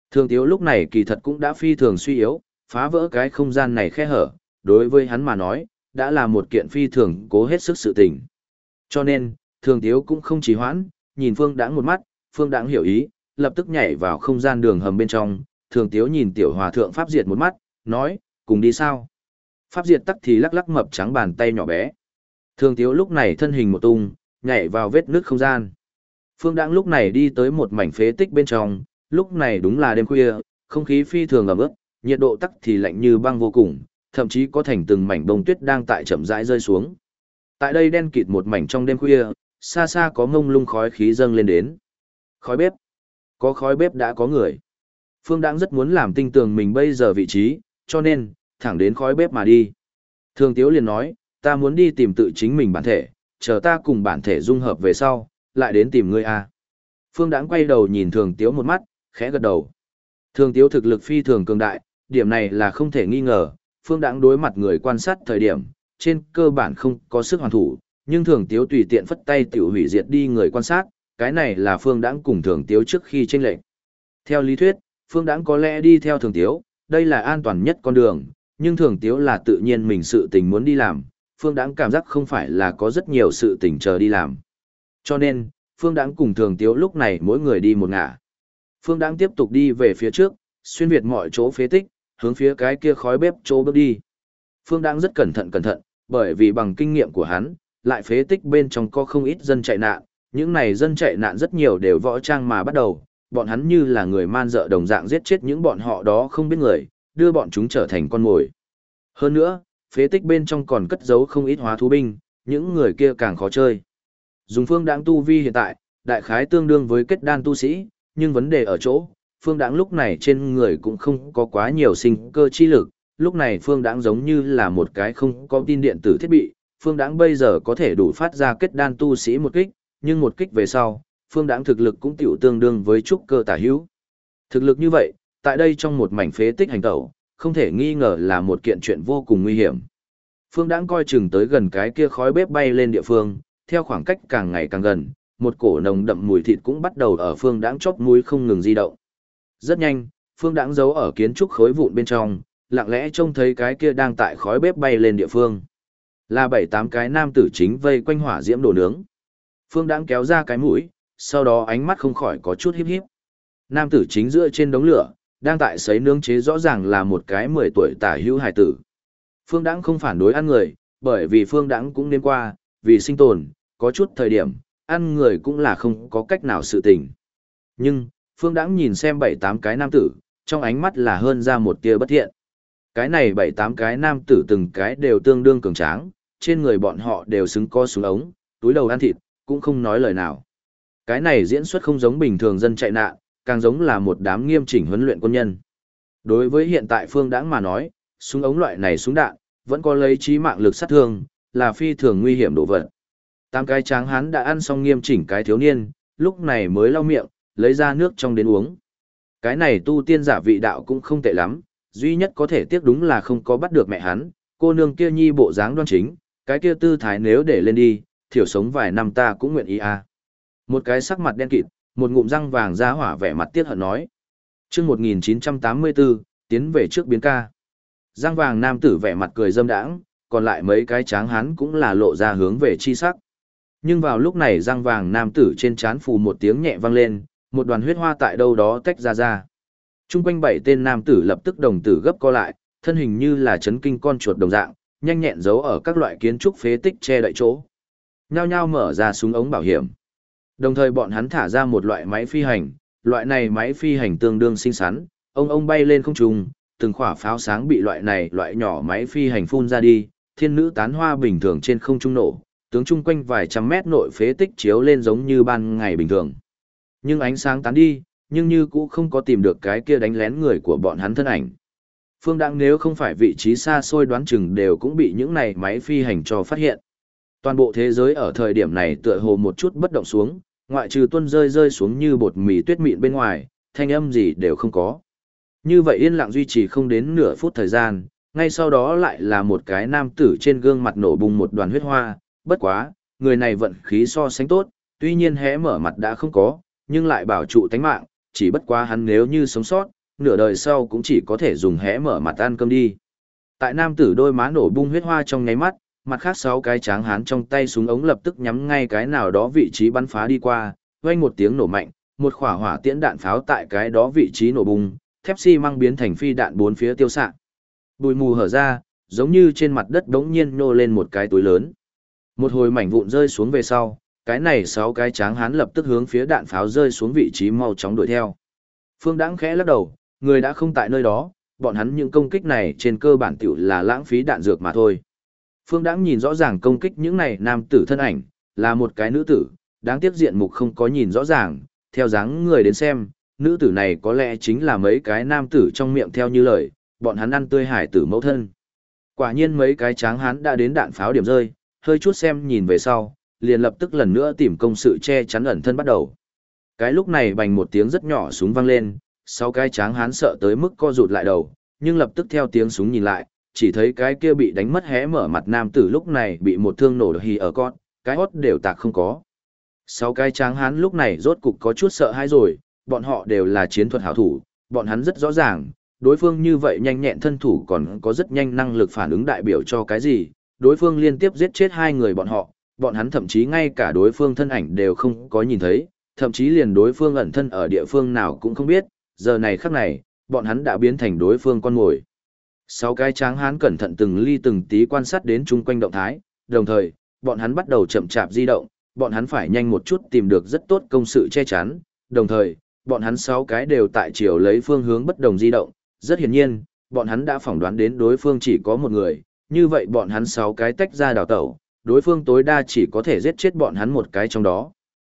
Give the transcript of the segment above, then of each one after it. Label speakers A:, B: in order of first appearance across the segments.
A: Thường Tiếu lúc này kỳ thật cũng đã phi thường suy yếu, phá vỡ cái không gian này khe hở, đối với hắn mà nói, đã là một kiện phi thường cố hết sức sự tình. Cho nên, Thường Tiếu cũng không trì hoãn, nhìn Phương Đãng một mắt, Phương Đãng hiểu ý, lập tức nhảy vào không gian đường hầm bên trong, Thường Tiếu nhìn tiểu hòa thượng Pháp Diệt một mắt, nói, cùng đi sao? Pháp Diệt tắc thì lắc lắc mập trắng bàn tay nhỏ bé. Thường Tiếu lúc này thân hình một tung, nhảy vào vết nước không gian. Phương Đãng lúc này đi tới một mảnh phế tích bên trong, lúc này đúng là đêm khuya, không khí phi thường ẩm ướt, nhiệt độ tắc thì lạnh như băng vô cùng, thậm chí có thành từng mảnh bông tuyết đang tại chậm rãi rơi xuống. Tại đây đen kịt một mảnh trong đêm khuya, xa xa có ngông lung khói khí dâng lên đến. Khói bếp. Có khói bếp đã có người. Phương Đãng rất muốn làm tinh tường mình bây giờ vị trí, cho nên, thẳng đến khói bếp mà đi. Thường Tiếu liền nói, ta muốn đi tìm tự chính mình bản thể, chờ ta cùng bản thể dung hợp về sau, lại đến tìm ngươi a. Phương Đãng quay đầu nhìn Thường Tiếu một mắt, khẽ gật đầu. Thường Tiếu thực lực phi thường cường đại, điểm này là không thể nghi ngờ, Phương Đãng đối mặt người quan sát thời điểm, trên cơ bản không có sức hoàn thủ, nhưng Thường Tiếu tùy tiện phất tay tiểu hủy diệt đi người quan sát, cái này là Phương Đãng cùng Thường Tiếu trước khi chênh lệch. Theo lý thuyết, Phương Đãng có lẽ đi theo Thường Tiếu, đây là an toàn nhất con đường, nhưng Thường Tiếu là tự nhiên mình sự tình muốn đi làm, Phương Đãng cảm giác không phải là có rất nhiều sự tình chờ đi làm. Cho nên, Phương Đãng cùng Thường Tiếu lúc này mỗi người đi một ngả. Phương Đãng tiếp tục đi về phía trước, xuyên việt mọi chỗ phế tích, hướng phía cái kia khói bếp chỗ bước đi. Phương Đãng rất cẩn thận, bởi vì bằng kinh nghiệm của hắn, lại phế tích bên trong có không ít dân chạy nạn, những này dân chạy nạn rất nhiều đều võ trang mà bắt đầu, bọn hắn như là người man dợ đồng dạng giết chết những bọn họ đó không biết người, đưa bọn chúng trở thành con mồi. Hơn nữa, phế tích bên trong còn cất giấu không ít hóa thú binh, những người kia càng khó chơi. Dùng Phương Đãng tu vi hiện tại, đại khái tương đương với kết đan tu sĩ, nhưng vấn đề ở chỗ, Phương Đãng lúc này trên người cũng không có quá nhiều sinh cơ chi lực, lúc này Phương Đãng giống như là một cái không có tin điện tử thiết bị, Phương Đãng bây giờ có thể đủ phát ra kết đan tu sĩ một kích, nhưng một kích về sau, Phương Đãng thực lực cũng tiểu tương đương với trúc cơ tả hữu. Thực lực như vậy, tại đây trong một mảnh phế tích hành tẩu, không thể nghi ngờ là một kiện chuyện vô cùng nguy hiểm. Phương Đãng coi chừng tới gần cái kia khói bếp bay lên địa phương, theo khoảng cách càng ngày càng gần, một cổ nồng đậm mùi thịt cũng bắt đầu ở Phương Đãng chóp mũi không ngừng di động. Rất nhanh, Phương Đãng giấu ở kiến trúc khối vụn bên trong, lặng lẽ trông thấy cái kia đang tại khói bếp bay lên địa phương. Là 7-8 cái nam tử chính vây quanh hỏa diễm đồ nướng. Phương Đãng kéo ra cái mũi, sau đó ánh mắt không khỏi có chút híp híp. Nam tử chính giữa trên đống lửa, đang tại sấy nướng chế rõ ràng là một cái 10 tuổi tả hữu hải tử. Phương Đãng không phản đối ăn người, bởi vì Phương Đãng cũng nếm qua, vì sinh tồn, có chút thời điểm, ăn người cũng là không có cách nào sự tình. Nhưng, Phương Đãng nhìn xem 7-8 cái nam tử, trong ánh mắt là hơn ra một tia bất thiện. Cái này 7-8 cái nam tử từng cái đều tương đương cường tráng, trên người bọn họ đều xứng co súng ống, túi đầu ăn thịt, cũng không nói lời nào. Cái này diễn xuất không giống bình thường dân chạy nạn, càng giống là một đám nghiêm chỉnh huấn luyện quân nhân. Đối với hiện tại Phương Đãng mà nói, súng ống loại này súng đạn, vẫn có lấy chí mạng lực sát thương, là phi thường nguy hiểm độ vật. 8 cái tráng hán đã ăn xong nghiêm chỉnh cái thiếu niên, lúc này mới lau miệng, lấy ra nước trong đến uống. Cái này tu tiên giả vị đạo cũng không tệ lắm, duy nhất có thể tiếc đúng là không có bắt được mẹ hắn, cô nương kia nhi bộ dáng đoan chính, cái kia tư thái nếu để lên đi, thiểu sống vài năm ta cũng nguyện ý à. Một cái sắc mặt đen kịt, một ngụm răng vàng ra hỏa vẻ mặt tiếc hận nói. Chương 1984, tiến về trước biến ca. Răng vàng nam tử vẻ mặt cười dâm đãng, còn lại mấy cái tráng hán cũng là lộ ra hướng về chi sắc. Nhưng vào lúc này răng vàng nam tử trên trán phù một tiếng nhẹ vang lên, một đoàn huyết hoa tại đâu đó tách ra. Trung quanh 7 tên nam tử lập tức đồng tử gấp co lại, thân hình như là chấn kinh con chuột đồng dạng, nhanh nhẹn giấu ở các loại kiến trúc phế tích che đậy chỗ. Nhao nhao mở ra súng ống bảo hiểm. Đồng thời bọn hắn thả ra một loại máy phi hành, loại này máy phi hành tương đương xinh xắn, ông bay lên không trung, từng quả pháo sáng bị loại nhỏ máy phi hành phun ra đi, thiên nữ tán hoa bình thường trên không trung nổ, tướng chung quanh vài trăm mét nội phế tích chiếu lên giống như ban ngày bình thường. Nhưng ánh sáng tán đi, nhưng như cũ không có tìm được cái kia đánh lén người của bọn hắn thân ảnh. Phương Đãng nếu không phải vị trí xa xôi đoán chừng đều cũng bị những này máy phi hành cho phát hiện. Toàn bộ thế giới ở thời điểm này tựa hồ một chút bất động xuống, ngoại trừ tuôn rơi xuống như bột mì tuyết mịn bên ngoài, thanh âm gì đều không có. Như vậy yên lặng duy trì không đến nửa phút thời gian, ngay sau đó lại là một cái nam tử trên gương mặt nổ bùng một đoàn huyết hoa, bất quá, người này vận khí so sánh tốt, tuy nhiên hé mở mặt đã không có, nhưng lại bảo trụ tánh mạng, chỉ bất quá hắn nếu như sống sót, nửa đời sau cũng chỉ có thể dùng hé mở mặt ăn cơm đi. Tại nam tử đôi má nổ bung huyết hoa trong nháy mắt, mặt khác 6 cái tráng hán trong tay súng ống lập tức nhắm ngay cái nào đó vị trí bắn phá đi qua, vang một tiếng nổ mạnh, một quả hỏa tiễn đạn pháo tại cái đó vị trí nổ bung, thép xi măng biến thành phi đạn bốn phía tiêu xạ. Bụi mù hở ra, giống như trên mặt đất đống nhiên nô lên một cái túi lớn. Một hồi mảnh vụn rơi xuống về sau, cái này 6 cái tráng hán lập tức hướng phía đạn pháo rơi xuống vị trí mau chóng đuổi theo. Phương Đãng khẽ lắc đầu, người đã không tại nơi đó, bọn hắn những công kích này trên cơ bản tiểu là lãng phí đạn dược mà thôi. Phương Đãng nhìn rõ ràng công kích những này nam tử thân ảnh, là một cái nữ tử, đáng tiếc diện mục không có nhìn rõ ràng, theo dáng người đến xem, nữ tử này có lẽ chính là mấy cái nam tử trong miệng theo như lời, bọn hắn ăn tươi hải tử mẫu thân. Quả nhiên mấy cái tráng hán đã đến đạn pháo điểm rơi, hơi chút xem nhìn về sau, liền lập tức lần nữa tìm công sự che chắn ẩn thân bắt đầu. Cái lúc này bành một tiếng rất nhỏ súng vang lên, 6 cái tráng hán sợ tới mức co rụt lại đầu, nhưng lập tức theo tiếng súng nhìn lại, chỉ thấy cái kia bị đánh mất hé mở mặt nam tử lúc này bị một thương nổ hì ở con, cái hót đều tạc không có. 6 cái tráng hán lúc này rốt cục có chút sợ hãi rồi, bọn họ đều là chiến thuật hảo thủ, bọn hắn rất rõ ràng, đối phương như vậy nhanh nhẹn thân thủ còn có rất nhanh năng lực phản ứng đại biểu cho cái gì, đối phương liên tiếp giết chết 2 người bọn hắn thậm chí ngay cả đối phương thân ảnh đều không có nhìn thấy, thậm chí liền đối phương ẩn thân ở địa phương nào cũng không biết, giờ này khắc này, bọn hắn đã biến thành đối phương con mồi. 6 cái tráng hán cẩn thận từng ly từng tí quan sát đến chung quanh động thái, đồng thời, bọn hắn bắt đầu chậm chạp di động, bọn hắn phải nhanh một chút tìm được rất tốt công sự che chắn, đồng thời, bọn hắn 6 cái đều tại chiều lấy phương hướng bất đồng di động, rất hiển nhiên, bọn hắn đã phỏng đoán đến đối phương chỉ có một người, như vậy bọn hắn 6 cái tách ra đào tẩu, đối phương tối đa chỉ có thể giết chết bọn hắn một cái trong đó.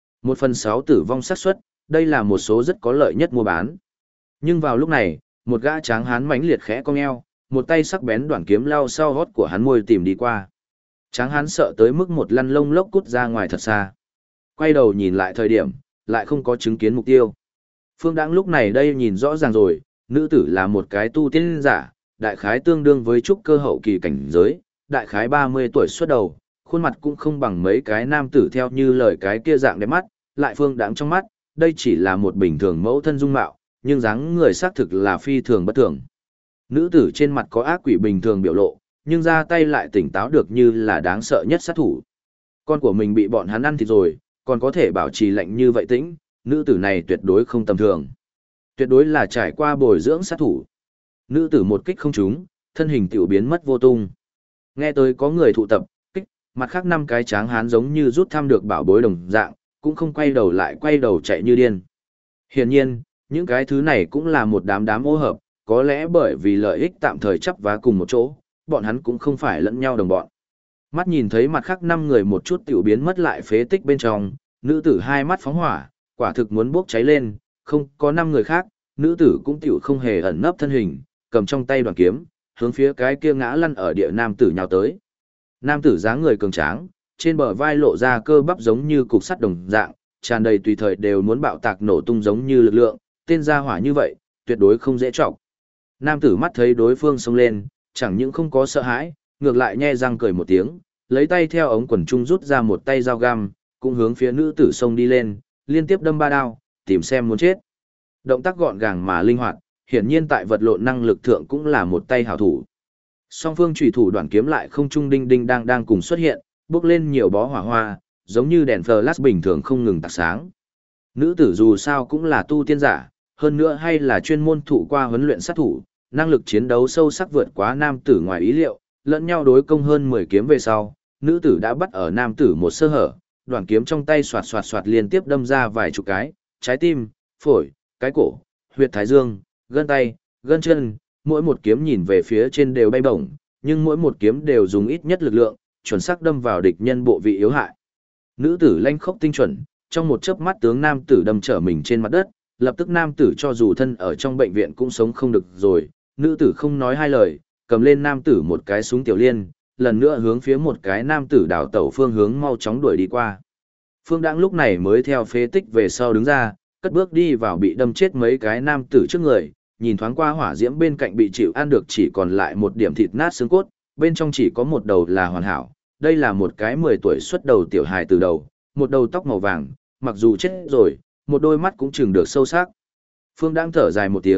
A: 1/6 tử vong xác suất, đây là một số rất có lợi nhất mua bán. Nhưng vào lúc này, một gã tráng hán mãnh liệt khẽ cong eo, một tay sắc bén đoạn kiếm lao sau hót của hắn môi tìm đi qua. Tráng hán sợ tới mức một lăn lông lốc cút ra ngoài thật xa. Quay đầu nhìn lại thời điểm, lại không có chứng kiến mục tiêu. Phương Đãng lúc này đây nhìn rõ ràng rồi, nữ tử là một cái tu tiên giả, đại khái tương đương với trúc cơ hậu kỳ cảnh giới, đại khái 30 tuổi xuất đầu, khuôn mặt cũng không bằng mấy cái nam tử theo như lời cái kia dạng đẹp mắt, lại Phương Đãng trong mắt, đây chỉ là một bình thường mẫu thân dung mạo, nhưng dáng người xác thực là phi thường bất thường. Nữ tử trên mặt có ác quỷ bình thường biểu lộ, nhưng ra tay lại tỉnh táo được như là đáng sợ nhất sát thủ. Con của mình bị bọn hắn ăn thịt rồi, còn có thể bảo trì lạnh như vậy tĩnh, nữ tử này tuyệt đối không tầm thường. Tuyệt đối là trải qua bồi dưỡng sát thủ. Nữ tử một kích không trúng, thân hình tiểu biến mất vô tung. Nghe tới có người tụ tập, kích, mặt khác 5 cái tráng hán giống như rút thăm được bảo bối đồng dạng, cũng không quay đầu lại quay đầu chạy như điên. Hiển nhiên, những cái thứ này cũng là một đám ô hợp, có lẽ bởi vì lợi ích tạm thời chấp vá cùng một chỗ, bọn hắn cũng không phải lẫn nhau đồng bọn. Mắt nhìn thấy mặt khác 5 người một chút tiểu biến mất lại phế tích bên trong, nữ tử hai mắt phóng hỏa, quả thực muốn bốc cháy lên, không có 5 người khác, nữ tử cũng tiểu không hề ẩn nấp thân hình, cầm trong tay đoàn kiếm, hướng phía cái kia ngã lăn ở địa nam tử nhào tới. Nam tử dáng người cường tráng, trên bờ vai lộ ra cơ bắp giống như cục sắt đồng dạng, tràn đầy tùy thời đều muốn bạo tạc nổ tung giống như lực lượng, tên gia hỏa như vậy, tuyệt đối không dễ trọng. Nam tử mắt thấy đối phương xông lên, chẳng những không có sợ hãi, ngược lại nhe răng cười một tiếng, lấy tay theo ống quần trung rút ra một tay dao găm, cũng hướng phía nữ tử xông đi lên, liên tiếp đâm 3 đao, tìm xem muốn chết. Động tác gọn gàng mà linh hoạt, hiển nhiên tại vật lộn năng lực thượng cũng là một tay hảo thủ. Song phương chủy thủ đoạn kiếm lại không trung đinh đinh đang cùng xuất hiện, bước lên nhiều bó hỏa hoa, giống như đèn flash bình thường không ngừng tạc sáng. Nữ tử dù sao cũng là tu tiên giả, hơn nữa hay là chuyên môn thụ qua huấn luyện sát thủ, năng lực chiến đấu sâu sắc vượt quá nam tử ngoài ý liệu, lẫn nhau đối công hơn 10 kiếm về sau, nữ tử đã bắt ở nam tử một sơ hở, đoạn kiếm trong tay xoạt xoạt xoạt liên tiếp đâm ra vài chục cái, trái tim, phổi, cái cổ, huyệt thái dương, gân tay, gân chân, mỗi một kiếm nhìn về phía trên đều bay bổng, nhưng mỗi một kiếm đều dùng ít nhất lực lượng, chuẩn xác đâm vào địch nhân bộ vị yếu hại. Nữ tử lanh khốc tinh chuẩn, trong một chớp mắt tướng nam tử đâm trở mình trên mặt đất, lập tức nam tử cho dù thân ở trong bệnh viện cũng sống không được rồi, nữ tử không nói hai lời, cầm lên nam tử một cái súng tiểu liên, lần nữa hướng phía một cái nam tử đảo tẩu phương hướng mau chóng đuổi đi qua. Phương Đãng lúc này mới theo phế tích về sau đứng ra, cất bước đi vào bị đâm chết mấy cái nam tử trước người, nhìn thoáng qua hỏa diễm bên cạnh bị chịu ăn được chỉ còn lại một điểm thịt nát xương cốt, bên trong chỉ có một đầu là hoàn hảo. Đây là một cái 10 tuổi xuất đầu tiểu hài từ đầu, một đầu tóc màu vàng, mặc dù chết rồi, một đôi mắt cũng chừng được sâu sắc. Phương Đãng thở dài một tiếng,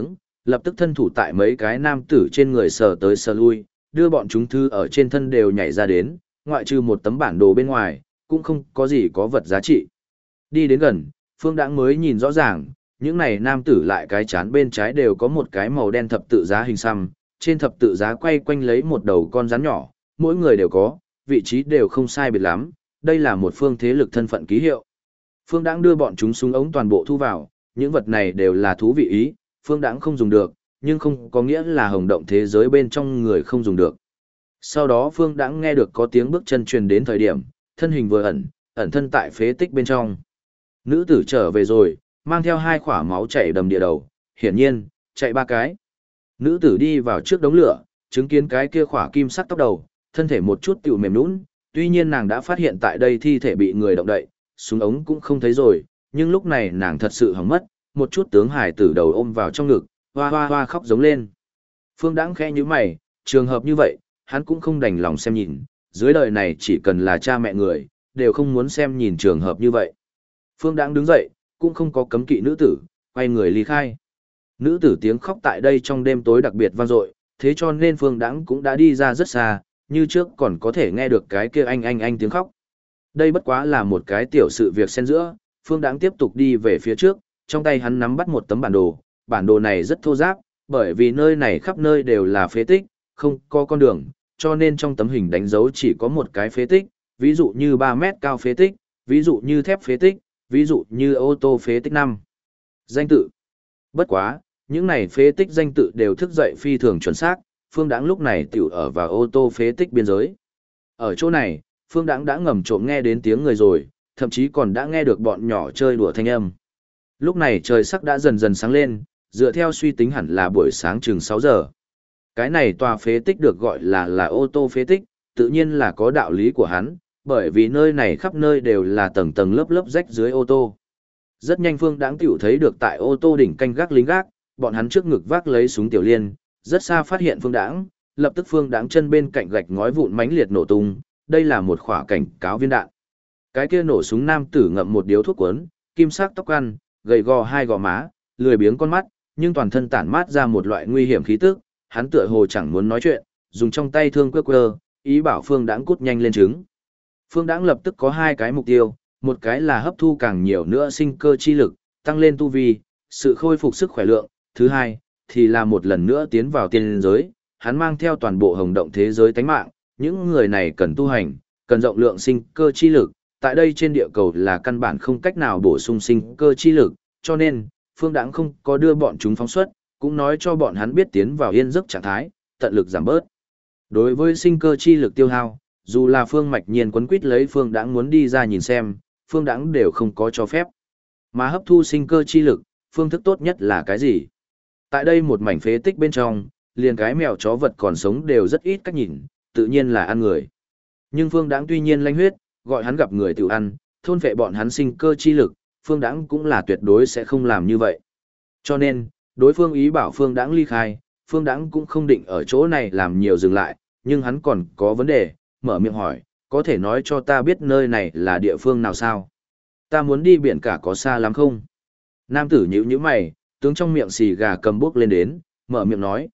A: lập tức thân thủ tại mấy cái nam tử trên người sờ tới sờ lui, đưa bọn chúng thư ở trên thân đều nhảy ra đến, ngoại trừ một tấm bản đồ bên ngoài, cũng không có gì có vật giá trị. Đi đến gần, Phương Đãng mới nhìn rõ ràng, những này nam tử lại cái chán bên trái đều có một cái màu đen thập tự giá hình xăm, trên thập tự giá quay quanh lấy một đầu con rắn nhỏ, mỗi người đều có, vị trí đều không sai biệt lắm, đây là một phương thế lực thân phận ký hiệu. Phương Đãng đưa bọn chúng súng ống toàn bộ thu vào, những vật này đều là thú vị ý, Phương Đãng không dùng được, nhưng không có nghĩa là hồng động thế giới bên trong người không dùng được. Sau đó Phương Đãng nghe được có tiếng bước chân truyền đến thời điểm, thân hình vừa ẩn thân tại phế tích bên trong. Nữ tử trở về rồi, mang theo 2 khỏa máu chảy đầm địa đầu, hiển nhiên, chạy 3 cái. Nữ tử đi vào trước đống lửa, chứng kiến cái kia khỏa kim sắc tóc đầu, thân thể một chút tiểu mềm nhũn, tuy nhiên nàng đã phát hiện tại đây thi thể bị người động đậy, súng ống cũng không thấy rồi, nhưng lúc này nàng thật sự hỏng mất, một chút tướng hải tử đầu ôm vào trong ngực, hoa hoa hoa khóc giống lên. Phương Đãng khẽ nhíu mày, trường hợp như vậy, hắn cũng không đành lòng xem nhìn, dưới đời này chỉ cần là cha mẹ người, đều không muốn xem nhìn trường hợp như vậy. Phương Đãng đứng dậy, cũng không có cấm kỵ nữ tử, quay người ly khai. Nữ tử tiếng khóc tại đây trong đêm tối đặc biệt vang dội, thế cho nên Phương Đãng cũng đã đi ra rất xa, như trước còn có thể nghe được cái kia anh tiếng khóc. Đây bất quá là một cái tiểu sự việc xen giữa, Phương Đãng tiếp tục đi về phía trước, trong tay hắn nắm bắt một tấm bản đồ này rất thô ráp, bởi vì nơi này khắp nơi đều là phế tích, không có con đường, cho nên trong tấm hình đánh dấu chỉ có một cái phế tích, ví dụ như 3 mét cao phế tích, ví dụ như thép phế tích, ví dụ như ô tô phế tích 5. Danh tự. Bất quá, những này phế tích danh tự đều thức dậy phi thường chuẩn xác, Phương Đãng lúc này tiểu ở vào ô tô phế tích biên giới. Ở chỗ này, Phương Đãng đã ngầm trộm nghe đến tiếng người rồi, thậm chí còn đã nghe được bọn nhỏ chơi đùa thanh âm. Lúc này trời sắc đã dần dần sáng lên, dựa theo suy tính hẳn là buổi sáng chừng 6 giờ. Cái này tòa phế tích được gọi là ô tô phế tích, tự nhiên là có đạo lý của hắn, bởi vì nơi này khắp nơi đều là tầng tầng lớp lớp rách dưới ô tô. Rất nhanh Phương Đãng tiểu thấy được tại ô tô đỉnh canh gác lính gác, bọn hắn trước ngực vác lấy súng tiểu liên, rất xa phát hiện Phương Đãng, lập tức Phương Đãng chân bên cạnh gạch ngói vụn mãnh liệt nổ tung, đây là một quả cảnh cáo viên đạn. Cái kia nổ súng nam tử ngậm một điếu thuốc cuốn, kim sắc tóc ăn, gầy gò 2 gò má, lười biếng con mắt, nhưng toàn thân tản mát ra một loại nguy hiểm khí tức, hắn tựa hồ chẳng muốn nói chuyện, dùng trong tay thương quơ, ý bảo Phương Đãng cút nhanh lên trứng. Phương Đãng lập tức có 2 cái mục tiêu, một cái là hấp thu càng nhiều nữa sinh cơ chi lực, tăng lên tu vi, sự khôi phục sức khỏe lượng, thứ hai thì là một lần nữa tiến vào tiên giới, hắn mang theo toàn bộ hồng động thế giới tánh mạng, những người này cần tu hành, cần rộng lượng sinh cơ chi lực, tại đây trên địa cầu là căn bản không cách nào bổ sung sinh cơ chi lực, cho nên, Phương Đãng không có đưa bọn chúng phóng xuất, cũng nói cho bọn hắn biết tiến vào yên giấc trạng thái, tận lực giảm bớt. Đối với sinh cơ chi lực tiêu hao, dù là Phương Mạch Nhiên quấn quýt lấy Phương Đãng muốn đi ra nhìn xem, Phương Đãng đều không có cho phép. Mà hấp thu sinh cơ chi lực, phương thức tốt nhất là cái gì? Tại đây một mảnh phế tích bên trong, liền cái mèo chó vật còn sống đều rất ít cách nhìn, tự nhiên là ăn người. Nhưng Phương Đãng tuy nhiên lanh huyết, gọi hắn gặp người tự ăn, thôn phệ bọn hắn sinh cơ chi lực, Phương Đãng cũng là tuyệt đối sẽ không làm như vậy. Cho nên, đối phương ý bảo Phương Đãng ly khai, Phương Đãng cũng không định ở chỗ này làm nhiều dừng lại, nhưng hắn còn có vấn đề, mở miệng hỏi, có thể nói cho ta biết nơi này là địa phương nào sao? Ta muốn đi biển cả có xa lắm không? Nam tử nhíu mày, tướng trong miệng xì gà cầm bốc lên đến, mở miệng nói,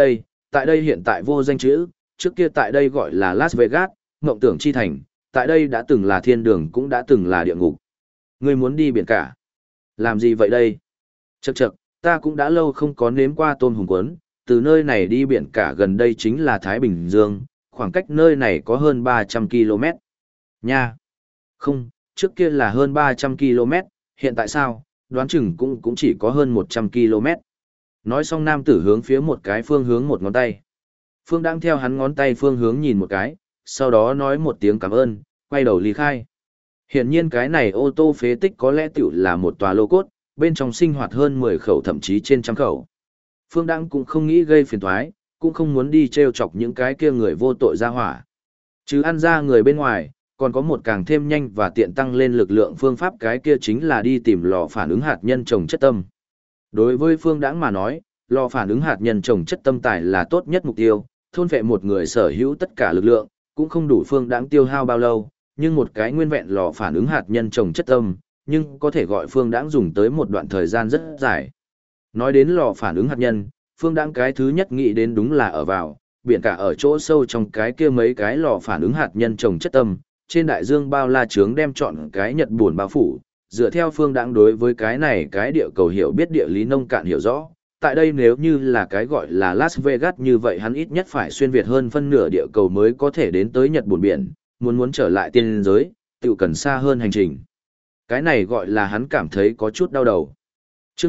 A: tại đây hiện tại vô danh chữ, trước kia tại đây gọi là Las Vegas, mộng tưởng chi thành, tại đây đã từng là thiên đường cũng đã từng là địa ngục. Ngươi muốn đi biển cả? Làm gì vậy đây? Chậc, ta cũng đã lâu không có nếm qua tôm hùm cuốn, từ nơi này đi biển cả gần đây chính là Thái Bình Dương, khoảng cách nơi này có hơn 300 km. Nha! Không, trước kia là hơn 300 km, hiện tại sao, đoán chừng cũng chỉ có hơn 100 km. Nói xong nam tử hướng phía một cái phương hướng một ngón tay. Phương đang theo hắn ngón tay phương hướng nhìn một cái, sau đó nói một tiếng cảm ơn, quay đầu ly khai. Hiển nhiên cái này ô tô phế tích có lẽ tiểu là một tòa lô cốt, bên trong sinh hoạt hơn 10 khẩu thậm chí trên trăm khẩu. Phương Đăng cũng không nghĩ gây phiền toái, cũng không muốn đi trêu chọc những cái kia người vô tội ra hỏa. Chứ ăn ra người bên ngoài, còn có một càng thêm nhanh và tiện tăng lên lực lượng phương pháp, cái kia chính là đi tìm lò phản ứng hạt nhân trồng chất tâm. Đối với Phương Đãng mà nói, lò phản ứng hạt nhân trồng chất tâm tài là tốt nhất mục tiêu, thôn phệ một người sở hữu tất cả lực lượng, cũng không đủ Phương Đãng tiêu hao bao lâu, nhưng một cái nguyên vẹn lò phản ứng hạt nhân trồng chất tâm, nhưng có thể gọi Phương Đãng dùng tới một đoạn thời gian rất dài. Nói đến lò phản ứng hạt nhân, Phương Đãng cái thứ nhất nghĩ đến đúng là ở vào, biển cả ở chỗ sâu trong cái kia mấy cái lò phản ứng hạt nhân trồng chất tâm, trên đại dương bao la trướng đem chọn cái Nhật buồn bao phủ, dựa theo Phương Đãng đối với cái này cái địa cầu hiểu biết địa lý nông cạn hiểu rõ, tại đây nếu như là cái gọi là Las Vegas như vậy hắn ít nhất phải xuyên việt hơn phân nửa địa cầu mới có thể đến tới Nhật buồn biển, muốn trở lại tiên giới, tự cần xa hơn hành trình. Cái này gọi là hắn cảm thấy có chút đau đầu. Trước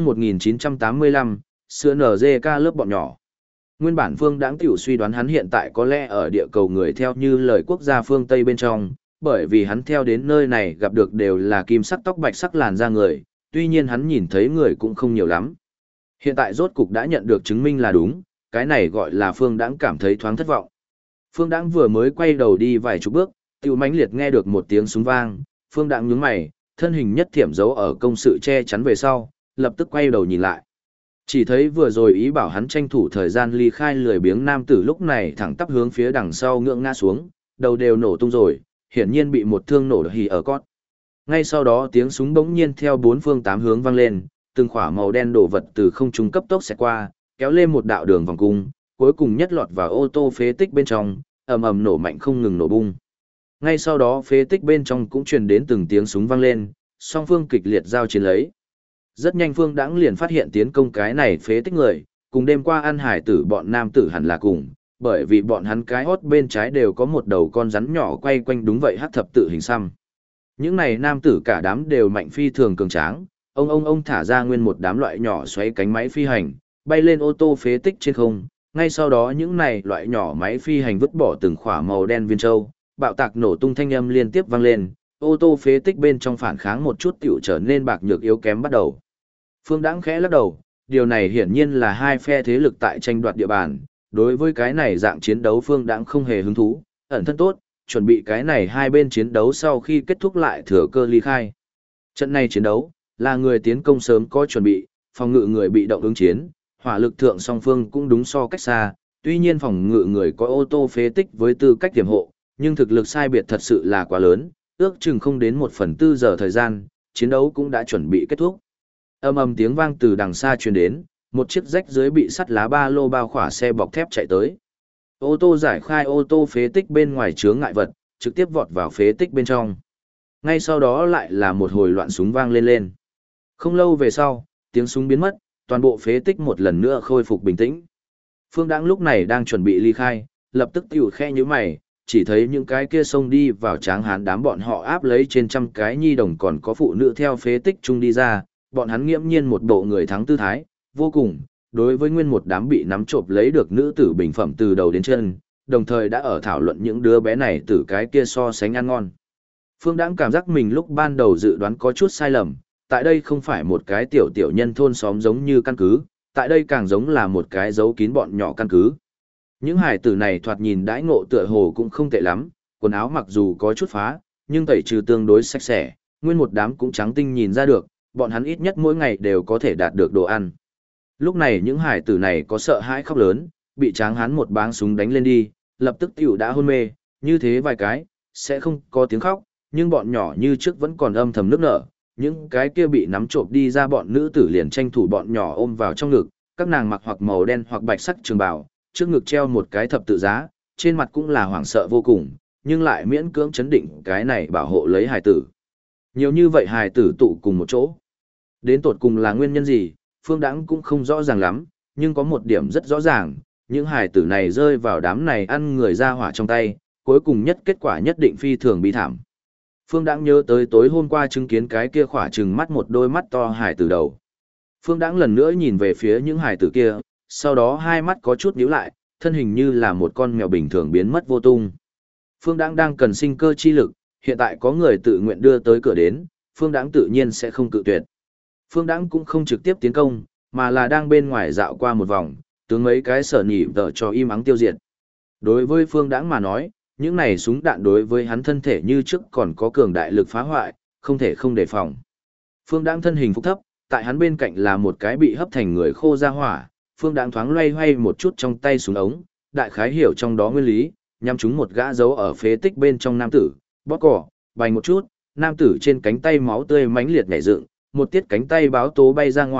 A: 1985, sữa NGK lớp bọn nhỏ. Nguyên bản Phương Đãng tiểu suy đoán hắn hiện tại có lẽ ở địa cầu người theo như lời quốc gia phương Tây bên trong, bởi vì hắn theo đến nơi này gặp được đều là kim sắc tóc bạch sắc làn da người, tuy nhiên hắn nhìn thấy người cũng không nhiều lắm. Hiện tại rốt cục đã nhận được chứng minh là đúng, cái này gọi là Phương Đãng cảm thấy thoáng thất vọng. Phương Đãng vừa mới quay đầu đi vài chục bước, tiểu mãnh liệt nghe được một tiếng súng vang, Phương Đãng nhướng mày, thân hình nhất thiểm giấu ở công sự che chắn về sau, lập tức quay đầu nhìn lại. Chỉ thấy vừa rồi ý bảo hắn tranh thủ thời gian ly khai lười biếng nam tử lúc này thẳng tắp hướng phía đằng sau ngưỡng ngã xuống, đầu đều nổ tung rồi, hiển nhiên bị một thương nổ hì ở cốt. Ngay sau đó tiếng súng bỗng nhiên theo bốn phương tám hướng vang lên, từng khỏa màu đen đổ vật từ không trung cấp tốc xẹt qua, kéo lên một đạo đường vòng cung, cuối cùng nhất lọt vào ô tô phế tích bên trong, ầm ầm nổ mạnh không ngừng nổ bung. Ngay sau đó phế tích bên trong cũng truyền đến từng tiếng súng vang lên, song phương kịch liệt giao chiến lấy. Rất nhanh Phương Đãng liền phát hiện tiến công cái này phế tích người, cùng đêm qua ăn hải tử bọn nam tử hẳn là cùng, bởi vì bọn hắn cái hót bên trái đều có một đầu con rắn nhỏ quay quanh đúng vậy hắc thập tự hình xăm. Những này nam tử cả đám đều mạnh phi thường cường tráng, ông thả ra nguyên một đám loại nhỏ xoáy cánh máy phi hành, bay lên ô tô phế tích trên không, ngay sau đó những này loại nhỏ máy phi hành vứt bỏ từng khỏa màu đen viên châu, bạo tạc nổ tung thanh âm liên tiếp vang lên, ô tô phế tích bên trong phản kháng một chút tiểu trở nên bạc nhược yếu kém bắt đầu. Phương Đãng khẽ lắc đầu, điều này hiển nhiên là hai phe thế lực tại tranh đoạt địa bàn, đối với cái này dạng chiến đấu Phương Đãng không hề hứng thú, ẩn thân tốt, chuẩn bị cái này hai bên chiến đấu sau khi kết thúc lại thừa cơ ly khai. Trận này chiến đấu, là người tiến công sớm có chuẩn bị, phòng ngự người bị động ứng chiến, hỏa lực thượng song phương cũng đúng so cách xa, tuy nhiên phòng ngự người có ô tô phế tích với tư cách tiềm hộ, nhưng thực lực sai biệt thật sự là quá lớn, ước chừng không đến 1/4 giờ thời gian, chiến đấu cũng đã chuẩn bị kết thúc. Ầm tiếng vang từ đằng xa truyền đến, một chiếc rách dưới bị sắt lá ba lô bao khỏa xe bọc thép chạy tới. Ô tô giải khai ô tô phế tích bên ngoài chướng ngại vật, trực tiếp vọt vào phế tích bên trong. Ngay sau đó lại là một hồi loạn súng vang lên. Không lâu về sau, tiếng súng biến mất, toàn bộ phế tích một lần nữa khôi phục bình tĩnh. Phương Đãng lúc này đang chuẩn bị ly khai, lập tức tiểu khe như mày, chỉ thấy những cái kia xông đi vào tráng hán đám bọn họ áp lấy trên trăm cái nhi đồng còn có phụ nữ theo phế tích chung đi ra, bọn hắn nghiễm nhiên một bộ người thắng tư thái, vô cùng, đối với nguyên một đám bị nắm trộm lấy được nữ tử bình phẩm từ đầu đến chân, đồng thời đã ở thảo luận những đứa bé này từ cái kia so sánh ăn ngon. Phương Đãng cảm giác mình lúc ban đầu dự đoán có chút sai lầm, tại đây không phải một cái tiểu nhân thôn xóm giống như căn cứ, tại đây càng giống là một cái giấu kín bọn nhỏ căn cứ. Những hải tử này thoạt nhìn đãi ngộ tựa hồ cũng không tệ lắm, quần áo mặc dù có chút phá, nhưng tẩy trừ tương đối sạch sẽ, nguyên một đám cũng trắng tinh nhìn ra được, bọn hắn ít nhất mỗi ngày đều có thể đạt được đồ ăn. Lúc này những hải tử này có sợ hãi khóc lớn, bị tráng hán một báng súng đánh lên đi, lập tức tiểu đã hôn mê, như thế vài cái, sẽ không có tiếng khóc, nhưng bọn nhỏ như trước vẫn còn âm thầm nức nở, những cái kia bị nắm trộm đi ra bọn nữ tử liền tranh thủ bọn nhỏ ôm vào trong ngực, các nàng mặc hoặc màu đen hoặc bạch sắc trường bào, trước ngực treo một cái thập tự giá, trên mặt cũng là hoảng sợ vô cùng, nhưng lại miễn cưỡng chấn định cái này bảo hộ lấy hài tử. Nhiều như vậy hài tử tụ cùng một chỗ. Đến tột cùng là nguyên nhân gì, Phương Đãng cũng không rõ ràng lắm, nhưng có một điểm rất rõ ràng, những hài tử này rơi vào đám này ăn người ra hỏa trong tay, cuối cùng nhất kết quả nhất định phi thường bi thảm. Phương Đãng nhớ tới tối hôm qua chứng kiến cái kia khỏa trừng mắt một đôi mắt to hài tử đầu. Phương Đãng lần nữa nhìn về phía những hài tử kia, sau đó hai mắt có chút nhíu lại, thân hình như là một con mèo bình thường biến mất vô tung. Phương Đãng đang cần sinh cơ chi lực, hiện tại có người tự nguyện đưa tới cửa đến, Phương Đãng tự nhiên sẽ không cự tuyệt. Phương Đãng cũng không trực tiếp tiến công, mà là đang bên ngoài dạo qua một vòng, tướng mấy cái sở nhị vợ cho im ắng tiêu diệt. Đối với Phương Đãng mà nói, những này súng đạn đối với hắn thân thể như trước còn có cường đại lực phá hoại, không thể không đề phòng. Phương Đãng thân hình phúc thấp, tại hắn bên cạnh là một cái bị hấp thành người khô ra hỏa, Phương Đãng thoáng loay hoay một chút trong tay súng ống, đại khái hiểu trong đó nguyên lý, nhắm trúng một gã giấu ở phế tích bên trong nam tử, bóp cỏ, bành một chút, nam tử trên cánh tay máu tươi mãnh liệt nhảy dựng, một tiết cánh tay báo tố bay ra ngoài,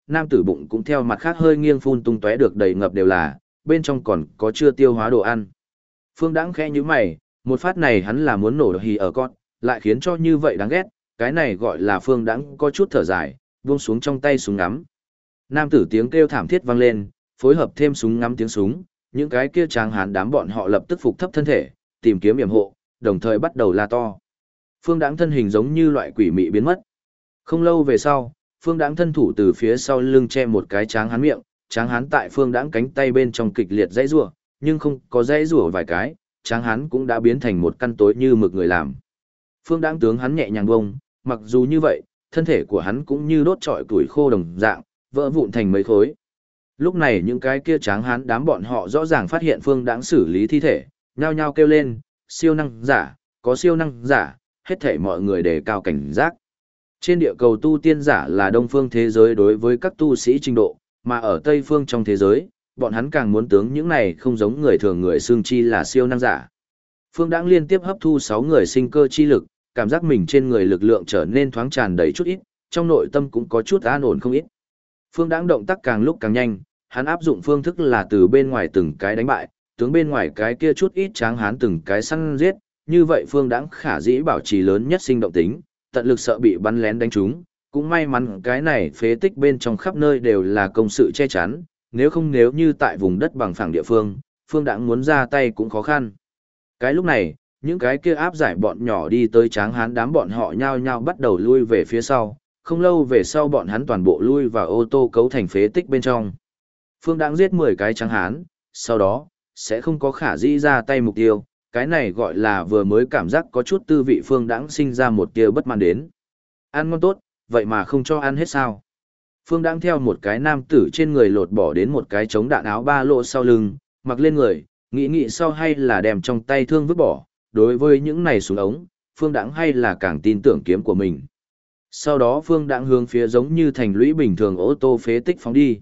A: nam tử bụng cũng theo mặt khác hơi nghiêng phun tung tóe được đầy ngập đều là, bên trong còn có chưa tiêu hóa đồ ăn. Phương Đãng khẽ như mày, một phát này hắn là muốn nổ hì ở con, lại khiến cho như vậy đáng ghét, cái này gọi là Phương Đãng có chút thở dài, buông xuống trong tay súng ngắm. Nam tử tiếng kêu thảm thiết vang lên, phối hợp thêm súng ngắm tiếng súng, những cái kia tráng hán đám bọn họ lập tức phục thấp thân thể, tìm kiếm yểm hộ, đồng thời bắt đầu la to. Phương Đãng thân hình giống như loại quỷ mị biến mất. Không lâu về sau, Phương Đãng thân thủ từ phía sau lưng che một cái tráng hán miệng, tráng hán tại Phương Đãng cánh tay bên trong kịch liệt dãy rủa, nhưng không có dãy rủa vài cái, tráng hán cũng đã biến thành một căn tối như mực người làm. Phương Đãng tướng hắn nhẹ nhàng bông, mặc dù như vậy, thân thể của hắn cũng như đốt trọi củi khô đồng dạng, vỡ vụn thành mấy khối. Lúc này những cái kia tráng hán đám bọn họ rõ ràng phát hiện Phương Đãng xử lý thi thể, nhao nhao kêu lên, siêu năng giả, có siêu năng giả, hết thảy mọi người đề cao cảnh giác. Trên địa cầu tu tiên giả là đông phương thế giới đối với các tu sĩ trình độ, mà ở tây phương trong thế giới, bọn hắn càng muốn tướng những này không giống người thường người xương chi là siêu năng giả. Phương Đãng liên tiếp hấp thu 6 người sinh cơ chi lực, cảm giác mình trên người lực lượng trở nên thoáng tràn đầy chút ít, trong nội tâm cũng có chút an ổn không ít. Phương Đãng động tác càng lúc càng nhanh, hắn áp dụng phương thức là từ bên ngoài từng cái đánh bại, tướng bên ngoài cái kia chút ít tráng hán từng cái săn giết, như vậy Phương Đãng khả dĩ bảo trì lớn nhất sinh động tính, tận lực sợ bị bắn lén đánh trúng, cũng may mắn cái này phế tích bên trong khắp nơi đều là công sự che chắn, nếu như tại vùng đất bằng phẳng địa phương, Phương Đãng muốn ra tay cũng khó khăn. Cái lúc này, những cái kia áp giải bọn nhỏ đi tới tráng hán đám bọn họ nhao nhao bắt đầu lui về phía sau, không lâu về sau bọn hắn toàn bộ lui vào ô tô cấu thành phế tích bên trong. Phương Đãng giết 10 cái tráng hán, sau đó, sẽ không có khả dĩ ra tay mục tiêu, cái này gọi là vừa mới cảm giác có chút tư vị Phương Đãng sinh ra một tia bất mãn đến. Ăn ngon tốt, vậy mà không cho ăn hết sao? Phương Đãng theo một cái nam tử trên người lột bỏ đến một cái chống đạn áo ba lỗ sau lưng, mặc lên người, nghĩ sau hay là đem trong tay thương vứt bỏ, đối với những này súng ống, Phương Đãng hay là càng tin tưởng kiếm của mình. Sau đó Phương Đãng hướng phía giống như thành lũy bình thường ô tô phế tích phóng đi.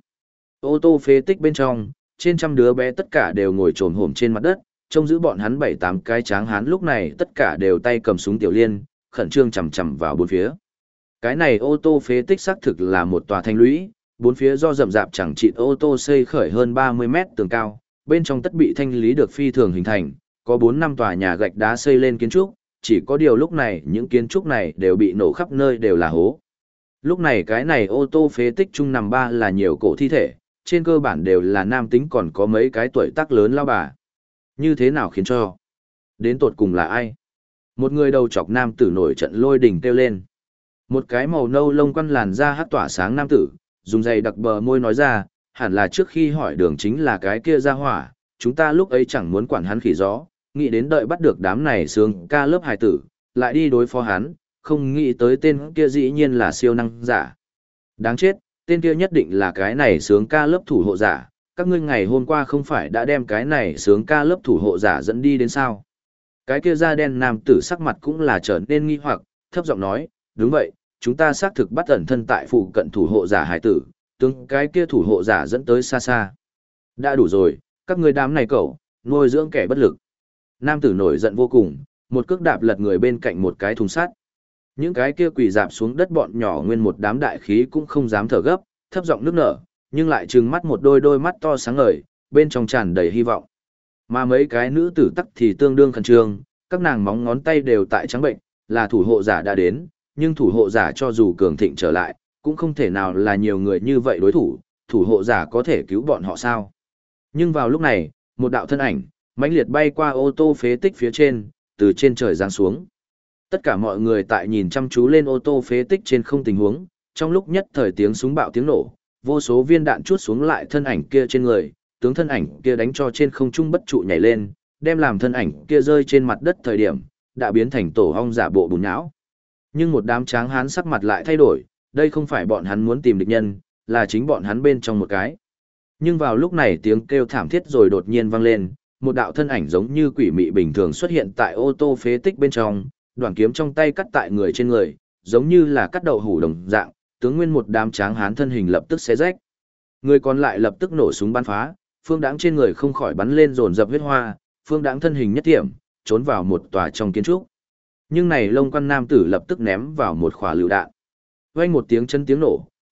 A: Ô tô phế tích bên trong, trên trăm đứa bé tất cả đều ngồi trồm hổm trên mặt đất, trông giữ bọn hắn 7-8 cái tráng hán lúc này tất cả đều tay cầm súng tiểu liên, khẩn trương chằm chằm vào bốn phía. Cái này ô tô phế tích xác thực là một tòa thành lũy, bốn phía do rậm rạp chẳng chịt ô tô xây khởi hơn 30 mét tường cao, bên trong tất bị thanh lý được phi thường hình thành, có 4-5 tòa nhà gạch đá xây lên kiến trúc, chỉ có điều lúc này những kiến trúc này đều bị nổ khắp nơi đều là hố. Lúc này cái này ô tô phế tích chung nằm ba là nhiều cổ thi thể, trên cơ bản đều là nam tính còn có mấy cái tuổi tác lớn lao bà. Như thế nào khiến cho? Đến tột cùng là ai? Một người đầu chọc nam tử nổi trận lôi đình kêu lên. Một cái màu nâu lông quăn làn da hát tỏa sáng nam tử, dùng giày đặc bờ môi nói ra, hẳn là trước khi hỏi đường chính là cái kia ra hỏa, chúng ta lúc ấy chẳng muốn quản hắn khỉ gió, nghĩ đến đợi bắt được đám này sướng ca lớp hài tử, lại đi đối phó hắn, không nghĩ tới tên kia dĩ nhiên là siêu năng giả. Đáng chết, tên kia nhất định là cái này sướng ca lớp thủ hộ giả, các ngươi ngày hôm qua không phải đã đem cái này sướng ca lớp thủ hộ giả dẫn đi đến sao? Cái kia da đen nam tử sắc mặt cũng là trở nên nghi hoặc, thấp giọng nói, đúng vậy, chúng ta xác thực bắt ẩn thân tại phụ cận thủ hộ giả hải tử, tướng cái kia thủ hộ giả dẫn tới xa xa. Đã đủ rồi, các ngươi đám này cậu, nuôi dưỡng kẻ bất lực. Nam tử nổi giận vô cùng, một cước đạp lật người bên cạnh một cái thùng sắt. Những cái kia quỳ dạp xuống đất bọn nhỏ nguyên một đám đại khí cũng không dám thở gấp, thấp giọng nước nở, nhưng lại trừng mắt một đôi mắt to sáng ngời, bên trong tràn đầy hy vọng. Mà mấy cái nữ tử tắc thì tương đương khẩn trương, các nàng móng ngón tay đều tại trắng bệnh, là thủ hộ giả đã đến, nhưng thủ hộ giả cho dù cường thịnh trở lại, cũng không thể nào là nhiều người như vậy đối thủ hộ giả có thể cứu bọn họ sao. Nhưng vào lúc này, một đạo thân ảnh, mãnh liệt bay qua ô tô phế tích phía trên, từ trên trời giáng xuống. Tất cả mọi người tại nhìn chăm chú lên ô tô phế tích trên không tình huống, trong lúc nhất thời tiếng súng bạo tiếng nổ, vô số viên đạn chuốt xuống lại thân ảnh kia trên người, tướng thân ảnh kia đánh cho trên không trung bất trụ nhảy lên, đem làm thân ảnh kia rơi trên mặt đất thời điểm, đã biến thành tổ ong giả bộ bùn nhão. Nhưng một đám tráng hán sắc mặt lại thay đổi, đây không phải bọn hắn muốn tìm địch nhân, là chính bọn hắn bên trong một cái. Nhưng vào lúc này tiếng kêu thảm thiết rồi đột nhiên vang lên, một đạo thân ảnh giống như quỷ mị bình thường xuất hiện tại ô tô phế tích bên trong, đoạn kiếm trong tay cắt tại người trên người, giống như là cắt đậu hủ đồng dạng, tướng nguyên một đám tráng hán thân hình lập tức xé rách. Người còn lại lập tức nổ súng bắn phá, Phương Đãng trên người không khỏi bắn lên dồn dập huyết hoa, Phương Đãng thân hình nhất tiệm, trốn vào một tòa trong kiến trúc. Nhưng này lông quan nam tử lập tức ném vào một quả lựu đạn. Vang một tiếng chân tiếng nổ,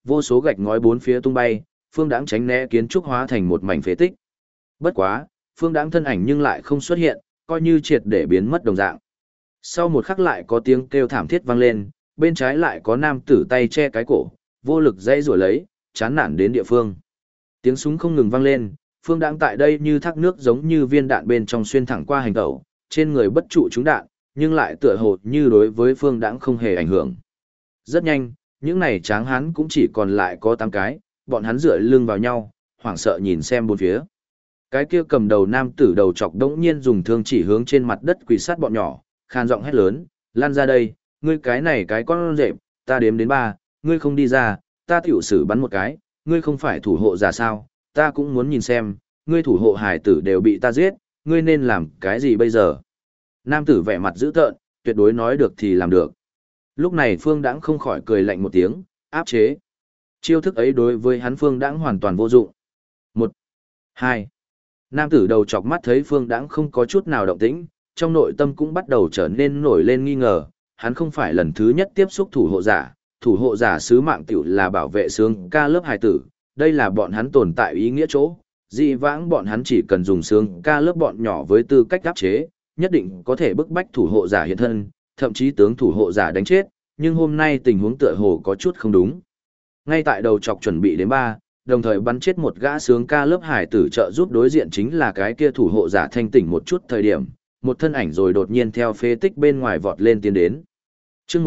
A: Vô số gạch ngói bốn phía tung bay, Phương Đãng tránh né kiến trúc hóa thành một mảnh phế tích. Bất quá, Phương Đãng thân ảnh nhưng lại không xuất hiện, coi như triệt để biến mất đồng dạng. Sau một khắc lại có tiếng kêu thảm thiết vang lên, bên trái lại có nam tử tay che cái cổ, vô lực dãy rủa lấy, chán nản đến địa phương. Tiếng súng không ngừng vang lên, Phương Đãng tại đây như thác nước giống như viên đạn bên trong xuyên thẳng qua hành tẩu, trên người bất trụ trúng đạn, nhưng lại tựa hồ như đối với Phương Đãng không hề ảnh hưởng. Rất nhanh, những này tráng hán cũng chỉ còn lại có 8 cái, bọn hắn dựa lưng vào nhau, hoảng sợ nhìn xem bốn phía. Cái kia cầm đầu nam tử đầu chọc đống nhiên dùng thương chỉ hướng trên mặt đất quỳ sát bọn nhỏ, khan giọng hét lớn, lan ra đây, ngươi cái này cái con rệp, ta đếm đến 3, ngươi không đi ra, ta tiểu sử bắn một cái, ngươi không phải thủ hộ giả sao, ta cũng muốn nhìn xem, ngươi thủ hộ hải tử đều bị ta giết, ngươi nên làm cái gì bây giờ? Nam tử vẻ mặt dữ tợn, tuyệt đối nói được thì làm được. Lúc này Phương Đãng không khỏi cười lạnh một tiếng, áp chế. Chiêu thức ấy đối với hắn Phương Đãng hoàn toàn vô dụng. 1, 2. Nam tử đầu chọc mắt thấy Phương Đãng không có chút nào động tĩnh, trong nội tâm cũng bắt đầu trở nên nổi lên nghi ngờ, hắn không phải lần thứ nhất tiếp xúc thủ hộ giả sứ mạng tiểu là bảo vệ sướng ca lớp hài tử, đây là bọn hắn tồn tại ý nghĩa chỗ, dị vãng bọn hắn chỉ cần dùng sướng ca lớp bọn nhỏ với tư cách áp chế, nhất định có thể bức bách thủ hộ giả hiện thân, thậm chí tướng thủ hộ giả đánh chết, nhưng hôm nay tình huống tựa hồ có chút không đúng. Ngay tại đầu chọc chuẩn bị đến 3, đồng thời bắn chết một gã sướng ca lớp hải tử trợ giúp đối diện chính là cái kia thủ hộ giả thanh tỉnh một chút thời điểm, một thân ảnh rồi đột nhiên theo phế tích bên ngoài vọt lên tiến đến. Chương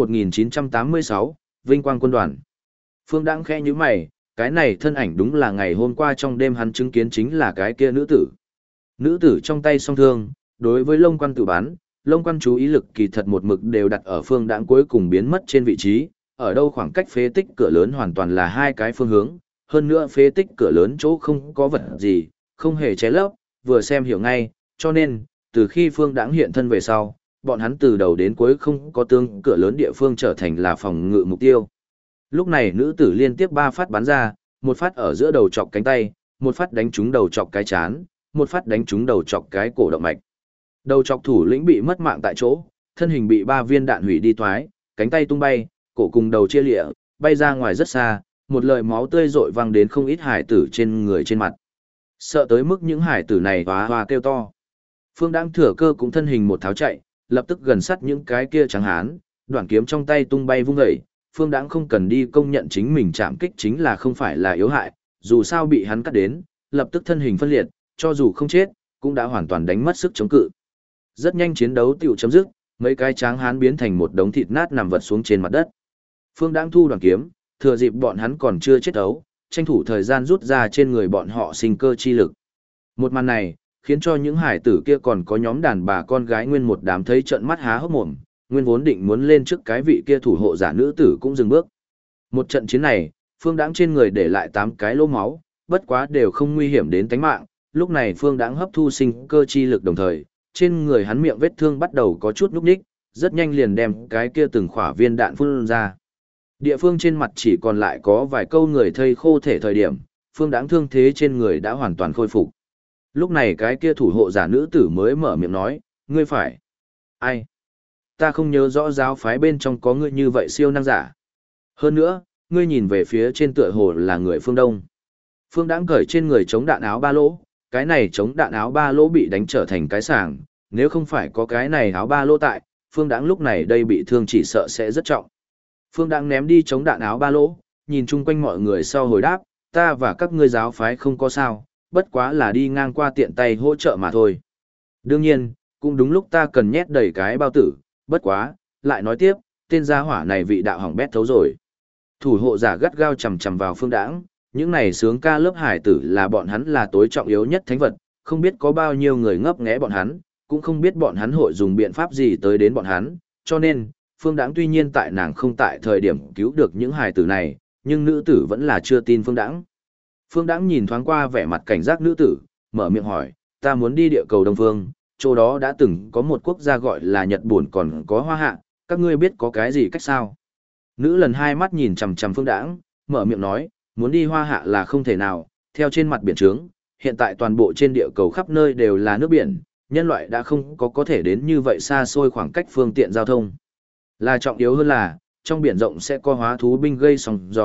A: 1986, Vinh Quang Quân đoàn. Phương Đãng khẽ nhíu mày, cái này thân ảnh đúng là ngày hôm qua trong đêm hắn chứng kiến chính là cái kia nữ tử. Nữ tử trong tay song thương, đối với Lông Quan tự bắn, Lông Quan chú ý lực kỳ thật một mực đều đặt ở Phương Đãng cuối cùng biến mất trên vị trí, ở đâu khoảng cách phế tích cửa lớn hoàn toàn là hai cái phương hướng, hơn nữa phế tích cửa lớn chỗ không có vật gì, không hề che lấp, vừa xem hiểu ngay, cho nên, từ khi Phương Đãng hiện thân về sau, bọn hắn từ đầu đến cuối không có tương cửa lớn địa phương trở thành là phòng ngự mục tiêu. Lúc này nữ tử liên tiếp 3 phát bắn ra, một phát ở giữa đầu chọc cánh tay, một phát đánh trúng đầu chọc cái chán, một phát đánh trúng đầu chọc cái cổ động mạch. Đầu chọc thủ lĩnh bị mất mạng tại chỗ, thân hình bị 3 viên đạn hủy đi toái, cánh tay tung bay, cổ cùng đầu chia lịa, bay ra ngoài rất xa, một lời máu tươi rội văng đến không ít hải tử trên người trên mặt. Sợ tới mức những hải tử này hoa hoa kêu to. Phương Đãng thừa cơ cũng thân hình một tháo chạy, lập tức gần sát những cái kia trắng hán, đoạn kiếm trong tay tung bay vung dậy. Phương Đãng không cần đi công nhận chính mình chạm kích chính là không phải là yếu hại, dù sao bị hắn cắt đến, lập tức thân hình phân liệt, cho dù không chết, cũng đã hoàn toàn đánh mất sức chống cự. Rất nhanh chiến đấu tiểu chấm dứt, mấy cái tráng hán biến thành một đống thịt nát nằm vật xuống trên mặt đất. Phương Đãng thu đoạn kiếm, thừa dịp bọn hắn còn chưa chết ấu, tranh thủ thời gian rút ra trên người bọn họ sinh cơ chi lực. Một màn này, khiến cho những hải tử kia còn có nhóm đàn bà con gái nguyên một đám thấy trợn mắt há hốc mồm, nguyên vốn định muốn lên trước cái vị kia thủ hộ giả nữ tử cũng dừng bước. Một trận chiến này, Phương Đãng trên người để lại 8 cái lỗ máu, bất quá đều không nguy hiểm đến tính mạng, lúc này Phương Đãng hấp thu sinh cơ chi lực đồng thời, trên người hắn miệng vết thương bắt đầu có chút nhúc nhích, rất nhanh liền đem cái kia từng khỏa viên đạn phun ra. Địa phương trên mặt chỉ còn lại có vài câu người thây khô thể thời điểm, Phương Đãng thương thế trên người đã hoàn toàn khôi phục. Lúc này cái kia thủ hộ giả nữ tử mới mở miệng nói, ngươi phải. Ai? Ta không nhớ rõ giáo phái bên trong có ngươi như vậy siêu năng giả. Hơn nữa, ngươi nhìn về phía trên tựa hồ là người phương Đông. Phương Đãng cởi trên người chống đạn áo ba lỗ, cái này chống đạn áo ba lỗ bị đánh trở thành cái sàng, nếu không phải có cái này áo ba lỗ tại, Phương Đãng lúc này đây bị thương chỉ sợ sẽ rất trọng. Phương Đãng ném đi chống đạn áo ba lỗ, nhìn chung quanh mọi người sau hồi đáp, ta và các ngươi giáo phái không có sao, bất quá là đi ngang qua tiện tay hỗ trợ mà thôi. Đương nhiên, cũng đúng lúc ta cần nhét đầy cái bao tử, bất quá, lại nói tiếp, tên gia hỏa này vị đạo hỏng bét thấu rồi. Thủ hộ giả gắt gao chầm chầm vào Phương Đãng, những này sướng ca lớp hải tử là bọn hắn là tối trọng yếu nhất thánh vật, không biết có bao nhiêu người ngấp nghé bọn hắn, cũng không biết bọn hắn hội dùng biện pháp gì tới đến bọn hắn, cho nên, Phương Đãng tuy nhiên tại nàng không tại thời điểm cứu được những hài tử này, nhưng nữ tử vẫn là chưa tin Phương Đãng. Phương Đãng nhìn thoáng qua vẻ mặt cảnh giác nữ tử, mở miệng hỏi, ta muốn đi địa cầu Đông Phương, chỗ đó đã từng có một quốc gia gọi là Nhật Bản còn có Hoa Hạ, các ngươi biết có cái gì cách sao? Nữ lần hai mắt nhìn chằm chằm Phương Đãng, mở miệng nói, muốn đi Hoa Hạ là không thể nào, theo trên mặt biển trướng, hiện tại toàn bộ trên địa cầu khắp nơi đều là nước biển, nhân loại đã không có thể đến như vậy xa xôi khoảng cách phương tiện giao thông. Là trọng yếu hơn là, trong biển rộng sẽ có hóa thú binh gây sóng gió,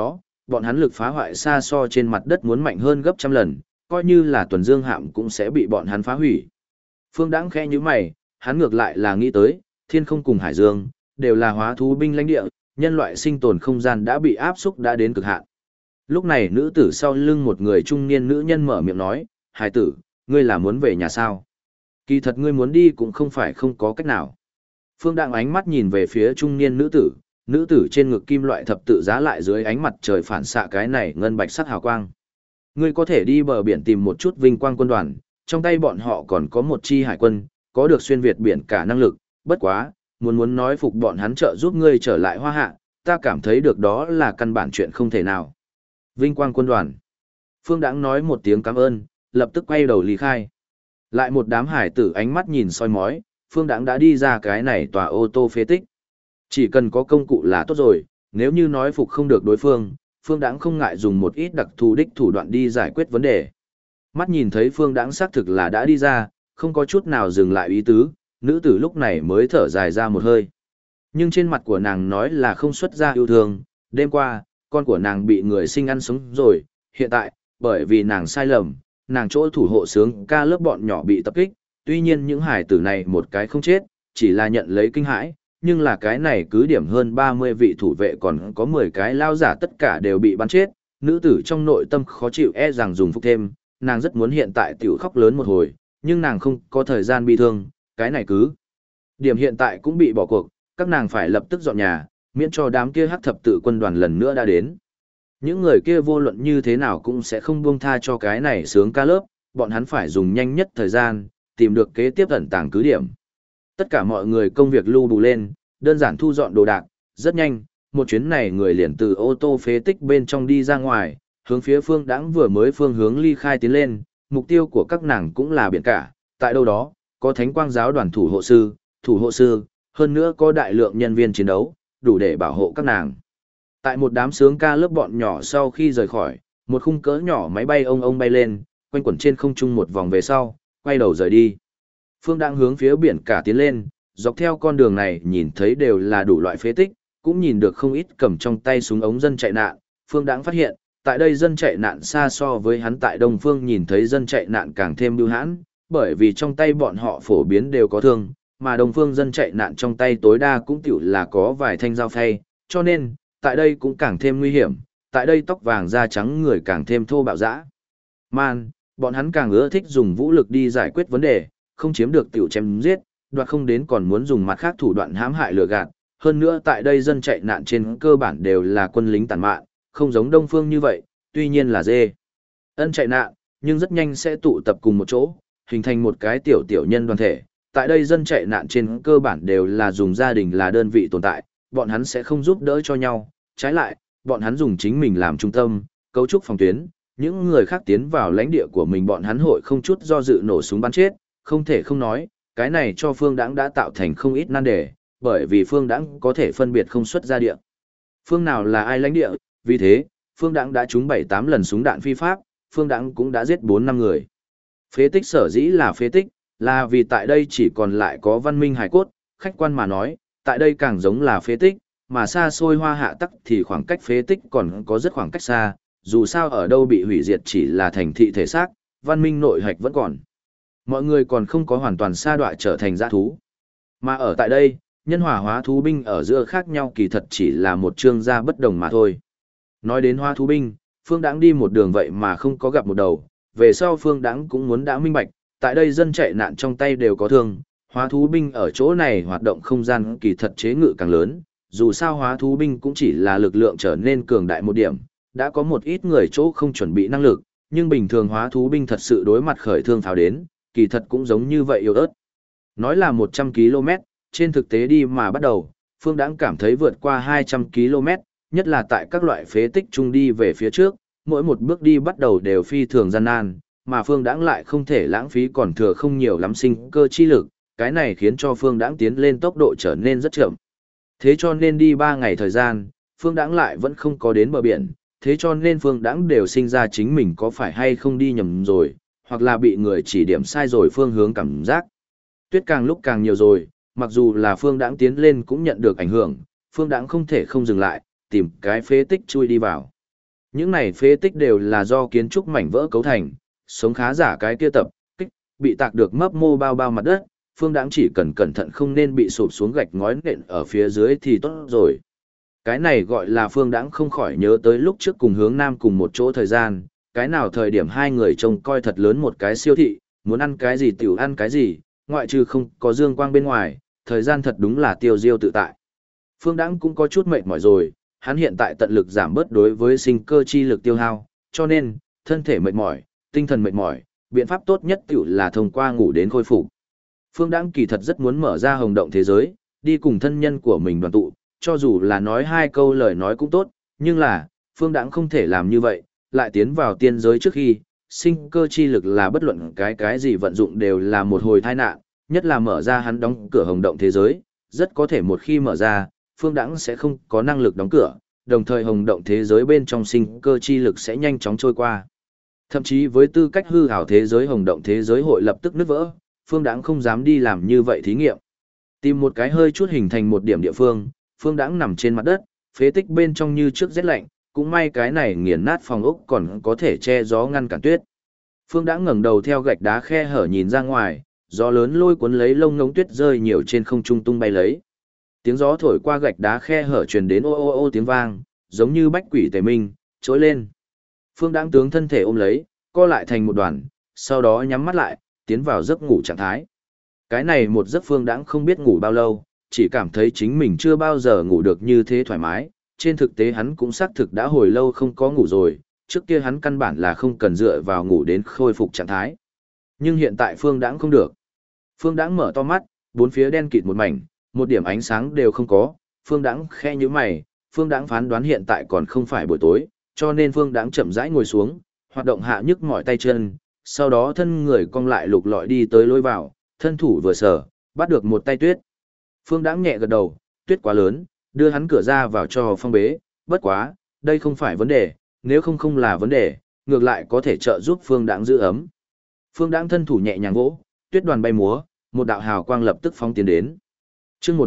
A: bọn hắn lực phá hoại xa so trên mặt đất muốn mạnh hơn gấp trăm lần, coi như là tuần dương hạm cũng sẽ bị bọn hắn phá hủy. Phương Đãng khẽ như mày, hắn ngược lại là nghĩ tới, thiên không cùng hải dương, đều là hóa thú binh lãnh địa, nhân loại sinh tồn không gian đã bị áp xúc đã đến cực hạn. Lúc này nữ tử sau lưng một người trung niên nữ nhân mở miệng nói, hải tử, ngươi là muốn về nhà sao? Kỳ thật ngươi muốn đi cũng không phải không có cách nào. Phương Đãng ánh mắt nhìn về phía trung niên nữ tử trên ngực kim loại thập tự giá lại dưới ánh mặt trời phản xạ cái này ngân bạch sắc hào quang. Ngươi có thể đi bờ biển tìm một chút vinh quang quân đoàn, trong tay bọn họ còn có một chi hải quân, có được xuyên việt biển cả năng lực, bất quá, muốn nói phục bọn hắn trợ giúp ngươi trở lại Hoa Hạ, ta cảm thấy được đó là căn bản chuyện không thể nào. Vinh quang quân đoàn. Phương Đãng nói một tiếng cảm ơn, lập tức quay đầu lý khai. Lại một đám hải tử ánh mắt nhìn soi mói, Phương Đãng đã đi ra cái này tòa ô tô phế tích. Chỉ cần có công cụ là tốt rồi, nếu như nói phục không được đối phương, Phương Đãng không ngại dùng một ít đặc thù đích thủ đoạn đi giải quyết vấn đề. Mắt nhìn thấy Phương Đãng xác thực là đã đi ra, không có chút nào dừng lại ý tứ, nữ tử lúc này mới thở dài ra một hơi. Nhưng trên mặt của nàng nói là không xuất ra yêu thương, đêm qua, con của nàng bị người sinh ăn sống rồi, hiện tại, bởi vì nàng sai lầm, nàng chỗ thủ hộ sướng ca lớp bọn nhỏ bị tập kích, tuy nhiên những hải tử này một cái không chết, chỉ là nhận lấy kinh hãi, nhưng là cái này cứ điểm hơn 30 vị thủ vệ còn có 10 cái lao giả tất cả đều bị bắn chết, nữ tử trong nội tâm khó chịu e rằng dùng phúc thêm, nàng rất muốn hiện tại tiểu khóc lớn một hồi, nhưng nàng không có thời gian bi thương, cái này cứ. Điểm hiện tại cũng bị bỏ cuộc, các nàng phải lập tức dọn nhà, miễn cho đám kia hắc thập tự quân đoàn lần nữa đã đến. Những người kia vô luận như thế nào cũng sẽ không buông tha cho cái này sướng ca lớp, bọn hắn phải dùng nhanh nhất thời gian, tìm được kế tiếp ẩn tàng cứ điểm. Tất cả mọi người công việc lưu bù lên, đơn giản thu dọn đồ đạc, rất nhanh, một chuyến này người liền từ ô tô phế tích bên trong đi ra ngoài, hướng phía Phương Đãng vừa mới phương hướng ly khai tiến lên, mục tiêu của các nàng cũng là biển cả, tại đâu đó, có Thánh Quang giáo đoàn thủ hộ sư, hơn nữa có đại lượng nhân viên chiến đấu, đủ để bảo hộ các nàng. Tại một đám sướng ca lớp bọn nhỏ sau khi rời khỏi, một khung cỡ nhỏ máy bay ông bay lên, quanh quẩn trên không trung một vòng về sau, quay đầu rời đi. Phương Đãng hướng phía biển cả tiến lên, dọc theo con đường này nhìn thấy đều là đủ loại phế tích, cũng nhìn được không ít cầm trong tay súng ống dân chạy nạn. Phương Đãng phát hiện, tại đây dân chạy nạn xa so với hắn tại Đông Phương nhìn thấy dân chạy nạn càng thêm bưu hãn, bởi vì trong tay bọn họ phổ biến đều có thương, mà Đông Phương dân chạy nạn trong tay tối đa cũng tiểu là có vài thanh dao phay, cho nên, tại đây cũng càng thêm nguy hiểm, tại đây tóc vàng da trắng người càng thêm thô bạo dã. Man, bọn hắn càng ưa thích dùng vũ lực đi giải quyết vấn đề, không chiếm được tiểu chém giết, đoạt không đến còn muốn dùng mặt khác thủ đoạn hãm hại lừa gạt. Hơn nữa tại đây dân chạy nạn trên cơ bản đều là quân lính tàn mạn, không giống Đông Phương như vậy, tuy nhiên là dê. Ân chạy nạn, nhưng rất nhanh sẽ tụ tập cùng một chỗ, hình thành một cái tiểu nhân đoàn thể. Tại đây dân chạy nạn trên cơ bản đều là dùng gia đình là đơn vị tồn tại, bọn hắn sẽ không giúp đỡ cho nhau, trái lại, bọn hắn dùng chính mình làm trung tâm, cấu trúc phòng tuyến, những người khác tiến vào lãnh địa của mình bọn hắn hội không chút do dự nổ súng bắn chết, không thể không nói, cái này cho Phương Đãng đã tạo thành không ít nan đề, bởi vì Phương Đãng có thể phân biệt không xuất ra địa. Phương nào là ai lãnh địa, vì thế, Phương Đãng đã trúng 7-8 lần súng đạn phi pháp, Phương Đãng cũng đã giết 4-5 người. Phế tích sở dĩ là phế tích, là vì tại đây chỉ còn lại có văn minh hải cốt, khách quan mà nói, tại đây càng giống là phế tích, mà xa xôi Hoa Hạ tắc thì khoảng cách phế tích còn có rất khoảng cách xa, dù sao ở đâu bị hủy diệt chỉ là thành thị thể xác, văn minh nội hạch vẫn còn. Mọi người còn không có hoàn toàn sa đọa trở thành dã thú. Mà ở tại đây, nhân hòa hóa thú binh ở giữa khác nhau kỳ thật chỉ là một chương gia bất đồng mà thôi. Nói đến hóa thú binh, Phương Đãng đi một đường vậy mà không có gặp một đầu, về sau Phương Đãng cũng muốn đã minh bạch, tại đây dân chạy nạn trong tay đều có thương, hóa thú binh ở chỗ này hoạt động không gian kỳ thật chế ngự càng lớn, dù sao hóa thú binh cũng chỉ là lực lượng trở nên cường đại một điểm, đã có một ít người chỗ không chuẩn bị năng lực, nhưng bình thường hóa thú binh thật sự đối mặt khởi thương pháo đến, kỳ thật cũng giống như vậy yếu ớt. Nói là 100 km, trên thực tế đi mà bắt đầu, Phương Đãng cảm thấy vượt qua 200 km, nhất là tại các loại phế tích trung đi về phía trước, mỗi một bước đi bắt đầu đều phi thường gian nan, mà Phương Đãng lại không thể lãng phí còn thừa không nhiều lắm sinh cơ chi lực, cái này khiến cho Phương Đãng tiến lên tốc độ trở nên rất chậm. Thế cho nên đi 3 ngày thời gian, Phương Đãng lại vẫn không có đến bờ biển, thế cho nên Phương Đãng đều sinh ra chính mình có phải hay không đi nhầm rồi, hoặc là bị người chỉ điểm sai rồi phương hướng cảm giác. Tuyết càng lúc càng nhiều rồi, mặc dù là Phương Đãng tiến lên cũng nhận được ảnh hưởng, Phương Đãng không thể không dừng lại, tìm cái phế tích chui đi vào. Những này phế tích đều là do kiến trúc mảnh vỡ cấu thành, sống khá giả cái kia tập, kích, bị tạc được mấp mô bao bao mặt đất, Phương Đãng chỉ cần cẩn thận không nên bị sụp xuống gạch ngói nện ở phía dưới thì tốt rồi. Cái này gọi là Phương Đãng không khỏi nhớ tới lúc trước cùng Hướng Nam cùng một chỗ thời gian, cái nào thời điểm hai người trông coi thật lớn một cái siêu thị, muốn ăn cái gì tiểu ăn cái gì, ngoại trừ không có dương quang bên ngoài, thời gian thật đúng là tiêu diêu tự tại. Phương Đãng cũng có chút mệt mỏi rồi, hắn hiện tại tận lực giảm bớt đối với sinh cơ chi lực tiêu hao, cho nên, thân thể mệt mỏi, tinh thần mệt mỏi, biện pháp tốt nhất tiểu là thông qua ngủ đến khôi phục. Phương Đãng kỳ thật rất muốn mở ra hồng động thế giới, đi cùng thân nhân của mình đoàn tụ, cho dù là nói hai câu lời nói cũng tốt, nhưng là, Phương Đãng không thể làm như vậy, lại tiến vào tiên giới trước khi, sinh cơ chi lực là bất luận cái gì vận dụng đều là một hồi tai nạn, nhất là mở ra hắn đóng cửa hồng động thế giới, rất có thể một khi mở ra, Phương Đãng sẽ không có năng lực đóng cửa, đồng thời hồng động thế giới bên trong sinh cơ chi lực sẽ nhanh chóng trôi qua. Thậm chí với tư cách hư ảo thế giới hồng động thế giới hội lập tức nứt vỡ, Phương Đãng không dám đi làm như vậy thí nghiệm. Tìm một cái hơi chút hình thành một điểm địa phương, Phương Đãng nằm trên mặt đất, phế tích bên trong như trước rét lạnh, cũng may cái này nghiền nát phòng ốc còn có thể che gió ngăn cản tuyết. Phương Đãng ngẩng đầu theo gạch đá khe hở nhìn ra ngoài, gió lớn lôi cuốn lấy lông ngỗng tuyết rơi nhiều trên không trung tung bay lấy. Tiếng gió thổi qua gạch đá khe hở truyền đến ô ô ô tiếng vang, giống như bách quỷ tề minh, trỗi lên. Phương Đãng tướng thân thể ôm lấy, co lại thành một đoàn, sau đó nhắm mắt lại, tiến vào giấc ngủ trạng thái. Cái này một giấc Phương Đãng không biết ngủ bao lâu, chỉ cảm thấy chính mình chưa bao giờ ngủ được như thế thoải mái. Trên thực tế hắn cũng xác thực đã hồi lâu không có ngủ rồi, trước kia hắn căn bản là không cần dựa vào ngủ đến khôi phục trạng thái. Nhưng hiện tại Phương Đãng không được. Phương Đãng mở to mắt, bốn phía đen kịt một mảnh, một điểm ánh sáng đều không có. Phương Đãng khẽ nhíu mày, Phương Đãng phán đoán hiện tại còn không phải buổi tối, cho nên Phương Đãng chậm rãi ngồi xuống, hoạt động hạ nhức mỏi tay chân, sau đó thân người cong lại lục lọi đi tới lối vào, thân thủ vừa sở, bắt được một tay tuyết. Phương Đãng nhẹ gật đầu, tuyết quá lớn, đưa hắn cửa ra vào cho phong bế, bất quá, đây không phải vấn đề, nếu không là vấn đề, ngược lại có thể trợ giúp Phương Đãng giữ ấm. Phương Đãng thân thủ nhẹ nhàng vỗ, tuyết đoàn bay múa, một đạo hào quang lập tức phóng tiến đến. Chương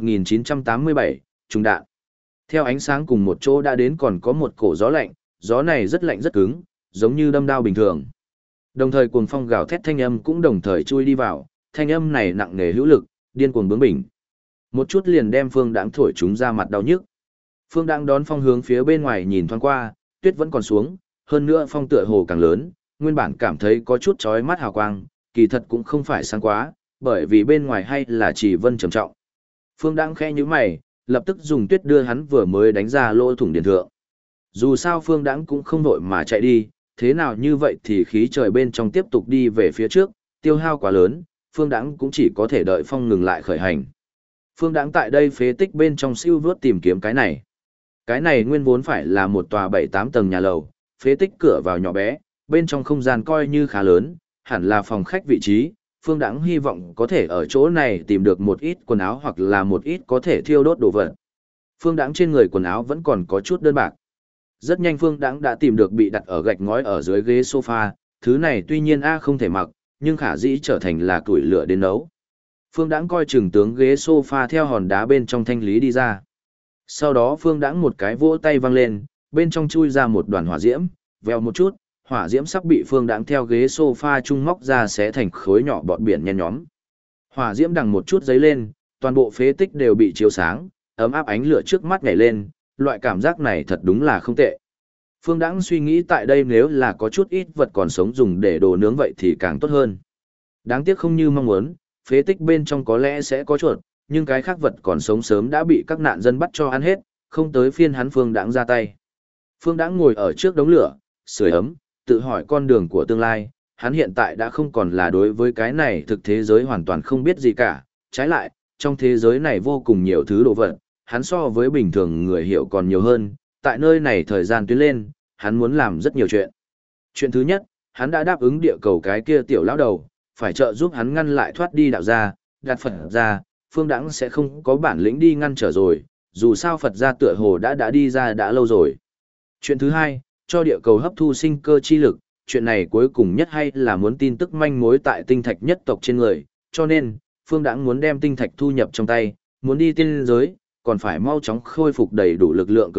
A: 1987, trùng đạn. Theo ánh sáng cùng một chỗ đã đến còn có một cổ gió này rất lạnh rất cứng, giống như đâm đao bình thường. Đồng thời cuồng phong gào thét thanh âm cũng đồng thời chui đi vào, thanh âm này nặng nề hữu lực, điên cuồng bướng bỉnh. Một chút liền đem Phương Đãng thổi chúng ra mặt đau nhức. Phương Đãng đón phong hướng phía bên ngoài nhìn thoáng qua, tuyết vẫn còn xuống, hơn nữa phong tựa hồ càng lớn, nguyên bản cảm thấy có chút chói mắt hào quang, kỳ thật cũng không phải sáng quá, bởi vì bên ngoài hay là chỉ vân trầm trọng. Phương Đãng khẽ nhíu mày, lập tức dùng tuyết đưa hắn vừa mới đánh ra lỗ thủng điện thượng. Dù sao Phương Đãng cũng không vội mà chạy đi, thế nào như vậy thì khí trời bên trong tiếp tục đi về phía trước, tiêu hao quá lớn, Phương Đãng cũng chỉ có thể đợi phong ngừng lại khởi hành. Phương Đãng tại đây phế tích bên trong siêu vớt tìm kiếm cái này. Cái này nguyên vốn phải là một tòa 7-8 tầng nhà lầu, phế tích cửa vào nhỏ bé, bên trong không gian coi như khá lớn, hẳn là phòng khách vị trí. Phương Đãng hy vọng có thể ở chỗ này tìm được một ít quần áo hoặc là một ít có thể thiêu đốt đồ vật. Phương Đãng trên người quần áo vẫn còn có chút đơn bạc. Rất nhanh Phương Đãng đã tìm được bị đặt ở gạch ngói ở dưới ghế sofa, thứ này tuy nhiên không thể mặc, nhưng khả dĩ trở thành là củi lửa đến nấu. Phương Đãng coi chừng tướng ghế sofa theo hòn đá bên trong thanh lý đi ra. Sau đó Phương Đãng một cái vỗ tay văng lên, bên trong chui ra một đoàn hỏa diễm, vèo một chút, hỏa diễm sắp bị Phương Đãng theo ghế sofa trung móc ra xé thành khối nhỏ bọt biển nhen nhóm. Hỏa diễm đằng một chút giấy lên, toàn bộ phế tích đều bị chiếu sáng, ấm áp ánh lửa trước mắt nhảy lên, loại cảm giác này thật đúng là không tệ. Phương Đãng suy nghĩ tại đây nếu là có chút ít vật còn sống dùng để đồ nướng vậy thì càng tốt hơn. Đáng tiếc không như mong muốn, phế tích bên trong có lẽ sẽ có chuột, nhưng cái khác vật còn sống sớm đã bị các nạn dân bắt cho ăn hết, không tới phiên hắn Phương Đãng ra tay. Phương Đãng ngồi ở trước đống lửa, sưởi ấm, tự hỏi con đường của tương lai, hắn hiện tại đã không còn là đối với cái này thực thế giới hoàn toàn không biết gì cả, trái lại, trong thế giới này vô cùng nhiều thứ đồ vật, hắn so với bình thường người hiểu còn nhiều hơn, tại nơi này thời gian tuyến lên, hắn muốn làm rất nhiều chuyện. Chuyện thứ nhất, hắn đã đáp ứng địa cầu cái kia tiểu lão đầu, phải trợ giúp hắn ngăn lại thoát đi đạo gia, đặt Phật ra, Phương Đãng sẽ không có bản lĩnh đi ngăn trở rồi, dù sao Phật gia tựa hồ đã đi ra đã lâu rồi. Chuyện thứ hai, cho địa cầu hấp thu sinh cơ chi lực, chuyện này cuối cùng nhất hay là muốn tin tức manh mối tại tinh thạch nhất tộc trên người, cho nên, Phương Đãng muốn đem tinh thạch thu nhập trong tay, muốn đi tiên giới, còn phải mau chóng khôi phục đầy đủ lực lượng cường đại,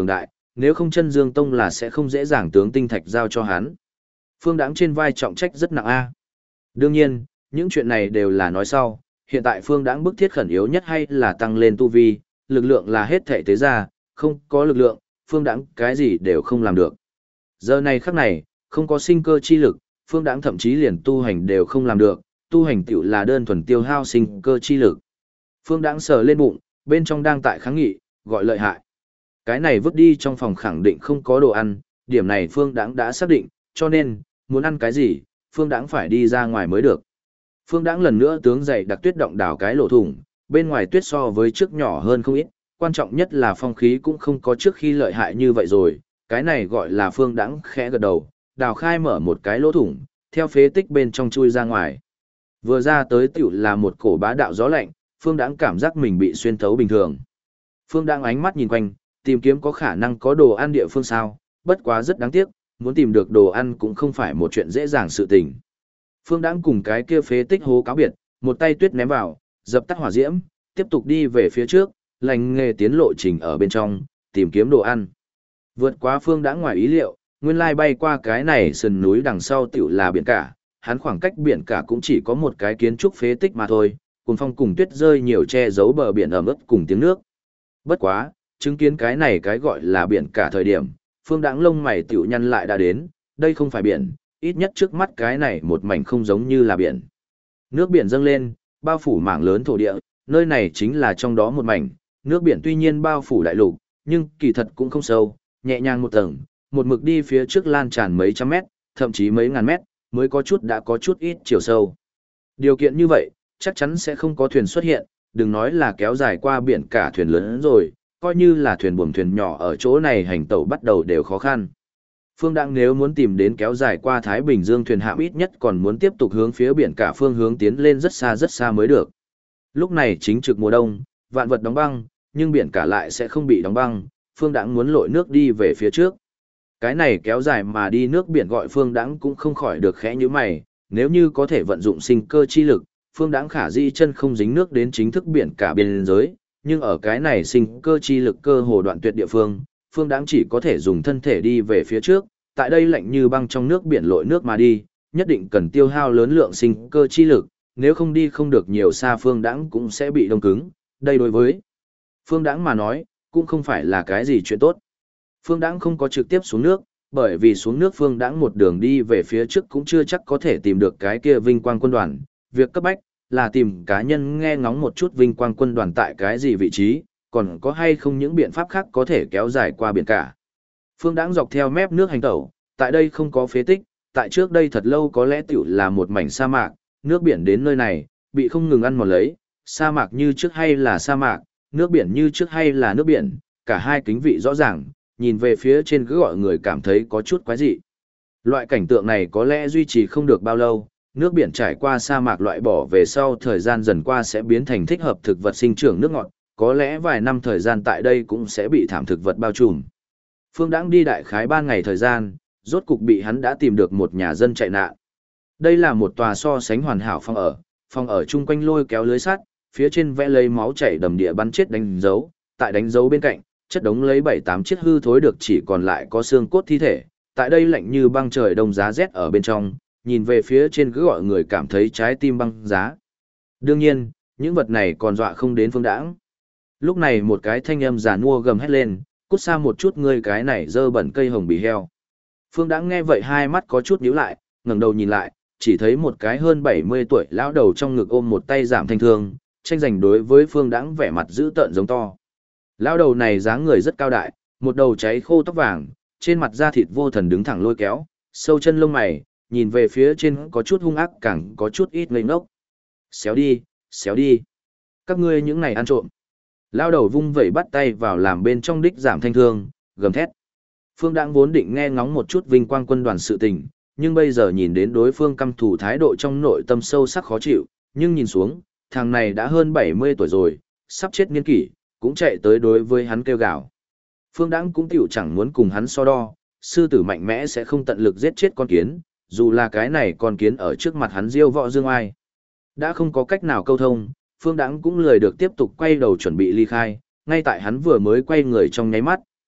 A: nếu không Chân Dương Tông là sẽ không dễ dàng tướng tinh thạch giao cho hắn. Phương Đãng trên vai trọng trách rất nặng a. Đương nhiên, những chuyện này đều là nói sau, hiện tại Phương Đãng bức thiết khẩn yếu nhất hay là tăng lên tu vi, lực lượng là hết thảy tế ra, không có lực lượng, Phương Đãng cái gì đều không làm được. Giờ này khắc này, không có sinh cơ chi lực, Phương Đãng thậm chí liền tu hành đều không làm được, tu hành tiểu là đơn thuần tiêu hao sinh cơ chi lực. Phương Đãng sờ lên bụng, bên trong đang tại kháng nghị, gọi lợi hại. Cái này vứt đi trong phòng khẳng định không có đồ ăn, điểm này Phương Đãng đã xác định, cho nên, muốn ăn cái gì, Phương Đãng phải đi ra ngoài mới được. Phương Đãng lần nữa tướng dậy đặc tuyết động đào cái lỗ thủng, bên ngoài tuyết so với trước nhỏ hơn không ít, quan trọng nhất là phong khí cũng không có trước khi lợi hại như vậy rồi, cái này gọi là Phương Đãng khẽ gật đầu, đào khai mở một cái lỗ thủng, theo phế tích bên trong chui ra ngoài. Vừa ra tới tiểu là một cổ bá đạo gió lạnh, Phương Đãng cảm giác mình bị xuyên thấu bình thường. Phương Đãng ánh mắt nhìn quanh, tìm kiếm có khả năng có đồ ăn địa phương sao, bất quá rất đáng tiếc, muốn tìm được đồ ăn cũng không phải một chuyện dễ dàng sự tình. Phương Đãng cùng cái kia phế tích hố cáo biệt, một tay tuyết ném vào, dập tắt hỏa diễm, tiếp tục đi về phía trước, lành nghề tiến lộ trình ở bên trong, tìm kiếm đồ ăn. Vượt quá Phương Đãng ngoài ý liệu, nguyên lai bay qua cái này sườn núi đằng sau tiểu là biển cả, hắn khoảng cách biển cả cũng chỉ có một cái kiến trúc phế tích mà thôi, cùng phong cùng tuyết rơi nhiều che giấu bờ biển ẩm ướt cùng tiếng nước. Bất quá, chứng kiến cái này cái gọi là biển cả thời điểm, Phương Đãng lông mày tiểu nhăn lại đã đến, đây không phải biển, ít nhất trước mắt cái này một mảnh không giống như là biển. Nước biển dâng lên, bao phủ mảng lớn thổ địa, nơi này chính là trong đó một mảnh, nước biển tuy nhiên bao phủ đại lục, nhưng kỳ thật cũng không sâu, nhẹ nhàng một tầng, một mực đi phía trước lan tràn mấy trăm mét, thậm chí mấy ngàn mét, mới có chút đã có chút ít chiều sâu. Điều kiện như vậy, chắc chắn sẽ không có thuyền xuất hiện, đừng nói là kéo dài qua biển cả thuyền lớn rồi, coi như là thuyền buồm thuyền nhỏ ở chỗ này hành tẩu bắt đầu đều khó khăn. Phương Đãng nếu muốn tìm đến kéo dài qua Thái Bình Dương thuyền hạm ít nhất còn muốn tiếp tục hướng phía biển cả phương hướng tiến lên rất xa mới được. Lúc này chính trực mùa đông, vạn vật đóng băng, nhưng biển cả lại sẽ không bị đóng băng, Phương Đãng muốn lội nước đi về phía trước. Cái này kéo dài mà đi nước biển gọi Phương Đãng cũng không khỏi được khẽ như mày, nếu như có thể vận dụng sinh cơ chi lực, Phương Đãng khả di chân không dính nước đến chính thức biển cả biên giới, nhưng ở cái này sinh cơ chi lực cơ hồ đoạn tuyệt địa phương, Phương Đãng chỉ có thể dùng thân thể đi về phía trước, tại đây lạnh như băng trong nước biển lội nước mà đi, nhất định cần tiêu hao lớn lượng sinh cơ chi lực, nếu không đi không được nhiều xa Phương Đãng cũng sẽ bị đông cứng, đây đối với Phương Đãng mà nói, cũng không phải là cái gì chuyện tốt. Phương Đãng không có trực tiếp xuống nước, bởi vì xuống nước Phương Đãng một đường đi về phía trước cũng chưa chắc có thể tìm được cái kia Vinh Quang quân đoàn, việc cấp bách là tìm cá nhân nghe ngóng một chút Vinh Quang quân đoàn tại cái gì vị trí, còn có hay không những biện pháp khác có thể kéo dài qua biển cả. Phương Đãng dọc theo mép nước hành tẩu, tại đây không có phế tích, tại trước đây thật lâu có lẽ tiểu là một mảnh sa mạc, nước biển đến nơi này, bị không ngừng ăn mòn lấy, sa mạc như trước hay là sa mạc, nước biển như trước hay là nước biển, cả hai kính vị rõ ràng, nhìn về phía trên cứ gọi người cảm thấy có chút quái dị. Loại cảnh tượng này có lẽ duy trì không được bao lâu, nước biển trải qua sa mạc loại bỏ về sau thời gian dần qua sẽ biến thành thích hợp thực vật sinh trưởng nước ngọt, có lẽ vài năm thời gian tại đây cũng sẽ bị thảm thực vật bao trùm. Phương Đãng đi đại khái 3 ngày thời gian, rốt cục bị hắn đã tìm được một nhà dân chạy nạn. Đây là một tòa so sánh hoàn hảo phòng ở chung quanh lôi kéo lưới sắt, phía trên vẽ lấy máu chảy đầm địa bắn chết đánh dấu, tại đánh dấu bên cạnh, chất đống lấy 7-8 chiếc hư thối được chỉ còn lại có xương cốt thi thể, tại đây lạnh như băng trời đông giá rét ở bên trong, nhìn về phía trên cứ gọi người cảm thấy trái tim băng giá. Đương nhiên, những vật này còn dọa không đến Phương Đãng. Lúc này một cái thanh âm giàn mua gầm hét lên, cút xa một chút ngươi cái này dơ bẩn cây hồng bì heo. Phương Đãng nghe vậy hai mắt có chút nhíu lại, ngẩng đầu nhìn lại, chỉ thấy một cái hơn 70 tuổi lão đầu trong ngực ôm một tay giảm thanh thương, tranh giành đối với Phương Đãng vẻ mặt dữ tợn giống to. Lão đầu này dáng người rất cao đại, một đầu cháy khô tóc vàng, trên mặt da thịt vô thần đứng thẳng lôi kéo, sâu chân lông mày, nhìn về phía trên có chút hung ác càng có chút ít ngây ngốc. Xéo đi, xéo đi. Các ngươi những này ăn trộm. Lão đầu vung vẩy bắt tay vào làm bên trong đích giảm thanh thương, gầm thét. Phương Đãng vốn định nghe ngóng một chút Vinh Quang quân đoàn sự tình, nhưng bây giờ nhìn đến đối phương căm thù thái độ trong nội tâm sâu sắc khó chịu, nhưng nhìn xuống, thằng này đã hơn 70 tuổi rồi, sắp chết niên kỷ, cũng chạy tới đối với hắn kêu gào. Phương Đãng cũng tiểu chẳng muốn cùng hắn so đo, sư tử mạnh mẽ sẽ không tận lực giết chết con kiến, dù là cái này con kiến ở trước mặt hắn diêu võ dương ai. Đã không có cách nào câu thông, Phương Đãng cũng lười được tiếp tục quay đầu chuẩn bị ly khai, ngay tại hắn vừa mới quay người trong nháy mắt,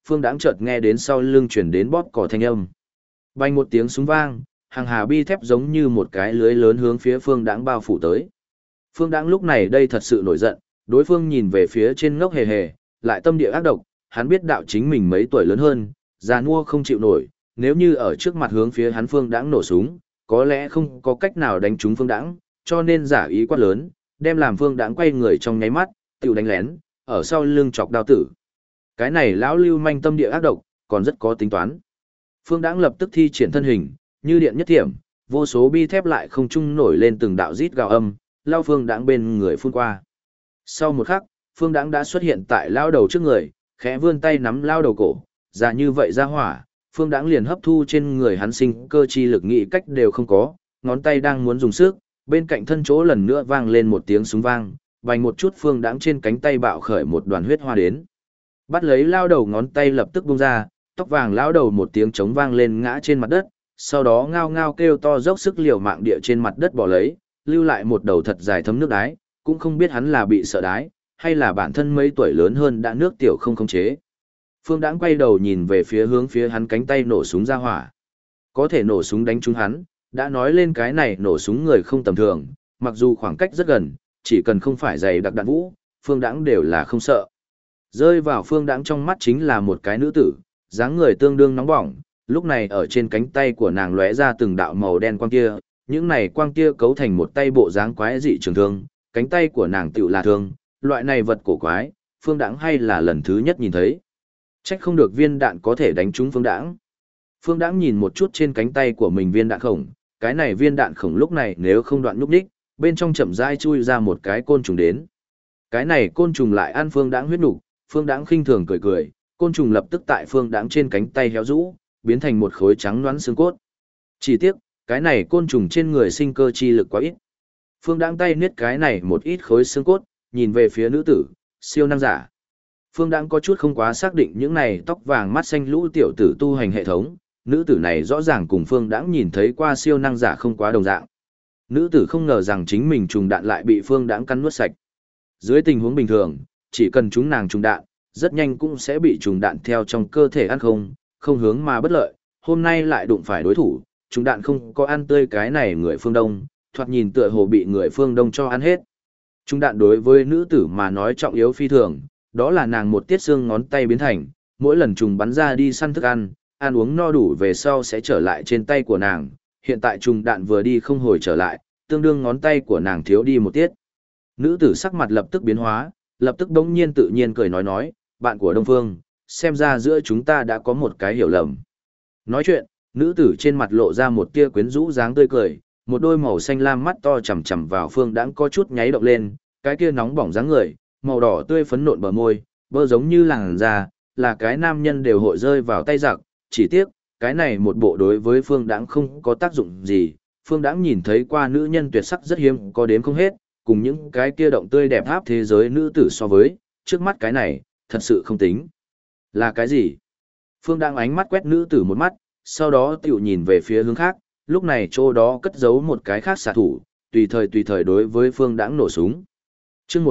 A: Phương Đãng chợt nghe đến sau lưng chuyển đến bóp cò thanh âm. Bành một tiếng súng vang, hàng hà bi thép giống như một cái lưới lớn hướng phía Phương Đãng bao phủ tới. Phương Đãng lúc này đây thật sự nổi giận, đối phương nhìn về phía trên ngốc hề hề, lại tâm địa ác độc, hắn biết đạo chính mình mấy tuổi lớn hơn, già nua không chịu nổi, nếu như ở trước mặt hướng phía hắn Phương Đãng nổ súng, có lẽ không có cách nào đánh trúng Phương Đãng, cho nên giả ý quát lớn, đem làm Phương Đãng quay người trong nháy mắt, tiểu đánh lén, ở sau lưng chọc đao tử. Cái này lão lưu manh tâm địa ác độc, còn rất có tính toán. Phương Đãng lập tức thi triển thân hình, như điện nhất thiểm, vô số bi thép lại không trung nổi lên từng đạo rít gào âm, lao Phương Đãng bên người phun qua. Sau một khắc, Phương Đãng đã xuất hiện tại lao đầu trước người, khẽ vươn tay nắm lao đầu cổ, ra như vậy ra hỏa, Phương Đãng liền hấp thu trên người hắn sinh cơ chi lực nghĩ cách đều không có, ngón tay đang muốn dùng sức, bên cạnh thân chỗ lần nữa vang lên một tiếng súng vang, bành một chút Phương Đãng trên cánh tay bạo khởi một đoàn huyết hoa đến. Bắt lấy lao đầu ngón tay lập tức bung ra, tóc vàng lao đầu một tiếng trống vang lên ngã trên mặt đất, sau đó ngao ngao kêu to dốc sức liều mạng địa trên mặt đất bỏ lấy, lưu lại một đầu thật dài thấm nước đái, cũng không biết hắn là bị sợ đái, hay là bản thân mấy tuổi lớn hơn đã nước tiểu không khống chế. Phương Đãng quay đầu nhìn về phía hướng phía hắn cánh tay nổ súng ra hỏa. Có thể nổ súng đánh trúng hắn, đã nói lên cái này nổ súng người không tầm thường, mặc dù khoảng cách rất gần, chỉ cần không phải dày đặc đạn vũ, Phương Đãng đều là không sợ. Rơi vào Phương Đãng trong mắt chính là một cái nữ tử, dáng người tương đương nóng bỏng, lúc này ở trên cánh tay của nàng lóe ra từng đạo màu đen quang kia, những này quang kia cấu thành một tay bộ dáng quái dị trường thương, cánh tay của nàng tựu là thương, loại này vật cổ quái, Phương Đãng hay là lần thứ nhất nhìn thấy. Trách không được viên đạn có thể đánh trúng Phương Đãng. Phương Đãng nhìn một chút trên cánh tay của mình viên đạn khổng, cái này viên đạn khổng lúc này nếu không đoạn nhúc nhích, bên trong chậm rãi chui ra một cái côn trùng đến. Cái này côn trùng lại ăn Phương Đãng huyết nục, Phương Đãng khinh thường cười cười, côn trùng lập tức tại Phương Đãng trên cánh tay héo rũ, biến thành một khối trắng nõn xương cốt. Chỉ tiếc, cái này côn trùng trên người sinh cơ chi lực quá ít. Phương Đãng tay niết cái này một ít khối xương cốt, nhìn về phía nữ tử, siêu năng giả. Phương Đãng có chút không quá xác định những này tóc vàng mắt xanh lũ tiểu tử tu hành hệ thống, nữ tử này rõ ràng cùng Phương Đãng nhìn thấy qua siêu năng giả không quá đồng dạng. Nữ tử không ngờ rằng chính mình trùng đạn lại bị Phương Đãng cắn nuốt sạch. Dưới tình huống bình thường, chỉ cần chúng nàng trùng đạn, rất nhanh cũng sẽ bị trùng đạn theo trong cơ thể ăn không hướng mà bất lợi. Hôm nay lại đụng phải đối thủ, trùng đạn không có ăn tươi cái này người phương Đông, thoạt nhìn tựa hồ bị người phương Đông cho ăn hết. Trùng đạn đối với nữ tử mà nói trọng yếu phi thường, đó là nàng một tiết xương ngón tay biến thành, mỗi lần trùng bắn ra đi săn thức ăn uống no đủ về sau sẽ trở lại trên tay của nàng. Hiện tại trùng đạn vừa đi không hồi trở lại, tương đương ngón tay của nàng thiếu đi một tiết. Nữ tử sắc mặt lập tức biến hóa, lập tức đống nhiên tự nhiên cười nói, bạn của Đông Phương, xem ra giữa chúng ta đã có một cái hiểu lầm. Nói chuyện, nữ tử trên mặt lộ ra một tia quyến rũ dáng tươi cười, một đôi màu xanh lam mắt to chằm chằm vào Phương Đãng có chút nháy động lên, cái kia nóng bỏng dáng người, màu đỏ tươi phấn nộn bờ môi, bơ giống như làn da, là cái nam nhân đều hội rơi vào tay giặc, chỉ tiếc, cái này một bộ đối với Phương Đãng không có tác dụng gì. Phương Đãng nhìn thấy qua nữ nhân tuyệt sắc rất hiếm có đếm không hết, cùng những cái kia động tươi đẹp áp thế giới nữ tử so với, trước mắt cái này, thật sự không tính. Là cái gì? Phương Đãng ánh mắt quét nữ tử một mắt, sau đó tiểu nhìn về phía hướng khác, lúc này chỗ đó cất giấu một cái khác xạ thủ, tùy thời đối với Phương Đãng nổ súng. Chương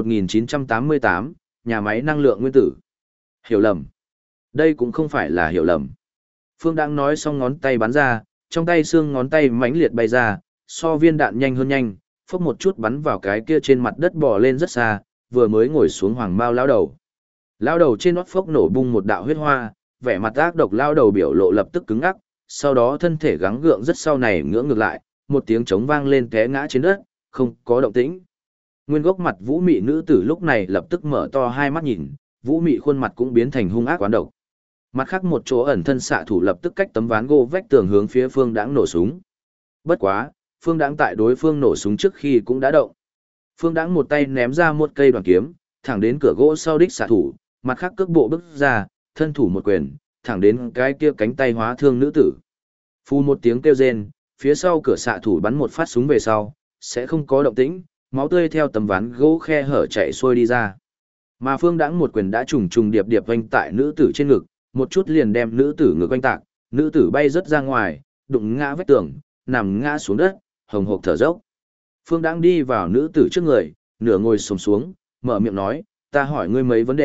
A: 1988, nhà máy năng lượng nguyên tử. Hiểu lầm. Đây cũng không phải là hiểu lầm. Phương Đãng nói xong ngón tay bắn ra, trong tay xương ngón tay mãnh liệt bay ra, so viên đạn nhanh hơn nhanh, phốc một chút bắn vào cái kia trên mặt đất bò lên rất xa, vừa mới ngồi xuống hoàng mao lão đầu. Lão đầu trên nót phốc nổ bung một đạo huyết hoa, vẻ mặt ác độc lão đầu biểu lộ lập tức cứng ngắc, sau đó thân thể gắng gượng rất sau này ngưỡng ngược lại, một tiếng trống vang lên té ngã trên đất, không có động tĩnh. Nguyên gốc mặt vũ mị nữ tử lúc này lập tức mở to hai mắt nhìn, vũ mị khuôn mặt cũng biến thành hung ác quán độc. Mặt khác một chỗ ẩn thân xạ thủ lập tức cách tấm ván gỗ vách tường hướng phía Phương Đãng nổ súng. Bất quá, Phương Đãng tại đối phương nổ súng trước khi cũng đã động. Phương Đãng một tay ném ra một cây đoàn kiếm, thẳng đến cửa gỗ sau đích xạ thủ, mặt khác cước bộ bước ra, thân thủ một quyền, thẳng đến cái kia cánh tay hóa thương nữ tử. Phu một tiếng kêu rên, phía sau cửa xạ thủ bắn một phát súng về sau, sẽ không có động tĩnh, máu tươi theo tấm ván gỗ khe hở chảy xuôi đi ra. Mà Phương Đãng một quyền đã trùng trùng điệp điệp vênh tại nữ tử trên ngực, một chút liền đem nữ tử ngực oanh tạc, nữ tử bay rất ra ngoài, đụng ngã vách tường, nằm ngã xuống đất, hồng hộc thở dốc. Phương Đãng đi vào nữ tử trước người, nửa ngồi xổm xuống, mở miệng nói, ta hỏi ngươi mấy vấn đề,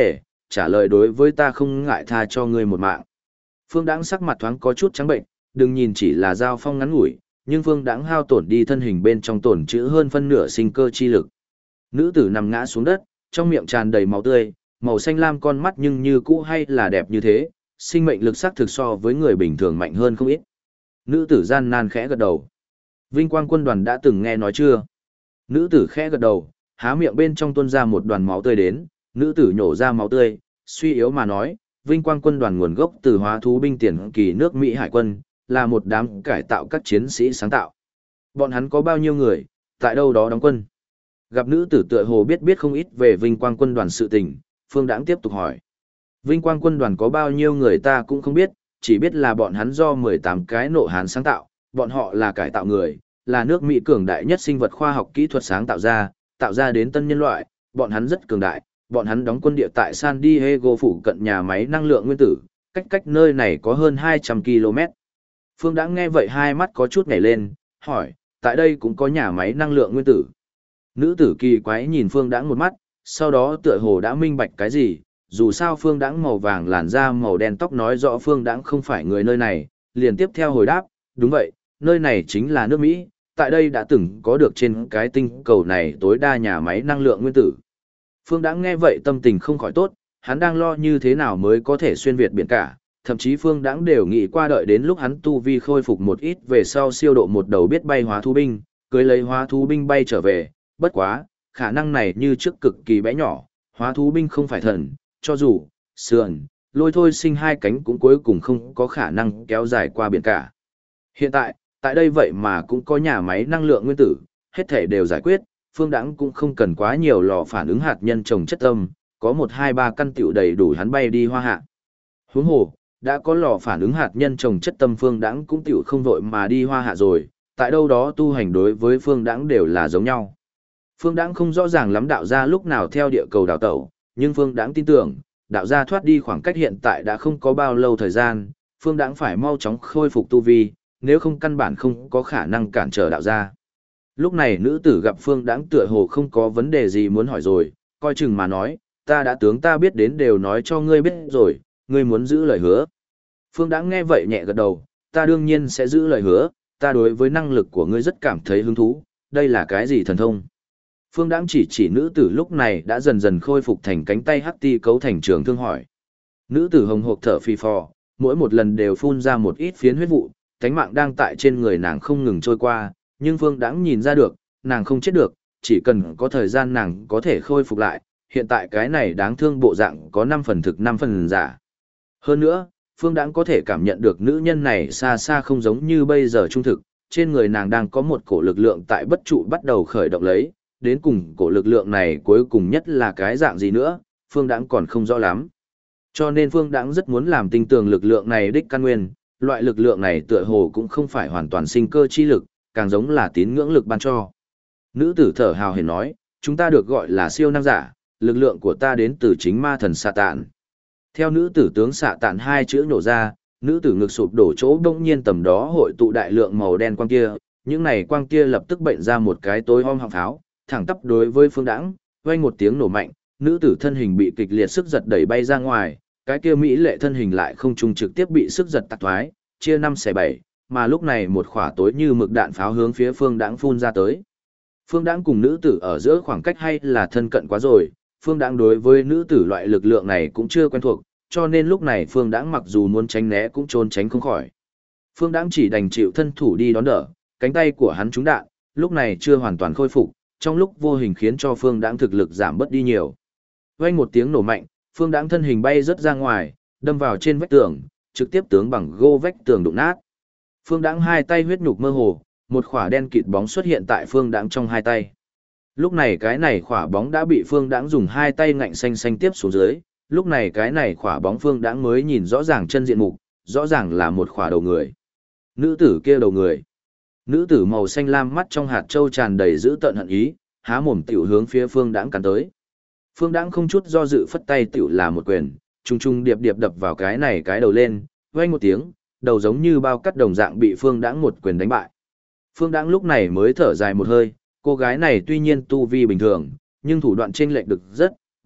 A: trả lời đối với ta không ngại tha cho ngươi một mạng. Phương Đãng sắc mặt thoáng có chút trắng bệnh, đừng nhìn chỉ là giao phong ngắn ngủi, nhưng Phương Đãng hao tổn đi thân hình bên trong tổn trữ hơn phân nửa sinh cơ chi lực. Nữ tử nằm ngã xuống đất, trong miệng tràn đầy máu tươi, màu xanh lam con mắt nhưng như cũ hay là đẹp như thế, sinh mệnh lực sắc thực so với người bình thường mạnh hơn không ít. Nữ tử gian nan khẽ gật đầu. Vinh Quang Quân đoàn đã từng nghe nói chưa? Nữ tử khẽ gật đầu, há miệng bên trong tuôn ra một đoàn máu tươi đến, nữ tử nhổ ra máu tươi, suy yếu mà nói, Vinh Quang Quân đoàn nguồn gốc từ hóa thú binh tiền kỳ nước Mỹ Hải quân, là một đám cải tạo các chiến sĩ sáng tạo. Bọn hắn có bao nhiêu người, tại đâu đó đóng quân? Gặp nữ tử tựa hồ biết không ít về Vinh Quang Quân đoàn sự tình, Phương Đãng tiếp tục hỏi. Vinh Quang Quân đoàn có bao nhiêu người ta cũng không biết, chỉ biết là bọn hắn do 18 cái nộ hán sáng tạo, bọn họ là cải tạo người, là nước Mỹ cường đại nhất sinh vật khoa học kỹ thuật sáng tạo ra đến tân nhân loại, bọn hắn rất cường đại, bọn hắn đóng quân địa tại San Diego phụ cận nhà máy năng lượng nguyên tử, cách nơi này có hơn 200 km. Phương Đãng nghe vậy hai mắt có chút nhảy lên, hỏi, tại đây cũng có nhà máy năng lượng nguyên tử. Nữ tử kỳ quái nhìn Phương Đãng một mắt, sau đó tựa hồ đã minh bạch cái gì, dù sao Phương Đãng màu vàng làn da màu đen tóc nói rõ Phương Đãng không phải người nơi này, liền tiếp theo hồi đáp, đúng vậy, nơi này chính là nước Mỹ, tại đây đã từng có được trên cái tinh cầu này tối đa nhà máy năng lượng nguyên tử. Phương Đãng nghe vậy tâm tình không khỏi tốt, hắn đang lo như thế nào mới có thể xuyên việt biển cả, thậm chí Phương Đãng đều nghĩ qua đợi đến lúc hắn tu vi khôi phục một ít về sau siêu độ một đầu biết bay hóa thú binh, cưới lấy hóa thú binh bay trở về, bất quá, khả năng này như trước cực kỳ bé nhỏ, hóa thú binh không phải thần, cho dù, sườn, lôi thôi sinh hai cánh cũng cuối cùng không có khả năng kéo dài qua biển cả. Hiện tại đây vậy mà cũng có nhà máy năng lượng nguyên tử, hết thể đều giải quyết, Phương Đãng cũng không cần quá nhiều lò phản ứng hạt nhân trồng chất tâm, có 1-2-3 căn tiểu đầy đủ hắn bay đi Hoa Hạ. Huống hồ, đã có lò phản ứng hạt nhân trồng chất tâm Phương Đãng cũng tiểu không vội mà đi Hoa Hạ rồi, tại đâu đó tu hành đối với Phương Đãng đều là giống nhau. Phương Đãng không rõ ràng lắm đạo gia lúc nào theo địa cầu đào tẩu, nhưng Phương Đãng tin tưởng, đạo gia thoát đi khoảng cách hiện tại đã không có bao lâu thời gian, Phương Đãng phải mau chóng khôi phục tu vi, nếu không căn bản không có khả năng cản trở đạo gia. Lúc này nữ tử gặp Phương Đãng tựa hồ không có vấn đề gì muốn hỏi rồi, coi chừng mà nói, ta biết đến đều nói cho ngươi biết rồi, ngươi muốn giữ lời hứa. Phương Đãng nghe vậy nhẹ gật đầu, ta đương nhiên sẽ giữ lời hứa, ta đối với năng lực của ngươi rất cảm thấy hứng thú, đây là cái gì thần thông? Phương Đãng chỉ nữ tử lúc này đã dần dần khôi phục thành cánh tay hắc ti cấu thành trường thương hỏi. Nữ tử hồng hộc thở phì phò, mỗi một lần đều phun ra một ít phiến huyết vụ, tánh mạng đang tại trên người nàng không ngừng trôi qua, nhưng Phương Đãng nhìn ra được, nàng không chết được, chỉ cần có thời gian nàng có thể khôi phục lại, hiện tại cái này đáng thương bộ dạng có 5 phần thực 5 phần giả. Hơn nữa, Phương Đãng có thể cảm nhận được nữ nhân này xa xa không giống như bây giờ trung thực, trên người nàng đang có một cổ lực lượng tại bất trụ bắt đầu khởi động lấy, đến cùng cổ lực lượng này cuối cùng nhất là cái dạng gì nữa, Phương Đãng còn không rõ lắm. Cho nên Phương Đãng rất muốn làm tinh tường lực lượng này đích căn nguyên, loại lực lượng này tựa hồ cũng không phải hoàn toàn sinh cơ chi lực, càng giống là tín ngưỡng lực ban cho. Nữ tử thở hào hển nói, chúng ta được gọi là siêu năng giả, lực lượng của ta đến từ chính ma thần xạ tạn. Theo nữ tử tướng xạ tạn hai chữ nổ ra, nữ tử ngực sụp đổ chỗ đông nhiên tầm đó hội tụ đại lượng màu đen quang kia, những này quang kia lập tức bệnh ra một cái tối om họng pháo, thẳng tắp đối với Phương Đãng, vang một tiếng nổ mạnh, nữ tử thân hình bị kịch liệt sức giật đẩy bay ra ngoài, cái kia mỹ lệ thân hình lại không trung trực tiếp bị sức giật tạc thoái, chia 5/7, mà lúc này một quả tối như mực đạn pháo hướng phía Phương Đãng phun ra tới. Phương Đãng cùng nữ tử ở giữa khoảng cách hay là thân cận quá rồi, Phương Đãng đối với nữ tử loại lực lượng này cũng chưa quen thuộc, cho nên lúc này Phương Đãng mặc dù muốn tránh né cũng trốn tránh không khỏi. Phương Đãng chỉ đành chịu thân thủ đi đón đỡ, cánh tay của hắn trúng đạn, lúc này chưa hoàn toàn khôi phục, trong lúc vô hình khiến cho Phương Đãng thực lực giảm bớt đi nhiều. Vang một tiếng nổ mạnh, Phương Đãng thân hình bay rất ra ngoài, đâm vào trên vách tường, trực tiếp tướng bằng gô vách tường đụng nát. Phương Đãng hai tay huyết nhục mơ hồ, một khỏa đen kịt bóng xuất hiện tại Phương Đãng trong hai tay. Lúc này cái này khỏa bóng đã bị Phương Đãng dùng hai tay ngạnh xanh xanh tiếp xuống dưới, lúc này cái này khỏa bóng Phương Đãng mới nhìn rõ ràng chân diện mục, rõ ràng là một khỏa đầu người. Nữ tử kia đầu người. Nữ tử màu xanh lam mắt trong hạt châu tràn đầy dữ tợn hận ý, há mồm tiểu hướng phía Phương Đãng cắn tới. Phương Đãng không chút do dự phất tay tiểu là một quyền, trung trung điệp điệp đập vào cái này cái đầu lên, vang một tiếng, đầu giống như bao cắt đồng dạng bị Phương Đãng một quyền đánh bại. Phương Đãng lúc này mới thở dài một hơi, cô gái này tuy nhiên tu vi bình thường, nhưng thủ đoạn chênh lệch được rất,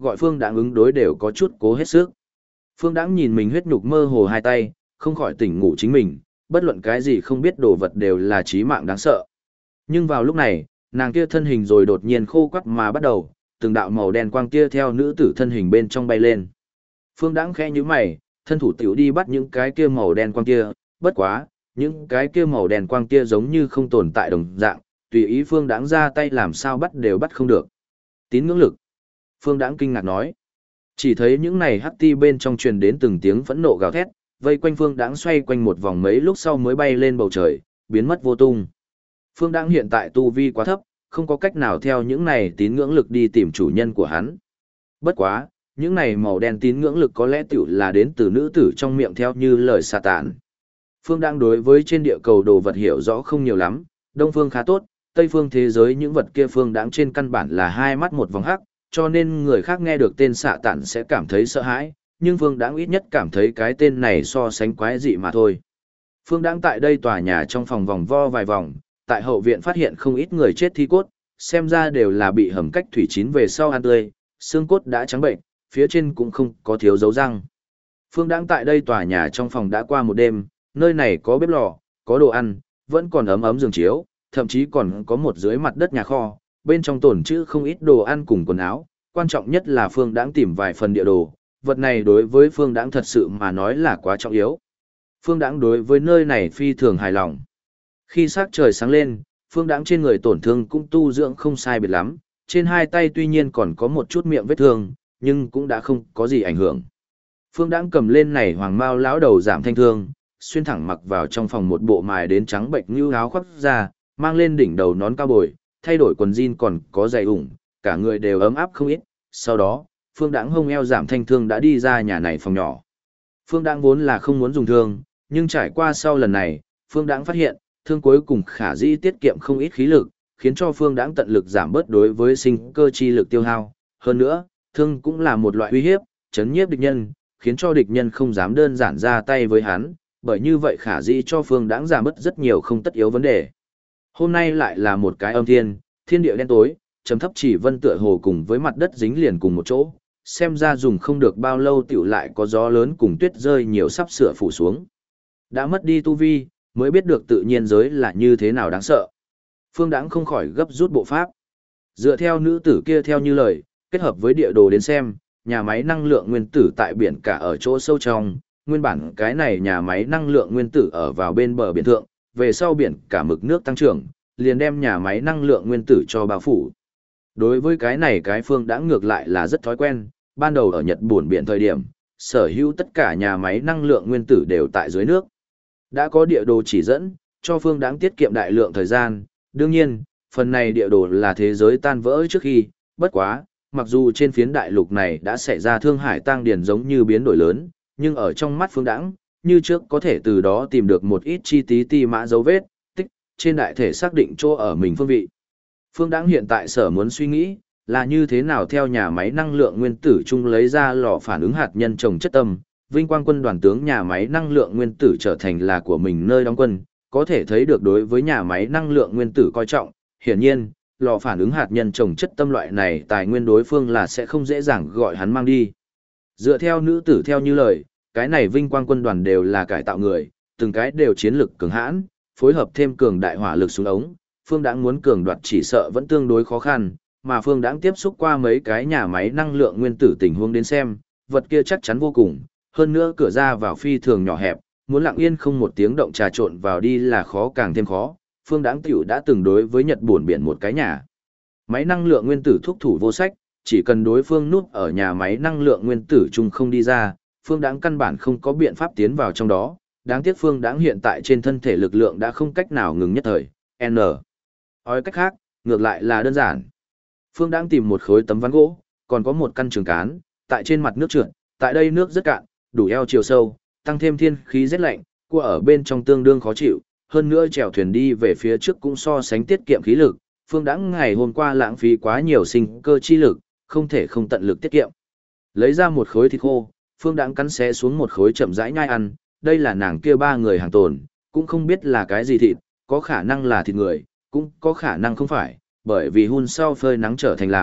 A: gọi Phương Đãng ứng đối đều có chút cố hết sức. Phương Đãng nhìn mình huyết nhục mơ hồ hai tay, không khỏi tỉnh ngủ chính mình, bất luận cái gì không biết đồ vật đều là chí mạng đáng sợ. Nhưng vào lúc này, nàng kia thân hình rồi đột nhiên khô quắt mà bắt đầu, từng đạo màu đen quang kia theo nữ tử thân hình bên trong bay lên. Phương Đãng khẽ nhíu mày, thân thủ tiểu đi bắt những cái kia màu đen quang kia, bất quá, những cái kia màu đen quang kia giống như không tồn tại đồng dạng, tùy ý Phương Đãng ra tay làm sao bắt đều bắt không được. Tín ngưỡng lực. Phương Đãng kinh ngạc nói. Chỉ thấy những này hắc ti bên trong truyền đến từng tiếng phẫn nộ gào thét, vây quanh Phương Đãng xoay quanh một vòng mấy lúc sau mới bay lên bầu trời, biến mất vô tung. Phương Đãng hiện tại tu vi quá thấp, không có cách nào theo những này tín ngưỡng lực đi tìm chủ nhân của hắn. Bất quá, những này màu đen tín ngưỡng lực có lẽ tiểu là đến từ nữ tử trong miệng theo như lời sa tản. Phương Đãng đối với trên địa cầu đồ vật hiểu rõ không nhiều lắm, Đông phương khá tốt, Tây phương thế giới những vật kia Phương Đãng trên căn bản là hai mắt một vòng hắc, cho nên người khác nghe được tên xạ tản sẽ cảm thấy sợ hãi, nhưng Phương Đãng ít nhất cảm thấy cái tên này so sánh quái dị mà thôi. Phương Đãng tại đây tòa nhà trong phòng vòng vo vài vòng, tại hậu viện phát hiện không ít người chết thi cốt, xem ra đều là bị hầm cách thủy chín về sau ăn tươi, xương cốt đã trắng bệnh, phía trên cũng không có thiếu dấu răng. Phương Đãng tại đây tòa nhà trong phòng đã qua một đêm, nơi này có bếp lò, có đồ ăn, vẫn còn ấm ấm giường chiếu, thậm chí còn có một dưới mặt đất nhà kho, bên trong tồn trữ không ít đồ ăn cùng quần áo, quan trọng nhất là Phương Đãng tìm vài phần địa đồ, vật này đối với Phương Đãng thật sự mà nói là quá trọng yếu. Phương Đãng đối với nơi này phi thường hài lòng. Khi sắc trời sáng lên, Phương Đãng trên người tổn thương cũng tu dưỡng không sai biệt lắm, trên hai tay tuy nhiên còn có một chút miệng vết thương, nhưng cũng đã không có gì ảnh hưởng. Phương Đãng cầm lên này hoàng mao lão đầu giảm thanh thương, xuyên thẳng mặc vào trong phòng một bộ mài đến trắng bệnh như áo khoác ra, mang lên đỉnh đầu nón cao bồi, thay đổi quần jean còn có giày ủng, cả người đều ấm áp không ít. Sau đó, Phương Đãng hông eo giảm thanh thương đã đi ra nhà này phòng nhỏ. Phương Đãng vốn là không muốn dùng thương, nhưng trải qua sau lần này, Phương Đãng phát hiện, thương cuối cùng khả dĩ tiết kiệm không ít khí lực, khiến cho Phương Đãng tận lực giảm bớt đối với sinh cơ chi lực tiêu hao. Hơn nữa, thương cũng là một loại uy hiếp, chấn nhiếp địch nhân, khiến cho địch nhân không dám đơn giản ra tay với hắn, bởi như vậy khả dĩ cho Phương Đãng giảm bớt rất nhiều không tất yếu vấn đề. Hôm nay lại là một cái âm thiên, thiên địa đen tối, trầm thấp chỉ vân tựa hồ cùng với mặt đất dính liền cùng một chỗ, xem ra dùng không được bao lâu tiểu lại có gió lớn cùng tuyết rơi nhiều sắp sửa phủ xuống. Đã mất đi tu vi, mới biết được tự nhiên giới là như thế nào đáng sợ. Phương Đãng không khỏi gấp rút bộ pháp. Dựa theo nữ tử kia theo như lời, kết hợp với địa đồ đến xem, nhà máy năng lượng nguyên tử tại biển cả ở chỗ sâu trong, nguyên bản cái này nhà máy năng lượng nguyên tử ở vào bên bờ biển thượng, về sau biển cả mực nước tăng trưởng, liền đem nhà máy năng lượng nguyên tử cho bao phủ. Đối với cái này cái Phương Đãng ngược lại là rất thói quen, ban đầu ở Nhật Bản biển thời điểm, sở hữu tất cả nhà máy năng lượng nguyên tử đều tại dưới nước. Đã có địa đồ chỉ dẫn, cho Phương Đãng tiết kiệm đại lượng thời gian, đương nhiên, phần này địa đồ là thế giới tan vỡ trước khi, bất quá, mặc dù trên phiến đại lục này đã xảy ra thương hải tăng điển giống như biến đổi lớn, nhưng ở trong mắt Phương Đãng, như trước có thể từ đó tìm được một ít chi tí ti mã dấu vết, tích, trên đại thể xác định chỗ ở mình phương vị. Phương Đãng hiện tại sở muốn suy nghĩ, là như thế nào theo nhà máy năng lượng nguyên tử chung lấy ra lò phản ứng hạt nhân trồng chất tâm, vinh quang quân đoàn tướng nhà máy năng lượng nguyên tử trở thành là của mình nơi đóng quân, có thể thấy được đối với nhà máy năng lượng nguyên tử coi trọng, hiển nhiên, lò phản ứng hạt nhân trồng chất tâm loại này tài nguyên đối phương là sẽ không dễ dàng gọi hắn mang đi. Dựa theo nữ tử theo như lời, cái này vinh quang quân đoàn đều là cải tạo người, từng cái đều chiến lực cường hãn, phối hợp thêm cường đại hỏa lực xuống ống, Phương Đãng muốn cường đoạt chỉ sợ vẫn tương đối khó khăn, mà Phương Đãng tiếp xúc qua mấy cái nhà máy năng lượng nguyên tử tình huống đến xem, vật kia chắc chắn vô cùng, hơn nữa cửa ra vào phi thường nhỏ hẹp, muốn lặng yên không một tiếng động trà trộn vào đi là khó càng thêm khó. Phương Đãng tiểu đã từng đối với Nhật Bản biển một cái nhà máy năng lượng nguyên tử thúc thủ vô sách, chỉ cần đối phương núp ở nhà máy năng lượng nguyên tử chung không đi ra, Phương Đãng căn bản không có biện pháp tiến vào trong đó. Đáng tiếc Phương Đãng hiện tại trên thân thể lực lượng đã không cách nào ngừng nhất thời. N. Nói cách khác, ngược lại là đơn giản. Phương Đãng tìm một khối tấm ván gỗ, còn có một căn trường cán, tại trên mặt nước trượt, tại đây nước rất cạn, đủ eo chiều sâu, tăng thêm thiên khí rét lạnh, cua ở bên trong tương đương khó chịu, hơn nữa chèo thuyền đi về phía trước cũng so sánh tiết kiệm khí lực. Phương Đãng ngày hôm qua lãng phí quá nhiều sinh cơ chi lực, không thể không tận lực tiết kiệm. Lấy ra một khối thịt khô, Phương Đãng cắn xé xuống một khối chậm rãi nhai ăn, đây là nàng kia ba người hàng tồn, cũng không biết là cái gì thịt, có khả năng là thịt người, cũng có khả năng không phải, bởi vì hun sau phơi nắng trở thành làm,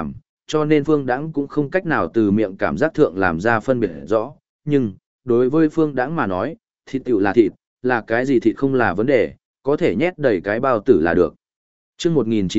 A: cho nên Phương Đãng cũng không cách nào từ miệng cảm giác thượng làm ra phân biệt rõ, nhưng, đối với Phương Đãng mà nói, thịt tiểu là thịt, là cái gì thịt không là vấn đề, có thể nhét đầy cái bao tử là được. Trước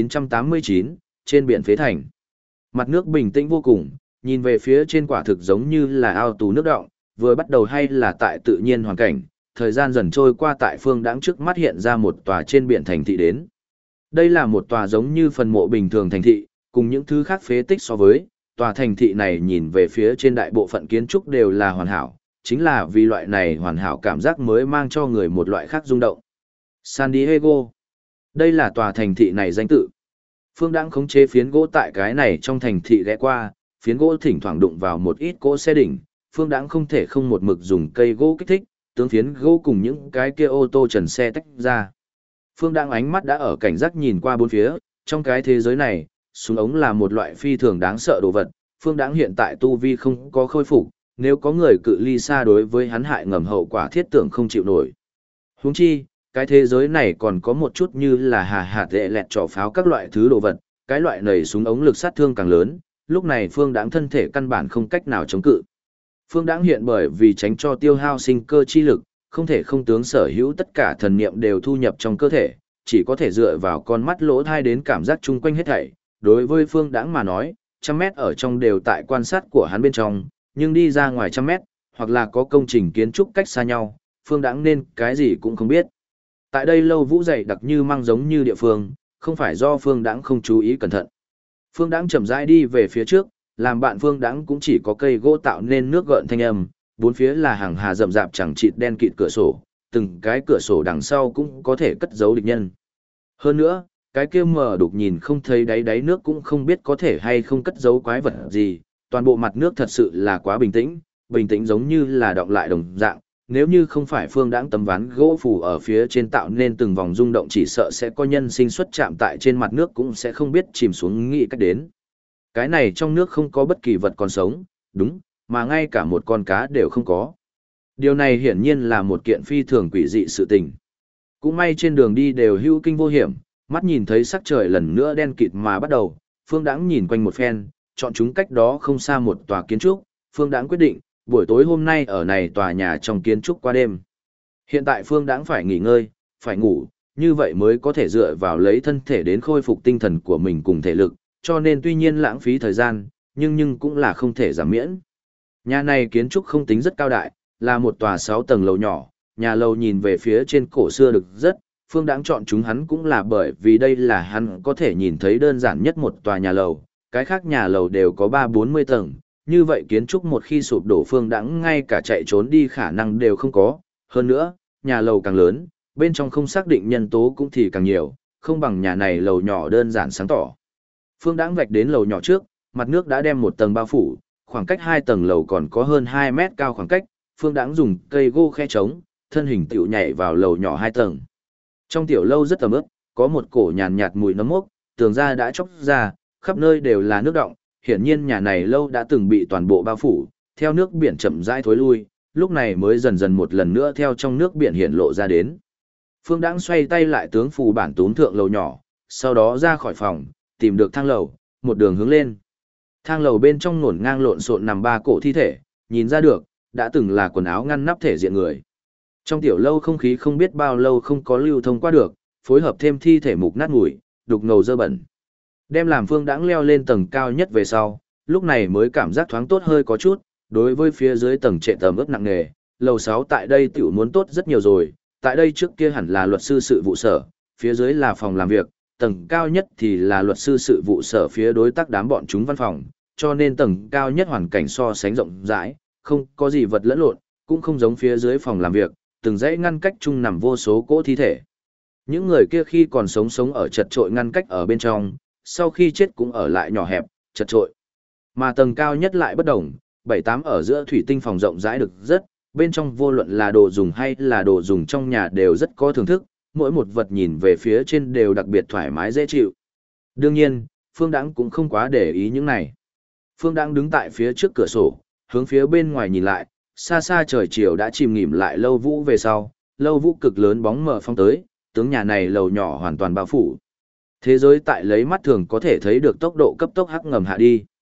A: 1989, trên biển Phế Thành, mặt nước bình tĩnh vô cùng, nhìn về phía trên quả thực giống như là ao tù nước đọng, vừa bắt đầu hay là tại tự nhiên hoàn cảnh, thời gian dần trôi qua tại Phương Đãng trước mắt hiện ra một tòa trên biển thành thị đến. Đây là một tòa giống như phần mộ bình thường thành thị, cùng những thứ khác phế tích so với, tòa thành thị này nhìn về phía trên đại bộ phận kiến trúc đều là hoàn hảo, chính là vì loại này hoàn hảo cảm giác mới mang cho người một loại khác rung động. San Diego. Đây là tòa thành thị này danh tự. Phương Đãng khống chế phiến gỗ tại cái này trong thành thị ghé qua, phiến gỗ thỉnh thoảng đụng vào một ít cỗ xe đỉnh, Phương Đãng không thể không một mực dùng cây gỗ kích thích, tướng phiến gỗ cùng những cái kia ô tô trần xe tách ra. Phương Đãng ánh mắt đã ở cảnh giác nhìn qua bốn phía, trong cái thế giới này, súng ống là một loại phi thường đáng sợ đồ vật, Phương Đãng hiện tại tu vi không có khôi phục, nếu có người cự ly xa đối với hắn hại ngầm hậu quả thiết tưởng không chịu nổi. Huống chi, cái thế giới này còn có một chút như là hà hạt đệ lẹt trỏ pháo các loại thứ đồ vật, cái loại này súng ống lực sát thương càng lớn, lúc này Phương Đãng thân thể căn bản không cách nào chống cự. Phương Đãng hiện bởi vì tránh cho tiêu hao sinh cơ chi lực, không thể không tướng sở hữu tất cả thần niệm đều thu nhập trong cơ thể, chỉ có thể dựa vào con mắt lỗ thai đến cảm giác chung quanh hết thảy. Đối với Phương Đãng mà nói, 100 mét ở trong đều tại quan sát của hắn bên trong, nhưng đi ra ngoài 100 mét, hoặc là có công trình kiến trúc cách xa nhau, Phương Đãng nên cái gì cũng không biết. Tại đây lâu vũ dày đặc như mang giống như địa phương, không phải do Phương Đãng không chú ý cẩn thận. Phương Đãng chậm rãi đi về phía trước, làm bạn Phương Đãng cũng chỉ có cây gỗ tạo nên nước gợn thanh âm, bốn phía là hàng hà rậm rạp chẳng chịt đen kịt cửa sổ, từng cái cửa sổ đằng sau cũng có thể cất giấu địch nhân. Hơn nữa, cái kia mờ đục nhìn không thấy đáy nước cũng không biết có thể hay không cất giấu quái vật gì, toàn bộ mặt nước thật sự là quá bình tĩnh giống như là đọng lại đồng dạng, nếu như không phải Phương Đãng tấm ván gỗ phủ ở phía trên tạo nên từng vòng rung động chỉ sợ sẽ có nhân sinh xuất chạm tại trên mặt nước cũng sẽ không biết chìm xuống nghĩ cách đến. Cái này trong nước không có bất kỳ vật còn sống, đúng, mà ngay cả một con cá đều không có. Điều này hiển nhiên là một kiện phi thường quỷ dị sự tình. Cũng may trên đường đi đều hữu kinh vô hiểm, mắt nhìn thấy sắc trời lần nữa đen kịt mà bắt đầu, Phương Đãng nhìn quanh một phen, chọn chúng cách đó không xa một tòa kiến trúc, Phương Đãng quyết định, buổi tối hôm nay ở này tòa nhà trong kiến trúc qua đêm. Hiện tại Phương Đãng phải nghỉ ngơi, phải ngủ, như vậy mới có thể dựa vào lấy thân thể đến khôi phục tinh thần của mình cùng thể lực, cho nên tuy nhiên lãng phí thời gian, nhưng cũng là không thể giảm miễn. Nhà này kiến trúc không tính rất cao đại, là một tòa 6 tầng lầu nhỏ, nhà lầu nhìn về phía trên cổ xưa được rất, Phương Đãng chọn chúng hắn cũng là bởi vì đây là hắn có thể nhìn thấy đơn giản nhất một tòa nhà lầu, cái khác nhà lầu đều có 30-40 tầng, như vậy kiến trúc một khi sụp đổ Phương Đãng ngay cả chạy trốn đi khả năng đều không có, hơn nữa, nhà lầu càng lớn, bên trong không xác định nhân tố cũng thì càng nhiều, không bằng nhà này lầu nhỏ đơn giản sáng tỏ. Phương Đãng vạch đến lầu nhỏ trước, mặt nước đã đem một tầng bao phủ, khoảng cách 2 tầng lầu còn có hơn 2 mét cao khoảng cách, Phương Đãng dùng cây gỗ khe trống, thân hình tiểu nhảy vào lầu nhỏ 2 tầng. Trong tiểu lâu rất ẩm ướt, có một cổ nhàn nhạt mùi nấm mốc, tường ra đã chóc ra, khắp nơi đều là nước đọng, hiển nhiên nhà này lâu đã từng bị toàn bộ bao phủ, theo nước biển chậm rãi thối lui, lúc này mới dần dần một lần nữa theo trong nước biển hiện lộ ra đến. Phương Đãng xoay tay lại tướng phù bản túm thượng lầu nhỏ, sau đó ra khỏi phòng, tìm được thang lầu, một đường hướng lên. Thang lầu bên trong ngổn ngang lộn xộn nằm 3 cổ thi thể, nhìn ra được, đã từng là quần áo ngăn nắp thể diện người. Trong tiểu lâu không khí không biết bao lâu không có lưu thông qua được, phối hợp thêm thi thể mục nát mùi, đục ngầu dơ bẩn. Đem làm Phương Đãng leo lên tầng cao nhất về sau, lúc này mới cảm giác thoáng tốt hơi có chút, đối với phía dưới tầng trệ tầm ướp nặng nề, lầu 6 tại đây tiểu muốn tốt rất nhiều rồi, tại đây trước kia hẳn là luật sư sự vụ sở, phía dưới là phòng làm việc, tầng cao nhất thì là luật sư sự vụ sở phía đối tác đám bọn chúng văn phòng, cho nên tầng cao nhất hoàn cảnh so sánh rộng rãi, không có gì vật lẫn lộn, cũng không giống phía dưới phòng làm việc, từng dãy ngăn cách chung nằm vô số cỗ thi thể. Những người kia khi còn sống ở chật trội ngăn cách ở bên trong, sau khi chết cũng ở lại nhỏ hẹp, chật trội. Mà tầng cao nhất lại bất đồng, 7-8 ở giữa thủy tinh phòng rộng rãi được rất, bên trong vô luận là đồ dùng hay là đồ dùng trong nhà đều rất có thưởng thức, mỗi một vật nhìn về phía trên đều đặc biệt thoải mái dễ chịu. Đương nhiên, Phương Đãng cũng không quá để ý những này. Phương Đãng đứng tại phía trước cửa sổ, hướng phía bên ngoài nhìn lại, xa xa trời chiều đã chìm nghỉm lại lâu vũ về sau, lâu vũ cực lớn bóng mờ phong tới, tướng nhà này lầu nhỏ hoàn toàn bao phủ. Thế giới tại lấy mắt thường có thể thấy được tốc độ cấp tốc hắc ngầm hạ đi.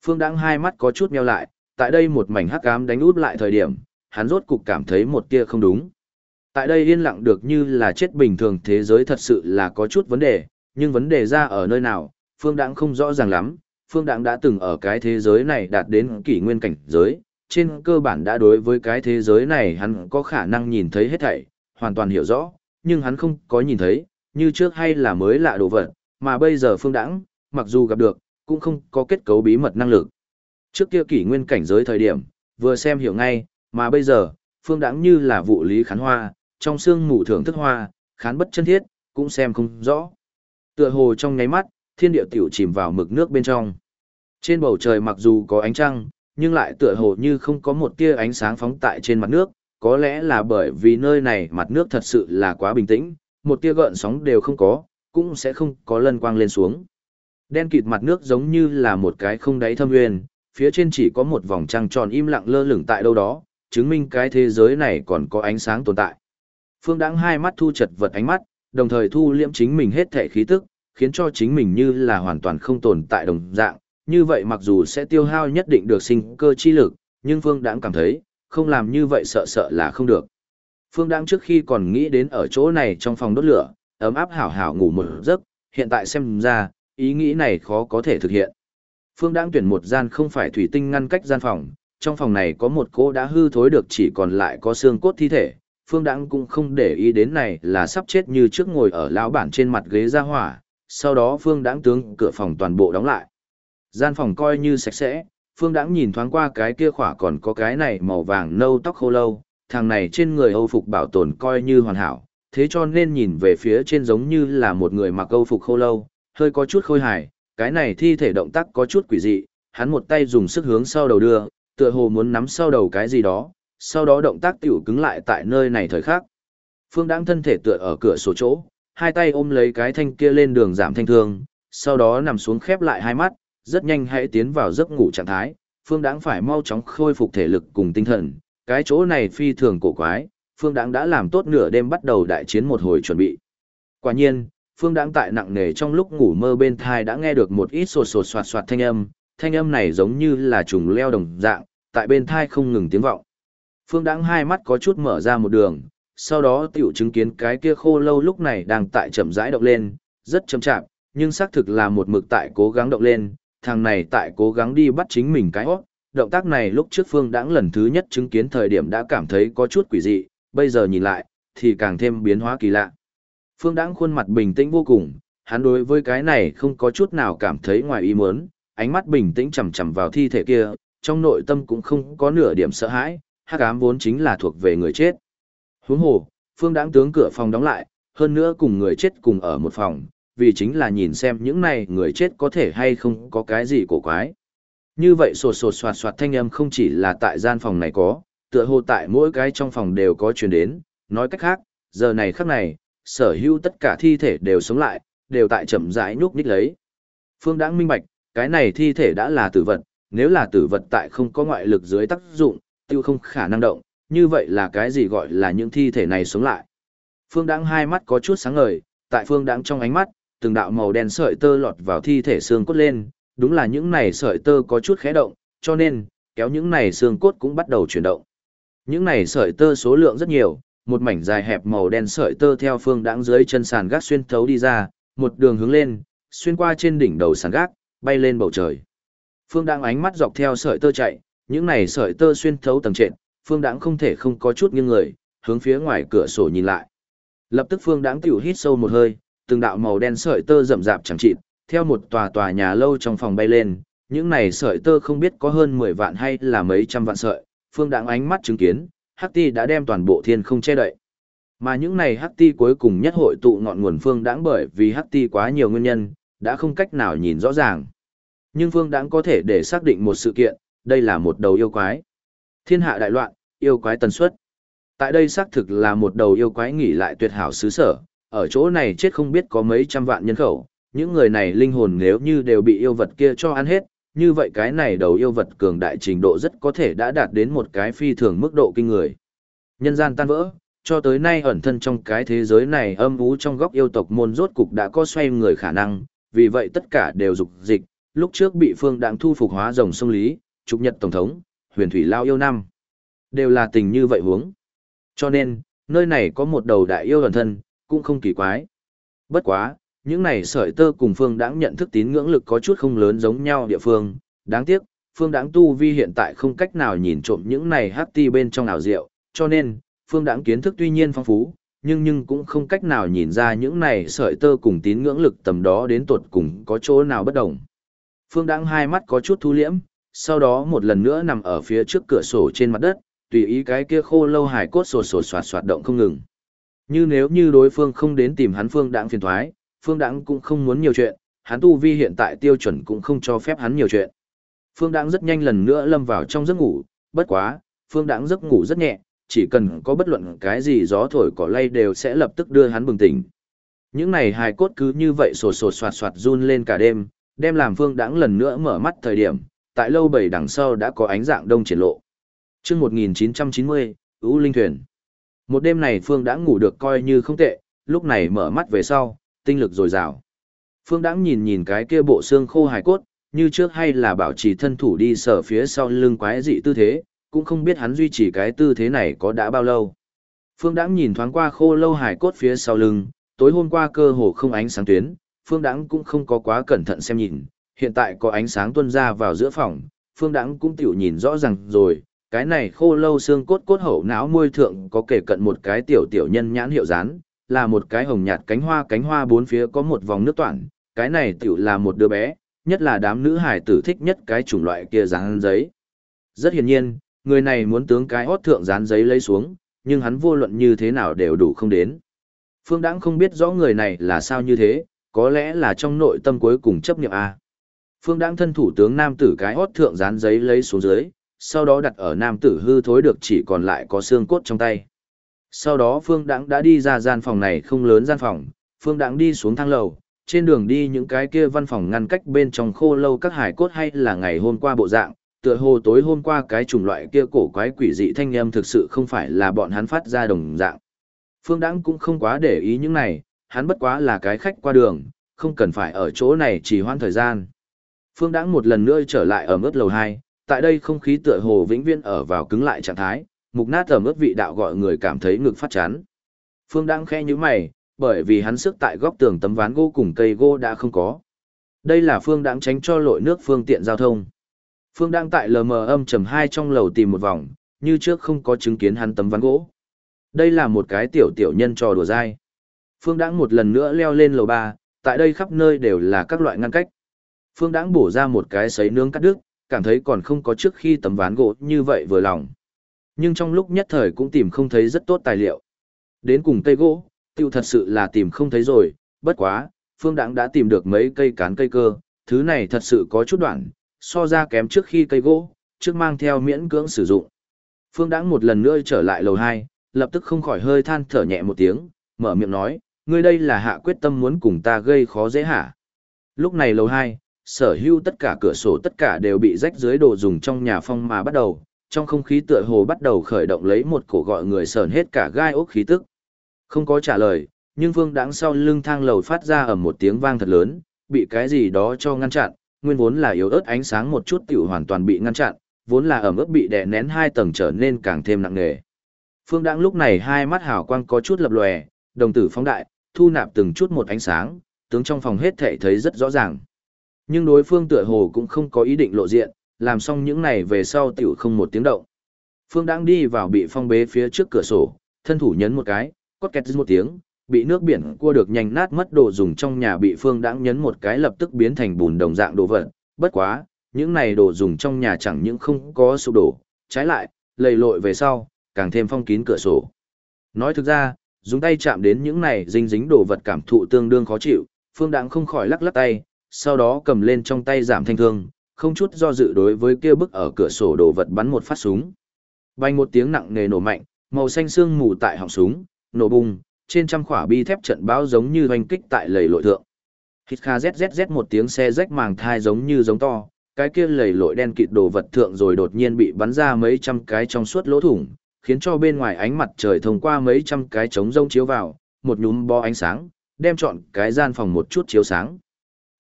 A: Phương Đãng hai mắt có chút nheo lại, tại đây một mảnh hắc ám đánh út lại thời điểm, hắn rốt cục cảm thấy một tia không đúng. Tại đây yên lặng được như là chết bình thường thế giới thật sự là có chút vấn đề, nhưng vấn đề ra ở nơi nào, Phương Đãng không rõ ràng lắm. Phương Đãng đã từng ở cái thế giới này đạt đến kỷ nguyên cảnh giới, trên cơ bản đã đối với cái thế giới này hắn có khả năng nhìn thấy hết thảy, hoàn toàn hiểu rõ, nhưng hắn không có nhìn thấy, như trước hay là mới lạ đồ vật, mà bây giờ Phương Đãng, mặc dù gặp được, cũng không có kết cấu bí mật năng lực. Trước kia kỷ nguyên cảnh giới thời điểm, vừa xem hiểu ngay, mà bây giờ, Phương Đãng như là vụ lý khán hoa, trong sương mù thưởng thức hoa, khán bất chân thiết, cũng xem không rõ. Tựa hồ trong nháy mắt, thiên địa tiểu chìm vào mực nước bên trong. Trên bầu trời mặc dù có ánh trăng, nhưng lại tựa hồ như không có một tia ánh sáng phóng tại trên mặt nước, có lẽ là bởi vì nơi này mặt nước thật sự là quá bình tĩnh, một tia gợn sóng đều không có, cũng sẽ không có lân quang lên xuống. Đen kịt mặt nước giống như là một cái không đáy thâm nguyên, phía trên chỉ có một vòng trăng tròn im lặng lơ lửng tại đâu đó, chứng minh cái thế giới này còn có ánh sáng tồn tại. Phương Đãng hai mắt thu chật vật ánh mắt, đồng thời thu liễm chính mình hết thể khí tức, khiến cho chính mình như là hoàn toàn không tồn tại đồng dạng. Như vậy mặc dù sẽ tiêu hao nhất định được sinh cơ chi lực, nhưng Phương Đãng cảm thấy, không làm như vậy sợ sợ là không được. Phương Đãng trước khi còn nghĩ đến ở chỗ này trong phòng đốt lửa, ấm áp hảo hảo ngủ một giấc, hiện tại xem ra, ý nghĩ này khó có thể thực hiện. Phương Đãng tuyển một gian không phải thủy tinh ngăn cách gian phòng, trong phòng này có một cô đã hư thối được chỉ còn lại có xương cốt thi thể. Phương Đãng cũng không để ý đến này là sắp chết như trước ngồi ở lão bản trên mặt ghế ra hỏa, sau đó Phương Đãng tướng cửa phòng toàn bộ đóng lại. Gian phòng coi như sạch sẽ, Phương Đãng nhìn thoáng qua cái kia khỏa còn có cái này màu vàng nâu tóc khô lâu, thằng này trên người Âu phục bảo tồn coi như hoàn hảo, thế cho nên nhìn về phía trên giống như là một người mặc Âu phục khô lâu, hơi có chút khôi hài, cái này thi thể động tác có chút quỷ dị, hắn một tay dùng sức hướng sau đầu đưa, tựa hồ muốn nắm sau đầu cái gì đó, sau đó động tác tiểu cứng lại tại nơi này thời khắc. Phương Đãng thân thể tựa ở cửa sổ chỗ, hai tay ôm lấy cái thanh kia lên đường giảm thanh thương, sau đó nằm xuống khép lại hai mắt, rất nhanh hãy tiến vào giấc ngủ trạng thái. Phương Đãng phải mau chóng khôi phục thể lực cùng tinh thần, cái chỗ này phi thường cổ quái, Phương Đãng đã làm tốt nửa đêm bắt đầu đại chiến một hồi chuẩn bị. Quả nhiên, Phương Đãng tại nặng nề trong lúc ngủ mơ bên thai đã nghe được một ít sột sột soạt soạt thanh âm này giống như là trùng leo đồng dạng, tại bên thai không ngừng tiếng vọng. Phương Đãng hai mắt có chút mở ra một đường, sau đó tiểu chứng kiến cái kia khô lâu lúc này đang tại chậm rãi động lên, rất chậm chạp, nhưng xác thực là một mực tại cố gắng động lên, thằng này tại cố gắng đi bắt chính mình cái hót. Động tác này lúc trước Phương Đãng lần thứ nhất chứng kiến thời điểm đã cảm thấy có chút quỷ dị, bây giờ nhìn lại, thì càng thêm biến hóa kỳ lạ. Phương Đãng khuôn mặt bình tĩnh vô cùng, hắn đối với cái này không có chút nào cảm thấy ngoài ý muốn, ánh mắt bình tĩnh chằm chằm vào thi thể kia, trong nội tâm cũng không có nửa điểm sợ hãi, hắc ám vốn chính là thuộc về người chết. Huống hồ, Phương Đãng tướng cửa phòng đóng lại, hơn nữa cùng người chết cùng ở một phòng, vì chính là nhìn xem những này người chết có thể hay không có cái gì cổ quái. Như vậy sột sột soạt soạt thanh âm không chỉ là tại gian phòng này có, tựa hồ tại mỗi cái trong phòng đều có truyền đến, nói cách khác, giờ này khắc này, sở hữu tất cả thi thể đều sống lại, đều tại chậm rãi nhúc nhích lấy. Phương Đãng minh bạch, cái này thi thể đã là tử vật, nếu là tử vật tại không có ngoại lực dưới tác dụng, tiêu không khả năng động, như vậy là cái gì gọi là những thi thể này sống lại. Phương Đãng hai mắt có chút sáng ngời, tại Phương Đãng trong ánh mắt, từng đạo màu đen sợi tơ lọt vào thi thể xương cốt lên, đúng là những này sợi tơ có chút khẽ động, cho nên, kéo những này xương cốt cũng bắt đầu chuyển động. Những này sợi tơ số lượng rất nhiều, một mảnh dài hẹp màu đen sợi tơ theo Phương Đãng dưới chân sàn gác xuyên thấu đi ra, một đường hướng lên, xuyên qua trên đỉnh đầu sàn gác, bay lên bầu trời. Phương Đãng ánh mắt dọc theo sợi tơ chạy, những này sợi tơ xuyên thấu tầng trệt, Phương Đãng không thể không có chút nghiêng người, hướng phía ngoài cửa sổ nhìn lại. Lập tức Phương Đãng tiểu hít sâu một hơi, từng đạo màu đen sợi tơ rậm rạp chẳng chịt, theo một tòa nhà lâu trong phòng bay lên, những này sợi tơ không biết có hơn 10 vạn hay là mấy trăm vạn sợi, Phương Đãng ánh mắt chứng kiến, hắc ti đã đem toàn bộ thiên không che đậy. Mà những này hắc ti cuối cùng nhất hội tụ ngọn nguồn Phương Đãng bởi vì hắc ti quá nhiều nguyên nhân, đã không cách nào nhìn rõ ràng. Nhưng Phương Đãng có thể để xác định một sự kiện, đây là một đầu yêu quái. Thiên hạ đại loạn, yêu quái tần suất. Tại đây xác thực là một đầu yêu quái nghỉ lại tuyệt hảo xứ sở, ở chỗ này chết không biết có mấy trăm vạn nhân khẩu, những người này linh hồn nếu như đều bị yêu vật kia cho ăn hết, như vậy cái này đầu yêu vật cường đại trình độ rất có thể đã đạt đến một cái phi thường mức độ kinh người. Nhân gian tan vỡ, cho tới nay ẩn thân trong cái thế giới này âm ú trong góc yêu tộc môn rốt cục đã có xoay người khả năng, vì vậy tất cả đều dục dịch, lúc trước bị Phương Đãng thu phục hóa rồng sông Lý, trục nhật tổng thống, huyền thủy lao yêu năm. Đều là tình như vậy huống. Cho nên, nơi này có một đầu đại yêu ẩn thân, cũng không kỳ quái. Bất quá, những này sợi tơ cùng Phương Đãng nhận thức tín ngưỡng lực có chút không lớn giống nhau địa phương, đáng tiếc, Phương Đãng tu vi hiện tại không cách nào nhìn trộm những này hắc ti bên trong ảo diệu, cho nên, Phương Đãng kiến thức tuy nhiên phong phú, nhưng cũng không cách nào nhìn ra những này sợi tơ cùng tín ngưỡng lực tầm đó đến tột cùng có chỗ nào bất đồng. Phương Đãng hai mắt có chút thu liễm, sau đó một lần nữa nằm ở phía trước cửa sổ trên mặt đất, tùy ý cái kia khô lâu hài cốt sột sột soạt soạt động không ngừng. Như nếu như đối phương không đến tìm hắn Phương Đãng phiền toái, Phương Đãng cũng không muốn nhiều chuyện, hắn tu vi hiện tại tiêu chuẩn cũng không cho phép hắn nhiều chuyện. Phương Đãng rất nhanh lần nữa lâm vào trong giấc ngủ, bất quá, Phương Đãng giấc ngủ rất nhẹ, chỉ cần có bất luận cái gì gió thổi cỏ lay đều sẽ lập tức đưa hắn bừng tỉnh. Những này hài cốt cứ như vậy sột sột soạt soạt run lên cả đêm, đem làm Phương Đãng lần nữa mở mắt thời điểm, tại lâu bầy đằng sau đã có ánh dạng đông triển lộ. Chương 1990, U Linh Thuyền. Một đêm này Phương Đãng ngủ được coi như không tệ, lúc này mở mắt về sau, tinh lực dồi dào. Phương Đãng nhìn nhìn cái kia bộ xương khô hài cốt, như trước hay là bảo trì thân thủ đi sờ phía sau lưng quái dị tư thế, cũng không biết hắn duy trì cái tư thế này có đã bao lâu. Phương Đãng nhìn thoáng qua khô lâu hài cốt phía sau lưng, tối hôm qua cơ hồ không ánh sáng tuyến, Phương Đãng cũng không có quá cẩn thận xem nhìn, hiện tại có ánh sáng tuôn ra vào giữa phòng, Phương Đãng cũng tiểu nhìn rõ ràng rồi, cái này khô lâu xương cốt cốt hậu não môi thượng có kể cận một cái tiểu tiểu nhân nhãn hiệu dán, là một cái hồng nhạt cánh hoa bốn phía có một vòng nước toản, cái này tiểu là một đứa bé, nhất là đám nữ hải tử thích nhất cái chủng loại kia dán giấy. Rất hiển nhiên, người này muốn tướng cái hót thượng dán giấy lấy xuống, nhưng hắn vô luận như thế nào đều đủ không đến. Phương Đãng không biết rõ người này là sao như thế, có lẽ là trong nội tâm cuối cùng chấp niệm A. Phương Đãng thân thủ tướng nam tử cái hót thượng dán giấy lấy xuống dưới, sau đó đặt ở nam tử hư thối được chỉ còn lại có xương cốt trong tay. Sau đó Phương Đãng đã đi ra gian phòng này không lớn gian phòng, Phương Đãng đi xuống thang lầu, trên đường đi những cái kia văn phòng ngăn cách bên trong khô lâu các hải cốt hay là ngày hôm qua bộ dạng, tựa hồ tối hôm qua cái chủng loại kia cổ quái quỷ dị thanh âm thực sự không phải là bọn hắn phát ra đồng dạng. Phương Đãng cũng không quá để ý những này, hắn bất quá là cái khách qua đường, không cần phải ở chỗ này trì hoãn thời gian. Phương Đãng một lần nữa trở lại ở mức lầu 2, tại đây không khí tựa hồ vĩnh viễn ở vào cứng lại trạng thái, mục nát ở mức vị đạo gọi người cảm thấy ngực phát chán. Phương Đãng khẽ nhíu mày, bởi vì hắn sức tại góc tường tấm ván gỗ cùng cây gỗ đã không có. Đây là Phương Đãng tránh cho lội nước phương tiện giao thông. Phương Đãng tại LM-2 trong lầu tìm một vòng, như trước không có chứng kiến hắn tấm ván gỗ. Đây là một cái tiểu nhân trò đùa dai. Phương Đãng một lần nữa leo lên lầu 3, tại đây khắp nơi đều là các loại ngăn cách. Phương Đãng bổ ra một cái sấy nướng cắt đứt, cảm thấy còn không có trước khi tấm ván gỗ như vậy vừa lòng. Nhưng trong lúc nhất thời cũng tìm không thấy rất tốt tài liệu. Đến cùng cây gỗ, tiêu thật sự là tìm không thấy rồi, bất quá, Phương Đãng đã tìm được mấy cây cán cây cơ, thứ này thật sự có chút đoạn, so ra kém trước khi cây gỗ, trước mang theo miễn cưỡng sử dụng. Phương Đãng một lần nữa trở lại lầu 2, lập tức không khỏi hơi than thở nhẹ một tiếng, mở miệng nói, ngươi đây là hạ quyết tâm muốn cùng ta gây khó dễ hả? Lúc này lầu 2, sở hữu tất cả cửa sổ tất cả đều bị rách dưới đồ dùng trong nhà phong mà bắt đầu, trong không khí tựa hồ bắt đầu khởi động lấy một cổ gọi người sờn hết cả gai ốc khí tức. Không có trả lời, nhưng Phương Đãng sau lưng thang lầu phát ra ầm một tiếng vang thật lớn, bị cái gì đó cho ngăn chặn, nguyên vốn là yếu ớt ánh sáng một chút tiểu hoàn toàn bị ngăn chặn, vốn là ẩm ướt bị đè nén 2 tầng trở nên càng thêm nặng nề. Phương Đãng lúc này hai mắt hào quang có chút lập lòe, đồng tử phóng đại, thu nạp từng chút một ánh sáng, tướng trong phòng hết thảy thấy rất rõ ràng. Nhưng đối phương tựa hồ cũng không có ý định lộ diện, làm xong những này về sau tiểu không một tiếng động. Phương Đãng đi vào bị phong bế phía trước cửa sổ, thân thủ nhấn một cái, cốt két một tiếng, bị nước biển cua được nhanh nát mất đồ dùng trong nhà bị Phương Đãng nhấn một cái lập tức biến thành bùn đồng dạng đồ vật. Bất quá, những này đồ dùng trong nhà chẳng những không có sụp đổ, trái lại, lầy lội về sau, càng thêm phong kín cửa sổ. Nói thực ra, dùng tay chạm đến những này dính dính đồ vật cảm thụ tương đương khó chịu, Phương Đãng không khỏi lắc lắc tay, sau đó cầm lên trong tay giảm thanh thương, không chút do dự đối với kia bức ở cửa sổ đồ vật bắn một phát súng. Vang một tiếng nặng nề nổ mạnh, màu xanh sương mù tại họng súng, nổ bùng, trên trăm khỏa bi thép trận báo giống như hoành kích tại lầy lội thượng. Hít kha zzz một tiếng xe rách màng thai giống như giống to, cái kia lầy lội đen kịt đồ vật thượng rồi đột nhiên bị bắn ra mấy trăm cái trong suốt lỗ thủng, khiến cho bên ngoài ánh mặt trời thông qua mấy trăm cái trống rông chiếu vào, một nhúm bó ánh sáng, đem trọn cái gian phòng một chút chiếu sáng.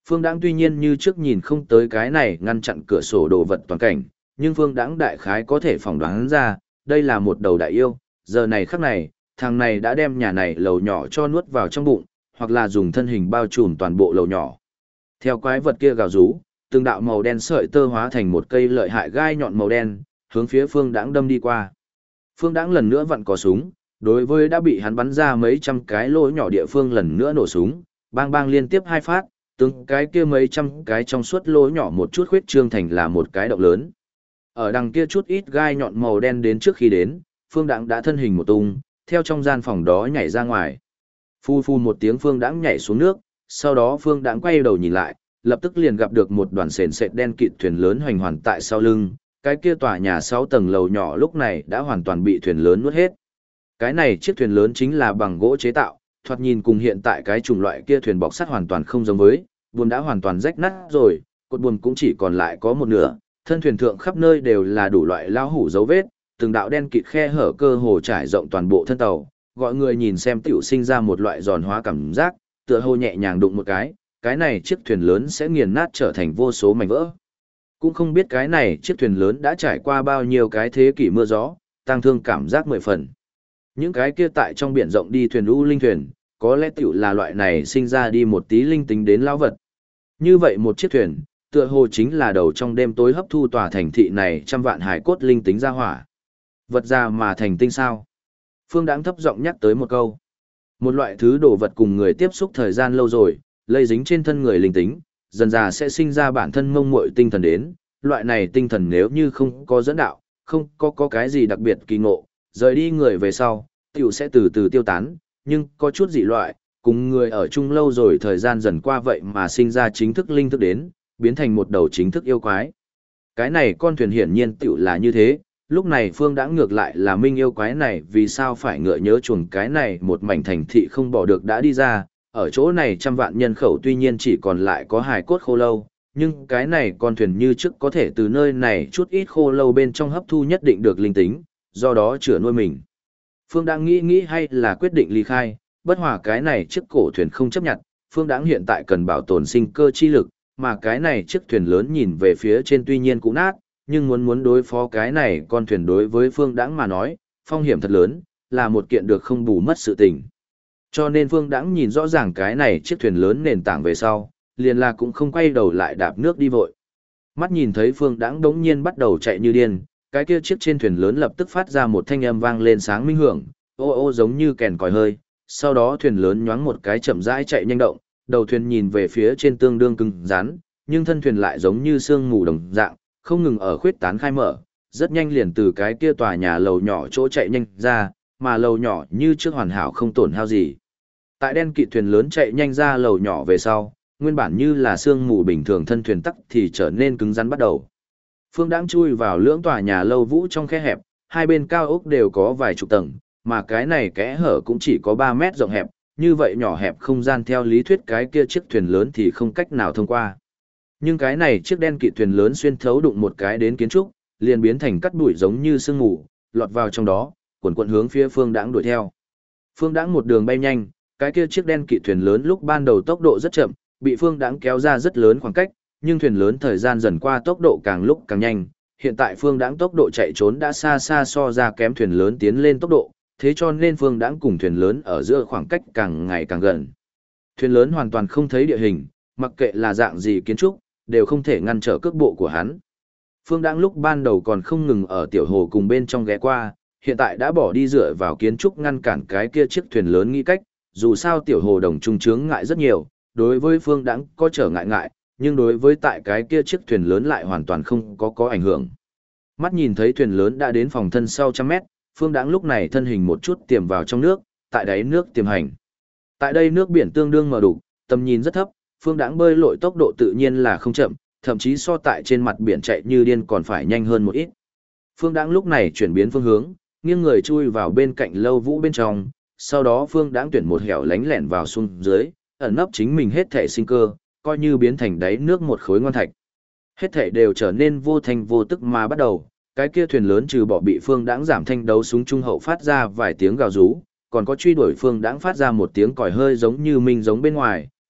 A: Phương Đãng tuy nhiên như trước nhìn không tới cái này ngăn chặn cửa sổ đồ vật toàn cảnh, nhưng Phương Đãng đại khái có thể phỏng đoán ra, đây là một đầu đại yêu, giờ này khắc này, thằng này đã đem nhà này lầu nhỏ cho nuốt vào trong bụng, hoặc là dùng thân hình bao trùm toàn bộ lầu nhỏ. Theo quái vật kia gào rú, từng đạo màu đen sợi tơ hóa thành một cây lợi hại gai nhọn màu đen, hướng phía Phương Đãng đâm đi qua. Phương Đãng lần nữa vặn cò súng, đối với đã bị hắn bắn ra mấy trăm cái lỗ nhỏ địa phương lần nữa nổ súng, bang bang liên tiếp hai phát, từng cái kia mấy trăm cái trong suốt lỗ nhỏ một chút khuyết trương thành là một cái động lớn. Ở đằng kia chút ít gai nhọn màu đen đến trước khi đến, Phương Đãng đã thân hình một tung, theo trong gian phòng đó nhảy ra ngoài. Phu phu một tiếng Phương Đãng nhảy xuống nước, sau đó Phương Đãng quay đầu nhìn lại, lập tức liền gặp được một đoàn sền sệt đen kịt thuyền lớn hoành hoàn tại sau lưng, cái kia tòa nhà 6 tầng lầu nhỏ lúc này đã hoàn toàn bị thuyền lớn nuốt hết. Cái này chiếc thuyền lớn chính là bằng gỗ chế tạo, thoạt nhìn cùng hiện tại cái chủng loại kia thuyền bọc sắt hoàn toàn không giống với, buồm đã hoàn toàn rách nát rồi, cột buồm cũng chỉ còn lại có một nửa, thân thuyền thượng khắp nơi đều là đủ loại lao hủ dấu vết, từng đạo đen kịt khe hở cơ hồ trải rộng toàn bộ thân tàu, gọi người nhìn xem tiểu sinh ra một loại giòn hóa cảm giác, tựa hồ nhẹ nhàng đụng một cái này chiếc thuyền lớn sẽ nghiền nát trở thành vô số mảnh vỡ. Cũng không biết cái này chiếc thuyền lớn đã trải qua bao nhiêu cái thế kỷ mưa gió, tăng thương cảm giác 10 phần. Những cái kia tại trong biển rộng đi thuyền u linh thuyền, có lẽ tiểu là loại này sinh ra đi một tí linh tính đến lão vật. Như vậy một chiếc thuyền, tựa hồ chính là đầu trong đêm tối hấp thu tòa thành thị này trăm vạn hải cốt linh tính ra hỏa. Vật ra mà thành tinh sao? Phương Đãng thấp giọng nhắc tới một câu. Một loại thứ đồ vật cùng người tiếp xúc thời gian lâu rồi, lây dính trên thân người linh tính, dần dà sẽ sinh ra bản thân mông muội tinh thần đến. Loại này tinh thần nếu như không có dẫn đạo, không có cái gì đặc biệt kỳ ngộ, rời đi người về sau, tiểu sẽ từ từ tiêu tán, nhưng có chút dị loại, cùng người ở chung lâu rồi thời gian dần qua vậy mà sinh ra chính thức linh thức đến, biến thành một đầu chính thức yêu quái. Cái này con thuyền hiển nhiên tiểu là như thế, lúc này Phương Đãng ngược lại là minh yêu quái này vì sao phải ngựa nhớ chuồng cái này một mảnh thành thị không bỏ được đã đi ra, ở chỗ này trăm vạn nhân khẩu tuy nhiên chỉ còn lại có hài cốt khô lâu, nhưng cái này con thuyền như trước có thể từ nơi này chút ít khô lâu bên trong hấp thu nhất định được linh tính, do đó chữa nuôi mình. Phương Đãng nghĩ hay là quyết định ly khai, bất hòa cái này chiếc cổ thuyền không chấp nhận, Phương Đãng hiện tại cần bảo tồn sinh cơ chi lực, mà cái này chiếc thuyền lớn nhìn về phía trên tuy nhiên cũng nát, nhưng muốn đối phó cái này con thuyền đối với Phương Đãng mà nói, phong hiểm thật lớn, là một kiện được không bù mất sự tình. Cho nên Phương Đãng nhìn rõ ràng cái này chiếc thuyền lớn nền tảng về sau, liền là cũng không quay đầu lại đạp nước đi vội. Mắt nhìn thấy Phương Đãng đống nhiên bắt đầu chạy như điên, cái kia chiếc trên thuyền lớn lập tức phát ra một thanh âm vang lên sáng minh hưởng, ô ô giống như kèn còi hơi, sau đó thuyền lớn nhoáng một cái chậm rãi chạy nhanh động, đầu thuyền nhìn về phía trên tương đương cứng rắn, nhưng thân thuyền lại giống như sương mù đồng dạng, không ngừng ở khuyết tán khai mở, rất nhanh liền từ cái kia tòa nhà lầu nhỏ chỗ chạy nhanh ra, mà lầu nhỏ như trước hoàn hảo không tổn hao gì. Tại đen kịt thuyền lớn chạy nhanh ra lầu nhỏ về sau, nguyên bản như là sương mù bình thường thân thuyền tắc thì trở nên cứng rắn bắt đầu. Phương Đãng chui vào lưỡng tòa nhà lâu vũ trong khe hẹp, hai bên cao ốc đều có vài chục tầng, mà cái này kẽ hở cũng chỉ có 3 mét rộng hẹp, như vậy nhỏ hẹp không gian theo lý thuyết cái kia chiếc thuyền lớn thì không cách nào thông qua. Nhưng cái này chiếc đen kịt thuyền lớn xuyên thấu đụng một cái đến kiến trúc, liền biến thành cắt bụi giống như sương mù, lọt vào trong đó, quần quần hướng phía Phương Đãng đuổi theo. Phương Đãng một đường bay nhanh, cái kia chiếc đen kịt thuyền lớn lúc ban đầu tốc độ rất chậm, bị Phương Đãng kéo ra rất lớn khoảng cách, nhưng thuyền lớn thời gian dần qua tốc độ càng lúc càng nhanh, hiện tại Phương Đãng tốc độ chạy trốn đã xa xa so ra kém thuyền lớn tiến lên tốc độ, thế cho nên Phương Đãng cùng thuyền lớn ở giữa khoảng cách càng ngày càng gần. Thuyền lớn hoàn toàn không thấy địa hình, mặc kệ là dạng gì kiến trúc, đều không thể ngăn trở cước bộ của hắn. Phương Đãng lúc ban đầu còn không ngừng ở tiểu hồ cùng bên trong ghé qua, hiện tại đã bỏ đi dựa vào kiến trúc ngăn cản cái kia chiếc thuyền lớn nghĩ cách, dù sao tiểu hồ đồng trung chướng ngại rất nhiều, đối với Phương Đãng có trở ngại, nhưng đối với tại cái kia chiếc thuyền lớn lại hoàn toàn không có ảnh hưởng. Mắt nhìn thấy thuyền lớn đã đến phòng thân sau trăm mét, Phương Đãng lúc này thân hình một chút tiềm vào trong nước, tại đáy nước tiềm hành. Tại đây nước biển tương đương mờ đục, tầm nhìn rất thấp, Phương Đãng bơi lội tốc độ tự nhiên là không chậm, thậm chí so tại trên mặt biển chạy như điên còn phải nhanh hơn một ít. Phương Đãng lúc này chuyển biến phương hướng, nghiêng người chui vào bên cạnh lâu vũ bên trong, sau đó Phương Đãng tuyển một hẻo lánh lẻn vào xuống dưới, ẩn nấp chính mình hết thể sinh cơ, coi như biến thành đáy nước một khối ngon thạch. Hết thể đều trở nên vô thanh vô tức mà bắt đầu, cái kia thuyền lớn trừ bỏ bị Phương Đãng giảm thanh đấu súng trung hậu phát ra vài tiếng gào rú, còn có truy đuổi Phương Đãng phát ra một tiếng còi hơi giống như minh giống bên ngoài,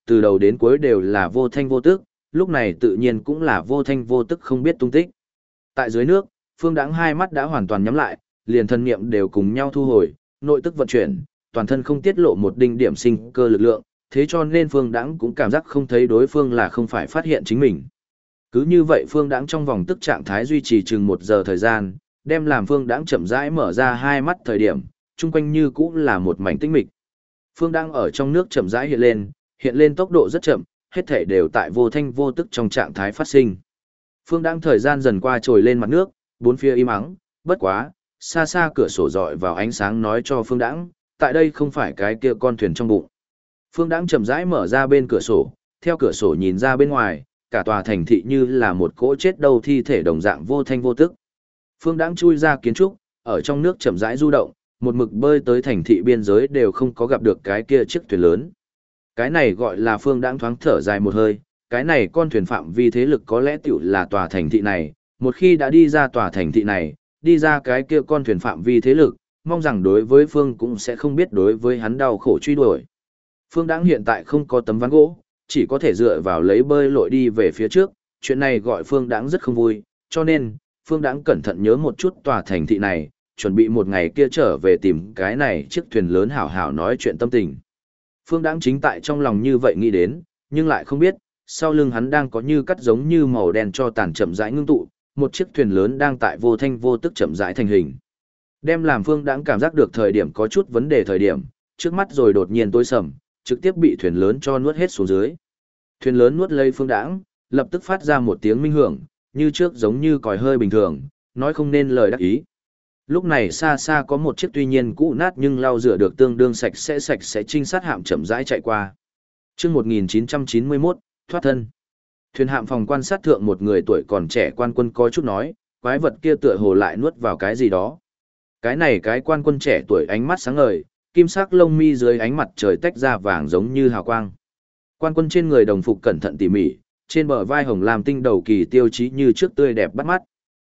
A: từ đầu đến cuối đều là vô thanh vô tức, lúc này tự nhiên cũng là vô thanh vô tức không biết tung tích. Tại dưới nước, Phương Đãng hai mắt đã hoàn toàn nhắm lại, liền thân niệm đều cùng nhau thu hồi, nội tức vận chuyển, toàn thân không tiết lộ một đinh điểm sinh cơ lực lượng, thế cho nên Phương Đãng cũng cảm giác không thấy đối phương là không phải phát hiện chính mình. Cứ như vậy Phương Đãng trong vòng tức trạng thái duy trì chừng 1 giờ thời gian, đem làm Phương Đãng chậm rãi mở ra hai mắt thời điểm, chung quanh như cũng là một mảnh tĩnh mịch. Phương Đãng ở trong nước chậm rãi hiện lên tốc độ rất chậm, hết thể đều tại vô thanh vô tức trong trạng thái phát sinh. Phương Đãng thời gian dần qua trồi lên mặt nước, bốn phía im ắng, bất quá, xa xa cửa sổ rọi vào ánh sáng nói cho Phương Đãng, tại đây không phải cái kia con thuyền trong bụng. Phương Đãng chậm rãi mở ra bên cửa sổ, theo cửa sổ nhìn ra bên ngoài, cả tòa thành thị như là một cỗ chết đâu thi thể đồng dạng vô thanh vô tức. Phương Đãng chui ra kiến trúc, ở trong nước chậm rãi du động, một mực bơi tới thành thị biên giới đều không có gặp được cái kia chiếc thuyền lớn. Cái này gọi là Phương Đãng thoáng thở dài một hơi, cái này con thuyền phạm vi thế lực có lẽ tiểu là tòa thành thị này, một khi đã đi ra tòa thành thị này, đi ra cái kia con thuyền phạm vi thế lực, mong rằng đối với Phương cũng sẽ không biết đối với hắn đau khổ truy đuổi. Phương Đãng hiện tại không có tấm ván gỗ, chỉ có thể dựa vào lấy bơi lội đi về phía trước, chuyện này gọi Phương Đãng rất không vui, cho nên, Phương Đãng cẩn thận nhớ một chút tòa thành thị này, chuẩn bị một ngày kia trở về tìm cái này chiếc thuyền lớn hảo hảo nói chuyện tâm tình. Phương Đãng chính tại trong lòng như vậy nghĩ đến, nhưng lại không biết, sau lưng hắn đang có như cắt giống như màu đen cho tàn chậm rãi ngưng tụ, một chiếc thuyền lớn đang tại vô thanh vô tức chậm rãi thành hình. Đem làm Phương Đãng cảm giác được thời điểm có chút vấn đề thời điểm, trước mắt rồi đột nhiên tối sầm, trực tiếp bị thuyền lớn cho nuốt hết xuống dưới. Thuyền lớn nuốt lấy Phương Đãng, lập tức phát ra một tiếng minh hưởng, như trước giống như còi hơi bình thường, nói không nên lời đắc ý. Lúc này xa xa có một chiếc tuy nhiên cũ nát nhưng lau rửa được tương đương sạch sẽ trinh sát hạm chậm rãi chạy qua. Chương 1991, thoát thân. Thuyền hạm phòng quan sát thượng một người tuổi còn trẻ quan quân có chút nói, quái vật kia tựa hồ lại nuốt vào cái gì đó. Cái này cái quan quân trẻ tuổi ánh mắt sáng ngời, kim sắc lông mi dưới ánh mặt trời tách ra vàng giống như hào quang. Quan quân trên người đồng phục cẩn thận tỉ mỉ, trên bờ vai hồng làm tinh đầu kỳ tiêu chí như trước tươi đẹp bắt mắt.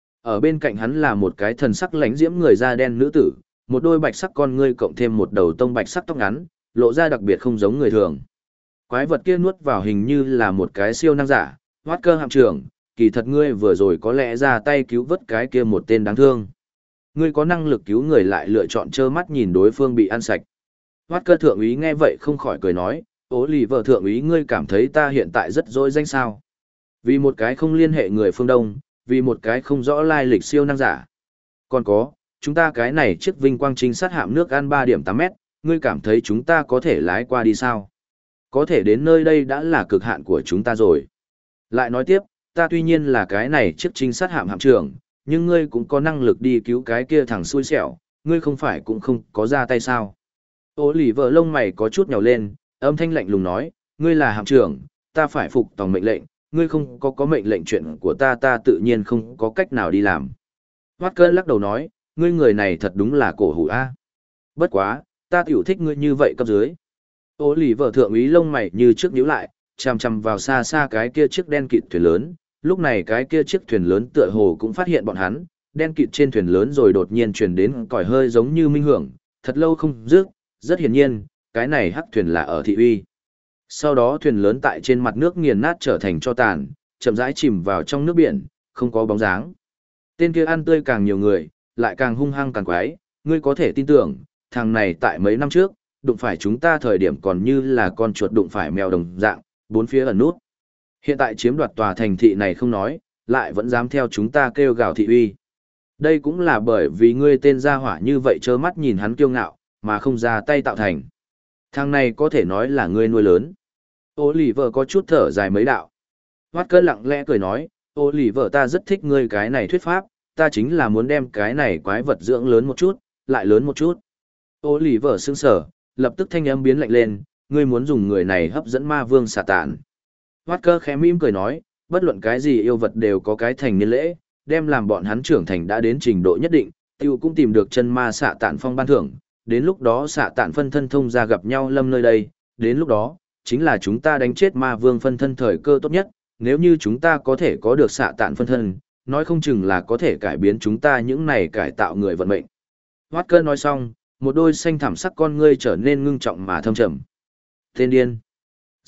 A: Ở bên cạnh hắn là một cái thần sắc lãnh diễm người da đen nữ tử, một đôi bạch sắc con ngươi cộng thêm một đầu tông bạch sắc tóc ngắn, lộ ra đặc biệt không giống người thường. Quái vật kia nuốt vào hình như là một cái siêu năng giả, Hoát Cơ hạm trưởng, kỳ thật ngươi vừa rồi có lẽ ra tay cứu vớt cái kia một tên đáng thương. Ngươi có năng lực cứu người lại lựa chọn trơ mắt nhìn đối phương bị ăn sạch. Hoát Cơ thượng úy nghe vậy không khỏi cười nói, ố lì vợ thượng úy ngươi cảm thấy ta hiện tại rất dối danh sao. Vì một cái không liên hệ người phương Đông, vì một cái không rõ lai lịch siêu năng giả. Còn có, chúng ta cái này chiếc vinh quang trinh sát hạm nước ăn 3,8 mét, ngươi cảm thấy chúng ta có thể lái qua đi sao? Có thể đến nơi đây đã là cực hạn của chúng ta rồi. Lại nói tiếp, ta tuy nhiên là cái này chiếc trinh sát hạm hạm trưởng, nhưng ngươi cũng có năng lực đi cứu cái kia thằng xui xẻo, ngươi không phải cũng không có ra tay sao? Ô lì vợ lông mày có chút nhào lên, âm thanh lạnh lùng nói, ngươi là hạm trưởng, ta phải phục tòng mệnh lệnh, ngươi không có mệnh lệnh chuyện của ta tự nhiên không có cách nào đi làm. Hoát Cơ lắc đầu nói, ngươi người này thật đúng là cổ hủ a. Bất quá, ta tiểu thích ngươi như vậy cấp dưới. Ô lì vợ thượng úy lông mày như trước nhíu lại, chằm chằm vào xa xa cái kia chiếc đen kịt thuyền lớn, lúc này cái kia chiếc thuyền lớn tựa hồ cũng phát hiện bọn hắn, đen kịt trên thuyền lớn rồi đột nhiên truyền đến còi hơi giống như minh hưởng, thật lâu không dứt, rất hiển nhiên, cái này hắc thuyền là ở thị uy. Sau đó thuyền lớn tại trên mặt nước nghiền nát trở thành tro tàn, chậm rãi chìm vào trong nước biển, không có bóng dáng. Tên kia ăn tươi càng nhiều người, lại càng hung hăng càng quái, ngươi có thể tin tưởng, thằng này tại mấy năm trước, đụng phải chúng ta thời điểm còn như là con chuột đụng phải mèo đồng dạng, bốn phía ẩn nút. Hiện tại chiếm đoạt tòa thành thị này không nói, lại vẫn dám theo chúng ta kêu gào thị uy. Đây cũng là bởi vì ngươi tên gia hỏa như vậy trơ mắt nhìn hắn kiêu ngạo, mà không ra tay tạo thành. Thằng này có thể nói là ngươi nuôi lớn. Ô lì vợ có chút thở dài mấy đạo. Hoát Cơ lặng lẽ cười nói, ô lì vợ ta rất thích ngươi cái này thuyết pháp, ta chính là muốn đem cái này quái vật dưỡng lớn một chút, lại lớn một chút. Ô lì vợ sững sờ, lập tức thanh âm biến lạnh lên, ngươi muốn dùng người này hấp dẫn ma vương xà tạn. Hoát Cơ khẽ mỉm cười nói, bất luận cái gì yêu vật đều có cái thành niên lễ, đem làm bọn hắn trưởng thành đã đến trình độ nhất định, tiêu cũng tìm được chân ma xạ tạn phong ban thưởng, đến lúc đó xạ tạn phân thân thông ra gặp nhau lâm nơi đây, đến lúc đó, chính là chúng ta đánh chết ma vương phân thân thời cơ tốt nhất, nếu như chúng ta có thể có được xạ tạn phân thân, nói không chừng là có thể cải biến chúng ta những này cải tạo người vận mệnh. Hoát Cơ nói xong, một đôi xanh thẳm sắc con ngươi trở nên ngưng trọng mà thâm trầm. Tên điên.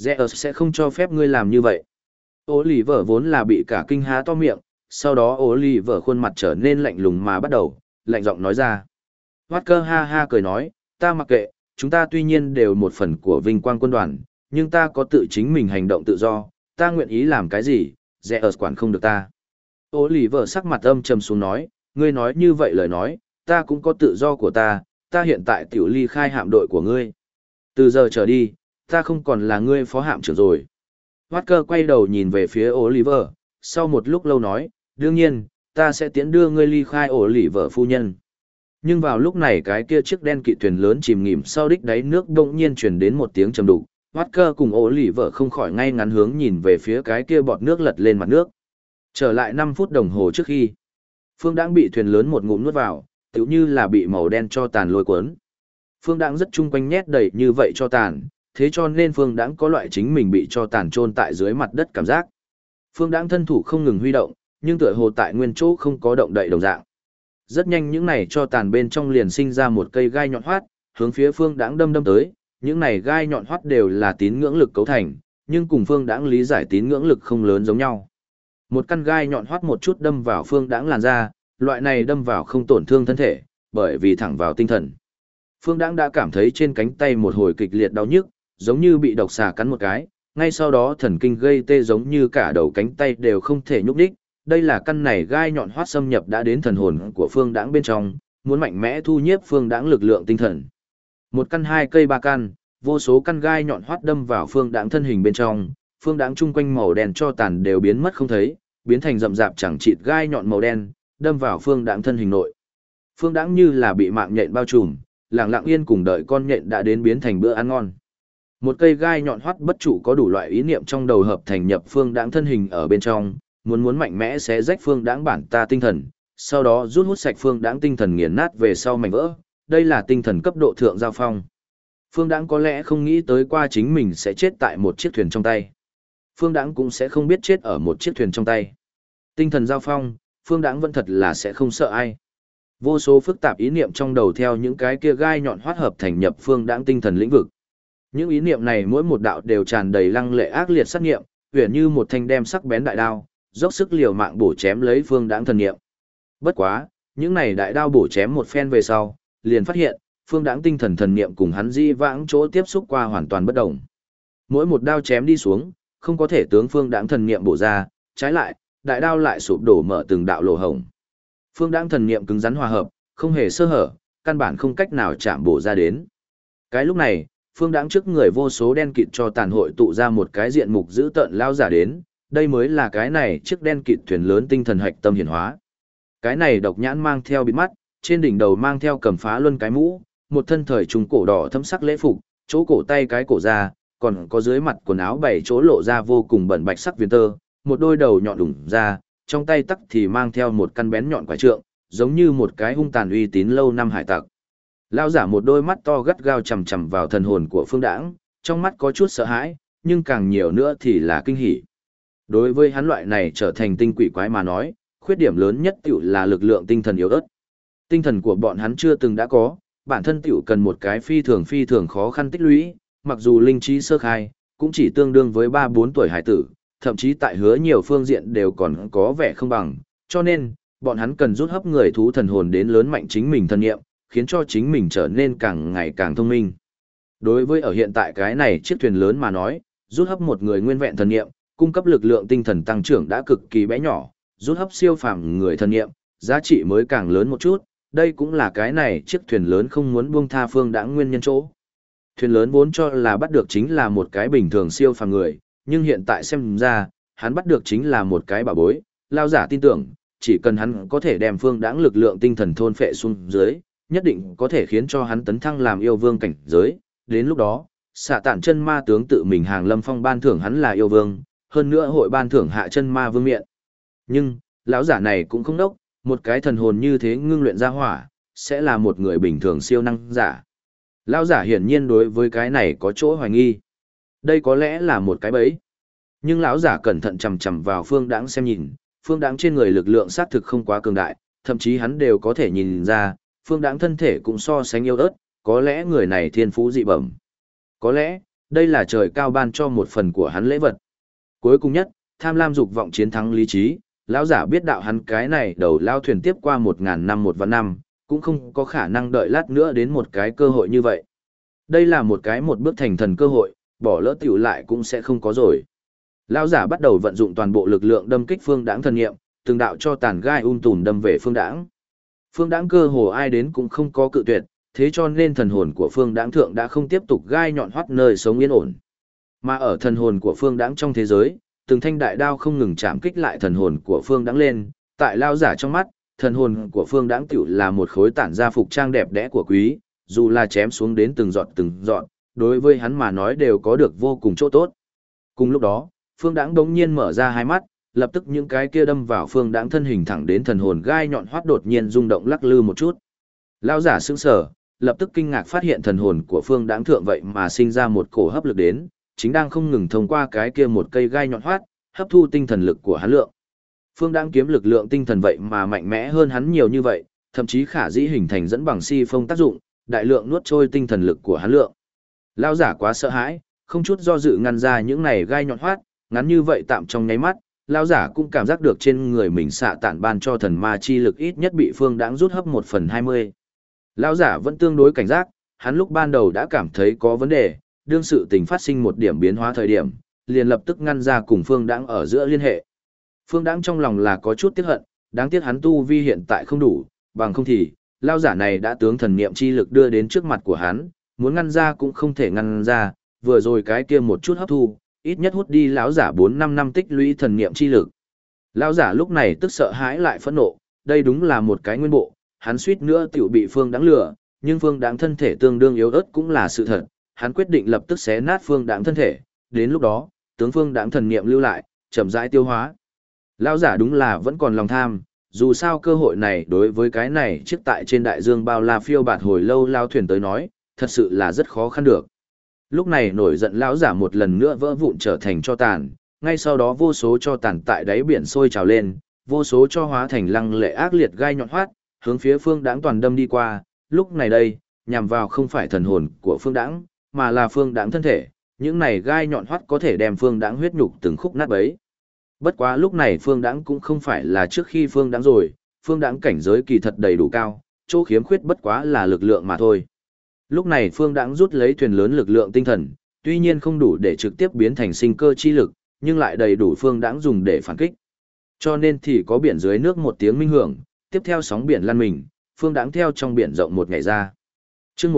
A: Zeus sẽ không cho phép ngươi làm như vậy. Oliver vốn là bị cả kinh há to miệng, sau đó Oliver khuôn mặt trở nên lạnh lùng mà bắt đầu, lạnh giọng nói ra. Walker ha ha cười nói, ta mặc kệ, chúng ta tuy nhiên đều một phần của vinh quang quân đoàn, nhưng ta có tự chính mình hành động tự do, ta nguyện ý làm cái gì, Zeus quản không được ta. Oliver sắc mặt âm trầm xuống nói, ngươi nói như vậy lời nói, ta cũng có tự do của ta hiện tại tiểu ly khai hạm đội của ngươi. Từ giờ trở đi, ta không còn là ngươi phó hạm trưởng rồi. Walker quay đầu nhìn về phía Oliver, sau một lúc lâu nói, đương nhiên, ta sẽ tiễn đưa ngươi ly khai Oliver phu nhân. Nhưng vào lúc này cái kia chiếc đen kỵ thuyền lớn chìm nghỉm sau đích đáy nước bỗng nhiên truyền đến một tiếng trầm đục. Walker cùng Oliver không khỏi ngay ngắn hướng nhìn về phía cái kia bọt nước lật lên mặt nước. Trở lại 5 phút đồng hồ trước khi, Phương Đãng bị thuyền lớn một ngụm nuốt vào, tựu như là bị màu đen cho tàn lôi cuốn. Phương Đãng rất chung quanh nhét đầy như vậy cho tàn, thế cho nên Phương Đãng có loại chính mình bị cho tàn chôn tại dưới mặt đất cảm giác. Phương Đãng thân thủ không ngừng huy động, nhưng tựa hồ tại nguyên chỗ không có động đậy đồng dạng. Rất nhanh những này cho tàn bên trong liền sinh ra một cây gai nhọn hoắt, hướng phía Phương Đãng đâm tới, những này gai nhọn hoắt đều là tín ngưỡng lực cấu thành, nhưng cùng Phương Đãng lý giải tín ngưỡng lực không lớn giống nhau. Một căn gai nhọn hoắt một chút đâm vào Phương Đãng làn da, loại này đâm vào không tổn thương thân thể, bởi vì thẳng vào tinh thần. Phương Đãng đã cảm thấy trên cánh tay một hồi kịch liệt đau nhức, giống như bị độc xà cắn một cái, ngay sau đó thần kinh gây tê giống như cả đầu cánh tay đều không thể nhúc nhích. Đây là căn này gai nhọn hoắt xâm nhập đã đến thần hồn của Phương Đãng bên trong, muốn mạnh mẽ thu nhiếp Phương Đãng lực lượng tinh thần. Một căn, hai cây, ba căn, vô số căn gai nhọn hoắt đâm vào Phương Đãng thân hình bên trong, Phương Đãng chung quanh màu đen cho tàn đều biến mất không thấy, biến thành rậm rạp chẳng chịt gai nhọn màu đen, đâm vào Phương Đãng thân hình nội. Phương Đãng như là bị mạng nhện bao trùm, lặng lặng yên cùng đợi con nhện đã đến biến thành bữa ăn ngon. Một cây gai nhọn hoắt bất trụ có đủ loại ý niệm trong đầu hợp thành nhập Phương Đãng thân hình ở bên trong, muốn mạnh mẽ xé rách Phương Đãng bản ta tinh thần, sau đó rút hút sạch Phương Đãng tinh thần nghiền nát về sau mảnh vỡ. Đây là tinh thần cấp độ thượng giao phong. Phương Đãng có lẽ không nghĩ tới qua chính mình sẽ chết tại một chiếc thuyền trong tay. Phương Đãng cũng sẽ không biết chết ở một chiếc thuyền trong tay. Tinh thần giao phong, Phương Đãng vẫn thật là sẽ không sợ ai. Vô số phức tạp ý niệm trong đầu theo những cái kia gai nhọn hoắt hợp thành nhập Phương Đãng tinh thần lĩnh vực. Những ý niệm này mỗi một đạo đều tràn đầy lăng lệ ác liệt sát nghiệm, huyền như một thanh đem sắc bén đại đao, dốc sức liều mạng bổ chém lấy Phương Đãng thần niệm. Bất quá, những này đại đao bổ chém một phen về sau, liền phát hiện, Phương Đãng tinh thần thần niệm cùng hắn di vãng chỗ tiếp xúc qua hoàn toàn bất động. Mỗi một đao chém đi xuống, không có thể tướng Phương Đãng thần niệm bổ ra, trái lại, đại đao lại sụp đổ mở từng đạo lỗ hổng. Phương Đãng thần niệm cứng rắn hòa hợp, không hề sơ hở, căn bản không cách nào chạm bổ ra đến. Cái lúc này, Phương Đãng trước người vô số đen kịt cho tàn hội tụ ra một cái diện mục dữ tợn lao giả đến, đây mới là cái này chiếc đen kịt thuyền lớn tinh thần hạch tâm hiển hóa. Cái này độc nhãn mang theo bịt mắt, trên đỉnh đầu mang theo cầm phá luân cái mũ, một thân thời trung cổ đỏ thâm sắc lễ phục, chỗ cổ tay cái cổ ra, còn có dưới mặt quần áo bảy chỗ lộ ra vô cùng bẩn bạch sắc viền tơ, một đôi đầu nhọn đủng ra, trong tay tắc thì mang theo một căn bén nhọn quả trượng, giống như một cái hung tàn uy tín lâu năm hải tặc. Lão giả một đôi mắt to gắt gao chằm chằm vào thần hồn của Phương Đãng, trong mắt có chút sợ hãi, nhưng càng nhiều nữa thì là kinh hỉ. Đối với hắn loại này trở thành tinh quỷ quái mà nói, khuyết điểm lớn nhất tiểu là lực lượng tinh thần yếu ớt. Tinh thần của bọn hắn chưa từng đã có, bản thân tiểu cần một cái phi thường khó khăn tích lũy, mặc dù linh trí sơ khai, cũng chỉ tương đương với 3-4 tuổi hải tử, thậm chí tại hứa nhiều phương diện đều còn có vẻ không bằng, cho nên, bọn hắn cần rút hấp người thú thần hồn đến lớn mạnh chính mình thân nghiệm, khiến cho chính mình trở nên càng ngày càng thông minh. Đối với ở hiện tại cái này chiếc thuyền lớn mà nói, rút hấp một người nguyên vẹn thần nghiệm, cung cấp lực lượng tinh thần tăng trưởng đã cực kỳ bé nhỏ, rút hấp siêu phàm người thần nghiệm, giá trị mới càng lớn một chút, đây cũng là cái này chiếc thuyền lớn không muốn buông tha Phương Đãng nguyên nhân chỗ. Thuyền lớn vốn cho là bắt được chính là một cái bình thường siêu phàm người, nhưng hiện tại xem ra, hắn bắt được chính là một cái bảo bối, lao giả tin tưởng, chỉ cần hắn có thể đem Phương Đãng lực lượng tinh thần thôn phệ xuống dưới, nhất định có thể khiến cho hắn tấn thăng làm yêu vương cảnh giới, đến lúc đó, Xạ Tản chân ma tướng tự mình hàng lâm phong ban thưởng hắn là yêu vương, hơn nữa hội ban thưởng hạ chân ma vương miện. Nhưng, lão giả này cũng không đốc, một cái thần hồn như thế ngưng luyện ra hỏa, sẽ là một người bình thường siêu năng giả. Lão giả hiển nhiên đối với cái này có chỗ hoài nghi. Đây có lẽ là một cái bẫy. Nhưng lão giả cẩn thận chằm chằm vào Phương Đãng xem nhìn, Phương Đãng trên người lực lượng xác thực không quá cường đại, thậm chí hắn đều có thể nhìn ra, Phương Đãng thân thể cũng so sánh yếu ớt, có lẽ người này thiên phú dị bẩm. Có lẽ, Đây là trời cao ban cho một phần của hắn lễ vật. Cuối cùng nhất, tham lam dục vọng chiến thắng lý trí, lão giả biết đạo hắn cái này đầu lao thuyền tiếp qua 1000 năm 1 vạn năm, cũng không có khả năng đợi lát nữa đến một cái cơ hội như vậy. Đây là một bước thành thần cơ hội, bỏ lỡ tiểu lại cũng sẽ không có rồi. Lão giả bắt đầu vận dụng toàn bộ lực lượng đâm kích Phương Đãng thần niệm, từng đạo cho tàn gai tùm đâm về Phương Đãng. Phương Đãng cơ hồ ai đến cũng không có cự tuyệt, thế cho nên thần hồn của Phương Đãng thượng đã không tiếp tục gai nhọn hoắt nơi sống yên ổn. Mà ở thần hồn của Phương Đãng trong thế giới, từng thanh đại đao không ngừng chạm kích lại thần hồn của Phương Đãng lên, tại lão giả trong mắt, thần hồn của Phương Đãng tiểu là một khối tản ra phục trang đẹp đẽ của quý, dù là chém xuống đến từng giọt, đối với hắn mà nói đều có được vô cùng chỗ tốt. Cùng lúc đó, Phương Đãng đống nhiên mở ra hai mắt, lập tức những cái kia đâm vào Phương Đãng thân hình thẳng đến thần hồn gai nhọn hoắt đột nhiên rung động lắc lư một chút. Lão giả sững sờ, lập tức kinh ngạc phát hiện thần hồn của Phương Đãng thượng vậy mà sinh ra một cổ hấp lực đến, chính đang không ngừng thông qua cái kia một cây gai nhọn hoắt, hấp thu tinh thần lực của hắn lượng. Phương Đãng kiếm lực lượng tinh thần vậy mà mạnh mẽ hơn hắn nhiều như vậy, thậm chí khả dĩ hình thành dẫn bằng si phong tác dụng, đại lượng nuốt trôi tinh thần lực của hắn lượng. Lão giả quá sợ hãi, không chút do dự ngăn ra những này gai nhọn hoắt, ngắn như vậy tạm trong nháy mắt, lão giả cũng cảm giác được trên người mình xạ tản ban cho thần ma chi lực ít nhất bị Phương Đãng rút hấp 1/20. Lão giả vẫn tương đối cảnh giác, hắn lúc ban đầu đã cảm thấy có vấn đề, đương sự tình phát sinh một điểm biến hóa thời điểm, liền lập tức ngăn ra cùng Phương Đãng ở giữa liên hệ. Phương Đãng trong lòng là có chút tiếc hận, đáng tiếc hắn tu vi hiện tại không đủ, bằng không thì, lão giả này đã tướng thần niệm chi lực đưa đến trước mặt của hắn, muốn ngăn ra cũng không thể ngăn ra, vừa rồi cái kia một chút hấp thu, ít nhất hút đi lão giả 4-5 năm tích lũy thần niệm chi lực. Lão giả lúc này tức sợ hãi lại phẫn nộ, đây đúng là một cái nguyên bộ, hắn suýt nữa tiểu bị Phương Đãng lừa, nhưng Phương Đãng thân thể tương đương yếu ớt cũng là sự thật, hắn quyết định lập tức xé nát Phương Đãng thân thể, đến lúc đó, tướng Phương Đãng thần niệm lưu lại, chậm rãi tiêu hóa. Lão giả đúng là vẫn còn lòng tham, dù sao cơ hội này đối với cái này chiếc tại trên đại dương bao la phiêu bạt hồi lâu lao thuyền tới nói, thật sự là rất khó khăn được. Lúc này nổi giận lão giả một lần nữa vỡ vụn trở thành tro tàn, ngay sau đó vô số tro tàn tại đáy biển sôi trào lên, vô số cho hóa thành lăng lệ ác liệt gai nhọn hoắt, hướng phía Phương Đãng toàn đâm đi qua, lúc này đây, nhằm vào không phải thần hồn của Phương Đãng, mà là Phương Đãng thân thể, những này gai nhọn hoắt có thể đem Phương Đãng huyết nhục từng khúc nát bấy. Bất quá lúc này Phương Đãng cũng không phải là trước khi Phương Đãng rồi, Phương Đãng cảnh giới kỳ thật đầy đủ cao, chỗ khiếm khuyết bất quá là lực lượng mà thôi. Lúc này Phương Đãng rút lấy thuyền lớn lực lượng tinh thần, tuy nhiên không đủ để trực tiếp biến thành sinh cơ chi lực, nhưng lại đầy đủ Phương Đãng dùng để phản kích. Cho nên thì có biển dưới nước một tiếng minh hưởng, tiếp theo sóng biển lăn mình, Phương Đãng theo trong biển rộng một ngày ra. Chương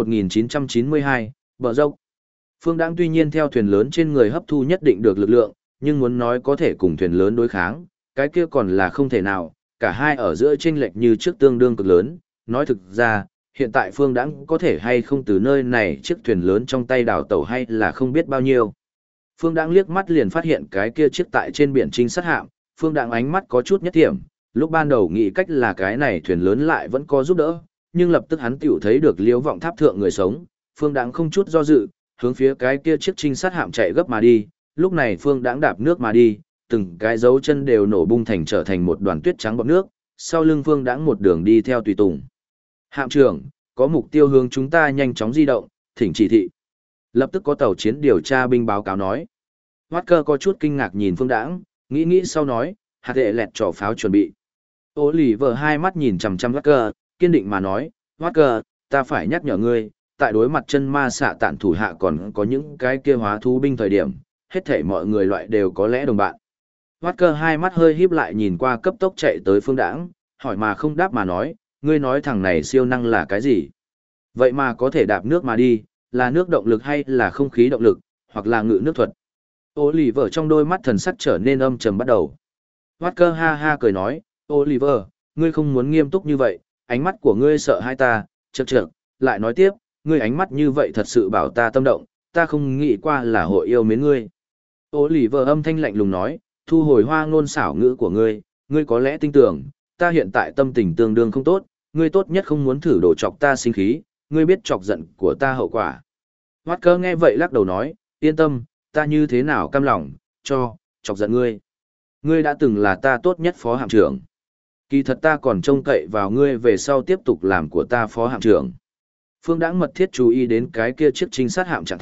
A: 1992, bờ dốc. Phương Đãng tuy nhiên theo thuyền lớn trên người hấp thu nhất định được lực lượng, nhưng muốn nói có thể cùng thuyền lớn đối kháng, cái kia còn là không thể nào, cả hai ở giữa chênh lệch như trước tương đương cực lớn, nói thực ra, hiện tại Phương Đãng có thể hay không từ nơi này chiếc thuyền lớn trong tay đào tàu hay là không biết bao nhiêu. Phương Đãng liếc mắt liền phát hiện cái kia chiếc tại trên biển trinh sát hạm, Phương Đãng ánh mắt có chút nhất thiểm, lúc ban đầu nghĩ cách là cái này thuyền lớn lại vẫn có giúp đỡ, nhưng lập tức hắn tiểu thấy được Liễu Vọng Tháp thượng người sống, Phương Đãng không chút do dự, hướng phía cái kia chiếc trinh sát hạm chạy gấp mà đi, lúc này Phương Đãng đạp nước mà đi, từng cái dấu chân đều nổ bung thành trở thành một đoàn tuyết trắng bọt nước, sau lưng Phương Đãng một đường đi theo tùy tùng. Hạm trưởng, có mục tiêu hướng chúng ta nhanh chóng di động, thỉnh chỉ thị. Lập tức có tàu chiến điều tra binh báo cáo nói. Walker có chút kinh ngạc nhìn Phương Đãng, nghĩ sau nói, hạt đệ lẹt trỏ pháo chuẩn bị. Oliver hai mắt nhìn chằm chằm Walker, kiên định mà nói, Walker, ta phải nhắc nhở ngươi, tại đối mặt chân ma xạ tản thủ hạ còn có những cái kia hóa thú binh thời điểm, hết thảy mọi người loại đều có lẽ đồng bạn. Walker hai mắt hơi híp lại nhìn qua cấp tốc chạy tới Phương Đãng, hỏi mà không đáp mà nói, ngươi nói thằng này siêu năng là cái gì? Vậy mà có thể đạp nước mà đi, là nước động lực hay là không khí động lực, hoặc là ngự nước thuật? Oliver trong đôi mắt thần sắc trở nên âm trầm bắt đầu. Walker ha ha cười nói, Oliver, ngươi không muốn nghiêm túc như vậy, ánh mắt của ngươi sợ hai ta, chậc, lại nói tiếp, ngươi ánh mắt như vậy thật sự bảo ta tâm động, ta không nghĩ qua là hội yêu mến ngươi. Oliver âm thanh lạnh lùng nói, thu hồi hoa ngôn xảo ngữ của ngươi, ngươi có lẽ tin tưởng, ta hiện tại tâm tình tương đương không tốt, ngươi tốt nhất không muốn thử đổ chọc ta sinh khí, ngươi biết chọc giận của ta hậu quả. Walker nghe vậy lắc đầu nói, yên tâm, ta như thế nào cam lòng, chọc giận ngươi. Ngươi đã từng là ta tốt nhất phó hạm trưởng. Kỳ thật ta còn trông cậy vào ngươi về sau tiếp tục làm của ta phó hạm trưởng. Phương Đãng mật thiết chú ý đến cái kia chiếc trinh sát hạm trạng thái,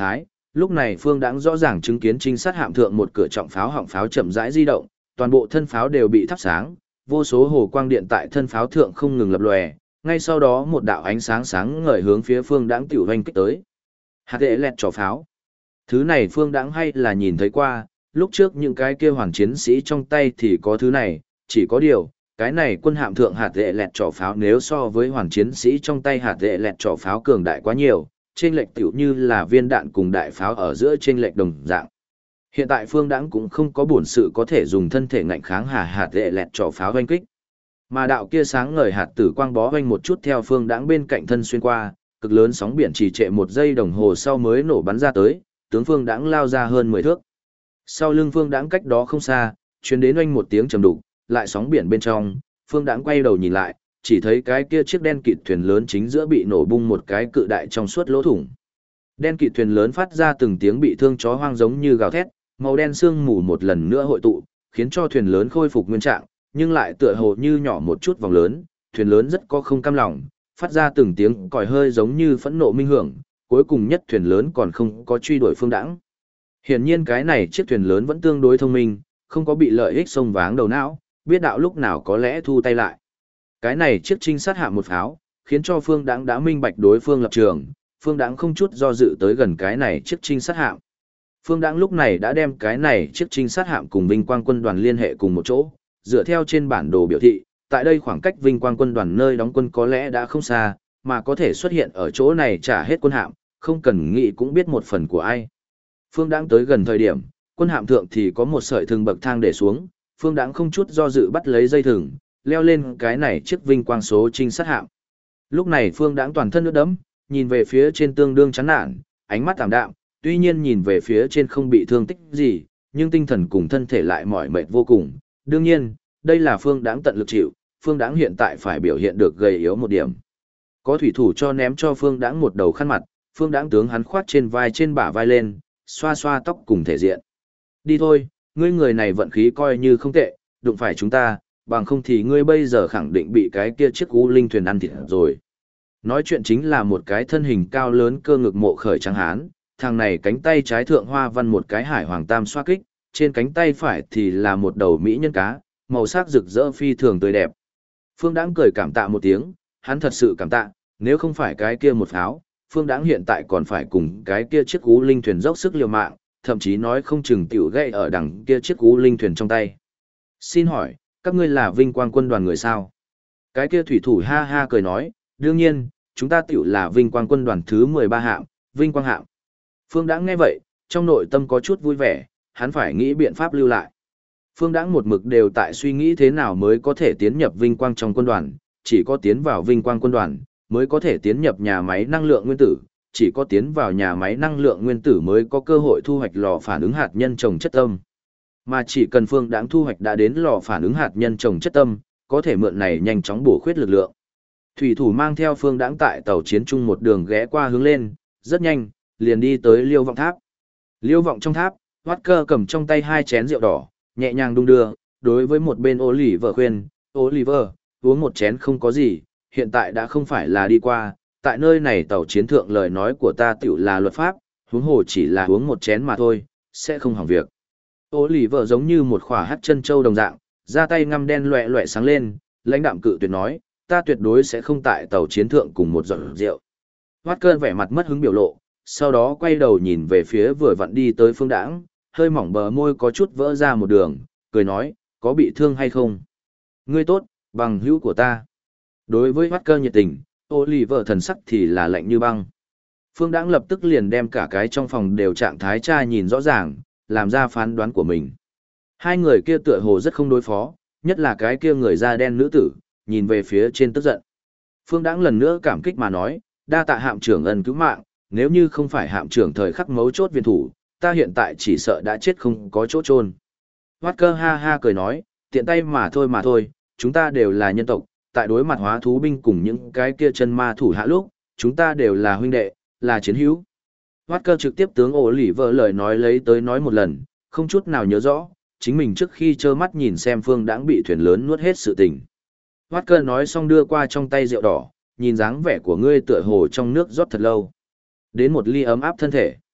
A: lúc này Phương Đãng rõ ràng chứng kiến trinh sát hạm thượng một cửa trọng pháo họng pháo chậm rãi di động, toàn bộ thân pháo đều bị thắp sáng, vô số hồ quang điện tại thân pháo thượng không ngừng lập lòe, ngay sau đó một đạo ánh sáng sáng ngời hướng phía Phương Đãng tiểu vành kích tới. Hạt đệ lẹt trò pháo. Thứ này Phương Đãng hay là nhìn thấy qua, lúc trước những cái kia hoàn chiến sĩ trong tay thì có thứ này, chỉ có điều, cái này quân hạm thượng hạt đệ lẹt trò pháo nếu so với hoàn chiến sĩ trong tay hạt đệ lẹt trò pháo cường đại quá nhiều, chênh lệch tiểu như là viên đạn cùng đại pháo ở giữa chênh lệch đồng dạng. Hiện tại Phương Đãng cũng không có bổn sự có thể dùng thân thể ngạnh kháng hạt đệ lẹt trò pháo vanh kích. Mà đạo kia sáng ngời hạt tử quang bó vanh một chút theo Phương Đãng bên cạnh thân xuyên qua, cực lớn sóng biển trì trệ một giây đồng hồ sau mới nổ bắn ra tới, tướng Phương Đãng lao ra hơn 10 thước. Sau lưng Phương Đãng cách đó không xa, truyền đến oanh một tiếng trầm đục, lại sóng biển bên trong, Phương Đãng quay đầu nhìn lại, chỉ thấy cái kia chiếc đen kịt thuyền lớn chính giữa bị nổ bung một cái cự đại trong suốt lỗ thủng. Đen kịt thuyền lớn phát ra từng tiếng bị thương chó hoang giống như gào thét, màu đen sương mù một lần nữa hội tụ, khiến cho thuyền lớn khôi phục nguyên trạng, nhưng lại tựa hồ như nhỏ một chút vòng lớn, thuyền lớn rất có không cam lòng, phát ra từng tiếng còi hơi giống như phẫn nộ minh hưởng, cuối cùng nhất thuyền lớn còn không có truy đuổi Phương Đãng. Hiển nhiên cái này chiếc thuyền lớn vẫn tương đối thông minh, không có bị lợi ích xông váng đầu não, biết đạo lúc nào có lẽ thu tay lại. Cái này chiếc trinh sát hạ một pháo, khiến cho Phương Đãng đã minh bạch đối phương lập trường, Phương Đãng không chút do dự tới gần cái này chiếc trinh sát hạm. Phương Đãng lúc này đã đem cái này chiếc trinh sát hạm cùng Vinh Quang quân đoàn liên hệ cùng một chỗ, dựa theo trên bản đồ biểu thị, tại đây khoảng cách Vinh Quang quân đoàn nơi đóng quân có lẽ đã không xa, mà có thể xuất hiện ở chỗ này trả hết quân hạm, không cần nghĩ cũng biết một phần của ai. Phương Đãng tới gần thời điểm, quân hạm thượng thì có một sợi thừng bậc thang để xuống, Phương Đãng không chút do dự bắt lấy dây thừng, leo lên cái này chiếc Vinh Quang số trinh sát hạm. Lúc này Phương Đãng toàn thân ướt đẫm, nhìn về phía trên tương đương chán nản, ánh mắt tạm đạm, tuy nhiên nhìn về phía trên không bị thương tích gì, nhưng tinh thần cùng thân thể lại mỏi mệt vô cùng. Đương nhiên, đây là Phương Đãng tận lực chịu, Phương Đãng hiện tại phải biểu hiện được gầy yếu một điểm. Có thủy thủ cho ném cho Phương Đãng một đầu khăn mặt, Phương Đãng tướng hắn khoát trên vai trên bả vai lên, xoa xoa tóc cùng thể diện. Đi thôi, ngươi người này vận khí coi như không tệ, đụng phải chúng ta, bằng không thì ngươi bây giờ khẳng định bị cái kia chiếc U Linh thuyền ăn thịt rồi. Nói chuyện chính là một cái thân hình cao lớn cơ ngực mộ khởi trắng hán, thằng này cánh tay trái thượng hoa văn một cái hải hoàng tam xoa kích, trên cánh tay phải thì là một đầu mỹ nhân cá, màu sắc rực rỡ phi thường tươi đẹp. Phương Đãng cười cảm tạ một tiếng, hắn thật sự cảm tạ, nếu không phải cái kia một pháo, Phương Đãng hiện tại còn phải cùng cái kia chiếc U Linh thuyền dốc sức liều mạng, thậm chí nói không chừng tiểu gãy ở đằng kia chiếc U Linh thuyền trong tay. Xin hỏi, các ngươi là Vinh Quang quân đoàn người sao? Cái kia thủy thủ ha ha cười nói, đương nhiên, chúng ta tiểu là Vinh Quang quân đoàn thứ 13 hạm, Vinh Quang hạm. Phương Đãng nghe vậy, trong nội tâm có chút vui vẻ, hắn phải nghĩ biện pháp lưu lại. Phương Đãng một mực đều tại suy nghĩ thế nào mới có thể tiến nhập Vinh Quang trong quân đoàn, chỉ có tiến vào Vinh Quang quân đoàn, mới có thể tiến nhập nhà máy năng lượng nguyên tử, chỉ có tiến vào nhà máy năng lượng nguyên tử mới có cơ hội thu hoạch lò phản ứng hạt nhân trồng chất tâm. Mà chỉ cần Phương Đãng thu hoạch đã đến lò phản ứng hạt nhân trồng chất tâm, có thể mượn này nhanh chóng bổ khuyết lực lượng. Thủy thủ mang theo Phương Đãng tại tàu chiến chung một đường ghé qua hướng lên, rất nhanh, liền đi tới Liêu Vọng Tháp. Liêu Vọng trong tháp, Walker cầm trong tay 2 chén rượu đỏ, nhẹ nhàng đung đưa, đối với một bên Oliver khuyên, Oliver, uống một chén không có gì, hiện tại đã không phải là đi qua, tại nơi này tàu chiến thượng lời nói của ta tiểu là luật pháp, huống hồ chỉ là uống một chén mà thôi, sẽ không hỏng việc. Oliver giống như một khỏa hắc chân châu đồng dạng, ra tay ngăm đen loẹ loẹ sáng lên, lãnh đạm cự tuyệt nói, ta tuyệt đối sẽ không tại tàu chiến thượng cùng một giọt rượu. Walker vẻ mặt mất hứng biểu lộ, sau đó quay đầu nhìn về phía vừa vặn đi tới Phương Đãng, hơi mỏng bờ môi có chút vỡ ra một đường, cười nói, có bị thương hay không? Ngươi tốt, bằng hữu của ta. Đối với Walker nhiệt tình, Oliver thần sắc thì là lạnh như băng. Phương Đãng lập tức liền đem cả cái trong phòng đều trạng thái tra nhìn rõ ràng, làm ra phán đoán của mình. Hai người kia tựa hồ rất không đối phó, nhất là cái kia người da đen nữ tử, nhìn về phía trên tức giận. Phương Đãng lần nữa cảm kích mà nói, đa tạ hạm trưởng ân cứu mạng, nếu như không phải hạm trưởng thời khắc mấu chốt viên thủ, ta hiện tại chỉ sợ đã chết không có chỗ chôn. Walker ha ha cười nói, tiện tay mà thôi, chúng ta đều là nhân tộc, tại đối mặt hóa thú binh cùng những cái kia chân ma thủ hạ lúc, chúng ta đều là huynh đệ, là chiến hữu. Walker trực tiếp tướng ổ lỉ vợ lời nói lấy tới nói một lần, không chút nào nhớ rõ, chính mình trước khi trơ mắt nhìn xem Phương Đãng bị thuyền lớn nuốt hết sự tình. Walker nói xong đưa qua trong tay rượu đỏ, nhìn dáng vẻ của ngươi tựa hồ trong nước rót thật lâu. Đến một ly ấm áp thân thể.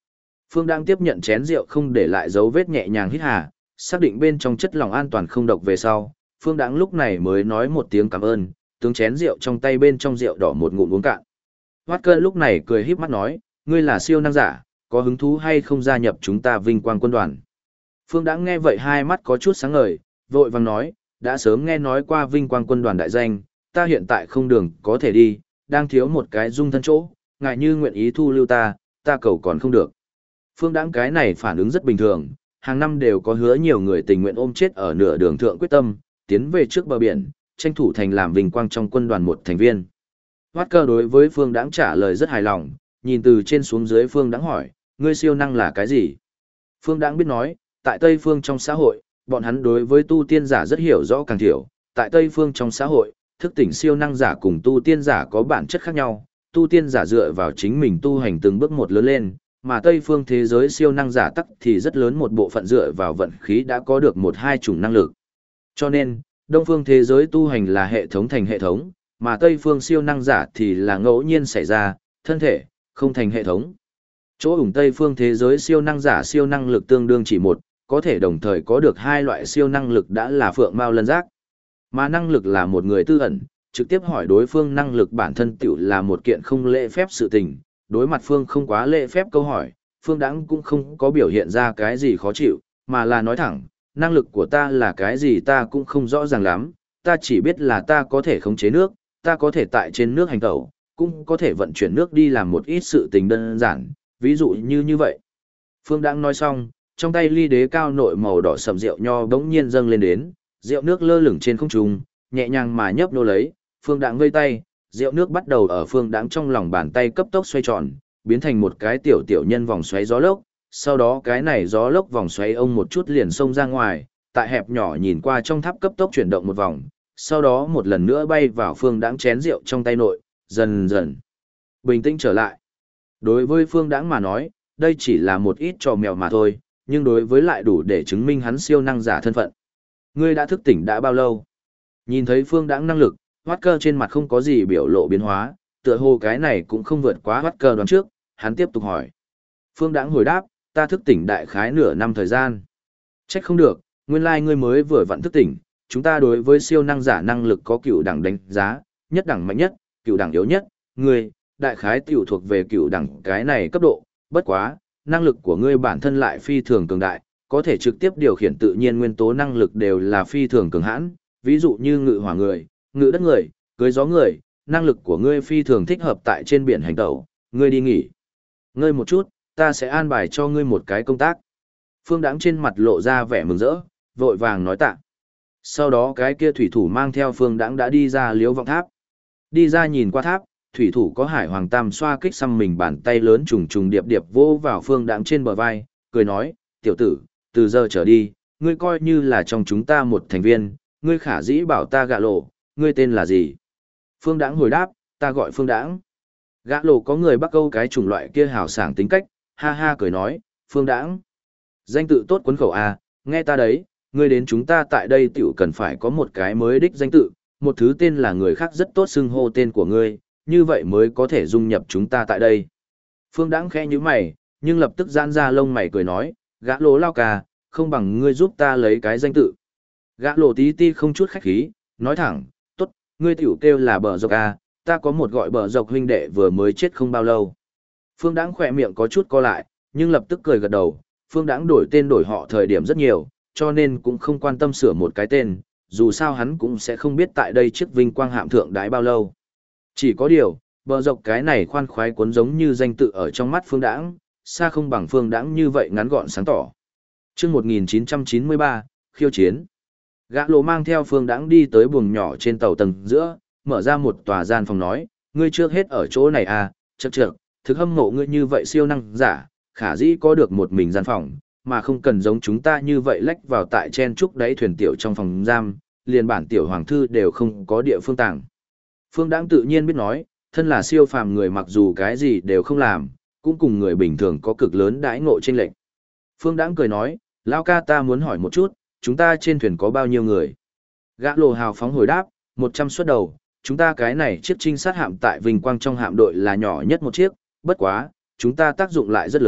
A: Phương đang tiếp nhận chén rượu không để lại dấu vết, nhẹ nhàng hít hà, xác định bên trong chất lỏng an toàn không độc về sau, Phương Đãng lúc này mới nói một tiếng cảm ơn, tướng chén rượu trong tay bên trong rượu đỏ một ngụm uống cạn. Walker lúc này cười híp mắt nói, ngươi là siêu năng giả, có hứng thú hay không gia nhập chúng ta Vinh Quang quân đoàn? Phương Đãng nghe vậy hai mắt có chút sáng ngời, vội vàng nói, đã sớm nghe nói qua Vinh Quang quân đoàn đại danh, ta hiện tại không đường có thể đi, đang thiếu một cái dung thân chỗ, ngại như nguyện ý thu lưu ta cầu còn không được. Phương Đãng cái này phản ứng rất bình thường, hàng năm đều có hứa nhiều người tình nguyện ôm chết ở nửa đường thượng quyết tâm, tiến về trước bờ biển, tranh thủ thành làm vinh quang trong quân đoàn một thành viên. Walker đối với Phương Đãng trả lời rất hài lòng, nhìn từ trên xuống dưới Phương Đãng hỏi, ngươi siêu năng là cái gì? Phương Đãng biết nói, tại Tây Phương trong xã hội, bọn hắn đối với tu tiên giả rất hiểu rõ càng thiểu, tại Tây Phương trong xã hội, thức tỉnh siêu năng giả cùng tu tiên giả có bản chất khác nhau, tu tiên giả dựa vào chính mình tu hành từng bước một lớn lên, mà Tây Phương thế giới siêu năng giả tắc thì rất lớn một bộ phận dựa vào vận khí đã có được một hai chủng năng lực. Cho nên, Đông Phương thế giới tu hành là hệ thống thành hệ thống, mà Tây Phương siêu năng giả thì là ngẫu nhiên xảy ra, thân thể, không thành hệ thống. Chỗ ủng Tây Phương thế giới siêu năng giả siêu năng lực tương đương chỉ một, có thể đồng thời có được hai loại siêu năng lực đã là phượng mao lân giác. Mà năng lực là một người tư ẩn, trực tiếp hỏi đối phương năng lực bản thân tiểu là một kiện không lễ phép sự tình, đối mặt Phương không quá lễ phép câu hỏi, Phương Đãng cũng không có biểu hiện ra cái gì khó chịu, mà là nói thẳng, năng lực của ta là cái gì ta cũng không rõ ràng lắm, ta chỉ biết là ta có thể khống chế nước, ta có thể tại trên nước hành tẩu, cũng có thể vận chuyển nước đi làm một ít sự tình đơn giản, ví dụ như vậy. Phương Đãng nói xong, trong tay ly đế cao nội màu đỏ sầm rượu nho bỗng nhiên dâng lên đến, rượu nước lơ lửng trên không trung, nhẹ nhàng mà nhấp nô lấy, Phương Đãng vây tay, rượu nước bắt đầu ở Phương Đãng trong lòng bàn tay cấp tốc xoay tròn, biến thành một cái tiểu tiểu nhân vòng xoáy gió lốc, sau đó cái này gió lốc vòng xoáy ông một chút liền xông ra ngoài, tại hẹp nhỏ nhìn qua trong tháp cấp tốc chuyển động một vòng, sau đó một lần nữa bay vào Phương Đãng chén rượu trong tay nội, dần dần bình tĩnh trở lại. Đối với Phương Đãng mà nói, đây chỉ là một ít trò mèo mà thôi, nhưng đối với lại đủ để chứng minh hắn siêu năng giả thân phận. Ngươi đã thức tỉnh đã bao lâu? Nhìn thấy Phương Đãng năng lực, Walker trên mặt không có gì biểu lộ biến hóa, tựa hồ cái này cũng không vượt quá Walker đoán trước, hắn tiếp tục hỏi. Phương Đãng hồi đáp, ta thức tỉnh đại khái nửa năm thời gian. Trách không được, nguyên lai ngươi mới vừa vặn thức tỉnh, chúng ta đối với siêu năng giả năng lực có cựu đẳng đánh giá, nhất đẳng mạnh nhất, cựu đẳng yếu nhất, ngươi, đại khái tiểu thuộc về cựu đẳng cái này cấp độ, bất quá, năng lực của ngươi bản thân lại phi thường cường đại, có thể trực tiếp điều khiển tự nhiên nguyên tố năng lực đều là phi thường cường hãn, ví dụ như ngự hỏa người, ngự đất người, cưới gió người, năng lực của ngươi phi thường thích hợp tại trên biển hành tẩu, ngươi đi nghỉ. Ngươi một chút, ta sẽ an bài cho ngươi một cái công tác. Phương Đãng trên mặt lộ ra vẻ mừng rỡ, vội vàng nói tạ. Sau đó cái kia thủy thủ mang theo Phương Đãng đã đi ra liếu vọng tháp. Đi ra nhìn qua tháp, thủy thủ có hải hoàng tam xoa kích xăm mình bàn tay lớn trùng trùng điệp điệp vô vào Phương Đãng trên bờ vai, cười nói, tiểu tử, từ giờ trở đi, ngươi coi như là trong chúng ta một thành viên, ngươi khả dĩ bảo ta gạ lộ, ngươi tên là gì? Phương Đãng hồi đáp, ta gọi Phương Đãng. Gã lộ có người Bắc Âu cái chủng loại kia hào sảng tính cách, ha ha cười nói, Phương Đãng. Danh tự tốt cuốn khẩu à, nghe ta đấy, ngươi đến chúng ta tại đây tiểu cần phải có một cái mới đích danh tự, một thứ tên là người khác rất tốt xưng hô tên của ngươi, như vậy mới có thể dung nhập chúng ta tại đây. Phương Đãng khẽ như mày, nhưng lập tức giãn ra lông mày cười nói, gã lộ lao cà, không bằng ngươi giúp ta lấy cái danh tự. Gã lộ tí ti không chút khách khí, nói thẳng, tốt, ngươi tiểu kêu là bờ dọc à, ta có một gọi bờ dọc huynh đệ vừa mới chết không bao lâu. Phương Đãng khỏe miệng có chút co lại, nhưng lập tức cười gật đầu, Phương Đãng đổi tên đổi họ thời điểm rất nhiều, cho nên cũng không quan tâm sửa một cái tên, dù sao hắn cũng sẽ không biết tại đây chiếc vinh quang hạm thượng đái bao lâu. Chỉ có điều, bờ dọc cái này khoan khoái cuốn giống như danh tự ở trong mắt Phương Đãng, xa không bằng Phương Đãng như vậy ngắn gọn sáng tỏ. Chương 1993, khiêu chiến. Gã lộ mang theo Phương Đãng đi tới buồng nhỏ trên tàu tầng giữa, mở ra một tòa gian phòng nói, ngươi trước hết ở chỗ này à, chậc chậc, thực hâm mộ ngươi như vậy siêu năng giả, khả dĩ có được một mình gian phòng, mà không cần giống chúng ta như vậy lách vào tại chen trúc đáy thuyền tiểu trong phòng giam, liền bản tiểu hoàng thư đều không có địa phương tàng. Phương Đãng tự nhiên biết nói, thân là siêu phàm người mặc dù cái gì đều không làm, cũng cùng người bình thường có cực lớn đãi ngộ chênh lệch. Phương Đãng cười nói, lão ca ta muốn hỏi một chút, chúng ta trên thuyền có bao nhiêu người? Gã lộ hào phóng hồi đáp, 100 suất đầu, chúng ta cái này chiếc trinh sát hạm tại Vinh Quang trong hạm đội là nhỏ nhất một chiếc, bất quá, chúng ta tác dụng lại rất lớn,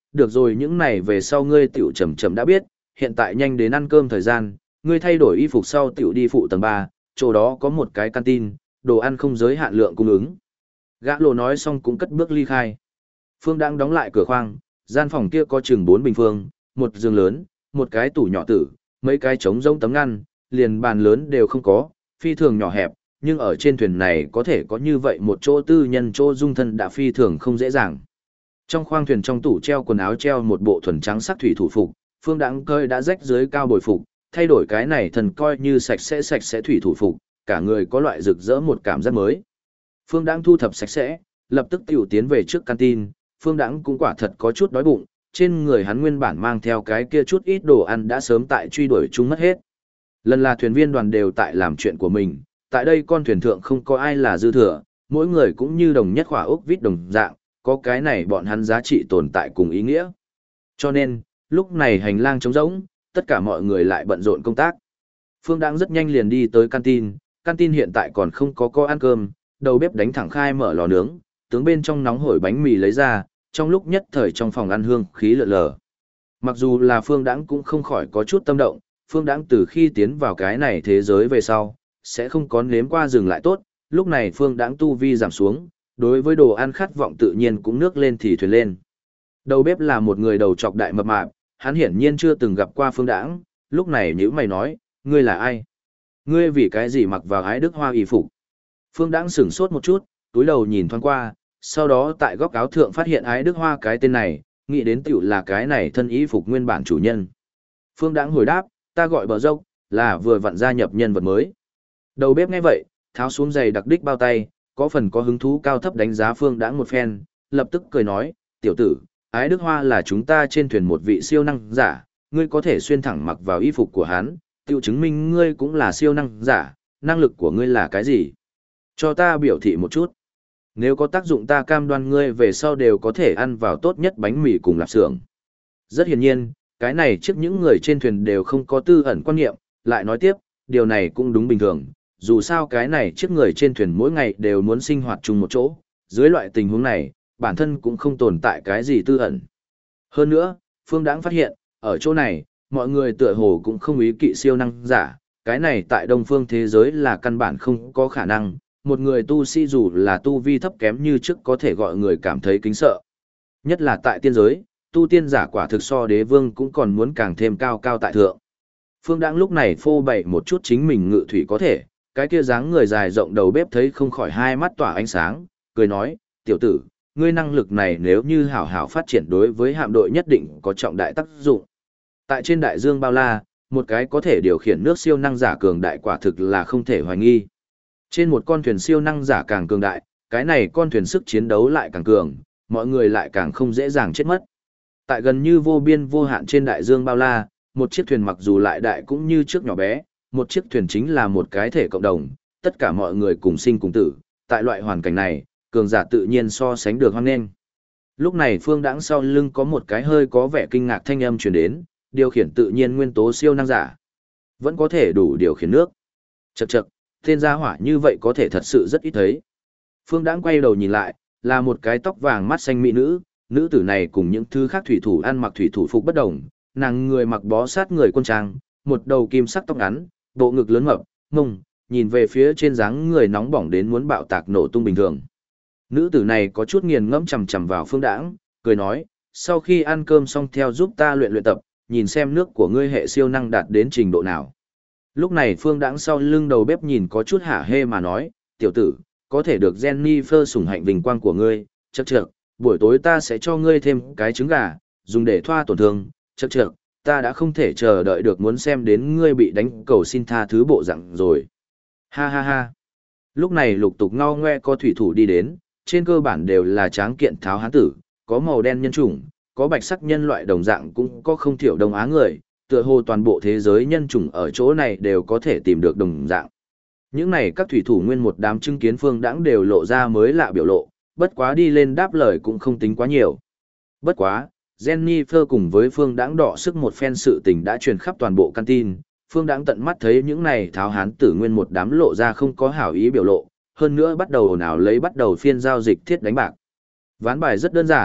A: được rồi, những này về sau ngươi tiểu chậm chậm đã biết, hiện tại nhanh đến ăn cơm thời gian, ngươi thay đổi y phục sau tiểu đi phụ tầng 3, chỗ đó có một cái canteen, đồ ăn không giới hạn lượng cung ứng. Gã lồ nói xong cũng cất bước ly khai. Phương Đãng đóng lại cửa khoang, gian phòng kia có chừng 4 bình phương, một giường lớn, một cái tủ nhỏ tử, mấy cái trống rỗng tấm ngăn, liền bàn lớn đều không có, phi thường nhỏ hẹp, nhưng ở trên thuyền này có thể có như vậy một chỗ tư nhân chỗ dung thân đã phi thường không dễ dàng. Trong khoang thuyền trong tủ treo quần áo treo một bộ thuần trắng sắc thủy thủ phục, Phương Đãng cơi đã rách dưới cao bồi phục, thay đổi cái này thần coi như sạch sẽ thủy thủ phục, cả người có loại rực rỡ một cảm giác mới. Phương Đãng thu thập sạch sẽ, lập tức tiểu tiến về trước canteen, Phương Đãng cũng quả thật có chút đói bụng, trên người hắn nguyên bản mang theo cái kia chút ít đồ ăn đã sớm tại truy đuổi chúng mất hết. Lần là thuyền viên đoàn đều tại làm chuyện của mình, tại đây con thuyền thượng không có ai là dư thừa, mỗi người cũng như đồng nhất khỏa ốc vít đồng dạng, có cái này bọn hắn giá trị tồn tại cùng ý nghĩa. Cho nên, lúc này hành lang trống rỗng, tất cả mọi người lại bận rộn công tác. Phương Đãng rất nhanh liền đi tới canteen hiện tại còn không có ăn cơm, đầu bếp đánh thẳng khai mở lò nướng, tướng bên trong nóng hổi bánh mì lấy ra, trong lúc nhất thời trong phòng ăn hương khí lượn lờ. Mặc dù là Phương Đãng cũng không khỏi có chút tâm động, Phương Đãng từ khi tiến vào cái này thế giới về sau, sẽ không có nếm qua dừng lại tốt, lúc này Phương Đãng tu vi giảm xuống, đối với đồ ăn khát vọng tự nhiên cũng nước lên thì thuyền lên. Đầu bếp là một người đầu trọc đại mập mạp, hắn hiển nhiên chưa từng gặp qua Phương Đãng, lúc này nhíu mày nói, ngươi là ai? Ngươi vì cái gì mặc vào ái đức hoa y phục? Phương Đãng sửng sốt một chút, túi đầu nhìn thoáng qua, sau đó tại góc áo thượng phát hiện ái đức hoa cái tên này, nghĩ đến tiểu là cái này thân y phục nguyên bản chủ nhân. Phương Đãng hồi đáp, ta gọi bờ dốc, là vừa vặn gia nhập nhân vật mới. Đầu bếp nghe vậy, tháo xuống giày đặc đích bao tay, có phần có hứng thú cao thấp đánh giá Phương Đãng một phen, lập tức cười nói, tiểu tử, ái đức hoa là chúng ta trên thuyền một vị siêu năng giả, ngươi có thể xuyên thẳng mặc vào y phục của hắn, tiểu chứng minh ngươi cũng là siêu năng giả, năng lực của ngươi là cái gì? Cho ta biểu thị một chút. Nếu có tác dụng ta cam đoan ngươi về sau đều có thể ăn vào tốt nhất bánh mì cùng lạp xưởng. Rất hiển nhiên, cái này trước những người trên thuyền đều không có tư ẩn quan niệm, lại nói tiếp, điều này cũng đúng bình thường, dù sao cái này trước người trên thuyền mỗi ngày đều muốn sinh hoạt chung một chỗ, dưới loại tình huống này, bản thân cũng không tồn tại cái gì tư ẩn. Hơn nữa, Phương Đãng phát hiện, ở chỗ này, mọi người tựa hồ cũng không ý kỵ siêu năng giả, cái này tại đông phương thế giới là căn bản không có khả năng, một người tu sĩ dù là tu vi thấp kém như trước có thể gọi người cảm thấy kính sợ. Nhất là tại tiên giới, tu tiên giả quả thực so đế vương cũng còn muốn càng thêm cao cao tại thượng. Phương Đãng lúc này phô bày một chút chính mình ngự thủy có thể, cái kia dáng người dài rộng đầu bếp thấy không khỏi hai mắt tỏa ánh sáng, cười nói, tiểu tử, ngươi năng lực này nếu như hảo hảo phát triển đối với hạm đội nhất định có trọng đại tác dụng. Tại trên đại dương bao la, một cái có thể điều khiển nước siêu năng giả cường đại quả thực là không thể hoài nghi. Trên một con thuyền siêu năng giả càng cường đại, cái này con thuyền sức chiến đấu lại càng cường, mọi người lại càng không dễ dàng chết mất. Tại gần như vô biên vô hạn trên đại dương bao la, một chiếc thuyền mặc dù lại đại cũng như trước nhỏ bé, một chiếc thuyền chính là một cái thể cộng đồng, tất cả mọi người cùng sinh cùng tử, tại loại hoàn cảnh này, cường giả tự nhiên so sánh được hoan nghênh. Lúc này Phương Đãng sau lưng có một cái hơi có vẻ kinh ngạc thanh âm truyền đến, điều khiển tự nhiên nguyên tố siêu năng giả, vẫn có thể đủ điều khiển nước. Chậc chậc, tên gia hỏa như vậy có thể thật sự rất ít thấy. Phương Đãng quay đầu nhìn lại, là một cái tóc vàng mắt xanh mỹ nữ, nữ tử này cùng những thứ khác thủy thủ ăn mặc thủy thủ phục bất đồng, nàng người mặc bó sát người quân trang, một đầu kim sắc tóc ngắn, bộ ngực lớn mập, mông, nhìn về phía trên dáng người nóng bỏng đến muốn bạo tạc nổ tung bình thường. Nữ tử này có chút nghiền ngẫm chằm chằm vào Phương Đãng, cười nói, sau khi ăn cơm xong theo giúp ta luyện luyện tập, nhìn xem nước của ngươi hệ siêu năng đạt đến trình độ nào. Lúc này Phương Đãng sau lưng đầu bếp nhìn có chút hả hê mà nói, tiểu tử, có thể được Jennifer sủng hạnh vinh quang của ngươi, chậc chậc, buổi tối ta sẽ cho ngươi thêm cái trứng gà, dùng để thoa tổn thương, chậc chậc, ta đã không thể chờ đợi được muốn xem đến ngươi bị đánh cầu xin tha thứ bộ dạng rồi. Ha ha ha. Lúc này lục tục ngao ngoe có thủy thủ đi đến, trên cơ bản đều là tráng kiện tháo hán tử, có màu đen nhân chủng, có bạch sắc nhân loại đồng dạng cũng có không thiểu Đông Á người, tựa hồ toàn bộ thế giới nhân chủng ở chỗ này đều có thể tìm được đồng dạng. Những này các thủy thủ nguyên một đám chứng kiến Phương Đãng đều lộ ra mới lạ biểu lộ, bất quá đi lên đáp lời cũng không tính quá nhiều. Bất quá, Jennifer cùng với Phương Đãng đọ sức một phen sự tình đã truyền khắp toàn bộ canteen, Phương Đãng tận mắt thấy những này tháo hán tử nguyên một đám lộ ra không có hảo ý biểu lộ, hơn nữa bắt đầu ồn ào lấy bắt đầu phiên giao dịch thiết đánh bạc. Ván bài rất đơn giản,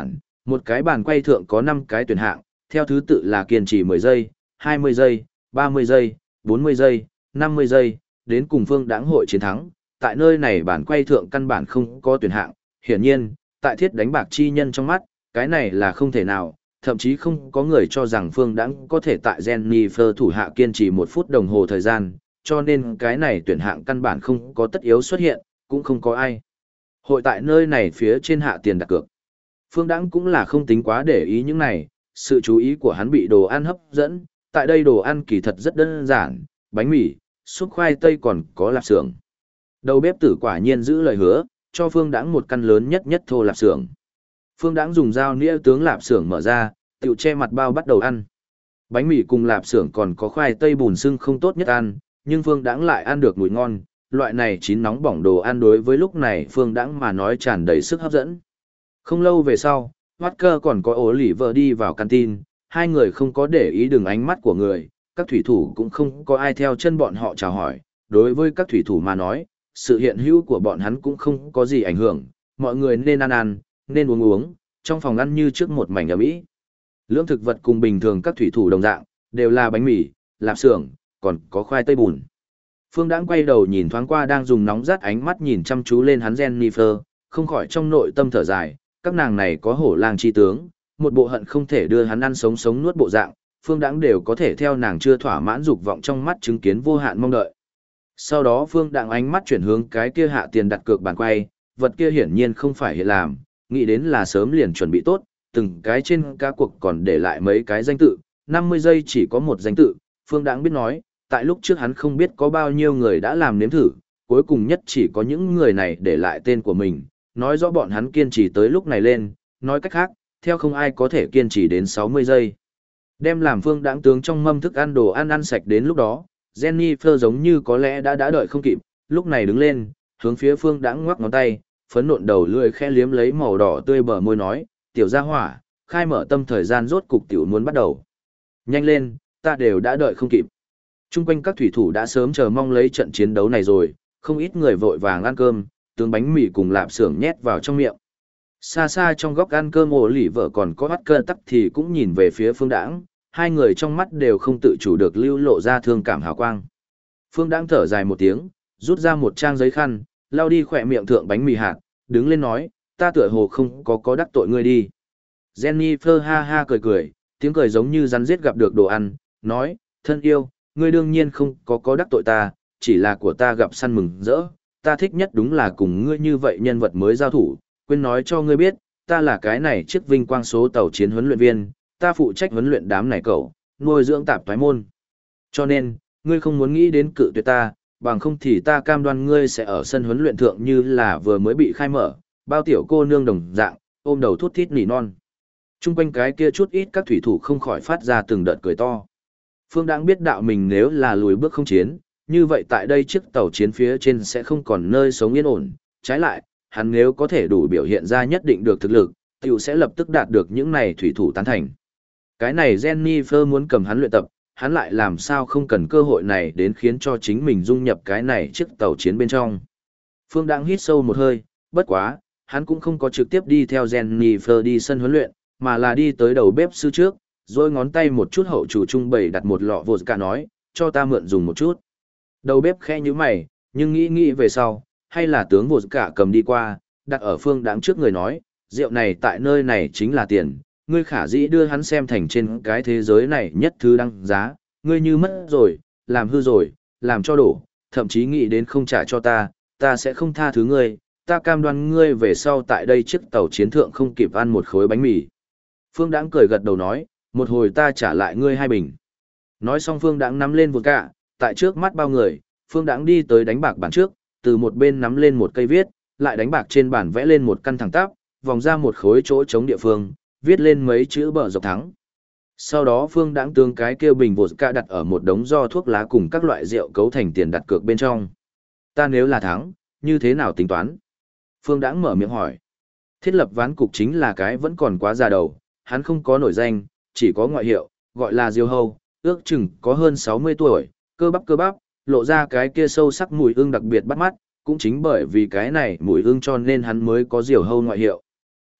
A: Một cái bàn quay thượng có 5 cái tuyển hạng, theo thứ tự là kiên trì 10 giây, 20 giây, 30 giây, 40 giây, 50 giây, đến cùng Phương Đãng hội chiến thắng. Tại nơi này bàn quay thượng căn bản không có tuyển hạng, hiển nhiên, tại thiết đánh bạc chi nhân trong mắt, cái này là không thể nào, thậm chí không có người cho rằng Phương Đãng có thể tại Jennifer thủ hạ kiên trì 1 phút đồng hồ thời gian, cho nên cái này tuyển hạng căn bản không có tất yếu xuất hiện, cũng không có ai. Hội tại nơi này phía trên hạ tiền đặt cược. Phương Đãng cũng là không tính quá để ý những này, sự chú ý của hắn bị đồ ăn hấp dẫn, tại đây đồ ăn kỳ thật rất đơn giản, bánh mì, súp khoai tây còn có lạp xưởng. Đầu bếp tử quả nhiên giữ lời hứa, cho Phương Đãng một căn lớn nhất nhất thô lạp xưởng. Phương Đãng dùng dao nĩa tướng lạp xưởng mở ra, tiểu che mặt bao bắt đầu ăn. Bánh mì cùng lạp xưởng còn có khoai tây bùn sưng không tốt nhất ăn, nhưng Phương Đãng lại ăn được mùi ngon, loại này chín nóng bỏng đồ ăn đối với lúc này Phương Đãng mà nói tràn đầy sức hấp dẫn. Không lâu về sau, Walker còn có ổ lỉ vợ đi vào canteen, hai người không có để ý đường ánh mắt của người, các thủy thủ cũng không có ai theo chân bọn họ chào hỏi, đối với các thủy thủ mà nói, sự hiện hữu của bọn hắn cũng không có gì ảnh hưởng, mọi người nên ăn ăn, nên uống uống, trong phòng ăn như trước một mảnh ấm ĩ. Lưỡng thực vật cùng bình thường các thủy thủ đồng dạng, đều là bánh mì, lạp xưởng, còn có khoai tây bùn. Phương Đãng quay đầu nhìn thoáng qua đang dùng nóng rát ánh mắt nhìn chăm chú lên hắn Jennifer, không khỏi trong nội tâm thở dài, các nàng này có hổ lang chi tướng, một bộ hận không thể đưa hắn ăn sống sống nuốt bộ dạng, Phương Đãng đều có thể theo nàng chưa thỏa mãn dục vọng trong mắt chứng kiến vô hạn mong đợi. Sau đó Phương Đãng ánh mắt chuyển hướng cái kia hạ tiền đặt cược bàn quay, vật kia hiển nhiên không phải hiện làm, nghĩ đến là sớm liền chuẩn bị tốt, từng cái trên cá cuộc còn để lại mấy cái danh tự, 50 giây chỉ có một danh tự, Phương Đãng biết nói, tại lúc trước hắn không biết có bao nhiêu người đã làm nếm thử, cuối cùng nhất chỉ có những người này để lại tên của mình, nói rõ bọn hắn kiên trì tới lúc này lên, nói cách khác, theo không ai có thể kiên trì đến 60 giây. Đem làm Phương Đãng tướng trong mâm thức ăn đồ ăn sạch đến lúc đó, Jennifer giống như có lẽ đã đợi không kịp, lúc này đứng lên, hướng phía Phương Đãng ngoắc ngón tay, phấn nộn đầu lưỡi khẽ liếm lấy màu đỏ tươi bờ môi nói, tiểu gia hỏa, khai mở tâm thời gian rốt cục tiểu muốn bắt đầu. Nhanh lên, ta đều đã đợi không kịp. Trung quanh các thủy thủ đã sớm chờ mong lấy trận chiến đấu này rồi, không ít người vội vàng ăn cơm, tướng bánh mì cùng lạp xưởng nhét vào trong miệng. Xa xa trong góc ăn cơm ổ lỉ vợ còn có bắt cơ tắc thì cũng nhìn về phía Phương Đãng, hai người trong mắt đều không tự chủ được lưu lộ ra thương cảm hào quang. Phương Đãng thở dài một tiếng, rút ra một trang giấy khăn, lau đi khỏe miệng thượng bánh mì hạt, đứng lên nói, ta tựa hồ không có đắc tội ngươi đi. Jennifer ha ha cười cười, tiếng cười giống như rắn giết gặp được đồ ăn, nói, thân yêu, ngươi đương nhiên không có đắc tội ta, chỉ là của ta gặp săn mừng rỡ, ta thích nhất đúng là cùng ngươi như vậy nhân vật mới giao thủ, quên nói cho ngươi biết, ta là cái này chiếc vinh quang số tàu chiến huấn luyện viên, ta phụ trách huấn luyện đám này cậu, nuôi dưỡng tạp thoái môn. Cho nên, ngươi không muốn nghĩ đến cự tuyệt ta, bằng không thì ta cam đoan ngươi sẽ ở sân huấn luyện thượng như là vừa mới bị khai mở, bao tiểu cô nương đồng dạng, ôm đầu thút thít nỉ non. Trung quanh cái kia chút ít các thủy thủ không khỏi phát ra từng đợt cười to. Phương Đãng biết đạo mình nếu là lùi bước không chiến, như vậy tại đây chiếc tàu chiến phía trên sẽ không còn nơi sống yên ổn, trái lại, hắn nếu có thể đủ biểu hiện ra nhất định được thực lực, tiểu sẽ lập tức đạt được những này thủy thủ tán thành. Cái này Jennifer muốn cầm hắn luyện tập, hắn lại làm sao không cần cơ hội này đến khiến cho chính mình dung nhập cái này chiếc tàu chiến bên trong. Phương Đãng hít sâu một hơi, bất quá, hắn cũng không có trực tiếp đi theo Jennifer đi sân huấn luyện, mà là đi tới đầu bếp sư trước, rồi ngón tay một chút hậu chủ trung bày đặt một lọ vodka nói, cho ta mượn dùng một chút. Đầu bếp khẽ như mày, nhưng nghĩ về sau, hay là tướng vodka cầm đi qua, đặt ở Phương Đãng trước người nói, rượu này tại nơi này chính là tiền, ngươi khả dĩ đưa hắn xem thành trên cái thế giới này nhất thứ đăng giá, ngươi như mất rồi, làm hư rồi, làm cho đổ, thậm chí nghĩ đến không trả cho ta sẽ không tha thứ ngươi, ta cam đoan ngươi về sau tại đây chiếc tàu chiến thượng không kịp ăn một khối bánh mì. Phương Đãng cười gật đầu nói, một hồi ta trả lại ngươi 2 bình. Nói xong Phương Đãng nắm lên vodka, tại trước mắt bao người, Phương Đãng đi tới đánh bạc bàn trước, từ một bên nắm lên một cây viết, lại đánh bạc trên bàn vẽ lên một căn thẳng tắp, vòng ra một khối chỗ trống địa phương, viết lên mấy chữ bờ dọc thắng. Sau đó Phương Đãng tướng cái kia bình vodka đặt ở một đống do thuốc lá cùng các loại rượu cấu thành tiền đặt cược bên trong. Ta nếu là thắng, như thế nào tính toán? Phương Đãng mở miệng hỏi. Thiết lập ván cục chính là cái vẫn còn quá già đầu, hắn không có nổi danh, chỉ có ngoại hiệu, gọi là Diêu Hâu, ước chừng có hơn 60 tuổi, cơ bắp, lộ ra cái kia sâu sắc mùi ương đặc biệt bắt mắt, cũng chính bởi vì cái này mùi ương cho nên hắn mới có Diêu Hâu ngoại hiệu.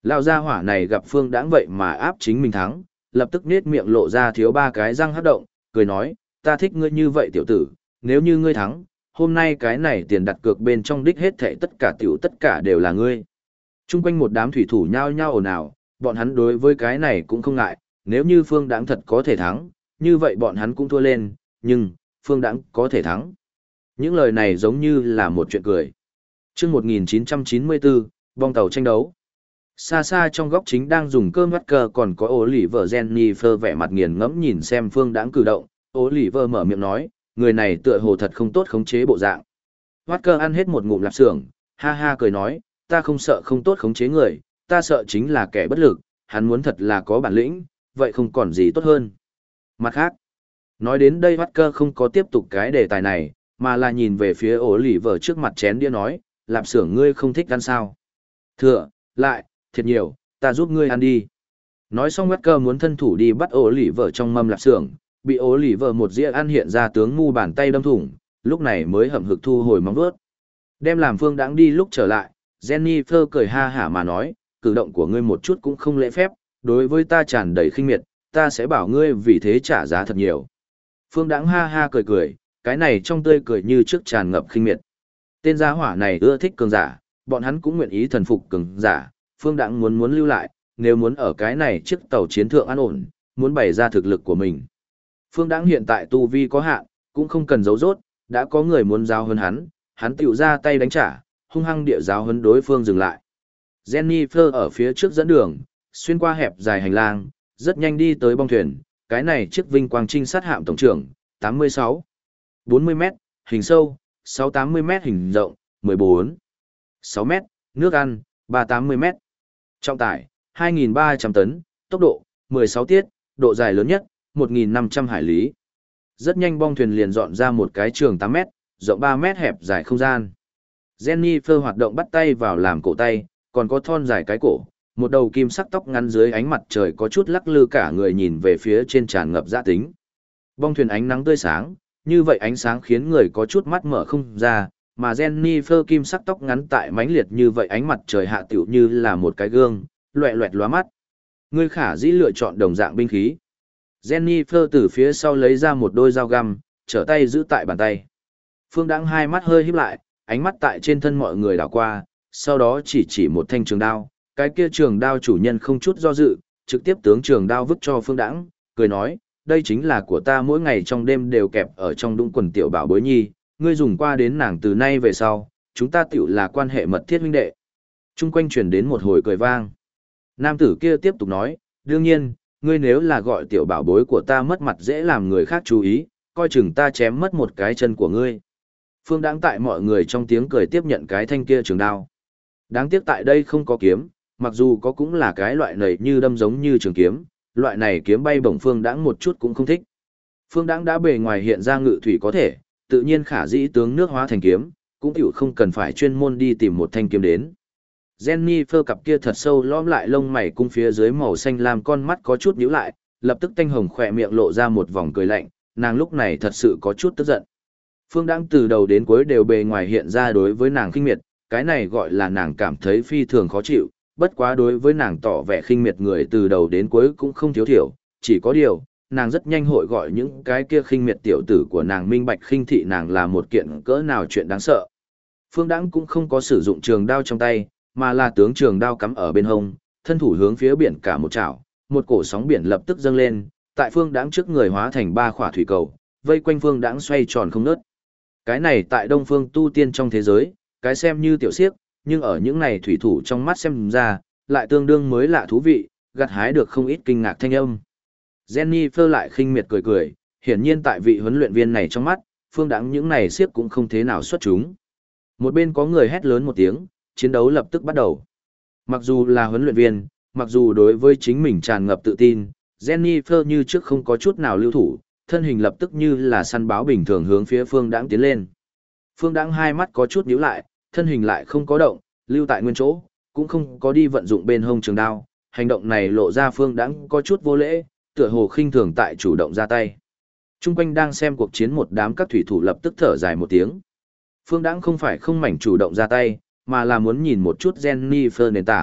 A: Lão gia hỏa này gặp Phương Đãng vậy mà áp chính mình thắng, lập tức nết miệng lộ ra thiếu ba cái răng hất động, cười nói, ta thích ngươi như vậy tiểu tử, nếu như ngươi thắng, hôm nay cái này tiền đặt cược bên trong đích hết thảy tất cả tiểu tất cả đều là ngươi. Trung quanh một đám thủy thủ nhao nhao ồn ào, bọn hắn đối với cái này cũng không ngại, nếu như Phương Đãng thật có thể thắng, như vậy bọn hắn cũng thua lên, nhưng, Phương Đãng có thể thắng. Những lời này giống như là một chuyện cười. Chương 1994, bong tàu tranh đấu. Xa xa trong góc chính đang dùng cơm bắt cờ còn có Oliver Jennifer vẻ mặt nghiền ngẫm nhìn xem Phương Đãng cử động. Oliver mở miệng nói, người này tựa hồ thật không tốt khống chế bộ dạng. Walker ăn hết một ngụm lạp xưởng, ha ha cười nói, ta không sợ không tốt khống chế người, ta sợ chính là kẻ bất lực, hắn muốn thật là có bản lĩnh, vậy không còn gì tốt hơn. Mặt khác, nói đến đây Walker không có tiếp tục cái đề tài này, mà là nhìn về phía Oliver trước mặt chén đĩa nói, lạp xưởng ngươi không thích ăn sao. Thừa, lại, thiệt nhiều, ta giúp ngươi ăn đi. Nói xong Walker muốn thân thủ đi bắt Oliver trong mâm lạp xưởng, bị Oliver một dĩa ăn hiện ra tướng ngu bàn tay đâm thủng, lúc này mới hậm hực thu hồi móng vuốt. Đem làm Phương Đãng đi lúc trở lại, Jennifer cười ha hả mà nói, cử động của ngươi một chút cũng không lễ phép, đối với ta tràn đầy khinh miệt, ta sẽ bảo ngươi vì thế trả giá thật nhiều. Phương Đãng ha ha cười cười, cái này trong tươi cười như trước tràn ngập khinh miệt. Tên gia hỏa này ưa thích cường giả, bọn hắn cũng nguyện ý thần phục cường giả, Phương Đãng muốn lưu lại, nếu muốn ở cái này chiếc tàu chiến thượng an ổn, muốn bày ra thực lực của mình. Phương Đãng hiện tại tu vi có hạn, cũng không cần giấu rốt, đã có người muốn giao hơn hắn tiểu ra tay đánh trả, hung hăng địa giáo huấn đối phương dừng lại. Jennifer ở phía trước dẫn đường, xuyên qua hẹp dài hành lang, rất nhanh đi tới bong thuyền, cái này chiếc vinh quang trinh sát hạm tổng trưởng, 86, 40 mét, hình sâu, 680 mét hình rộng, 14, 6 mét, nước ăn, 380 mét. Trọng tải, 2.300 tấn, tốc độ, 16 tiết, độ dài lớn nhất, 1.500 hải lý. Rất nhanh bong thuyền liền dọn ra một cái trường 8 mét, rộng 3 mét hẹp dài không gian. Jennifer hoạt động bắt tay vào làm cổ tay, còn có thon dài cái cổ, một đầu kim sắc tóc ngắn dưới ánh mặt trời có chút lắc lư cả người nhìn về phía trên tràn ngập dã tính. Bong thuyền ánh nắng tươi sáng, như vậy ánh sáng khiến người có chút mắt mở không ra, mà Jennifer kim sắc tóc ngắn tại mãnh liệt như vậy ánh mặt trời hạ tiểu như là một cái gương, loẹt loẹt lóa mắt. Người khả dĩ lựa chọn đồng dạng binh khí. Jennifer từ phía sau lấy ra một đôi dao găm, trở tay giữ tại bàn tay. Phương Đãng hai mắt hơi híp lại, ánh mắt tại trên thân mọi người đảo qua, sau đó chỉ một thanh trường đao, cái kia trường đao chủ nhân không chút do dự, trực tiếp tướng trường đao vứt cho Phương Đãng, cười nói, đây chính là của ta mỗi ngày trong đêm đều kẹp ở trong đũng quần tiểu bảo bối nhi, ngươi dùng qua đến nàng từ nay về sau, chúng ta tiểu là quan hệ mật thiết huynh đệ. Trung quanh truyền đến một hồi cười vang. Nam tử kia tiếp tục nói, đương nhiên, ngươi nếu là gọi tiểu bảo bối của ta mất mặt dễ làm người khác chú ý, coi chừng ta chém mất một cái chân của ngươi. Phương Đãng tại mọi người trong tiếng cười tiếp nhận cái thanh kia trường đao. Đáng tiếc tại đây không có kiếm, mặc dù có cũng là cái loại này như đâm giống như trường kiếm, loại này kiếm bay bổng Phương Đãng một chút cũng không thích. Phương Đãng đã bề ngoài hiện ra ngự thủy có thể, tự nhiên khả dĩ tướng nước hóa thành kiếm, cũng tiểu không cần phải chuyên môn đi tìm một thanh kiếm đến. Jennifer cặp kia thật sâu lõm lại lông mày cung phía dưới màu xanh làm con mắt có chút nhíu lại, lập tức tanh hồng khỏe miệng lộ ra một vòng cười lạnh, nàng lúc này thật sự có chút tức giận. Phương Đãng từ đầu đến cuối đều bề ngoài hiện ra đối với nàng khinh miệt, cái này gọi là nàng cảm thấy phi thường khó chịu, bất quá đối với nàng tỏ vẻ khinh miệt người từ đầu đến cuối cũng không thiếu thiểu, chỉ có điều, nàng rất nhanh hội gọi những cái kia khinh miệt tiểu tử của nàng minh bạch khinh thị nàng là một kiện cỡ nào chuyện đáng sợ. Phương Đãng cũng không có sử dụng trường đao trong tay, mà là tướng trường đao cắm ở bên hông, thân thủ hướng phía biển cả một chảo, một cổ sóng biển lập tức dâng lên, tại Phương Đãng trước người hóa thành ba khỏa thủy cầu, vây quanh Phương Đãng xoay tròn không ngớt. Cái này tại Đông Phương tu tiên trong thế giới, cái xem như tiểu xiếc, nhưng ở những này thủy thủ trong mắt xem ra, lại tương đương mới lạ thú vị, gặt hái được không ít kinh ngạc thanh âm. Jennifer lại khinh miệt cười cười, hiển nhiên tại vị huấn luyện viên này trong mắt, Phương Đãng những này xiếc cũng không thế nào xuất chúng. Một bên có người hét lớn một tiếng, chiến đấu lập tức bắt đầu. Mặc dù là huấn luyện viên, mặc dù đối với chính mình tràn ngập tự tin, Jennifer như trước không có chút nào lưu thủ, thân hình lập tức như là săn báo bình thường hướng phía Phương Đãng tiến lên. Phương Đãng hai mắt có chút nhíu lại, thân hình lại không có động, lưu tại nguyên chỗ, cũng không có đi vận dụng bên hông trường đao, hành động này lộ ra Phương Đãng có chút vô lễ, tựa hồ khinh thường tại chủ động ra tay. Trung quanh đang xem cuộc chiến một đám các thủy thủ lập tức thở dài một tiếng. Phương Đãng không phải không mảnh chủ động ra tay, mà là muốn nhìn một chút Jennifer nền tảng,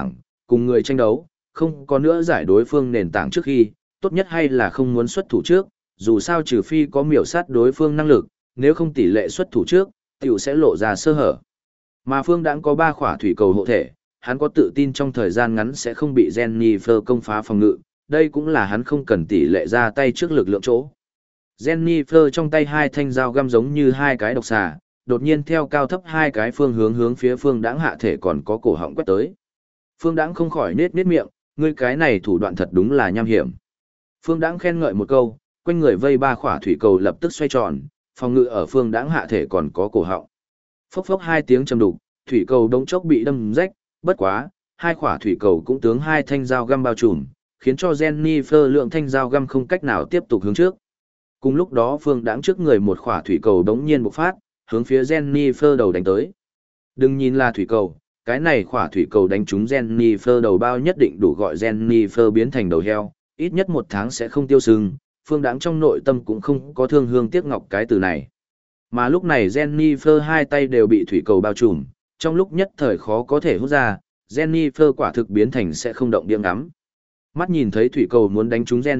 A: cùng người tranh đấu, không có nữa giải đối phương nền tảng trước khi, tốt nhất hay là không muốn xuất thủ trước, dù sao trừ phi có miểu sát đối phương năng lực, nếu không tỷ lệ xuất thủ trước, tiểu sẽ lộ ra sơ hở. Mà Phương Đãng có 3 khỏa thủy cầu hộ thể, hắn có tự tin trong thời gian ngắn sẽ không bị Jennifer công phá phòng ngự, đây cũng là hắn không cần tỷ lệ ra tay trước lực lượng chỗ. Jennifer trong tay 2 thanh dao găm giống như 2 cái độc xà, đột nhiên theo cao thấp 2 cái phương hướng hướng phía Phương Đãng hạ thể còn có cổ họng quét tới. Phương Đãng không khỏi nết miệng, ngươi cái này thủ đoạn thật đúng là nham hiểm. Phương Đãng khen ngợi một câu, quanh người vây 3 khỏa thủy cầu lập tức xoay tròn, phòng ngự ở Phương Đãng hạ thể còn có cổ họng. Phốc phốc 2 tiếng trầm đục, thủy cầu đống chốc bị đâm rách, bất quá, 2 khỏa thủy cầu cũng tướng 2 thanh dao găm bao trùm, khiến cho Jennifer lượng thanh dao găm không cách nào tiếp tục hướng trước. Cùng lúc đó Phương Đãng trước người một khỏa thủy cầu đống nhiên bộc phát, hướng phía Jennifer đầu đánh tới. Đừng nhìn là thủy cầu, cái này khỏa thủy cầu đánh trúng Jennifer đầu bao nhất định đủ gọi Jennifer biến thành đầu heo, ít nhất 1 tháng sẽ không tiêu sưng, Phương Đãng trong nội tâm cũng không có thương hương tiếc ngọc cái từ này. Mà lúc này Jennifer 2 tay đều bị thủy cầu bao trùm, trong lúc nhất thời khó có thể hút ra, Jennifer quả thực biến thành sẽ không động điểm ngắm. Mắt nhìn thấy thủy cầu muốn đánh trúng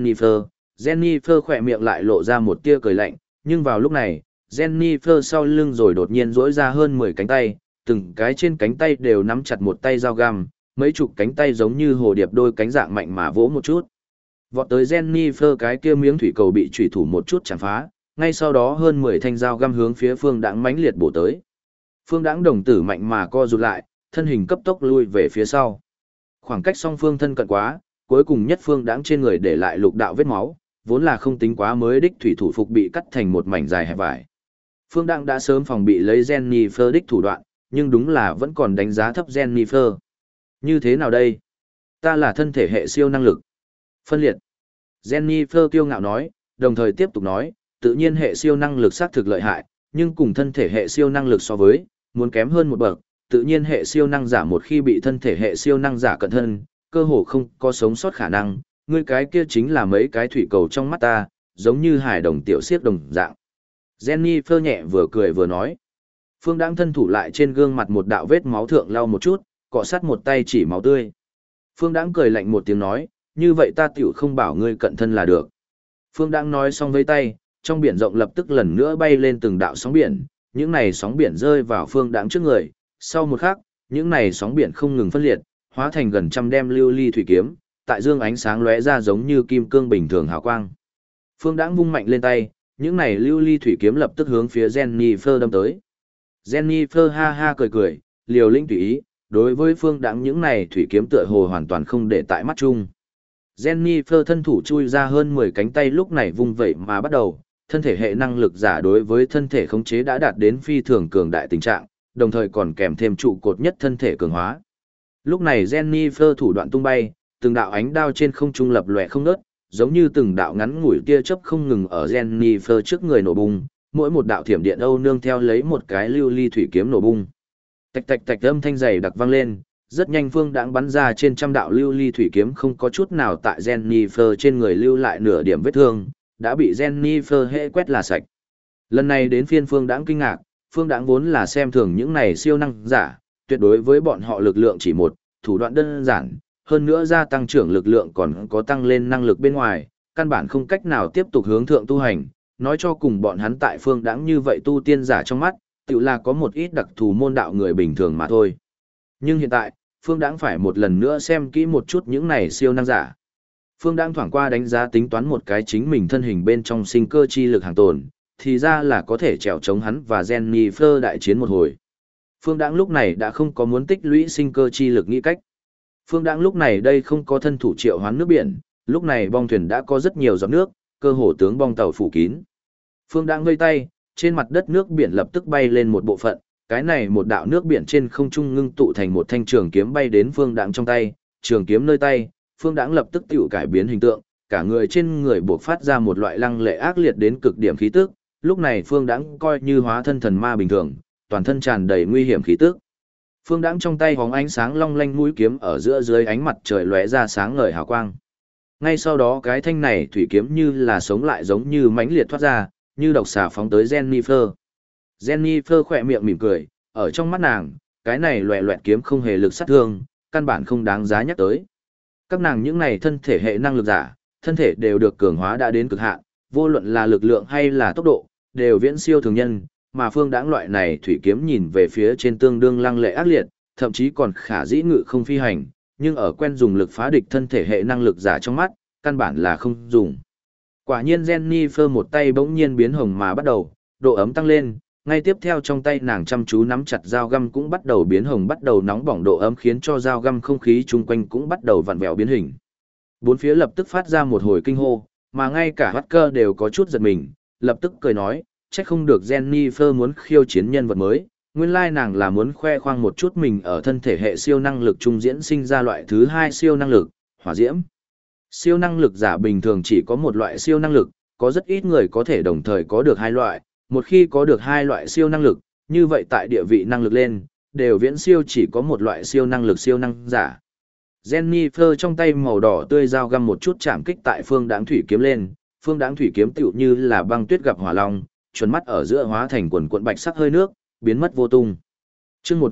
A: Jennifer khỏe miệng lại lộ ra một tia cười lạnh, nhưng vào lúc này, Jennifer sau lưng rồi đột nhiên rỗi ra hơn 10 cánh tay, từng cái trên cánh tay đều nắm chặt một tay dao găm, mấy chục cánh tay giống như hồ điệp đôi cánh dạng mạnh mà vỗ một chút. Vọt tới Jennifer cái kia miếng thủy cầu bị chủy thủ một chút chạm phá, ngay sau đó hơn 10 thanh dao găm hướng phía Phương Đãng mãnh liệt bổ tới. Phương Đãng đồng tử mạnh mà co rụt lại, thân hình cấp tốc lui về phía sau. Khoảng cách song phương thân cận quá, cuối cùng nhất Phương Đãng trên người để lại lục đạo vết máu, vốn là không tính quá mới đích thủy thủ phục bị cắt thành một mảnh dài hẹp vải. Phương Đãng đã sớm phòng bị lấy Jennifer đích thủ đoạn, nhưng đúng là vẫn còn đánh giá thấp Jennifer. Như thế nào đây? Ta là thân thể hệ siêu năng lực. Phân liệt. Jennifer kiêu ngạo nói, đồng thời tiếp tục nói, tự nhiên hệ siêu năng lực xác thực lợi hại, nhưng cùng thân thể hệ siêu năng lực so với, muốn kém hơn một bậc, tự nhiên hệ siêu năng giả một khi bị thân thể hệ siêu năng giả cận thân, cơ hồ không có sống sót khả năng, ngươi cái kia chính là mấy cái thủy cầu trong mắt ta, giống như hải đồng tiểu xiếc đồng dạng. Jennifer nhẹ vừa cười vừa nói. Phương Đãng thân thủ lại trên gương mặt một đạo vết máu thượng lau một chút, cọ sát một tay chỉ máu tươi. Phương Đãng cười lạnh một tiếng nói, như vậy ta tiểu không bảo ngươi cận thân là được. Phương Đãng nói xong với tay, trong biển rộng lập tức lần nữa bay lên từng đạo sóng biển, những này sóng biển rơi vào Phương Đãng trước người, sau một khắc, những này sóng biển không ngừng phân liệt, hóa thành gần trăm đem lưu ly thủy kiếm, tại dương ánh sáng lóe ra giống như kim cương bình thường hào quang. Phương Đãng vung mạnh lên tay, những này lưu ly thủy kiếm lập tức hướng phía Jennifer đâm tới. Jennifer ha ha cười cười, liều lĩnh tùy ý, đối với Phương Đãng những này thủy kiếm tựa hồ hoàn toàn không để tại mắt chung. Jennifer thân thủ chui ra hơn 10 cánh tay lúc này vung vậy mà bắt đầu, thân thể hệ năng lực giả đối với thân thể khống chế đã đạt đến phi thường cường đại tình trạng, đồng thời còn kèm thêm trụ cột nhất thân thể cường hóa. Lúc này Jennifer thủ đoạn tung bay, từng đạo ánh đao trên không trung lập lòe không ngớt, giống như từng đạo ngắn ngủi tia chớp không ngừng ở Jennifer trước người nổ bung, mỗi một đạo thiểm điện âu nương theo lấy một cái lưu ly thủy kiếm nổ bung. Tạch tạch tạch âm thanh dày đặc vang lên, rất nhanh Phương Đãng bắn ra trên trăm đạo lưu ly thủy kiếm không có chút nào tại Jennifer trên người lưu lại nửa điểm vết thương, đã bị Jennifer hệ quét là sạch. Lần này đến phiên Phương Đãng kinh ngạc, Phương Đãng vốn là xem thường những này siêu năng giả, tuyệt đối với bọn họ lực lượng chỉ một, thủ đoạn đơn giản, hơn nữa gia tăng trưởng lực lượng còn có tăng lên năng lực bên ngoài, căn bản không cách nào tiếp tục hướng thượng tu hành, nói cho cùng bọn hắn tại Phương Đãng như vậy tu tiên giả trong mắt, tự là có một ít đặc thù môn đạo người bình thường mà thôi. Nhưng hiện tại, Phương Đãng phải một lần nữa xem kỹ một chút những này siêu năng giả. Phương Đãng thoảng qua đánh giá tính toán một cái chính mình thân hình bên trong sinh cơ chi lực hàng tồn, thì ra là có thể trèo chống hắn và Jennifer đại chiến một hồi. Phương Đãng lúc này đã không có muốn tích lũy sinh cơ chi lực nghĩ cách. Phương Đãng lúc này đây không có thân thủ triệu hoán nước biển, lúc này bong thuyền đã có rất nhiều giọt nước, cơ hồ tướng bong tàu phủ kín. Phương Đãng vây tay, trên mặt đất nước biển lập tức bay lên một bộ phận, cái này một đạo nước biển trên không trung ngưng tụ thành một thanh trường kiếm bay đến Phương Đãng trong tay, trường kiếm nơi tay, Phương Đãng lập tức tiểu cải biến hình tượng, cả người trên người bộc phát ra một loại lăng lệ ác liệt đến cực điểm khí tức, lúc này Phương Đãng coi như hóa thân thần ma bình thường, toàn thân tràn đầy nguy hiểm khí tức. Phương Đãng trong tay hóng ánh sáng long lanh mũi kiếm ở giữa dưới ánh mặt trời lóe ra sáng ngời hào quang. Ngay sau đó cái thanh này thủy kiếm như là sống lại giống như mãnh liệt thoát ra, như độc xà phóng tới Jennifer. Jennifer khỏe miệng mỉm cười, ở trong mắt nàng, cái này loẹ loẹt kiếm không hề lực sát thương, căn bản không đáng giá nhắc tới. Các nàng những này thân thể hệ năng lực giả, thân thể đều được cường hóa đã đến cực hạn, vô luận là lực lượng hay là tốc độ, đều viễn siêu thường nhân, mà Phương Đãng loại này thủy kiếm nhìn về phía trên tương đương lăng lệ ác liệt, thậm chí còn khả dĩ ngự không phi hành, nhưng ở quen dùng lực phá địch thân thể hệ năng lực giả trong mắt, căn bản là không dùng. Quả nhiên Jennifer một tay bỗng nhiên biến hồng mà bắt đầu, độ ấm tăng lên, ngay tiếp theo trong tay nàng chăm chú nắm chặt dao găm cũng bắt đầu biến hồng, bắt đầu nóng bỏng, độ ấm khiến cho dao găm không khí chung quanh cũng bắt đầu vặn vẹo biến hình. Bốn phía lập tức phát ra một hồi kinh hô, mà ngay cả Hacker đều có chút giật mình, lập tức cười nói, chắc không được Jennifer muốn khiêu chiến nhân vật mới, nguyên lai nàng là muốn khoe khoang một chút mình ở thân thể hệ siêu năng lực trung diễn sinh ra loại thứ hai siêu năng lực, hỏa diễm. Siêu năng lực giả bình thường chỉ có một loại siêu năng lực, có rất ít người có thể đồng thời có được hai loại, một khi có được hai loại siêu năng lực, như vậy tại địa vị năng lực lên, đều viễn siêu chỉ có một loại siêu năng lực siêu năng giả. Jennifer trong tay màu đỏ tươi dao găm một chút chạm kích tại Phương Đãng thủy kiếm lên, Phương Đãng thủy kiếm tựu như là băng tuyết gặp hỏa long, chuẩn mắt ở giữa hóa thành quần cuộn bạch sắc hơi nước, biến mất vô tung. Chương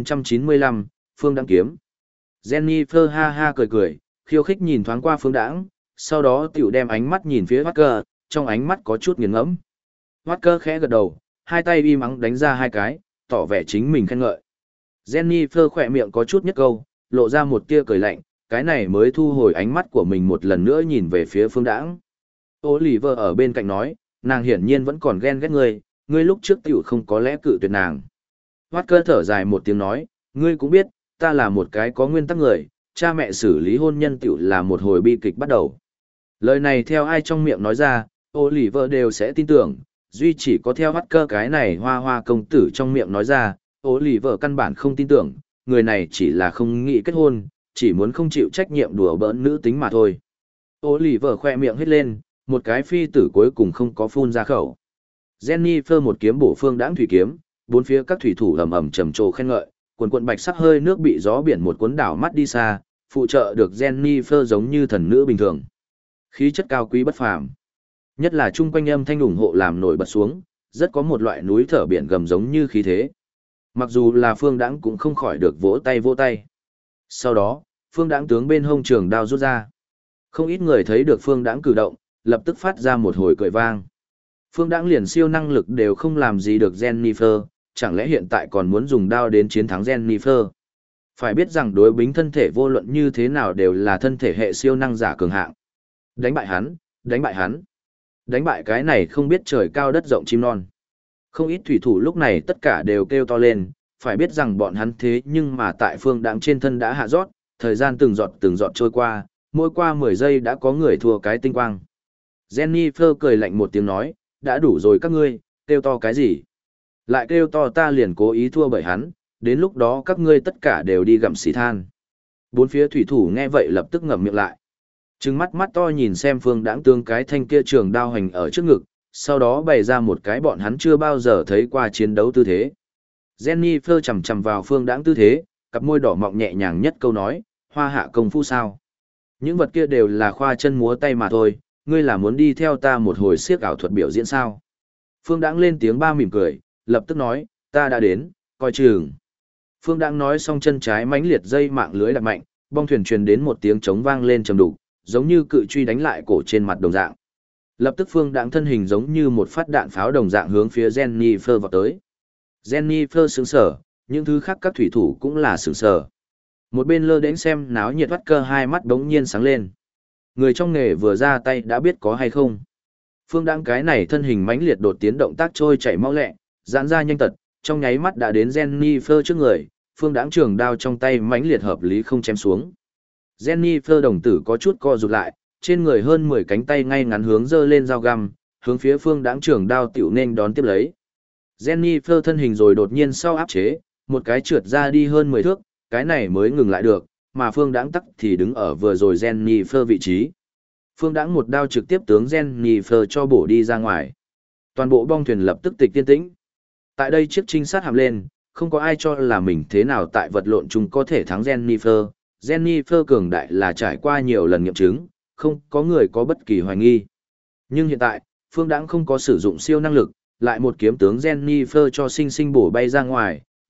A: 1995, Phương Đãng kiếm. Jennifer ha ha cười cười, khiêu khích nhìn thoáng qua Phương Đãng, sau đó tiểu đem ánh mắt nhìn phía Walker, trong ánh mắt có chút nghiền ngẫm. Walker khẽ gật đầu, hai tay im ắng đánh ra hai cái, tỏ vẻ chính mình khen ngợi. Jennifer khỏe miệng có chút nhếch câu, lộ ra một tia cười lạnh, cái này mới thu hồi ánh mắt của mình một lần nữa nhìn về phía Phương Đãng. Oliver ở bên cạnh nói, nàng hiển nhiên vẫn còn ghen ghét ngươi lúc trước tiểu không có lẽ cự tuyệt nàng. Walker thở dài một tiếng nói, ngươi cũng biết, ta là một cái có nguyên tắc người, cha mẹ xử lý hôn nhân tiểu là một hồi bi kịch bắt đầu. Lời này theo ai trong miệng nói ra, Oliver đều sẽ tin tưởng, duy chỉ có theo Walker cái này hoa hoa công tử trong miệng nói ra, Oliver căn bản không tin tưởng, người này chỉ là không nghĩ kết hôn, chỉ muốn không chịu trách nhiệm đùa bỡn nữ tính mà thôi. Oliver khoe miệng hết lên, một cái phi tử cuối cùng không có phun ra khẩu. Jennifer một kiếm bổ Phương Đãng thủy kiếm, bốn phía các thủy thủ ầm ầm trầm trồ khen ngợi, quần quần bạch sắc hơi nước bị gió biển một cuốn đảo mắt đi xa, phụ trợ được Jennifer giống như thần nữ bình thường. Khí chất cao quý bất phàm. Nhất là chung quanh âm thanh ủng hộ làm nổi bật xuống, rất có một loại núi thở biển gầm giống như khí thế. Mặc dù là Phương Đãng cũng không khỏi được vỗ tay. Sau đó, Phương Đãng tướng bên hông trường đao rút ra. Không ít người thấy được Phương Đãng cử động, lập tức phát ra một hồi cười vang. Phương Đãng liền siêu năng lực đều không làm gì được Jennifer, chẳng lẽ hiện tại còn muốn dùng đao đến chiến thắng Jennifer? Phải biết rằng đối bính thân thể vô luận như thế nào đều là thân thể hệ siêu năng giả cường hạng. Đánh bại hắn, đánh bại hắn. Đánh bại cái này không biết trời cao đất rộng chim non. Không ít thủy thủ lúc này tất cả đều kêu to lên, phải biết rằng bọn hắn thế nhưng mà tại Phương Đãng trên thân đã hạ rót, thời gian từng giọt trôi qua, mỗi qua 10 giây đã có người thua cái tinh quang. Jennifer cười lạnh một tiếng nói, đã đủ rồi các ngươi, kêu to cái gì? Lại kêu to ta liền cố ý thua bởi hắn, đến lúc đó các ngươi tất cả đều đi gặm xì than. Bốn phía thủy thủ nghe vậy lập tức ngậm miệng lại. Trừng mắt mắt to nhìn xem Phương Đãng tương cái thanh kia trường đao hành ở trước ngực, sau đó bày ra một cái bọn hắn chưa bao giờ thấy qua chiến đấu tư thế. Jennifer chầm chầm vào Phương Đãng tư thế, cặp môi đỏ mọng nhẹ nhàng nhất câu nói, hoa hạ công phu sao. Những vật kia đều là khoa chân múa tay mà thôi, ngươi là muốn đi theo ta một hồi siếc ảo thuật biểu diễn sao. Phương Đãng lên tiếng ba mỉm cười, lập tức nói, ta đã đến, coi chừng. Phương Đãng nói xong chân trái mãnh liệt dây mạng lưới đập mạnh, bong thuyền truyền đến một tiếng trống vang lên trầm đục, giống như cự truy đánh lại cổ trên mặt đồng dạng. Lập tức Phương Đãng thân hình giống như một phát đạn pháo đồng dạng hướng phía Jennifer vọt tới. Jennifer sững sờ, những thứ khác các thủy thủ cũng là sững sờ. Một bên lơ đến xem náo nhiệt Walker hai mắt đống nhiên sáng lên. Người trong nghề vừa ra tay đã biết có hay không. Phương Đãng cái này thân hình mãnh liệt đột tiến động tác trôi chảy mau lẹ, giãn ra nhanh tật, trong nháy mắt đã đến Jennifer trước người, Phương Đãng trường đao trong tay mãnh liệt hợp lý không chém xuống. Jennifer đồng tử có chút co rụt lại, trên người hơn 10 cánh tay ngay ngắn hướng giơ lên dao găm, hướng phía Phương Đãng trường đao tiểu nên đón tiếp lấy. Jennifer thân hình rồi đột nhiên sau áp chế, một cái trượt ra đi hơn 10 thước, cái này mới ngừng lại được, mà Phương Đãng tắc thì đứng ở vừa rồi Jennifer vị trí. Phương Đãng một đao trực tiếp tướng Jennifer cho bổ đi ra ngoài. Toàn bộ bong thuyền lập tức tịch tiên tĩnh. Tại đây chiếc trinh sát hàm lên, không có ai cho là mình thế nào tại vật lộn chung có thể thắng Jennifer. Jennifer cường đại là trải qua nhiều lần nghiệm chứng, không có người có bất kỳ hoài nghi. Nhưng hiện tại, Phương Đãng không có sử dụng siêu năng lực, lại một kiếm tướng Jennifer cho sinh sinh bổ bay ra ngoài,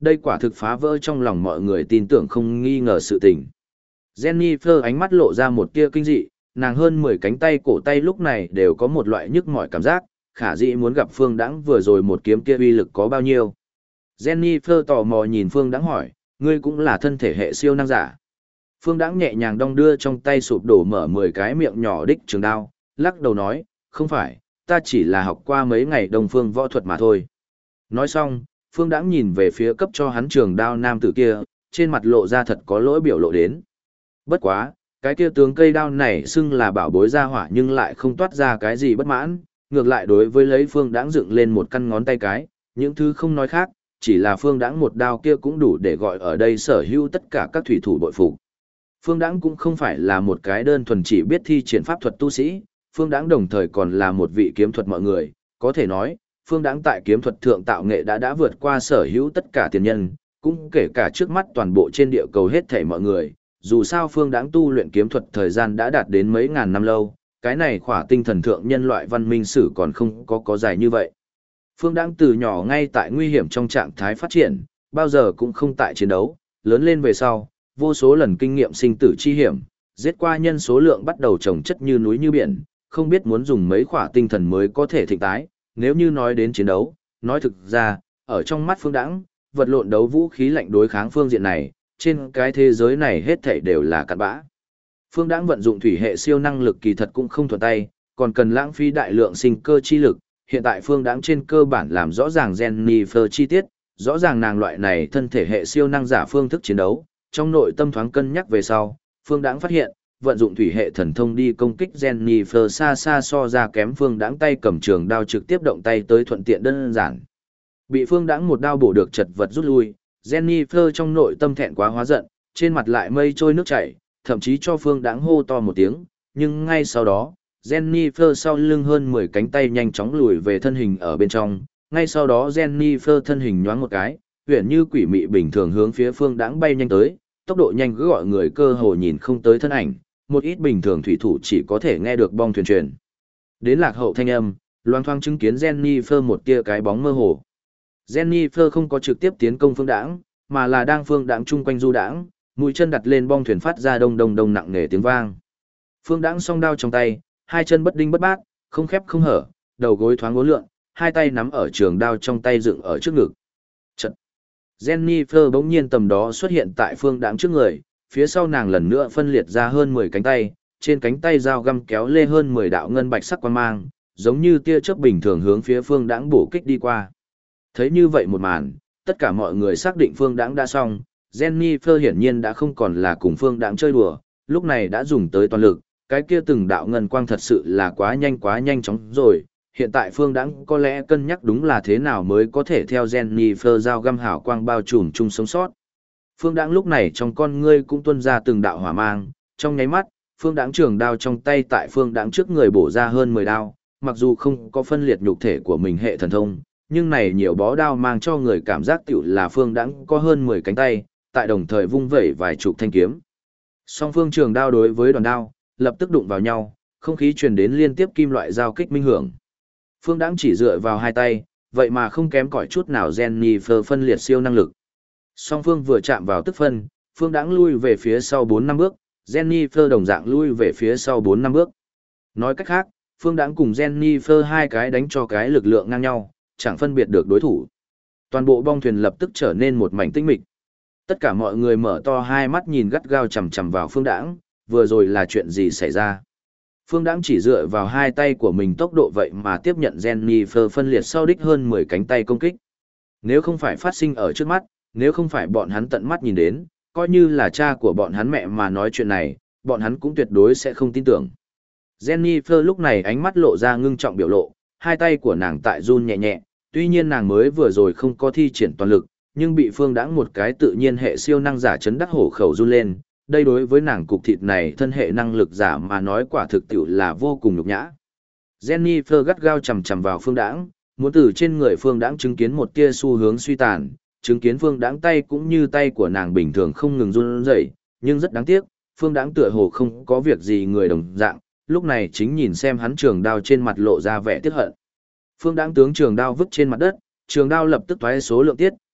A: đây quả thực phá vỡ trong lòng mọi người tin tưởng không nghi ngờ sự tình. Jennifer ánh mắt lộ ra một tia kinh dị, nàng hơn 10 cánh tay cổ tay lúc này đều có một loại nhức mỏi cảm giác, khả dĩ muốn gặp Phương Đãng vừa rồi một kiếm kia uy lực có bao nhiêu. Jennifer tò mò nhìn Phương Đãng hỏi, ngươi cũng là thân thể hệ siêu năng giả. Phương Đãng nhẹ nhàng đong đưa trong tay sụp đổ mở 10 cái miệng nhỏ đích trường đao, lắc đầu nói, không phải, ta chỉ là học qua mấy ngày Đông Phương võ thuật mà thôi. Nói xong, Phương Đãng nhìn về phía cấp cho hắn trường đao nam tử kia, trên mặt lộ ra thật có lỗi biểu lộ đến. Bất quá, cái kia tướng cây đao này xưng là bảo bối gia hỏa nhưng lại không toát ra cái gì bất mãn, ngược lại đối với lấy Phương Đãng dựng lên một căn ngón tay cái, những thứ không nói khác, chỉ là Phương Đãng một đao kia cũng đủ để gọi ở đây sở hữu tất cả các thủy thủ bội phục. Phương Đãng cũng không phải là một cái đơn thuần chỉ biết thi triển pháp thuật tu sĩ, Phương Đãng đồng thời còn là một vị kiếm thuật mọi người, có thể nói, Phương Đãng tại kiếm thuật thượng tạo nghệ đã vượt qua sở hữu tất cả tiền nhân, cũng kể cả trước mắt toàn bộ trên địa cầu hết thảy mọi người. Dù sao Phương Đãng tu luyện kiếm thuật thời gian đã đạt đến mấy ngàn năm lâu, cái này khỏa tinh thần thượng nhân loại văn minh sử còn không có dài như vậy. Phương Đãng từ nhỏ ngay tại nguy hiểm trong trạng thái phát triển, bao giờ cũng không tại chiến đấu, lớn lên về sau, vô số lần kinh nghiệm sinh tử chi hiểm, giết qua nhân số lượng bắt đầu chồng chất như núi như biển, không biết muốn dùng mấy khỏa tinh thần mới có thể thịnh tái. Nếu như nói đến chiến đấu, nói thực ra, ở trong mắt Phương Đãng, vật lộn đấu vũ khí lạnh đối kháng phương diện này, trên cái thế giới này hết thảy đều là cặn bã. Phương Đãng vận dụng thủy hệ siêu năng lực kỳ thật cũng không thuận tay, còn cần lãng phí đại lượng sinh cơ chi lực. Hiện tại Phương Đãng trên cơ bản làm rõ ràng Jennifer chi tiết, rõ ràng nàng loại này thân thể hệ siêu năng giả phương thức chiến đấu, trong nội tâm thoáng cân nhắc về sau, Phương Đãng phát hiện, vận dụng thủy hệ thần thông đi công kích Jennifer xa xa so ra kém Phương Đãng tay cầm trường đao trực tiếp động tay tới thuận tiện đơn giản. Bị Phương Đãng một đao bổ được chật vật rút lui, Jennifer trong nội tâm thẹn quá hóa giận, trên mặt lại mây trôi nước chảy, thậm chí cho Phương Đãng hô to một tiếng, nhưng ngay sau đó, Jennifer sau lưng hơn 10 cánh tay nhanh chóng lùi về thân hình ở bên trong, ngay sau đó Jennifer thân hình nhoáng một cái, huyền như quỷ mị bình thường hướng phía Phương Đãng bay nhanh tới, tốc độ nhanh cứ gọi người cơ hồ nhìn không tới thân ảnh, một ít bình thường thủy thủ chỉ có thể nghe được bong thuyền truyền. Đến lạc hậu thanh âm, loang thoáng chứng kiến Jennifer một tia cái bóng mơ hồ. Jennifer không có trực tiếp tiến công Phương Đãng, mà là đang Phương Đãng chung quanh du đãng, mũi chân đặt lên bong thuyền phát ra đông đông đông nặng nề tiếng vang. Phương Đãng song đao trong tay, hai chân bất đinh bất bát, không khép không hở, đầu gối thoáng uốn lượn, hai tay nắm ở trường đao trong tay dựng ở trước ngực. Chợt, Jennifer bỗng nhiên tầm đó xuất hiện tại Phương Đãng trước người, phía sau nàng lần nữa phân liệt ra hơn 10 cánh tay, trên cánh tay dao găm kéo lê hơn 10 đạo ngân bạch sắc quang mang, giống như tia chớp bình thường hướng phía Phương Đãng bổ kích đi qua. Thấy như vậy một màn, tất cả mọi người xác định Phương Đãng đã xong, Jennifer hiển nhiên đã không còn là cùng Phương Đãng chơi đùa, lúc này đã dùng tới toàn lực, cái kia từng đạo ngân quang thật sự là quá nhanh chóng rồi, hiện tại Phương Đãng có lẽ cân nhắc đúng là thế nào mới có thể theo Jennifer dao găm hảo quang bao trùm chung sống sót. Phương Đãng lúc này trong con ngươi cũng tuôn ra từng đạo hỏa mang, trong nháy mắt, Phương Đãng trường đao trong tay tại Phương Đãng trước người bổ ra hơn 10 đao, mặc dù không có phân liệt nhục thể của mình hệ thần thông, nhưng này nhiều bó đao mang cho người cảm giác tiểu là Phương Đãng có hơn 10 cánh tay, tại đồng thời vung vẩy vài chục thanh kiếm. Song phương trường đao đối với đoàn đao, lập tức đụng vào nhau, không khí truyền đến liên tiếp kim loại giao kích minh hưởng. Phương Đãng chỉ dựa vào hai tay, vậy mà không kém cỏi chút nào Jennifer phân liệt siêu năng lực. Song phương vừa chạm vào tức phân, Phương Đãng lui về phía sau 4-5 bước, Jennifer đồng dạng lui về phía sau 4-5 bước. Nói cách khác, Phương Đãng cùng Jennifer hai cái đánh cho cái lực lượng ngang nhau, chẳng phân biệt được đối thủ. Toàn bộ bong thuyền lập tức trở nên một mảnh tĩnh mịch. Tất cả mọi người mở to hai mắt nhìn gắt gao chằm chằm vào Phương Đãng, vừa rồi là chuyện gì xảy ra? Phương Đãng chỉ dựa vào hai tay của mình tốc độ vậy mà tiếp nhận Jennifer phân liệt sau đích hơn 10 cánh tay công kích. Nếu không phải phát sinh ở trước mắt, nếu không phải bọn hắn tận mắt nhìn đến, coi như là cha của bọn hắn mẹ mà nói chuyện này, bọn hắn cũng tuyệt đối sẽ không tin tưởng. Jennifer lúc này ánh mắt lộ ra ngưng trọng biểu lộ, hai tay của nàng tại run nhẹ nhẹ, tuy nhiên nàng mới vừa rồi không có thi triển toàn lực, nhưng bị Phương Đãng một cái tự nhiên hệ siêu năng giả chấn đắc hổ khẩu run lên, đây đối với nàng cục thịt này thân hệ năng lực giả mà nói quả thực tiểu là vô cùng nhục nhã. Jennifer gắt gao chằm chằm vào Phương Đãng, muốn từ trên người Phương Đãng chứng kiến một tia xu hướng suy tàn, chứng kiến Phương Đãng tay cũng như tay của nàng bình thường không ngừng run rẩy, nhưng rất đáng tiếc, Phương Đãng tựa hồ không có việc gì người đồng dạng, lúc này chính nhìn xem hắn trường đao trên mặt lộ ra vẻ tiếc hận. Phương Đãng tướng trường đao vứt trên mặt đất, trường đao lập tức toái số lượng tiết,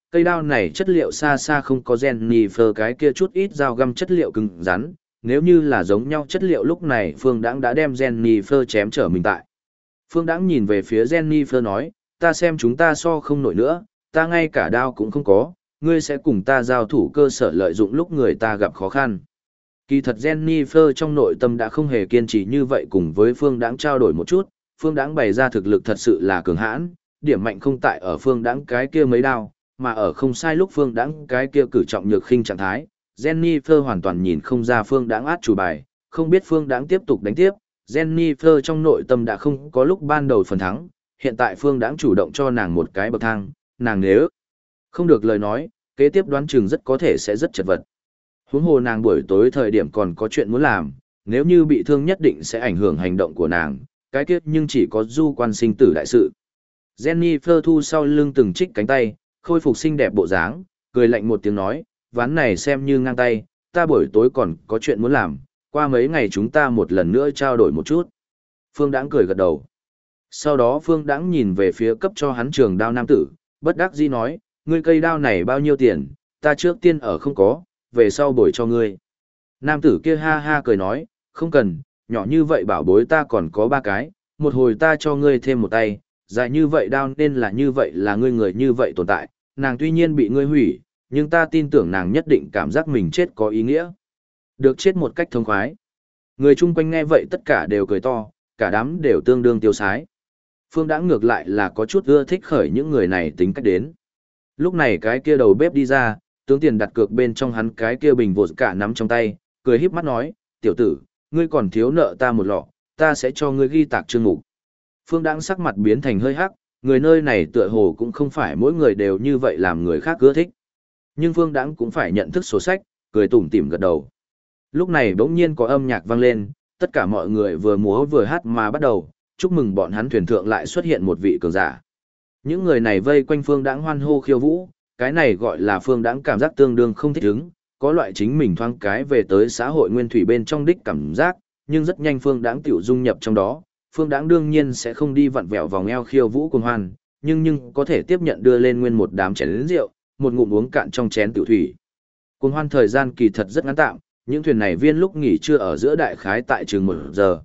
A: cây đao này chất liệu xa xa không có Jennifer cái kia chút ít dao găm chất liệu cứng rắn, nếu như là giống nhau chất liệu lúc này Phương Đãng đã đem Jennifer chém trở mình tại. Phương Đãng nhìn về phía Jennifer nói, ta xem chúng ta so không nổi nữa, ta ngay cả đao cũng không có, ngươi sẽ cùng ta giao thủ cơ sở lợi dụng lúc người ta gặp khó khăn. Kỳ thật Jennifer trong nội tâm đã không hề kiên trì như vậy cùng với Phương Đãng trao đổi một chút, Phương Đãng bày ra thực lực thật sự là cường hãn, điểm mạnh không tại ở Phương Đãng cái kia mấy đao, mà ở không sai lúc Phương Đãng cái kia cử trọng nhược khinh trạng thái. Jennifer hoàn toàn nhìn không ra Phương Đãng át chủ bài, không biết Phương Đãng tiếp tục đánh tiếp, Jennifer trong nội tâm đã không có lúc ban đầu phần thắng, hiện tại Phương Đãng chủ động cho nàng một cái bậc thang, nàng nếu không được lời nói, kế tiếp đoán chừng rất có thể sẽ rất chật vật. Huống hồ nàng buổi tối thời điểm còn có chuyện muốn làm, nếu như bị thương nhất định sẽ ảnh hưởng hành động của nàng, cái kết nhưng chỉ có du quan sinh tử đại sự. Jennifer thu sau lưng từng trích cánh tay, khôi phục xinh đẹp bộ dáng, cười lạnh một tiếng nói, ván này xem như ngang tay, ta buổi tối còn có chuyện muốn làm, qua mấy ngày chúng ta một lần nữa trao đổi một chút. Phương Đãng cười gật đầu. Sau đó Phương Đãng nhìn về phía cấp cho hắn trường đao nam tử, bất đắc dĩ nói, ngươi cây đao này bao nhiêu tiền, ta trước tiên ở không có, về sau bồi cho ngươi. Nam tử kia ha ha cười nói, không cần, nhỏ như vậy bảo bối ta còn có 3 cái, một hồi ta cho ngươi thêm một tay, dài như vậy đao nên là ngươi người như vậy tồn tại, nàng tuy nhiên bị ngươi hủy, nhưng ta tin tưởng nàng nhất định cảm giác mình chết có ý nghĩa. Được chết một cách thông khoái. Người chung quanh nghe vậy tất cả đều cười to, cả đám đều tương đương tiêu sái. Phương Đãng ngược lại là có chút ưa thích khởi những người này tính cách đến. Lúc này cái kia đầu bếp đi ra, tướng tiền đặt cược bên trong hắn cái kia bình vột cả nắm trong tay, cười híp mắt nói, tiểu tử, ngươi còn thiếu nợ ta một lọ, ta sẽ cho ngươi ghi tạc chương mục. Phương Đãng sắc mặt biến thành hơi hắc, người nơi này tựa hồ cũng không phải mỗi người đều như vậy làm người khác ưa thích. Nhưng Phương Đãng cũng phải nhận thức sổ sách, cười tủm tỉm gật đầu. Lúc này bỗng nhiên có âm nhạc vang lên, tất cả mọi người vừa múa vừa hát mà bắt đầu, chúc mừng bọn hắn thuyền thượng lại xuất hiện một vị cường giả. Những người này vây quanh Phương Đãng hoan hô khiêu vũ, cái này gọi là Phương Đãng cảm giác tương đương không thích ứng, có loại chính mình thoáng cái về tới xã hội nguyên thủy bên trong đích cảm giác, nhưng rất nhanh Phương Đãng tiểu dung nhập trong đó. Phương Đãng đương nhiên sẽ không đi vặn vẹo vòng eo khiêu vũ cùng hoan, nhưng có thể tiếp nhận đưa lên nguyên một đám chén rượu, một ngụm uống cạn trong chén tiểu thủy. Cùng hoan thời gian kỳ thật rất ngắn tạm, những thuyền này viên lúc nghỉ trưa ở giữa đại khái tại chừng 1 giờ,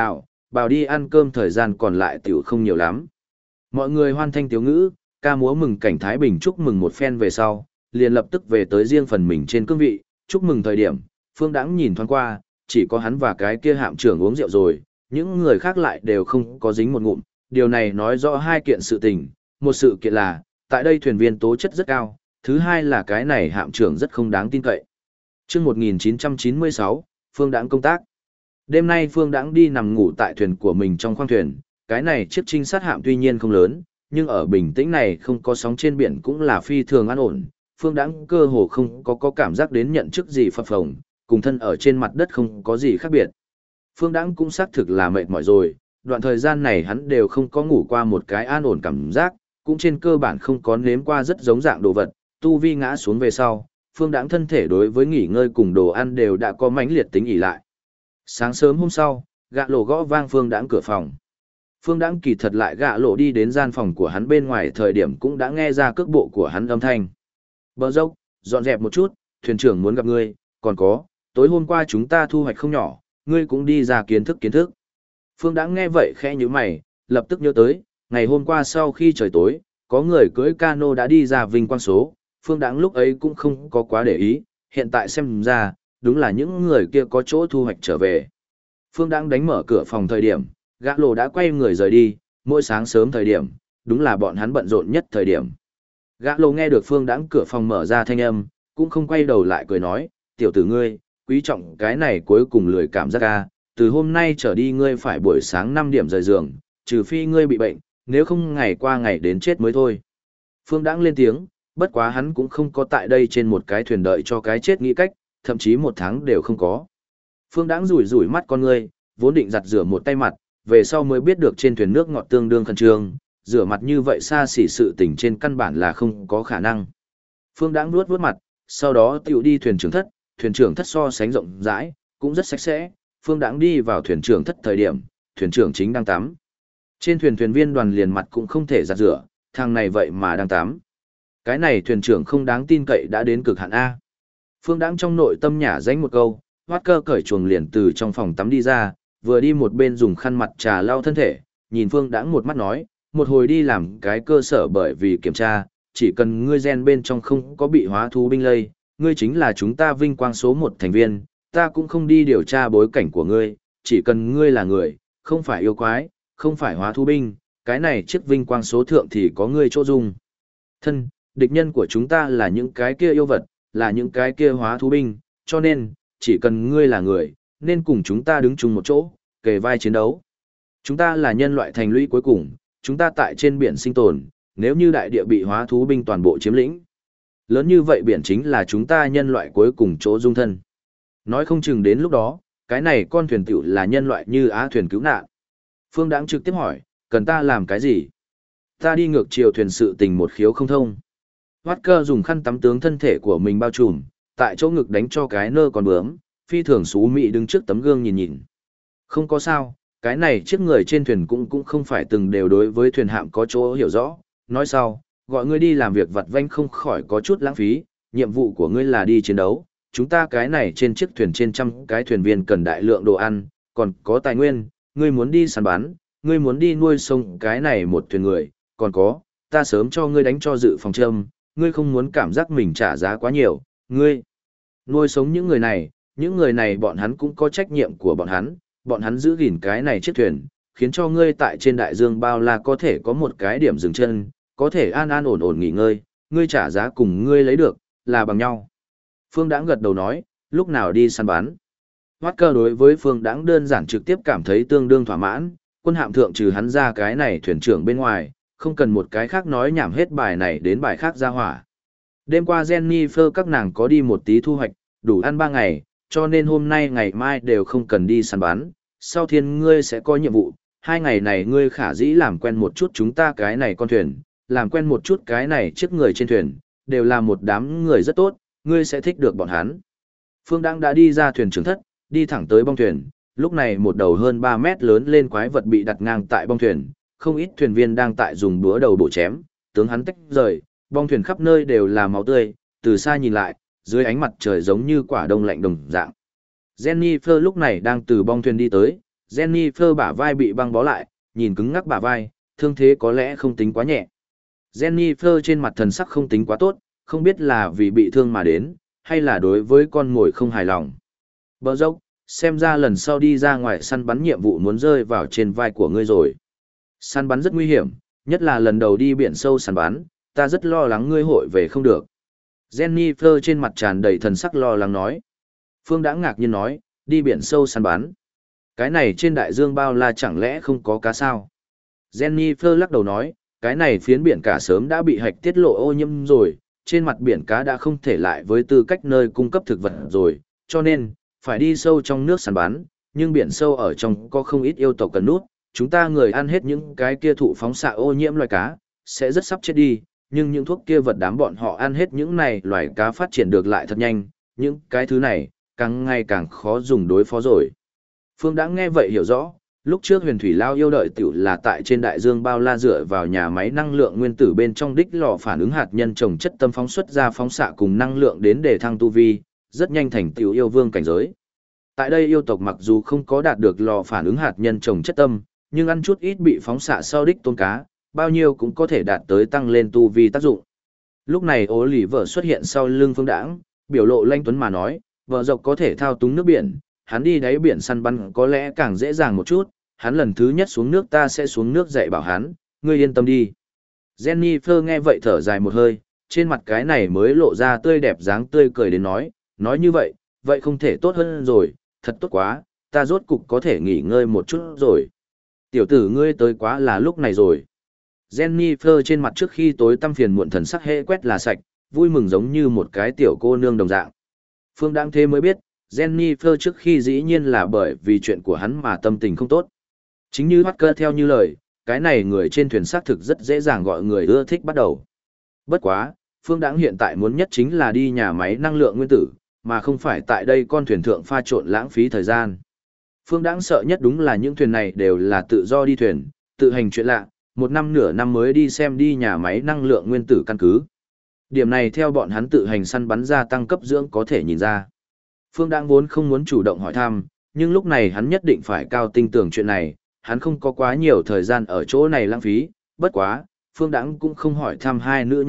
A: bào đi ăn cơm thời gian còn lại tiểu không nhiều lắm. Mọi người hoan thanh tiếu ngữ, ca múa mừng cảnh Thái Bình chúc mừng một phen về sau, liền lập tức về tới riêng phần mình trên cương vị, chúc mừng thời điểm, Phương Đãng nhìn thoáng qua, chỉ có hắn và cái kia hạm trưởng uống rượu rồi, những người khác lại đều không có dính một ngụm, điều này nói rõ 2 kiện sự tình, một sự kiện là, tại đây thuyền viên tố chất rất cao, thứ hai là cái này hạm trưởng rất không đáng tin cậy. Chương 1996, Phương Đãng công tác. Đêm nay Phương Đãng đi nằm ngủ tại thuyền của mình trong khoang thuyền, cái này chiếc trinh sát hạm tuy nhiên không lớn, nhưng ở bình tĩnh này không có sóng trên biển cũng là phi thường an ổn. Phương Đãng cơ hồ không có cảm giác đến nhận chức gì phập phồng, cùng thân ở trên mặt đất không có gì khác biệt. Phương Đãng cũng xác thực là mệt mỏi rồi, đoạn thời gian này hắn đều không có ngủ qua một cái an ổn cảm giác, cũng trên cơ bản không có nếm qua rất giống dạng đồ vật, tu vi ngã xuống về sau, Phương Đãng thân thể đối với nghỉ ngơi cùng đồ ăn đều đã có mãnh liệt tính ỷ lại. Sáng sớm hôm sau, gạ lộ gõ vang Phương Đãng cửa phòng. Phương Đãng kỳ thật lại gạ lộ đi đến gian phòng của hắn bên ngoài thời điểm cũng đã nghe ra cước bộ của hắn âm thanh. Bờ dốc, dọn dẹp một chút, thuyền trưởng muốn gặp ngươi, còn có, tối hôm qua chúng ta thu hoạch không nhỏ, ngươi cũng đi ra kiến thức. Phương Đãng nghe vậy khẽ nhíu mày, lập tức nhớ tới, ngày hôm qua sau khi trời tối, có người cưỡi cano đã đi ra Vinh Quang số, Phương Đãng lúc ấy cũng không có quá để ý, hiện tại xem ra, đúng là những người kia có chỗ thu hoạch trở về. Phương Đãng đánh mở cửa phòng thời điểm, gã lộ đã quay người rời đi, mỗi sáng sớm thời điểm, đúng là bọn hắn bận rộn nhất thời điểm. Gã lộ nghe được Phương Đãng cửa phòng mở ra thanh âm, cũng không quay đầu lại cười nói, tiểu tử ngươi, quý trọng cái này cuối cùng lười cảm giác ca, từ hôm nay trở đi ngươi phải buổi sáng 5 điểm rời giường, trừ phi ngươi bị bệnh, nếu không ngày qua ngày đến chết mới thôi. Phương Đãng lên tiếng, bất quá hắn cũng không có tại đây trên một cái thuyền đợi cho cái chết nghĩ cách, thậm chí 1 tháng đều không có. Phương Đãng rủi rủi mắt con ngươi, vốn định giặt rửa một tay mặt, về sau mới biết được trên thuyền nước ngọt tương đương khẩn trương, rửa mặt như vậy xa xỉ sự tình trên căn bản là không có khả năng. Phương Đãng vuốt mặt, sau đó tiểu đi thuyền trưởng thất so sánh rộng rãi, cũng rất sạch sẽ. Phương Đãng đi vào thuyền trưởng thất thời điểm, thuyền trưởng chính đang tắm. Trên thuyền thuyền viên đoàn liền mặt cũng không thể giặt rửa, thằng này vậy mà đang tắm. Cái này thuyền trưởng không đáng tin cậy đã đến cực hạn A. Phương Đãng trong nội tâm nhả danh một câu, Hoát Cơ cởi chuồng liền từ trong phòng tắm đi ra, vừa đi một bên dùng khăn mặt trà lau thân thể, nhìn Phương Đãng một mắt nói, một hồi đi làm cái cơ sở bởi vì kiểm tra, chỉ cần ngươi gen bên trong không có bị hóa thú binh lây, ngươi chính là chúng ta vinh quang số một thành viên, ta cũng không đi điều tra bối cảnh của ngươi, chỉ cần ngươi là người, không phải yêu quái, không phải hóa thú binh, cái này chiếc vinh quang số thượng thì có ngươi chỗ dung. Thân, địch nhân của chúng ta là những cái kia yêu vật, là những cái kia hóa thú binh, cho nên, chỉ cần ngươi là người, nên cùng chúng ta đứng chung một chỗ, kề vai chiến đấu. Chúng ta là nhân loại thành lũy cuối cùng, chúng ta tại trên biển sinh tồn, nếu như đại địa bị hóa thú binh toàn bộ chiếm lĩnh. Lớn như vậy biển chính là chúng ta nhân loại cuối cùng chỗ dung thân. Nói không chừng đến lúc đó, cái này con thuyền tiểu là nhân loại như á thuyền cứu nạn. Phương Đãng trực tiếp hỏi, cần ta làm cái gì? Ta đi ngược chiều thuyền sự tình một khiếu không thông. Hoát Cơ dùng khăn tắm tướng thân thể của mình bao trùm, tại chỗ ngực đánh cho cái nơ còn bướm, phi thường xú mị đứng trước tấm gương nhìn nhìn. Không có sao, cái này chiếc người trên thuyền cũng không phải từng đều đối với thuyền hạm có chỗ hiểu rõ. Nói sau, gọi ngươi đi làm việc vặt vãnh không khỏi có chút lãng phí, nhiệm vụ của ngươi là đi chiến đấu. Chúng ta cái này trên chiếc thuyền trên trăm cái thuyền viên cần đại lượng đồ ăn, còn có tài nguyên, ngươi muốn đi săn bắn, ngươi muốn đi nuôi sống cái này một thuyền người, còn có, ta sớm cho ngươi đánh cho dự phòng châm, ngươi không muốn cảm giác mình trả giá quá nhiều, ngươi nuôi sống những người này bọn hắn cũng có trách nhiệm của bọn hắn giữ gìn cái này chiếc thuyền, khiến cho ngươi tại trên đại dương bao la có thể có một cái điểm dừng chân, có thể an an ổn ổn nghỉ ngơi, ngươi trả giá cùng ngươi lấy được, là bằng nhau. Phương Đãng gật đầu nói, lúc nào đi săn bắn. Hoát Cơ đối với Phương Đãng đơn giản trực tiếp cảm thấy tương đương thỏa mãn, quân hạm thượng trừ hắn ra cái này thuyền trưởng bên ngoài, không cần một cái khác nói nhảm hết bài này đến bài khác ra hỏa. Đêm qua Jennifer các nàng có đi một tí thu hoạch, đủ ăn 3 ngày, cho nên hôm nay ngày mai đều không cần đi săn bắn, sau thiên ngươi sẽ có nhiệm vụ, 2 ngày này ngươi khả dĩ làm quen một chút chúng ta cái này con thuyền, làm quen một chút cái này chiếc người trên thuyền, đều là một đám người rất tốt, ngươi sẽ thích được bọn hắn. Phương Đãng đã đi ra thuyền trưởng thất, đi thẳng tới bong thuyền, lúc này một đầu hơn 3 mét lớn lên quái vật bị đặt ngang tại bong thuyền, không ít thuyền viên đang tại dùng búa đầu bổ chém, tướng hắn tách rời, bong thuyền khắp nơi đều là máu tươi, từ xa nhìn lại, dưới ánh mặt trời giống như quả đông lạnh đồng dạng. Jennifer lúc này đang từ bong thuyền đi tới, Jennifer bả vai bị băng bó lại, nhìn cứng ngắc bả vai, thương thế có lẽ không tính quá nhẹ. Jennifer trên mặt thần sắc không tính quá tốt, không biết là vì bị thương mà đến, hay là đối với con mồi không hài lòng. Bờ dốc, xem ra lần sau đi ra ngoài săn bắn nhiệm vụ muốn rơi vào trên vai của ngươi rồi. Săn bắn rất nguy hiểm, nhất là lần đầu đi biển sâu săn bắn, ta rất lo lắng ngươi hội về không được. Jennifer trên mặt tràn đầy thần sắc lo lắng nói. Phương đã ngạc nhiên nói, đi biển sâu săn bắn. Cái này trên đại dương bao la chẳng lẽ không có cá sao? Jennifer lắc đầu nói, cái này phiến biển cả sớm đã bị hạch tiết lộ ô nhiễm rồi, trên mặt biển cá đã không thể lại với tư cách nơi cung cấp thực vật rồi, cho nên, phải đi sâu trong nước săn bắn, nhưng biển sâu ở trong có không ít yêu tộc cần nút, chúng ta người ăn hết những cái kia thụ phóng xạ ô nhiễm loài cá, sẽ rất sắp chết đi, nhưng những thuốc kia vật đám bọn họ ăn hết những này loài cá phát triển được lại thật nhanh, những cái thứ này, càng ngày càng khó dùng đối phó rồi. Phương đã nghe vậy hiểu rõ, lúc trước huyền thủy lao yêu đợi tiểu là tại trên đại dương bao la dựa vào nhà máy năng lượng nguyên tử bên trong đích lò phản ứng hạt nhân trồng chất tâm phóng xuất ra phóng xạ cùng năng lượng đến để thăng tu vi, rất nhanh thành tiểu yêu vương cảnh giới. Tại đây yêu tộc mặc dù không có đạt được lò phản ứng hạt nhân trồng chất tâm, nhưng ăn chút ít bị phóng xạ sau đích tôm cá, bao nhiêu cũng có thể đạt tới tăng lên tu vi tác dụng. Lúc này ố lì vợ xuất hiện sau lưng Phương Đãng, biểu lộ lanh tuấn mà nói, vợ dọc có thể thao túng nước biển, hắn đi đáy biển săn bắn có lẽ càng dễ dàng một chút, hắn lần thứ nhất xuống nước ta sẽ xuống nước dạy bảo hắn, ngươi yên tâm đi. Jennifer nghe vậy thở dài một hơi, trên mặt cái này mới lộ ra tươi đẹp dáng tươi cười đến nói như vậy, vậy không thể tốt hơn rồi, thật tốt quá, ta rốt cục có thể nghỉ ngơi một chút rồi. Tiểu tử ngươi tới quá là lúc này rồi. Jennifer trên mặt trước khi tối tăm phiền muộn thần sắc hễ quét là sạch, vui mừng giống như một cái tiểu cô nương đồng dạng. Phương Đãng thế mới biết, Jennifer trước khi dĩ nhiên là bởi vì chuyện của hắn mà tâm tình không tốt. Chính như Hoát Cơ theo như lời, cái này người trên thuyền xác thực rất dễ dàng gọi người ưa thích bắt đầu. Bất quá, Phương Đãng hiện tại muốn nhất chính là đi nhà máy năng lượng nguyên tử, mà không phải tại đây con thuyền thượng pha trộn lãng phí thời gian. Phương Đãng sợ nhất đúng là những thuyền này đều là tự do đi thuyền, tự hành chuyện lạ, 1 năm nửa năm mới đi xem đi nhà máy năng lượng nguyên tử căn cứ. Điểm này theo bọn hắn tự hành săn bắn ra tăng cấp dưỡng có thể nhìn ra. Phương Đãng vốn không muốn chủ động hỏi thăm, nhưng lúc này hắn nhất định phải cao tinh tưởng chuyện này, hắn không có quá nhiều thời gian ở chỗ này lãng phí, bất quá, Phương Đãng cũng không hỏi thăm hai nữ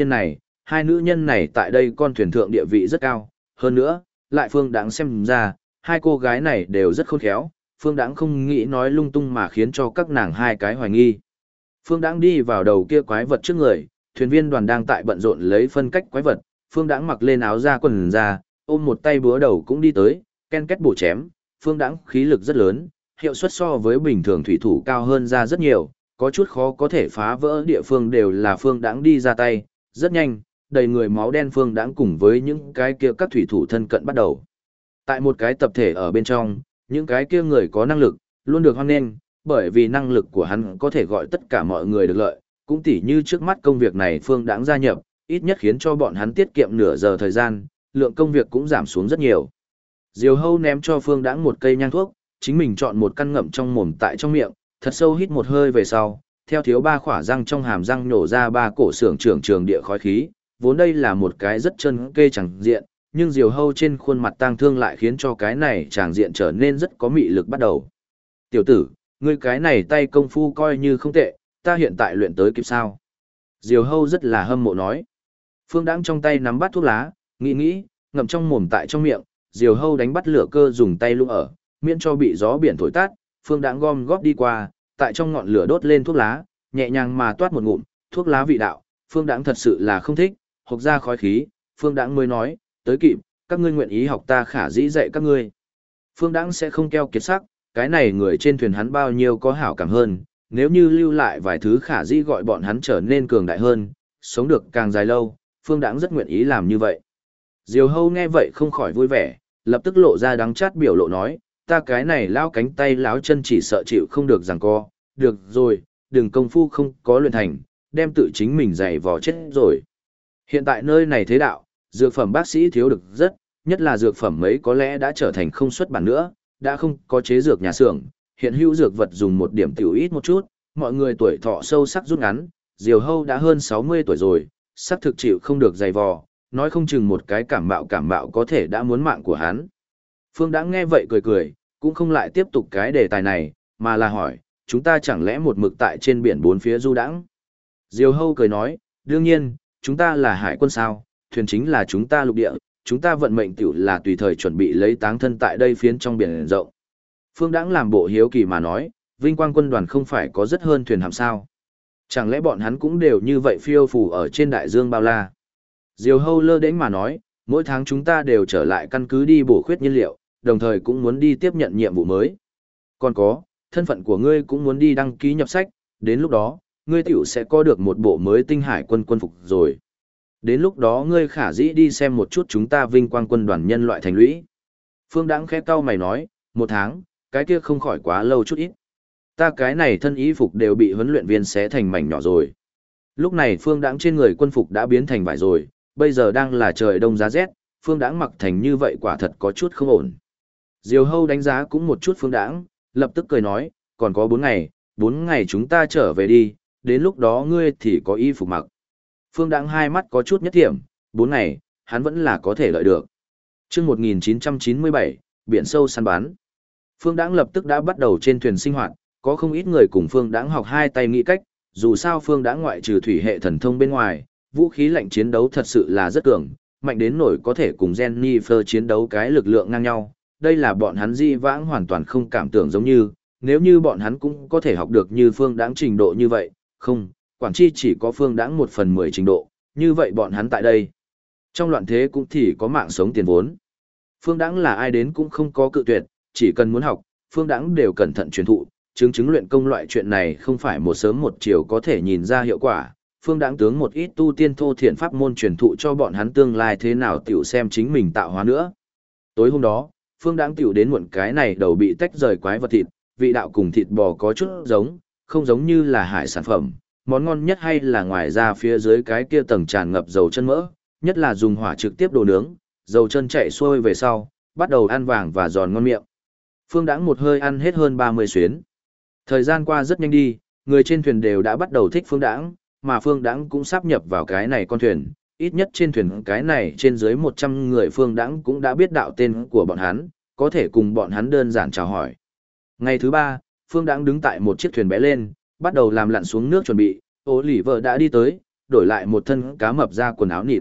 A: nhân này tại đây con thuyền thượng địa vị rất cao, hơn nữa, lại Phương Đãng xem ra, hai cô gái này đều rất khôn khéo, Phương Đãng không nghĩ nói lung tung mà khiến cho các nàng hai cái hoài nghi. Phương Đãng đi vào đầu kia quái vật trước người, thuyền viên đoàn đang tại bận rộn lấy phân cách quái vật, Phương Đãng mặc lên áo da quần ra, ôm một tay búa đầu cũng đi tới, ken két bổ chém, Phương Đãng khí lực rất lớn, hiệu suất so với bình thường thủy thủ cao hơn ra rất nhiều, có chút khó có thể phá vỡ địa phương đều là Phương Đãng đi ra tay, rất nhanh, đầy người máu đen Phương Đãng cùng với những cái kia các thủy thủ thân cận bắt đầu. Tại một cái tập thể ở bên trong, những cái kia người có năng lực, luôn được hoan nghênh, bởi vì năng lực của hắn có thể gọi tất cả mọi người được lợi, cũng tỉ như trước mắt công việc này Phương Đãng gia nhập, ít nhất khiến cho bọn hắn tiết kiệm nửa giờ thời gian, lượng công việc cũng giảm xuống rất nhiều. Diều Hâu ném cho Phương Đãng một cây nhang thuốc, chính mình chọn một căn ngậm trong mồm tại trong miệng, thật sâu hít một hơi về sau, theo thiếu ba khỏa răng trong hàm răng nhổ ra ba cổ xưởng trưởng trường địa khói khí, vốn đây là một cái rất chân kê chẳng diện, nhưng Diều Hâu trên khuôn mặt tang thương lại khiến cho cái này tràng diện trở nên rất có mị lực bắt đầu. Tiểu tử, ngươi cái này tay công phu coi như không tệ, ta hiện tại luyện tới kịp sao? Diều Hâu rất là hâm mộ nói. Phương Đãng trong tay nắm bát thuốc lá, nghĩ, ngậm trong mồm tại trong miệng, Diều Hâu đánh bắt lửa cơ dùng tay lung ở, miễn cho bị gió biển thổi tát, Phương Đãng gom góp đi qua, tại trong ngọn lửa đốt lên thuốc lá, nhẹ nhàng mà toát một ngụm, thuốc lá vị đạo, Phương Đãng thật sự là không thích, hộc ra khói khí, Phương Đãng mới nói, tới kịp, các ngươi nguyện ý học ta khả dĩ dạy các ngươi. Phương Đãng sẽ không keo kiệt sắc, cái này người trên thuyền hắn bao nhiêu có hảo cảm hơn, nếu như lưu lại vài thứ khả dĩ gọi bọn hắn trở nên cường đại hơn, sống được càng dài lâu, Phương Đãng rất nguyện ý làm như vậy. Diều Hâu nghe vậy không khỏi vui vẻ, lập tức lộ ra đắng chát biểu lộ nói, ta cái này lao cánh tay láo chân chỉ sợ chịu không được giằng co, được rồi, đừng công phu không có luyện thành, đem tự chính mình giày vò chết rồi. Hiện tại nơi này thế đạo, dược phẩm bác sĩ thiếu được rất, nhất là dược phẩm mấy có lẽ đã trở thành không xuất bản nữa, đã không có chế dược nhà xưởng, hiện hữu dược vật dùng một điểm tiểu ít một chút, mọi người tuổi thọ sâu sắc rút ngắn, Diều Hâu đã hơn 60 tuổi rồi, sắc thực chịu không được giày vò, nói không chừng một cái cảm bạo có thể đã muốn mạng của hắn. Phương Đãng nghe vậy cười, cũng không lại tiếp tục cái đề tài này, mà là hỏi, chúng ta chẳng lẽ một mực tại trên biển bốn phía du đãng? Diều Hâu cười nói, đương nhiên, chúng ta là hải quân sao, thuyền chính là chúng ta lục địa, chúng ta vận mệnh tiểu là tùy thời chuẩn bị lấy táng thân tại đây phiến trong biển rộng. Phương Đãng làm bộ hiếu kỳ mà nói, Vinh Quang quân đoàn không phải có rất hơn thuyền hạm sao? Chẳng lẽ bọn hắn cũng đều như vậy phiêu phù ở trên đại dương bao la? Diều Hâu lơ đễnh mà nói, mỗi tháng chúng ta đều trở lại căn cứ đi bổ khuyết nhiên liệu, đồng thời cũng muốn đi tiếp nhận nhiệm vụ mới. Còn có, thân phận của ngươi cũng muốn đi đăng ký nhập sách, đến lúc đó, ngươi tiểu sẽ có được một bộ mới tinh hải quân quân phục rồi. Đến lúc đó ngươi khả dĩ đi xem một chút chúng ta Vinh Quang quân đoàn nhân loại thành lũy. Phương Đãng khẽ cau mày nói, một tháng, cái kia không khỏi quá lâu chút ít. Ta cái này thân y phục đều bị huấn luyện viên xé thành mảnh nhỏ rồi. Lúc này Phương Đãng trên người quân phục đã biến thành vải rồi, bây giờ đang là trời đông giá rét, Phương Đãng mặc thành như vậy quả thật có chút không ổn. Diều Hâu đánh giá cũng một chút Phương Đãng, lập tức cười nói, còn có 4 ngày chúng ta trở về đi, đến lúc đó ngươi thì có y phục mặc. Phương Đãng hai mắt có chút nhất thiểm, 4 ngày, hắn vẫn là có thể lợi được. Chương 1997, biển sâu săn bắn. Phương Đãng lập tức đã bắt đầu trên thuyền sinh hoạt, có không ít người cùng Phương Đãng học hai tay nghĩ cách, dù sao Phương Đãng ngoại trừ thủy hệ thần thông bên ngoài, vũ khí lạnh chiến đấu thật sự là rất cường, mạnh đến nỗi có thể cùng Jennifer chiến đấu cái lực lượng ngang nhau. Đây là bọn hắn di vãng hoàn toàn không cảm tưởng giống như, nếu như bọn hắn cũng có thể học được như Phương Đãng trình độ như vậy, không, quản chi chỉ có Phương Đãng 1/10 trình độ, như vậy bọn hắn tại đây. Trong loạn thế cũng thì có mạng sống tiền vốn. Phương Đãng là ai đến cũng không có cự tuyệt, chỉ cần muốn học, Phương Đãng đều cẩn thận truyền thụ, chứng luyện công loại chuyện này không phải một sớm một chiều có thể nhìn ra hiệu quả. Phương Đãng tướng một ít tu tiên thô thiện pháp môn truyền thụ cho bọn hắn tương lai thế nào tiểu xem chính mình tạo hóa nữa. Tối hôm đó, Phương Đãng tiểu đến muộn cái này đầu bị tách rời quái vật thịt, vị đạo cùng thịt bò có chút giống, không giống như là hải sản phẩm, món ngon nhất hay là ngoài ra phía dưới cái kia tầng tràn ngập dầu chân mỡ, nhất là dùng hỏa trực tiếp đồ nướng, dầu chân chạy xuôi về sau, bắt đầu ăn vàng và giòn ngon miệng. Phương Đãng một hơi ăn hết hơn 30 xuyến. Thời gian qua rất nhanh đi, người trên thuyền đều đã bắt đầu thích Phương Đãng, mà Phương Đãng cũng sáp nhập vào cái này con thuyền, ít nhất trên thuyền cái này trên dưới 100 người Phương Đãng cũng đã biết đạo tên của bọn hắn, có thể cùng bọn hắn đơn giản chào hỏi. Ngày thứ 3, Phương Đãng đứng tại một chiếc thuyền bé lên, bắt đầu làm lặn xuống nước chuẩn bị, Oliver đã đi tới, đổi lại một thân cá mập ra quần áo nịt.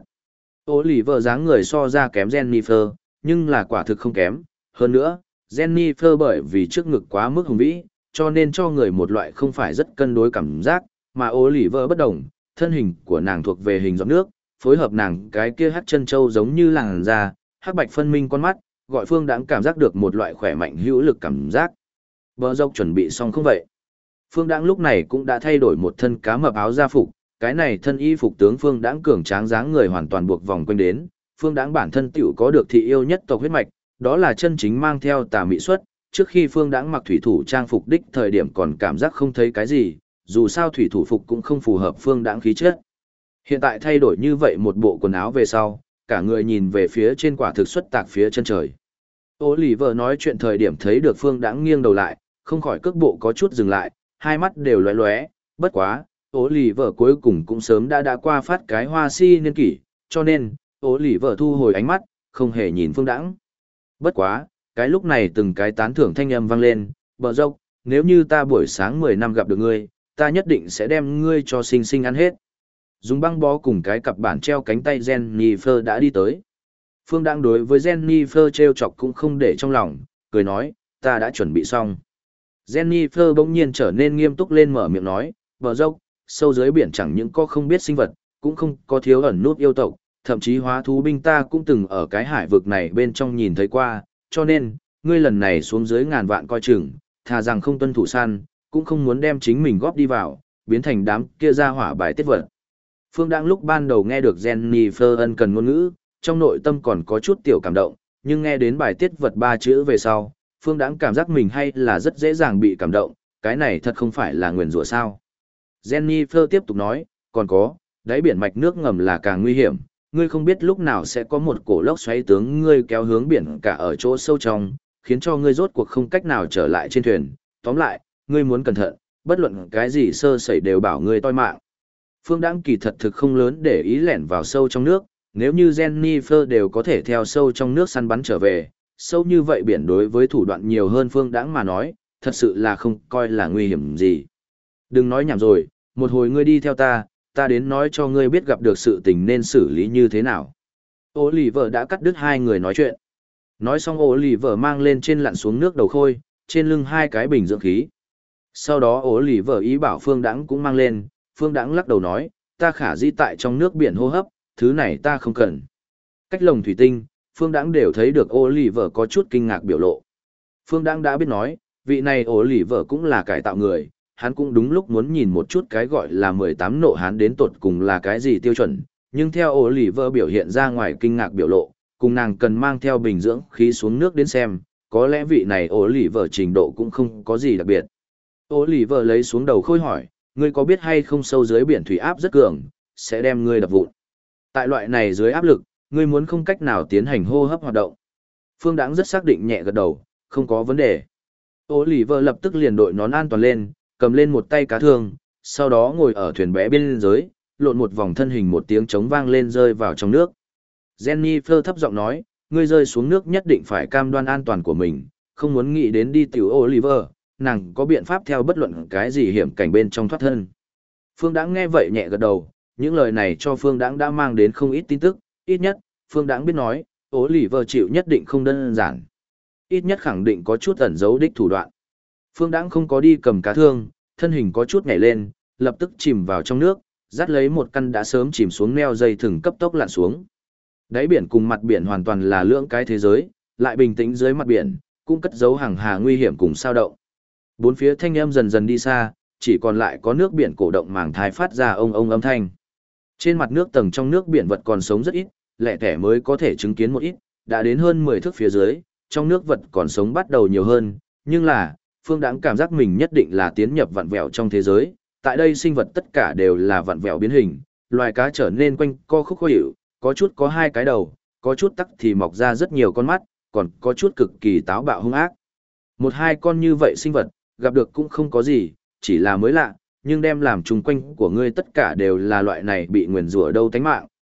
A: Oliver dáng người so ra kém Jennifer, nhưng là quả thực không kém. Hơn nữa, Jennifer bởi vì trước ngực quá mức hùng vĩ, cho nên cho người một loại không phải rất cân đối cảm giác, mà Oliver bất đồng, thân hình của nàng thuộc về hình giọt nước, phối hợp nàng cái kia hắc chân châu giống như làn da, hắc bạch phân minh con mắt, gọi Phương Đãng cảm giác được một loại khỏe mạnh hữu lực cảm giác. Bờ dốc chuẩn bị xong không vậy? Phương Đãng lúc này cũng đã thay đổi một thân cá mập áo da phục, cái này thân y phục tướng Phương Đãng cường tráng dáng người hoàn toàn buộc vòng quanh đến, Phương Đãng bản thân tiểu có được thị yêu nhất tộc huyết mạch, đó là chân chính mang theo tà mỹ xuất, trước khi Phương Đãng mặc thủy thủ trang phục đích thời điểm còn cảm giác không thấy cái gì, dù sao thủy thủ phục cũng không phù hợp Phương Đãng khí chất. Hiện tại thay đổi như vậy một bộ quần áo về sau, cả người nhìn về phía trên quả thực xuất tạc phía chân trời. Oliver nói chuyện thời điểm thấy được Phương Đãng nghiêng đầu lại, không khỏi cước bộ có chút dừng lại, hai mắt đều lóe lóe, bất quá, Oliver cuối cùng cũng sớm đã qua phát cái hoa si niên kỷ, cho nên, Oliver thu hồi ánh mắt, không hề nhìn Phương Đãng. Bất quá, cái lúc này từng cái tán thưởng thanh âm vang lên, bờ dốc, nếu như ta buổi sáng 10 năm gặp được ngươi, ta nhất định sẽ đem ngươi cho xinh xinh ăn hết. Dùng băng bó cùng cái cặp bản treo cánh tay Jennifer đã đi tới. Phương Đãng đối với Jennifer treo chọc cũng không để trong lòng, cười nói, ta đã chuẩn bị xong. Jennifer bỗng nhiên trở nên nghiêm túc lên mở miệng nói, bờ dốc, sâu dưới biển chẳng những có không biết sinh vật, cũng không có thiếu ẩn nút yêu tộc, thậm chí hóa thú binh ta cũng từng ở cái hải vực này bên trong nhìn thấy qua, cho nên, ngươi lần này xuống dưới ngàn vạn coi chừng, thà rằng không tuân thủ săn, cũng không muốn đem chính mình góp đi vào, biến thành đám kia ra hỏa bài tiết vật. Phương Đãng lúc ban đầu nghe được Jennifer ân cần ngôn ngữ, trong nội tâm còn có chút tiểu cảm động, nhưng nghe đến bài tiết vật 3 chữ về sau, Phương Đãng cảm giác mình hay là rất dễ dàng bị cảm động, cái này thật không phải là nguyền rủa sao. Jennifer tiếp tục nói, còn có, đáy biển mạch nước ngầm là càng nguy hiểm, ngươi không biết lúc nào sẽ có một cổ lốc xoáy tướng ngươi kéo hướng biển cả ở chỗ sâu trong, khiến cho ngươi rốt cuộc không cách nào trở lại trên thuyền, tóm lại, ngươi muốn cẩn thận, bất luận cái gì sơ sẩy đều bảo ngươi toi mạng. Phương Đãng kỳ thật thực không lớn để ý lẻn vào sâu trong nước, nếu như Jennifer đều có thể theo sâu trong nước săn bắn trở về, sâu như vậy biển đối với thủ đoạn nhiều hơn Phương Đãng mà nói, thật sự là không coi là nguy hiểm gì. Đừng nói nhảm rồi, một hồi ngươi đi theo ta, ta đến nói cho ngươi biết gặp được sự tình nên xử lý như thế nào. Oliver đã cắt đứt hai người nói chuyện. Nói xong Oliver mang lên trên lặn xuống nước đầu khôi, trên lưng hai cái bình dưỡng khí. Sau đó Oliver ý bảo Phương Đãng cũng mang lên, Phương Đãng lắc đầu nói, ta khả dĩ tại trong nước biển hô hấp, thứ này ta không cần. Cách lồng thủy tinh, Phương Đãng đều thấy được Oliver có chút kinh ngạc biểu lộ. Phương Đãng đã biết nói, vị này Oliver cũng là cải tạo người, hắn cũng đúng lúc muốn nhìn một chút cái gọi là 18 nộ hán đến tột cùng là cái gì tiêu chuẩn, nhưng theo Oliver biểu hiện ra ngoài kinh ngạc biểu lộ, cùng nàng cần mang theo bình dưỡng khí xuống nước đến xem, có lẽ vị này Oliver trình độ cũng không có gì đặc biệt. Oliver lấy xuống đầu khôi hỏi, ngươi có biết hay không sâu dưới biển thủy áp rất cường, sẽ đem ngươi đập vụn. Tại loại này dưới áp lực, ngươi muốn không cách nào tiến hành hô hấp hoạt động. Phương Đãng rất xác định nhẹ gật đầu, không có vấn đề. Oliver lập tức liền đội nón an toàn lên, cầm lên một tay cá thương, sau đó ngồi ở thuyền bé bên dưới, lộn một vòng thân hình một tiếng trống vang lên rơi vào trong nước. Jennifer thấp giọng nói, ngươi rơi xuống nước nhất định phải cam đoan an toàn của mình, không muốn nghĩ đến đi tiểu Oliver, nàng có biện pháp theo bất luận cái gì hiểm cảnh bên trong thoát thân. Phương Đãng nghe vậy nhẹ gật đầu, những lời này cho Phương Đãng đã mang đến không ít tin tức, ít nhất, Phương Đãng biết nói, Oliver chịu nhất định không đơn giản. Ít nhất khẳng định có chút ẩn giấu đích thủ đoạn. Phương Đãng không có đi cầm cá thương, thân hình có chút nhảy lên, lập tức chìm vào trong nước, dắt lấy một căn đã sớm chìm xuống neo dây thừng cấp tốc lặn xuống. Đáy biển cùng mặt biển hoàn toàn là lưỡng cái thế giới, lại bình tĩnh dưới mặt biển, cũng cất giấu hàng hà nguy hiểm cùng sao động. Bốn phía thanh âm dần dần đi xa, chỉ còn lại có nước biển cổ động màng thai phát ra ông ông âm thanh. Trên mặt nước tầng trong nước biển vật còn sống rất ít, lẻ tẻ mới có thể chứng kiến một ít, đã đến hơn 10 thước phía dưới, trong nước vật còn sống bắt đầu nhiều hơn, nhưng là, Phương Đãng cảm giác mình nhất định là tiến nhập vặn vẹo trong thế giới, tại đây sinh vật tất cả đều là vặn vẹo biến hình, loài cá trở nên quanh co khúc khó hiểu, có chút có hai cái đầu, có chút tắc thì mọc ra rất nhiều con mắt, còn có chút cực kỳ táo bạo hung ác. Một hai con như vậy sinh vật, gặp được cũng không có gì, chỉ là mới lạ, nhưng đem làm chung quanh của ngươi tất cả đều là loại này bị nguyền rủa đâu tánh mạng,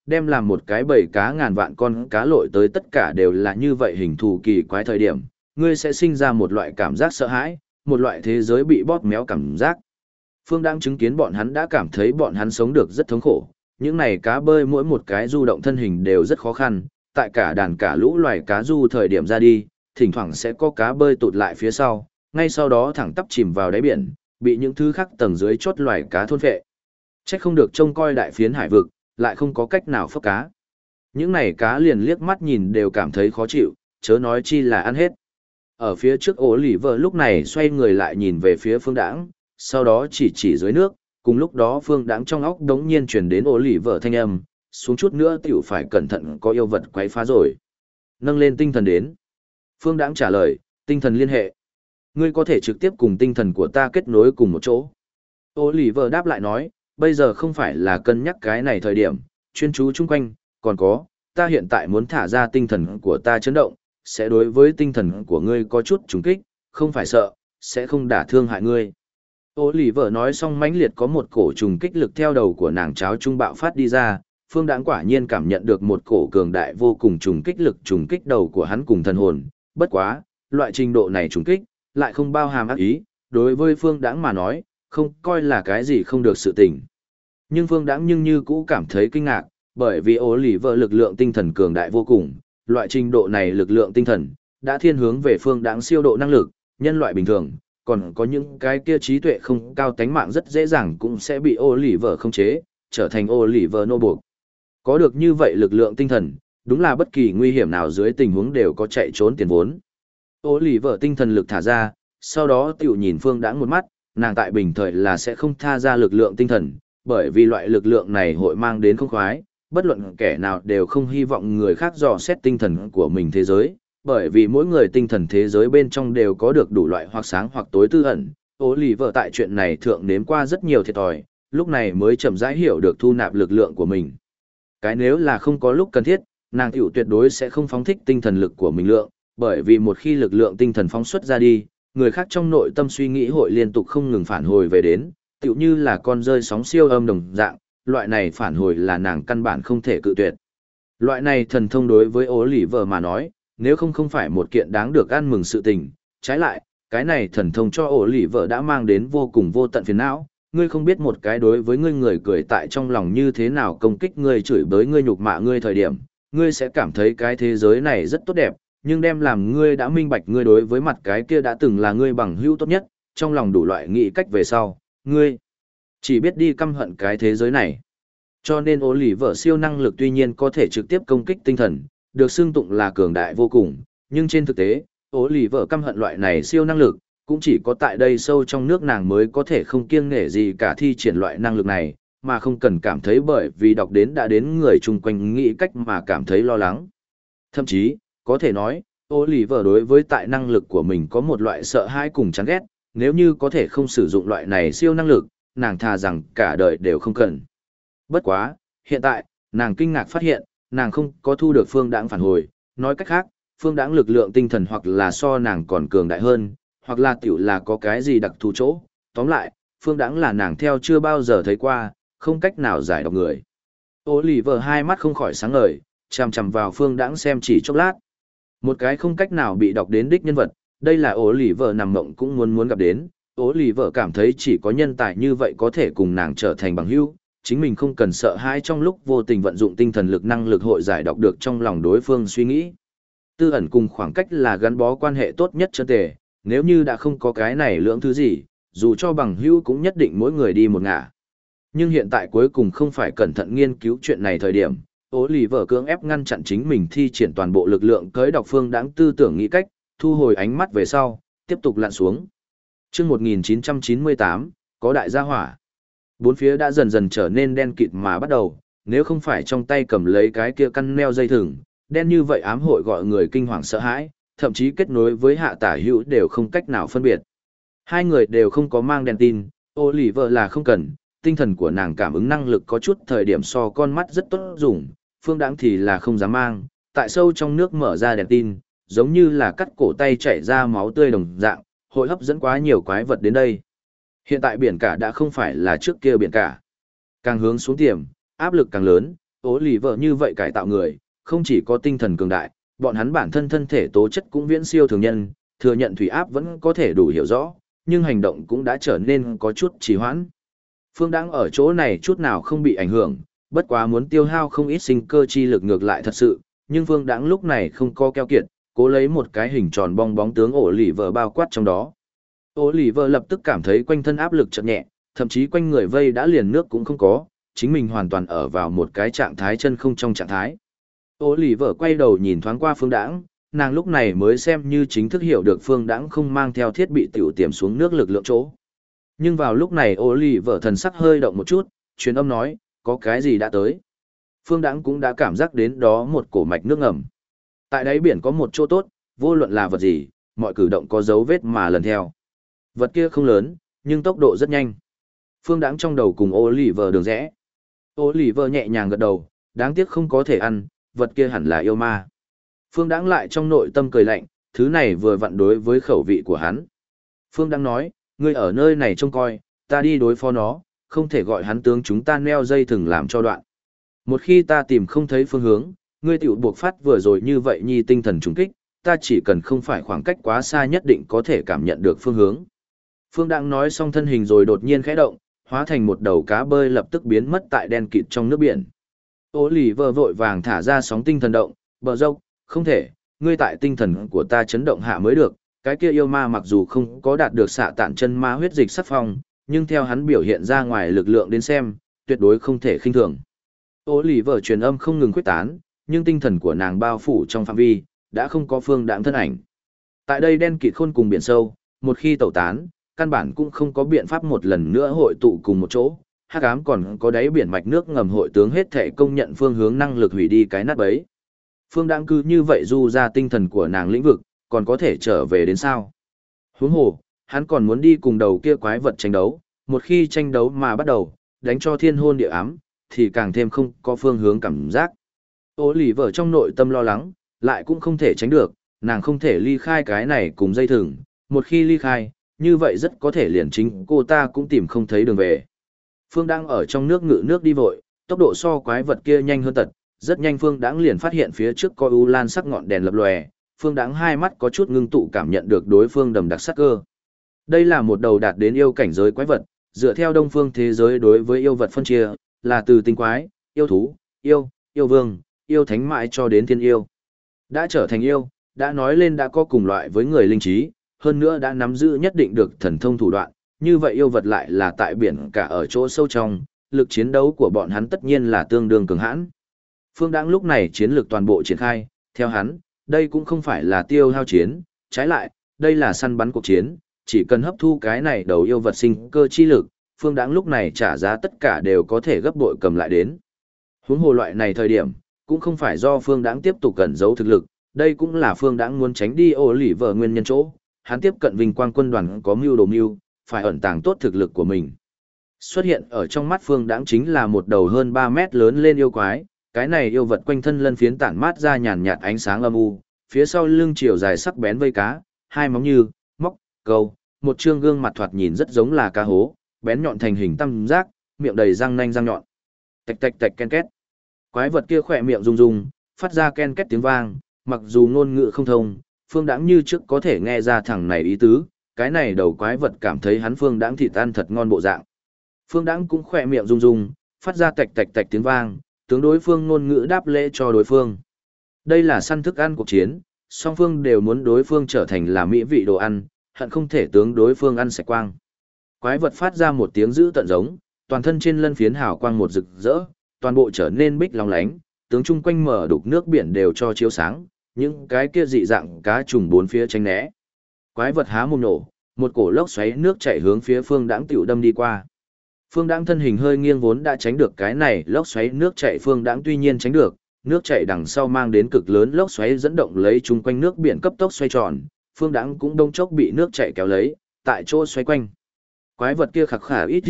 A: đem làm một cái bầy cá ngàn vạn con cá lội tới tất cả đều là như vậy hình thù kỳ quái thời điểm, ngươi sẽ sinh ra một loại cảm giác sợ hãi, một loại thế giới bị bóp méo cảm giác. Phương đang chứng kiến bọn hắn đã cảm thấy bọn hắn sống được rất thống khổ, những này cá bơi mỗi một cái du động thân hình đều rất khó khăn, tại cả đàn cả lũ loài cá du thời điểm ra đi, thỉnh thoảng sẽ có cá bơi tụt lại phía sau, ngay sau đó thẳng tắp chìm vào đáy biển, bị những thứ khác tầng dưới chốt loài cá thôn phệ. Chắc không được trông coi đại phiến hải vực, lại không có cách nào phốc cá. Những này cá liền liếc mắt nhìn đều cảm thấy khó chịu, chớ nói chi là ăn hết. Ở phía trước ổ lì vợ lúc này xoay người lại nhìn về phía Phương Đãng, sau đó chỉ dưới nước, cùng lúc đó Phương Đãng trong óc đống nhiên truyền đến ổ lì vợ thanh âm, xuống chút nữa tiểu phải cẩn thận có yêu vật quấy phá rồi. Nâng lên tinh thần đến. Phương Đãng trả lời, tinh thần liên hệ. Ngươi có thể trực tiếp cùng tinh thần của ta kết nối cùng một chỗ. Ổ lì vợ đáp lại nói, bây giờ không phải là cân nhắc cái này thời điểm, chuyên chú chung quanh, còn có, ta hiện tại muốn thả ra tinh thần của ta chấn động, sẽ đối với tinh thần của ngươi có chút trùng kích, không phải sợ, sẽ không đả thương hại ngươi. Ô lì vợ nói xong mãnh liệt có một cổ trùng kích lực theo đầu của nàng cháo trung bạo phát đi ra, Phương Đãng quả nhiên cảm nhận được một cổ cường đại vô cùng trùng kích lực trùng kích đầu của hắn cùng thần hồn, bất quá, loại trình độ này trùng kích, lại không bao hàm ác ý, đối với Phương Đãng mà nói, không coi là cái gì không được sự tình. Nhưng Phương Đãng nhưng như cũ cảm thấy kinh ngạc, bởi vì ố lì vợ lực lượng tinh thần cường đại vô cùng, loại trình độ này lực lượng tinh thần, đã thiên hướng về Phương Đãng siêu độ năng lực, nhân loại bình thường, còn có những cái kia trí tuệ không cao tánh mạng rất dễ dàng cũng sẽ bị ố lì vợ không chế, trở thành ố lì vợ nô buộc. Có được như vậy lực lượng tinh thần, đúng là bất kỳ nguy hiểm nào dưới tình huống đều có chạy trốn tiền vốn. Ố lì vợ tinh thần lực thả ra, sau đó tiểu nhìn Phương Đãng một mắt, nàng tại bình thời là sẽ không tha ra lực lượng tinh thần, bởi vì loại lực lượng này hội mang đến không khoái, bất luận kẻ nào đều không hy vọng người khác dò xét tinh thần của mình thế giới, bởi vì mỗi người tinh thần thế giới bên trong đều có được đủ loại hoặc sáng hoặc tối tư ẩn. Ô lì vợ tại chuyện này thượng nếm qua rất nhiều thiệt thòi, lúc này mới chậm rãi hiểu được thu nạp lực lượng của mình. Cái nếu là không có lúc cần thiết, nàng tiểu tuyệt đối sẽ không phóng thích tinh thần lực của mình lượng, bởi vì một khi lực lượng tinh thần phóng xuất ra đi, người khác trong nội tâm suy nghĩ hội liên tục không ngừng phản hồi về đến, tựu như là con rơi sóng siêu âm đồng dạng, loại này phản hồi là nàng căn bản không thể cự tuyệt. Loại này thần thông đối với ố lì vợ mà nói, nếu không phải một kiện đáng được ăn mừng sự tình, trái lại, cái này thần thông cho ố lì vợ đã mang đến vô cùng vô tận phiền não, ngươi không biết một cái đối với ngươi người cười tại trong lòng như thế nào công kích ngươi chửi bới ngươi nhục mạ ngươi thời điểm, ngươi sẽ cảm thấy cái thế giới này rất tốt đẹp, nhưng đem làm ngươi đã minh bạch ngươi đối với mặt cái kia đã từng là ngươi bằng hữu tốt nhất, trong lòng đủ loại nghĩ cách về sau, ngươi chỉ biết đi căm hận cái thế giới này. Cho nên ố lì vợ siêu năng lực tuy nhiên có thể trực tiếp công kích tinh thần, được xưng tụng là cường đại vô cùng, nhưng trên thực tế, ố lì vợ căm hận loại này siêu năng lực, cũng chỉ có tại đây sâu trong nước nàng mới có thể không kiêng nể gì cả thi triển loại năng lực này, mà không cần cảm thấy bởi vì đọc đến đã đến người chung quanh nghĩ cách mà cảm thấy lo lắng. Thậm chí, có thể nói, ô lì vợ đối với tại năng lực của mình có một loại sợ hãi cùng chán ghét, nếu như có thể không sử dụng loại này siêu năng lực, nàng thà rằng cả đời đều không cần. Bất quá, hiện tại, nàng kinh ngạc phát hiện, nàng không có thu được Phương Đãng phản hồi, nói cách khác, Phương Đãng lực lượng tinh thần hoặc là so nàng còn cường đại hơn, hoặc là tiểu là có cái gì đặc thù chỗ, tóm lại, Phương Đãng là nàng theo chưa bao giờ thấy qua, không cách nào giải đọc người. Ô lì vợ hai mắt không khỏi sáng ngời, chằm chằm vào Phương Đãng xem chỉ chốc lát. Một cái không cách nào bị đọc đến đích nhân vật, đây là ố lì vợ nằm mộng cũng muốn gặp đến. Ố lì vợ cảm thấy chỉ có nhân tài như vậy có thể cùng nàng trở thành bằng hữu, chính mình không cần sợ hãi trong lúc vô tình vận dụng tinh thần lực năng lực hội giải đọc được trong lòng đối phương suy nghĩ. Tư ẩn cùng khoảng cách là gắn bó quan hệ tốt nhất chân tề, nếu như đã không có cái này lưỡng thứ gì, dù cho bằng hữu cũng nhất định mỗi người đi một ngả. Nhưng hiện tại cuối cùng không phải cẩn thận nghiên cứu chuyện này thời điểm, ố lì vợ cưỡng ép ngăn chặn chính mình thi triển toàn bộ lực lượng cưới đọc Phương Đãng tư tưởng nghĩ cách, thu hồi ánh mắt về sau, tiếp tục lặn xuống. Chương 1998, có đại gia hỏa. Bốn phía đã dần dần trở nên đen kịt mà bắt đầu, nếu không phải trong tay cầm lấy cái kia căn neo dây thừng, đen như vậy ám hội gọi người kinh hoàng sợ hãi, thậm chí kết nối với hạ tả hữu đều không cách nào phân biệt. Hai người đều không có mang đèn tin, ô lì vợ là không cần, tinh thần của nàng cảm ứng năng lực có chút thời điểm so con mắt rất tốt dùng, Phương Đãng thì là không dám mang, tại sâu trong nước mở ra đèn tin, giống như là cắt cổ tay chảy ra máu tươi đồng dạng, hội hấp dẫn quá nhiều quái vật đến đây. Hiện tại biển cả đã không phải là trước kia biển cả. Càng hướng xuống tiềm, áp lực càng lớn, Ố lì vợ như vậy cải tạo người, không chỉ có tinh thần cường đại, bọn hắn bản thân thân thể tố chất cũng viễn siêu thường nhân, thừa nhận thủy áp vẫn có thể đủ hiểu rõ, nhưng hành động cũng đã trở nên có chút trì hoãn. Phương Đãng ở chỗ này chút nào không bị ảnh hưởng, bất quá muốn tiêu hao không ít sinh cơ chi lực ngược lại thật sự, nhưng Phương Đãng lúc này không có keo kiệt, cố lấy một cái hình tròn bong bóng tướng ổ lì vợ bao quát trong đó. Ổ lì vợ lập tức cảm thấy quanh thân áp lực chợt nhẹ, thậm chí quanh người vây đã liền nước cũng không có, chính mình hoàn toàn ở vào một cái trạng thái chân không trong trạng thái. Ổ lì vợ quay đầu nhìn thoáng qua Phương Đãng, nàng lúc này mới xem như chính thức hiểu được Phương Đãng không mang theo thiết bị tiểu tiềm xuống nước lực lượng chỗ. Nhưng vào lúc này Ổ lì vợ thần sắc hơi động một chút, truyền âm nói, có cái gì đã tới. Phương Đãng cũng đã cảm giác đến đó một cổ mạch nước ngầm. Tại đáy biển có một chỗ tốt, vô luận là vật gì, mọi cử động có dấu vết mà lần theo. Vật kia không lớn, nhưng tốc độ rất nhanh. Phương Đãng trong đầu cùng Oliver đường rẽ. Oliver nhẹ nhàng gật đầu, đáng tiếc không có thể ăn, vật kia hẳn là yêu ma. Phương Đãng lại trong nội tâm cười lạnh, thứ này vừa vặn đối với khẩu vị của hắn. Phương Đãng nói, ngươi ở nơi này trông coi, ta đi đối phó nó, không thể gọi hắn tướng chúng ta neo dây thừng làm cho đoạn. Một khi ta tìm không thấy phương hướng, ngươi tiểu buộc phát vừa rồi như vậy nhi tinh thần trùng kích, ta chỉ cần không phải khoảng cách quá xa nhất định có thể cảm nhận được phương hướng. Phương Đãng nói xong thân hình rồi đột nhiên khẽ động, hóa thành một đầu cá bơi lập tức biến mất tại đen kịt trong nước biển. Oliver vội vàng thả ra sóng tinh thần động, bờ dâu, không thể, ngươi tại tinh thần của ta chấn động hạ mới được, cái kia yêu ma mặc dù không có đạt được xạ tản chân ma huyết dịch sắc phong, nhưng theo hắn biểu hiện ra ngoài lực lượng đến xem, tuyệt đối không thể khinh thường. Oliver truyền âm không ngừng quyết tán, nhưng tinh thần của nàng bao phủ trong phạm vi, đã không có Phương Đãng thân ảnh. Tại đây đen kịt khôn cùng biển sâu, một khi tẩu tán, căn bản cũng không có biện pháp một lần nữa hội tụ cùng một chỗ, hắc ám còn có đáy biển mạch nước ngầm hội tướng hết thể công nhận phương hướng năng lực hủy đi cái nát bấy. Phương Đãng cứ như vậy du ra tinh thần của nàng lĩnh vực, còn có thể trở về đến sao? Huống hồ, hắn còn muốn đi cùng đầu kia quái vật tranh đấu, một khi tranh đấu mà bắt đầu, đánh cho thiên hôn địa ám, thì càng thêm không có phương hướng cảm giác. Oliver trong nội tâm lo lắng, lại cũng không thể tránh được, nàng không thể ly khai cái này cùng dây thừng, một khi ly khai, như vậy rất có thể liền chính cô ta cũng tìm không thấy đường về. Phương đang ở trong nước ngự nước đi vội, tốc độ so quái vật kia nhanh hơn tật, rất nhanh Phương Đãng liền phát hiện phía trước có u lan sắc ngọn đèn lập lòe, Phương Đãng hai mắt có chút ngưng tụ cảm nhận được đối phương đầm đặc sắc cơ. Đây là một đầu đạt đến yêu cảnh giới quái vật, dựa theo đông phương thế giới đối với yêu vật phân chia, là từ tinh quái, yêu thú, yêu vương, yêu thánh mãi cho đến thiên yêu. Đã trở thành yêu, đã nói lên đã có cùng loại với người linh trí, hơn nữa đã nắm giữ nhất định được thần thông thủ đoạn, như vậy yêu vật lại là tại biển cả ở chỗ sâu trong, lực chiến đấu của bọn hắn tất nhiên là tương đương cường hãn. Phương Đãng lúc này chiến lược toàn bộ triển khai, theo hắn, đây cũng không phải là tiêu hao chiến, trái lại, đây là săn bắn cuộc chiến, chỉ cần hấp thu cái này đầu yêu vật sinh cơ chi lực, Phương Đãng lúc này trả giá tất cả đều có thể gấp bội cầm lại đến. Huống hồ loại này thời điểm, cũng không phải do Phương Đãng tiếp tục cẩn giấu thực lực, đây cũng là Phương Đãng muốn tránh đi ô lỉ vợ nguyên nhân chỗ, hắn tiếp cận Vinh Quang quân đoàn có mưu đồ mưu, phải ẩn tàng tốt thực lực của mình. Xuất hiện ở trong mắt Phương Đãng chính là một đầu hơn 3 mét lớn lên yêu quái, cái này yêu vật quanh thân lân phiến tản mát ra nhàn nhạt ánh sáng âm u, phía sau lưng chiều dài sắc bén vây cá, hai móng như, móc, câu, một trương gương mặt thoạt nhìn rất giống là cá hố, bén nhọn thành hình tam giác, miệng đầy răng nanh răng nhọn. Tạch tạch tạch ken két. Quái vật kia khỏe miệng rung rung, phát ra ken két tiếng vang, mặc dù ngôn ngữ không thông, Phương Đãng như trước có thể nghe ra thằng này ý tứ, cái này đầu quái vật cảm thấy hắn Phương Đãng thịt ăn thật ngon bộ dạng. Phương Đãng cũng khỏe miệng rung rung, phát ra tạch tạch tạch tiếng vang, tướng đối phương ngôn ngữ đáp lễ cho đối phương. Đây là săn thức ăn cuộc chiến, song phương đều muốn đối phương trở thành là mỹ vị đồ ăn, hận không thể tướng đối phương ăn sạch quang. Quái vật phát ra một tiếng dữ tận giống, toàn thân trên lân phiến hào quang một rực rỡ, toàn bộ trở nên bích long lánh, tướng chung quanh mở đục nước biển đều cho chiếu sáng, những cái kia dị dạng cá trùng bốn phía tránh né. Quái vật há mồm nổ, một cổ lốc xoáy nước chảy hướng phía Phương Đãng tiểu đâm đi qua. Phương Đãng thân hình hơi nghiêng vốn đã tránh được cái này lốc xoáy nước chảy, Phương Đãng tuy nhiên tránh được, nước chảy đằng sau mang đến cực lớn lốc xoáy dẫn động lấy chung quanh nước biển cấp tốc xoay tròn, Phương Đãng cũng đông chốc bị nước chảy kéo lấy, tại chỗ xoay quanh. Quái vật kia khạc khả ít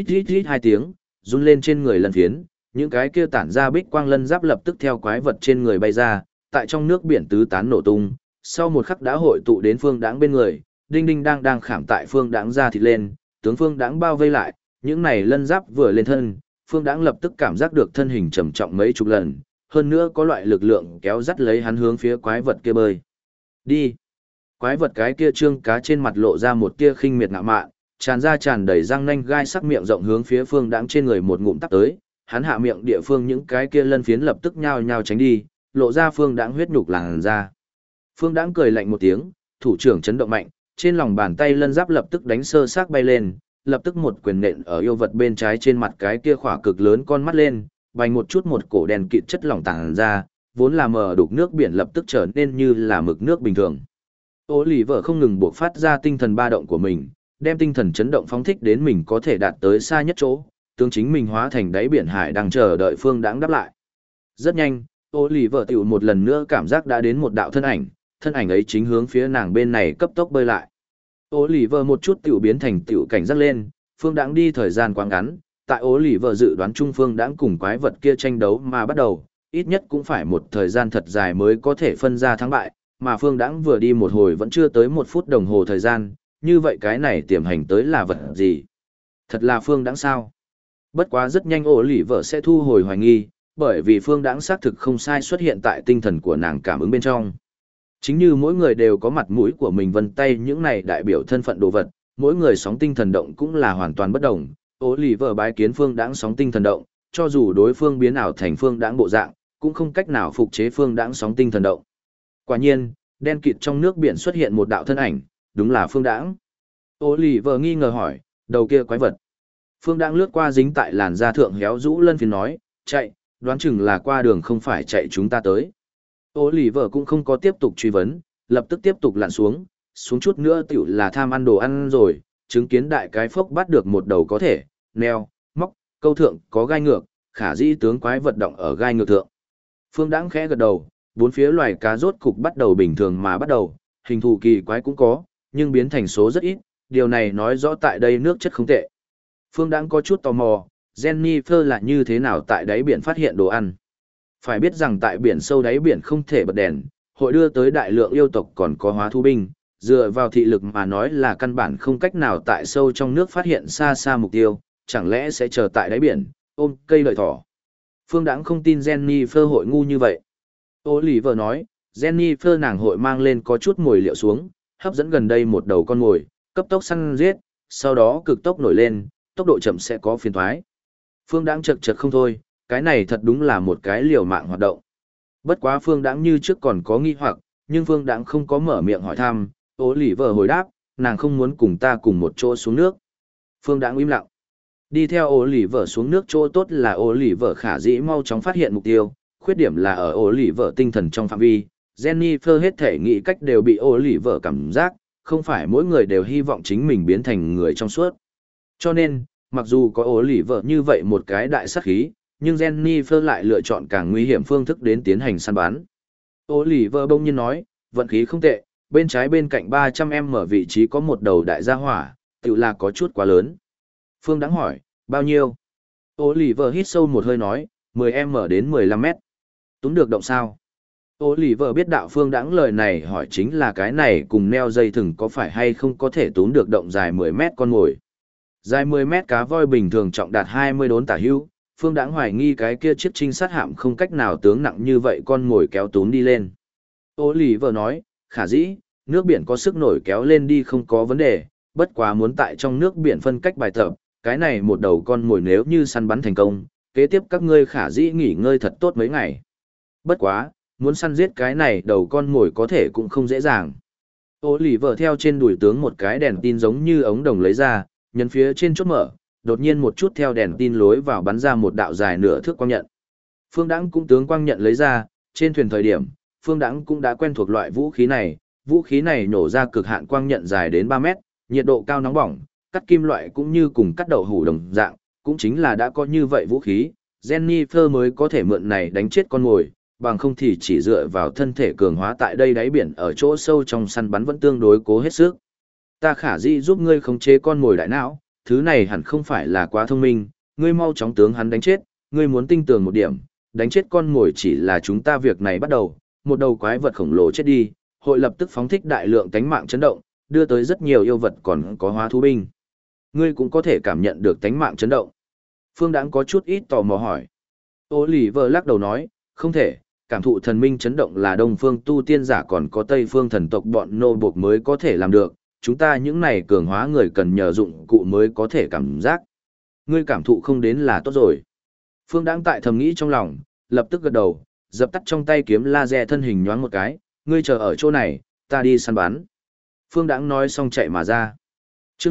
A: hai tiếng, run lên trên người lân phiến, những cái kia tản ra bích quang lân giáp lập tức theo quái vật trên người bay ra, tại trong nước biển tứ tán nổ tung, sau một khắc đã hội tụ đến Phương Đãng bên người, đinh đinh đang khảm tại Phương Đãng ra thịt lên, tướng Phương Đãng bao vây lại, những này lân giáp vừa lên thân, Phương Đãng lập tức cảm giác được thân hình trầm trọng mấy chục lần, hơn nữa có loại lực lượng kéo dắt lấy hắn hướng phía quái vật kia bơi. Đi! Quái vật cái kia trương cá trên mặt lộ ra một tia khinh miệt ngạo mạn, tràn ra tràn đầy răng nanh gai sắc miệng rộng hướng phía Phương Đãng trên người một ngụm tắp tới, hắn hạ miệng địa phương những cái kia lân phiến lập tức nhao nhao tránh đi, lộ ra Phương Đãng huyết nhục làn ra. Phương Đãng cười lạnh một tiếng, thủ trưởng chấn động mạnh, trên lòng bàn tay lân giáp lập tức đánh sơ xác bay lên, lập tức một quyền nện ở yêu vật bên trái trên mặt cái kia khỏa cực lớn con mắt lên, bành một chút một cổ đèn kịt chất lỏng tàng ra, vốn là mờ đục nước biển lập tức trở nên như là mực nước bình thường. Ô lì vợ không ngừng buộc phát ra tinh thần ba động của mình, đem tinh thần chấn động phóng thích đến mình có thể đạt tới xa nhất chỗ, tướng chính mình hóa thành đáy biển hải đang chờ đợi Phương Đãng đáp lại. Rất nhanh, ô lì vợ tiểu một lần nữa cảm giác đã đến một đạo thân ảnh ấy chính hướng phía nàng bên này cấp tốc bơi lại. Ô lì vợ một chút tiểu biến thành tiểu cảnh giác lên, Phương Đãng đi thời gian quá ngắn, tại ô lì vợ dự đoán chung Phương Đãng cùng quái vật kia tranh đấu mà bắt đầu, ít nhất cũng phải một thời gian thật dài mới có thể phân ra thắng bại, mà Phương Đãng vừa đi một hồi vẫn chưa tới 1 phút đồng hồ thời gian, như vậy cái này tiềm hành tới là vật gì? Thật là Phương Đãng sao? Bất quá rất nhanh ổ lì vợ sẽ thu hồi hoài nghi, bởi vì Phương Đãng xác thực không sai xuất hiện tại tinh thần của nàng cảm ứng bên trong. Chính như mỗi người đều có mặt mũi của mình vân tay những này đại biểu thân phận đồ vật, mỗi người sóng tinh thần động cũng là hoàn toàn bất đồng. Ổ lì vợ bái kiến Phương Đãng sóng tinh thần động, cho dù đối phương biến ảo thành Phương Đãng bộ dạng, cũng không cách nào phục chế Phương Đãng sóng tinh thần động. Quả nhiên, đen kịt trong nước biển xuất hiện một đạo thân ảnh, đúng là Phương Đãng. Ô lì vợ nghi ngờ hỏi, đầu kia quái vật. Phương Đãng lướt qua dính tại làn da thượng héo rũ lân phiến nói, chạy, đoán chừng là qua đường không phải chạy chúng ta tới. Ô lì vợ cũng không có tiếp tục truy vấn, lập tức tiếp tục lặn xuống chút nữa tiểu là tham ăn đồ ăn rồi, chứng kiến đại cái phốc bắt được một đầu có thể, neo, móc, câu thượng có gai ngược, khả dĩ tướng quái vật động ở gai ngược thượng. Phương Đãng khẽ gật đầu, bốn phía loài cá rốt cục bắt đầu bình thường mà bắt đầu, hình thù kỳ quái cũng có, nhưng biến thành số rất ít, điều này nói rõ tại đây nước chất không tệ. Phương Đãng có chút tò mò, Jennifer là như thế nào tại đáy biển phát hiện đồ ăn. Phải biết rằng tại biển sâu đáy biển không thể bật đèn, hội đưa tới đại lượng yêu tộc còn có hóa thú binh, dựa vào thị lực mà nói là căn bản không cách nào tại sâu trong nước phát hiện xa xa mục tiêu, chẳng lẽ sẽ chờ tại đáy biển, ôm cây lợi thỏ. Phương Đãng không tin Jennifer hội ngu như vậy. Oliver nói, Jennifer nàng hội mang lên có chút mồi liệu xuống, hấp dẫn gần đây một đầu con mồi, cấp tốc săn giết, sau đó cực tốc nổi lên, tốc độ chậm sẽ có phiền thoái. Phương Đãng chật chật không thôi, cái này thật đúng là một cái liều mạng hoạt động. Bất quá Phương Đãng như trước còn có nghi hoặc, nhưng Phương Đãng không có mở miệng hỏi thăm, Oliver hồi đáp, nàng không muốn cùng ta cùng một chỗ xuống nước. Phương Đãng im lặng. Đi theo Oliver xuống nước chỗ tốt là Oliver khả dĩ mau chóng phát hiện mục tiêu, khuyết điểm là ở Oliver tinh thần trong phạm vi. Jennifer hết thể nghĩ cách đều bị Oliver cảm giác, không phải mỗi người đều hy vọng chính mình biến thành người trong suốt. Cho nên, mặc dù có Oliver như vậy một cái đại sát khí, nhưng Jennifer lại lựa chọn càng nguy hiểm phương thức đến tiến hành săn bắn. Oliver bỗng nhiên nói, vận khí không tệ, bên trái bên cạnh 300m ở vị trí có một đầu đại gia hỏa, tự là có chút quá lớn. Phương Đãng hỏi, bao nhiêu? Oliver hít sâu một hơi nói, 10m đến 15m. Túm được động sao? Oliver biết đạo Phương Đãng lời này hỏi chính là cái này cùng neo dây thừng có phải hay không có thể túm được động dài 10m con mồi. Dài 10m cá voi bình thường trọng đạt 20 đốn tả hữu, Phương Đãng hoài nghi cái kia chiếc trinh sát hạm không cách nào tướng nặng như vậy con mồi kéo túm đi lên. Oliver nói, khả dĩ, nước biển có sức nổi kéo lên đi không có vấn đề, bất quá muốn tại trong nước biển phân cách bài tập, cái này một đầu con mồi nếu như săn bắn thành công, kế tiếp các ngươi khả dĩ nghỉ ngơi thật tốt mấy ngày. Bất quá, muốn săn giết cái này đầu con mồi có thể cũng không dễ dàng. Oliver theo trên đùi tướng một cái đèn tin giống như ống đồng lấy ra, nhấn phía trên chốt mở, đột nhiên một chút theo đèn tin lối vào bắn ra một đạo dài nửa thước quang nhận. Phương Đãng cũng tướng quang nhận lấy ra, trên thuyền thời điểm, Phương Đãng cũng đã quen thuộc loại vũ khí này nổ ra cực hạn quang nhận dài đến 3 mét, nhiệt độ cao nóng bỏng, cắt kim loại cũng như cùng cắt đậu hủ đồng dạng, cũng chính là đã có như vậy vũ khí, Jennifer mới có thể mượn này đánh chết con mồi, bằng không thì chỉ dựa vào thân thể cường hóa tại đây đáy biển ở chỗ sâu trong săn bắn vẫn tương đối cố hết sức. Ta khả dĩ giúp ngươi khống chế con mồi đại não, thứ này hẳn không phải là quá thông minh, ngươi mau chóng tướng hắn đánh chết, ngươi muốn tinh tường một điểm, đánh chết con mồi chỉ là chúng ta việc này bắt đầu, một đầu quái vật khổng lồ chết đi, hội lập tức phóng thích đại lượng tánh mạng chấn động, đưa tới rất nhiều yêu vật còn có hóa thú binh. Ngươi cũng có thể cảm nhận được tánh mạng chấn động. Phương Đãng có chút ít tò mò hỏi. Oliver lắc đầu nói, không thể, cảm thụ thần minh chấn động là đông phương tu tiên giả còn có tây phương thần tộc bọn nô buộc mới có thể làm được, chúng ta những này cường hóa người cần nhờ dụng cụ mới có thể cảm giác. Ngươi cảm thụ không đến là tốt rồi. Phương Đãng tại thầm nghĩ trong lòng, lập tức gật đầu, dập tắt trong tay kiếm laser thân hình nhoáng một cái, ngươi chờ ở chỗ này, ta đi săn bắn. Phương Đãng nói xong chạy mà ra. Trước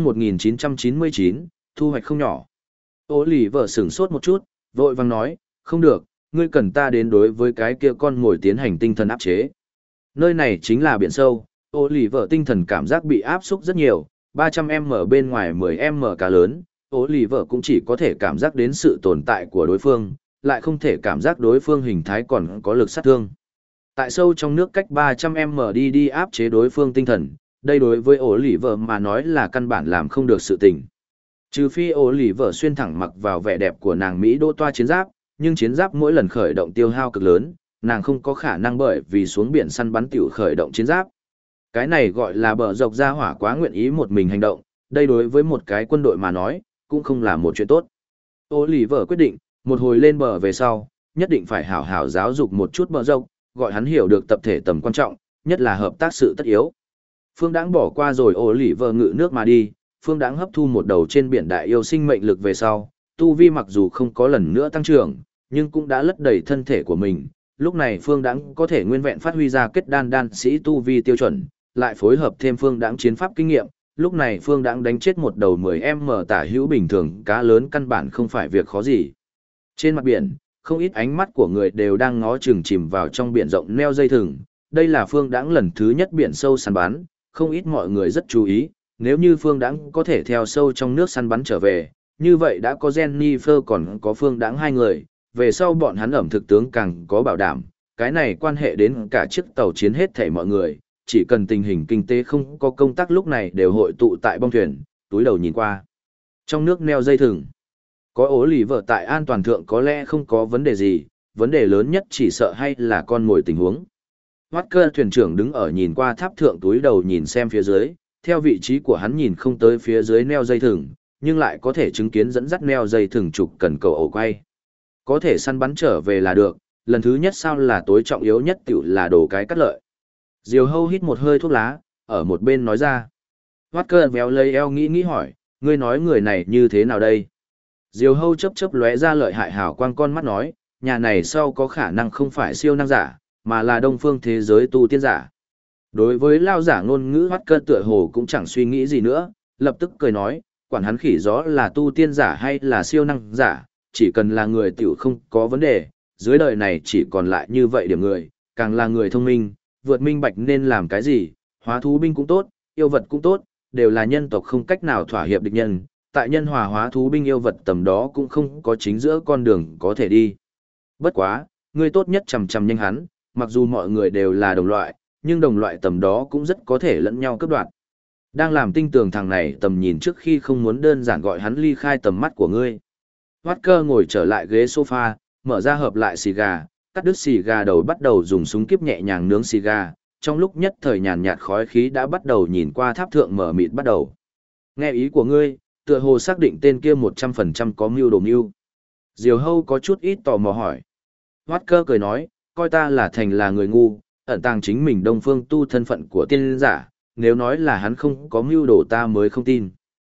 A: 1999, thu hoạch không nhỏ. Oliver sửng sốt một chút, vội vàng nói, không được, ngươi cần ta đến đối với cái kia con ngồi tiến hành tinh thần áp chế. Nơi này chính là biển sâu, Oliver tinh thần cảm giác bị áp xúc rất nhiều, 300m bên ngoài 10m cá lớn, Oliver cũng chỉ có thể cảm giác đến sự tồn tại của đối phương, lại không thể cảm giác đối phương hình thái còn có lực sát thương. Tại sâu trong nước cách 300m đi áp chế đối phương tinh thần, đây đối với Oliver mà nói là căn bản làm không được sự tình. Trừ phi Oliver xuyên thẳng mặc vào vẻ đẹp của nàng Mỹ đô toa chiến giáp, nhưng chiến giáp mỗi lần khởi động tiêu hao cực lớn, nàng không có khả năng bởi vì xuống biển săn bắn tiểu khởi động chiến giáp. Cái này gọi là bờ dọc ra hỏa quá nguyện ý một mình hành động, đây đối với một cái quân đội mà nói, cũng không là một chuyện tốt. Oliver quyết định, một hồi lên bờ về sau, nhất định phải hảo hảo giáo dục một chút bờ dọc, gọi hắn hiểu được tập thể tầm quan trọng, nhất là hợp tác sự tất yếu. Phương Đãng bỏ qua rồi Oliver ngự nước mà đi, Phương Đãng hấp thu một đầu trên biển đại yêu sinh mệnh lực về sau, tu vi mặc dù không có lần nữa tăng trưởng, nhưng cũng đã lấp đầy thân thể của mình. Lúc này Phương Đãng có thể nguyên vẹn phát huy ra kết đan sĩ tu vi tiêu chuẩn, lại phối hợp thêm Phương Đãng chiến pháp kinh nghiệm, lúc này Phương Đãng đánh chết một đầu 10m tả hữu bình thường cá lớn căn bản không phải việc khó gì. Trên mặt biển, không ít ánh mắt của người đều đang ngó chừng chìm vào trong biển rộng neo dây thừng. Đây là Phương Đãng lần thứ nhất biển sâu săn bắn, không ít mọi người rất chú ý, nếu như Phương Đãng có thể theo sâu trong nước săn bắn trở về, như vậy đã có Jennifer còn có Phương Đãng hai người, về sau bọn hắn ẩm thực tướng càng có bảo đảm, cái này quan hệ đến cả chiếc tàu chiến hết thảy mọi người, chỉ cần tình hình kinh tế không có công tác lúc này đều hội tụ tại bong thuyền, túi đầu nhìn qua. Trong nước neo dây thừng, có ố lì vợ tại an toàn thượng có lẽ không có vấn đề gì, vấn đề lớn nhất chỉ sợ hay là con mồi tình huống. Walker thuyền trưởng đứng ở nhìn qua tháp thượng túi đầu nhìn xem phía dưới, theo vị trí của hắn nhìn không tới phía dưới neo dây thừng, nhưng lại có thể chứng kiến dẫn dắt neo dây thừng trục cần cầu ổ quay. Có thể săn bắn trở về là được, lần thứ nhất sao là tối trọng yếu nhất tiểu là đồ cái cắt lợi. Diều hâu hít một hơi thuốc lá, ở một bên nói ra. Walker véo lấy eo nghĩ hỏi, ngươi nói người này như thế nào đây? Diều hâu chớp lóe ra lợi hại hào quang con mắt nói, nhà này sau có khả năng không phải siêu năng giả, mà là đông phương thế giới tu tiên giả. Đối với lao giả ngôn ngữ Walker tựa hồ cũng chẳng suy nghĩ gì nữa, lập tức cười nói, quản hắn khỉ gió là tu tiên giả hay là siêu năng giả, chỉ cần là người tiểu không có vấn đề, dưới đời này chỉ còn lại như vậy điểm người, càng là người thông minh, vượt minh bạch nên làm cái gì, hóa thú binh cũng tốt, yêu vật cũng tốt, đều là nhân tộc không cách nào thỏa hiệp địch nhân, tại nhân hòa hóa thú binh yêu vật tầm đó cũng không có chính giữa con đường có thể đi. Bất quá, người tốt nhất chằm nhanh hắn, mặc dù mọi người đều là đồng loại, nhưng đồng loại tầm đó cũng rất có thể lẫn nhau cướp đoạt. Đang làm tinh tường thằng này tầm nhìn trước khi không muốn đơn giản gọi hắn ly khai tầm mắt của ngươi. Walker ngồi trở lại ghế sofa, mở ra hợp lại xì gà, cắt đứt xì gà đầu bắt đầu dùng súng kíp nhẹ nhàng nướng xì gà, trong lúc nhất thời nhàn nhạt khói khí đã bắt đầu nhìn qua tháp thượng mở mịt bắt đầu. Nghe ý của ngươi, tựa hồ xác định tên kia 100% có mưu đồ mưu. Diều hâu có chút ít tò mò hỏi. Walker cười nói, coi ta là thành là người ngu, ẩn tàng chính mình đông phương tu thân phận của tiên giả, nếu nói là hắn không có mưu đồ ta mới không tin.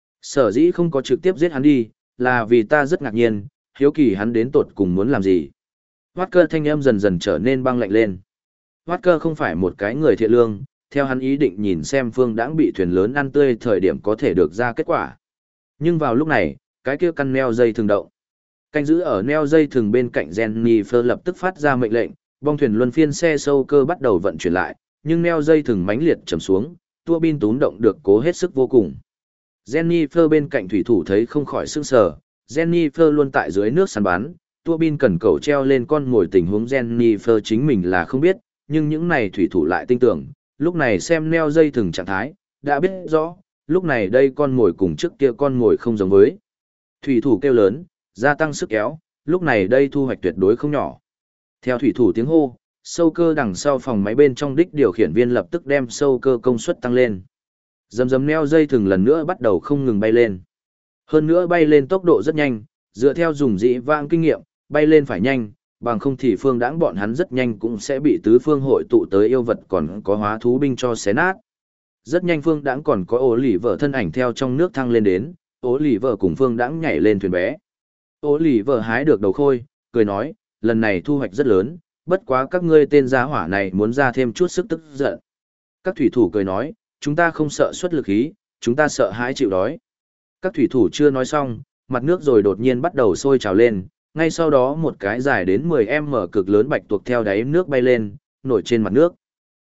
A: Sở dĩ không có trực tiếp giết hắn đi, là vì ta rất ngạc nhiên, hiếu kỳ hắn đến tột cùng muốn làm gì. Walker thanh âm dần dần trở nên băng lạnh lên. Walker không phải một cái người thiện lương, theo hắn ý định nhìn xem Phương Đãng bị thuyền lớn ăn tươi thời điểm có thể được ra kết quả. Nhưng vào lúc này, cái kia căn neo dây thường động. Canh giữ ở neo dây thường bên cạnh Jennifer lập tức phát ra mệnh lệnh, bong thuyền luân phiên xe sâu cơ bắt đầu vận chuyển lại, nhưng neo dây thường mãnh liệt chầm xuống, tua bin tún động được cố hết sức vô cùng. Jennifer bên cạnh thủy thủ thấy không khỏi sững sờ, Jennifer luôn tại dưới nước săn bắn, tua bin cần cầu treo lên con ngồi tình huống Jennifer chính mình là không biết, nhưng những này thủy thủ lại tin tưởng, lúc này xem neo dây thừng trạng thái, đã biết rõ, lúc này đây con ngồi cùng trước kia con ngồi không giống với. Thủy thủ kêu lớn, gia tăng sức kéo, lúc này đây thu hoạch tuyệt đối không nhỏ. Theo thủy thủ tiếng hô, sâu cơ đằng sau phòng máy bên trong đích điều khiển viên lập tức đem sâu cơ công suất tăng lên. Dầm neo dây thừng lần nữa bắt đầu không ngừng bay lên. Hơn nữa bay lên tốc độ rất nhanh, dựa theo dùng dĩ vãng kinh nghiệm, bay lên phải nhanh, bằng không thì Phương Đãng bọn hắn rất nhanh cũng sẽ bị tứ phương hội tụ tới yêu vật còn có hóa thú binh cho xé nát. Rất nhanh Phương Đãng còn có Ố Lì Vợ thân ảnh theo trong nước thăng lên đến, Ố Lì Vợ cùng Phương Đãng nhảy lên thuyền bé. Ố Lì Vợ hái được đầu khôi, cười nói, lần này thu hoạch rất lớn, bất quá các ngươi tên gia hỏa này muốn ra thêm chút sức tức giận. Các thủy thủ cười nói, chúng ta không sợ xuất lực khí, chúng ta sợ hãi chịu đói. Các thủy thủ chưa nói xong, mặt nước rồi đột nhiên bắt đầu sôi trào lên, ngay sau đó một cái dài đến 10m cực lớn bạch tuộc theo đáy nước bay lên, nổi trên mặt nước.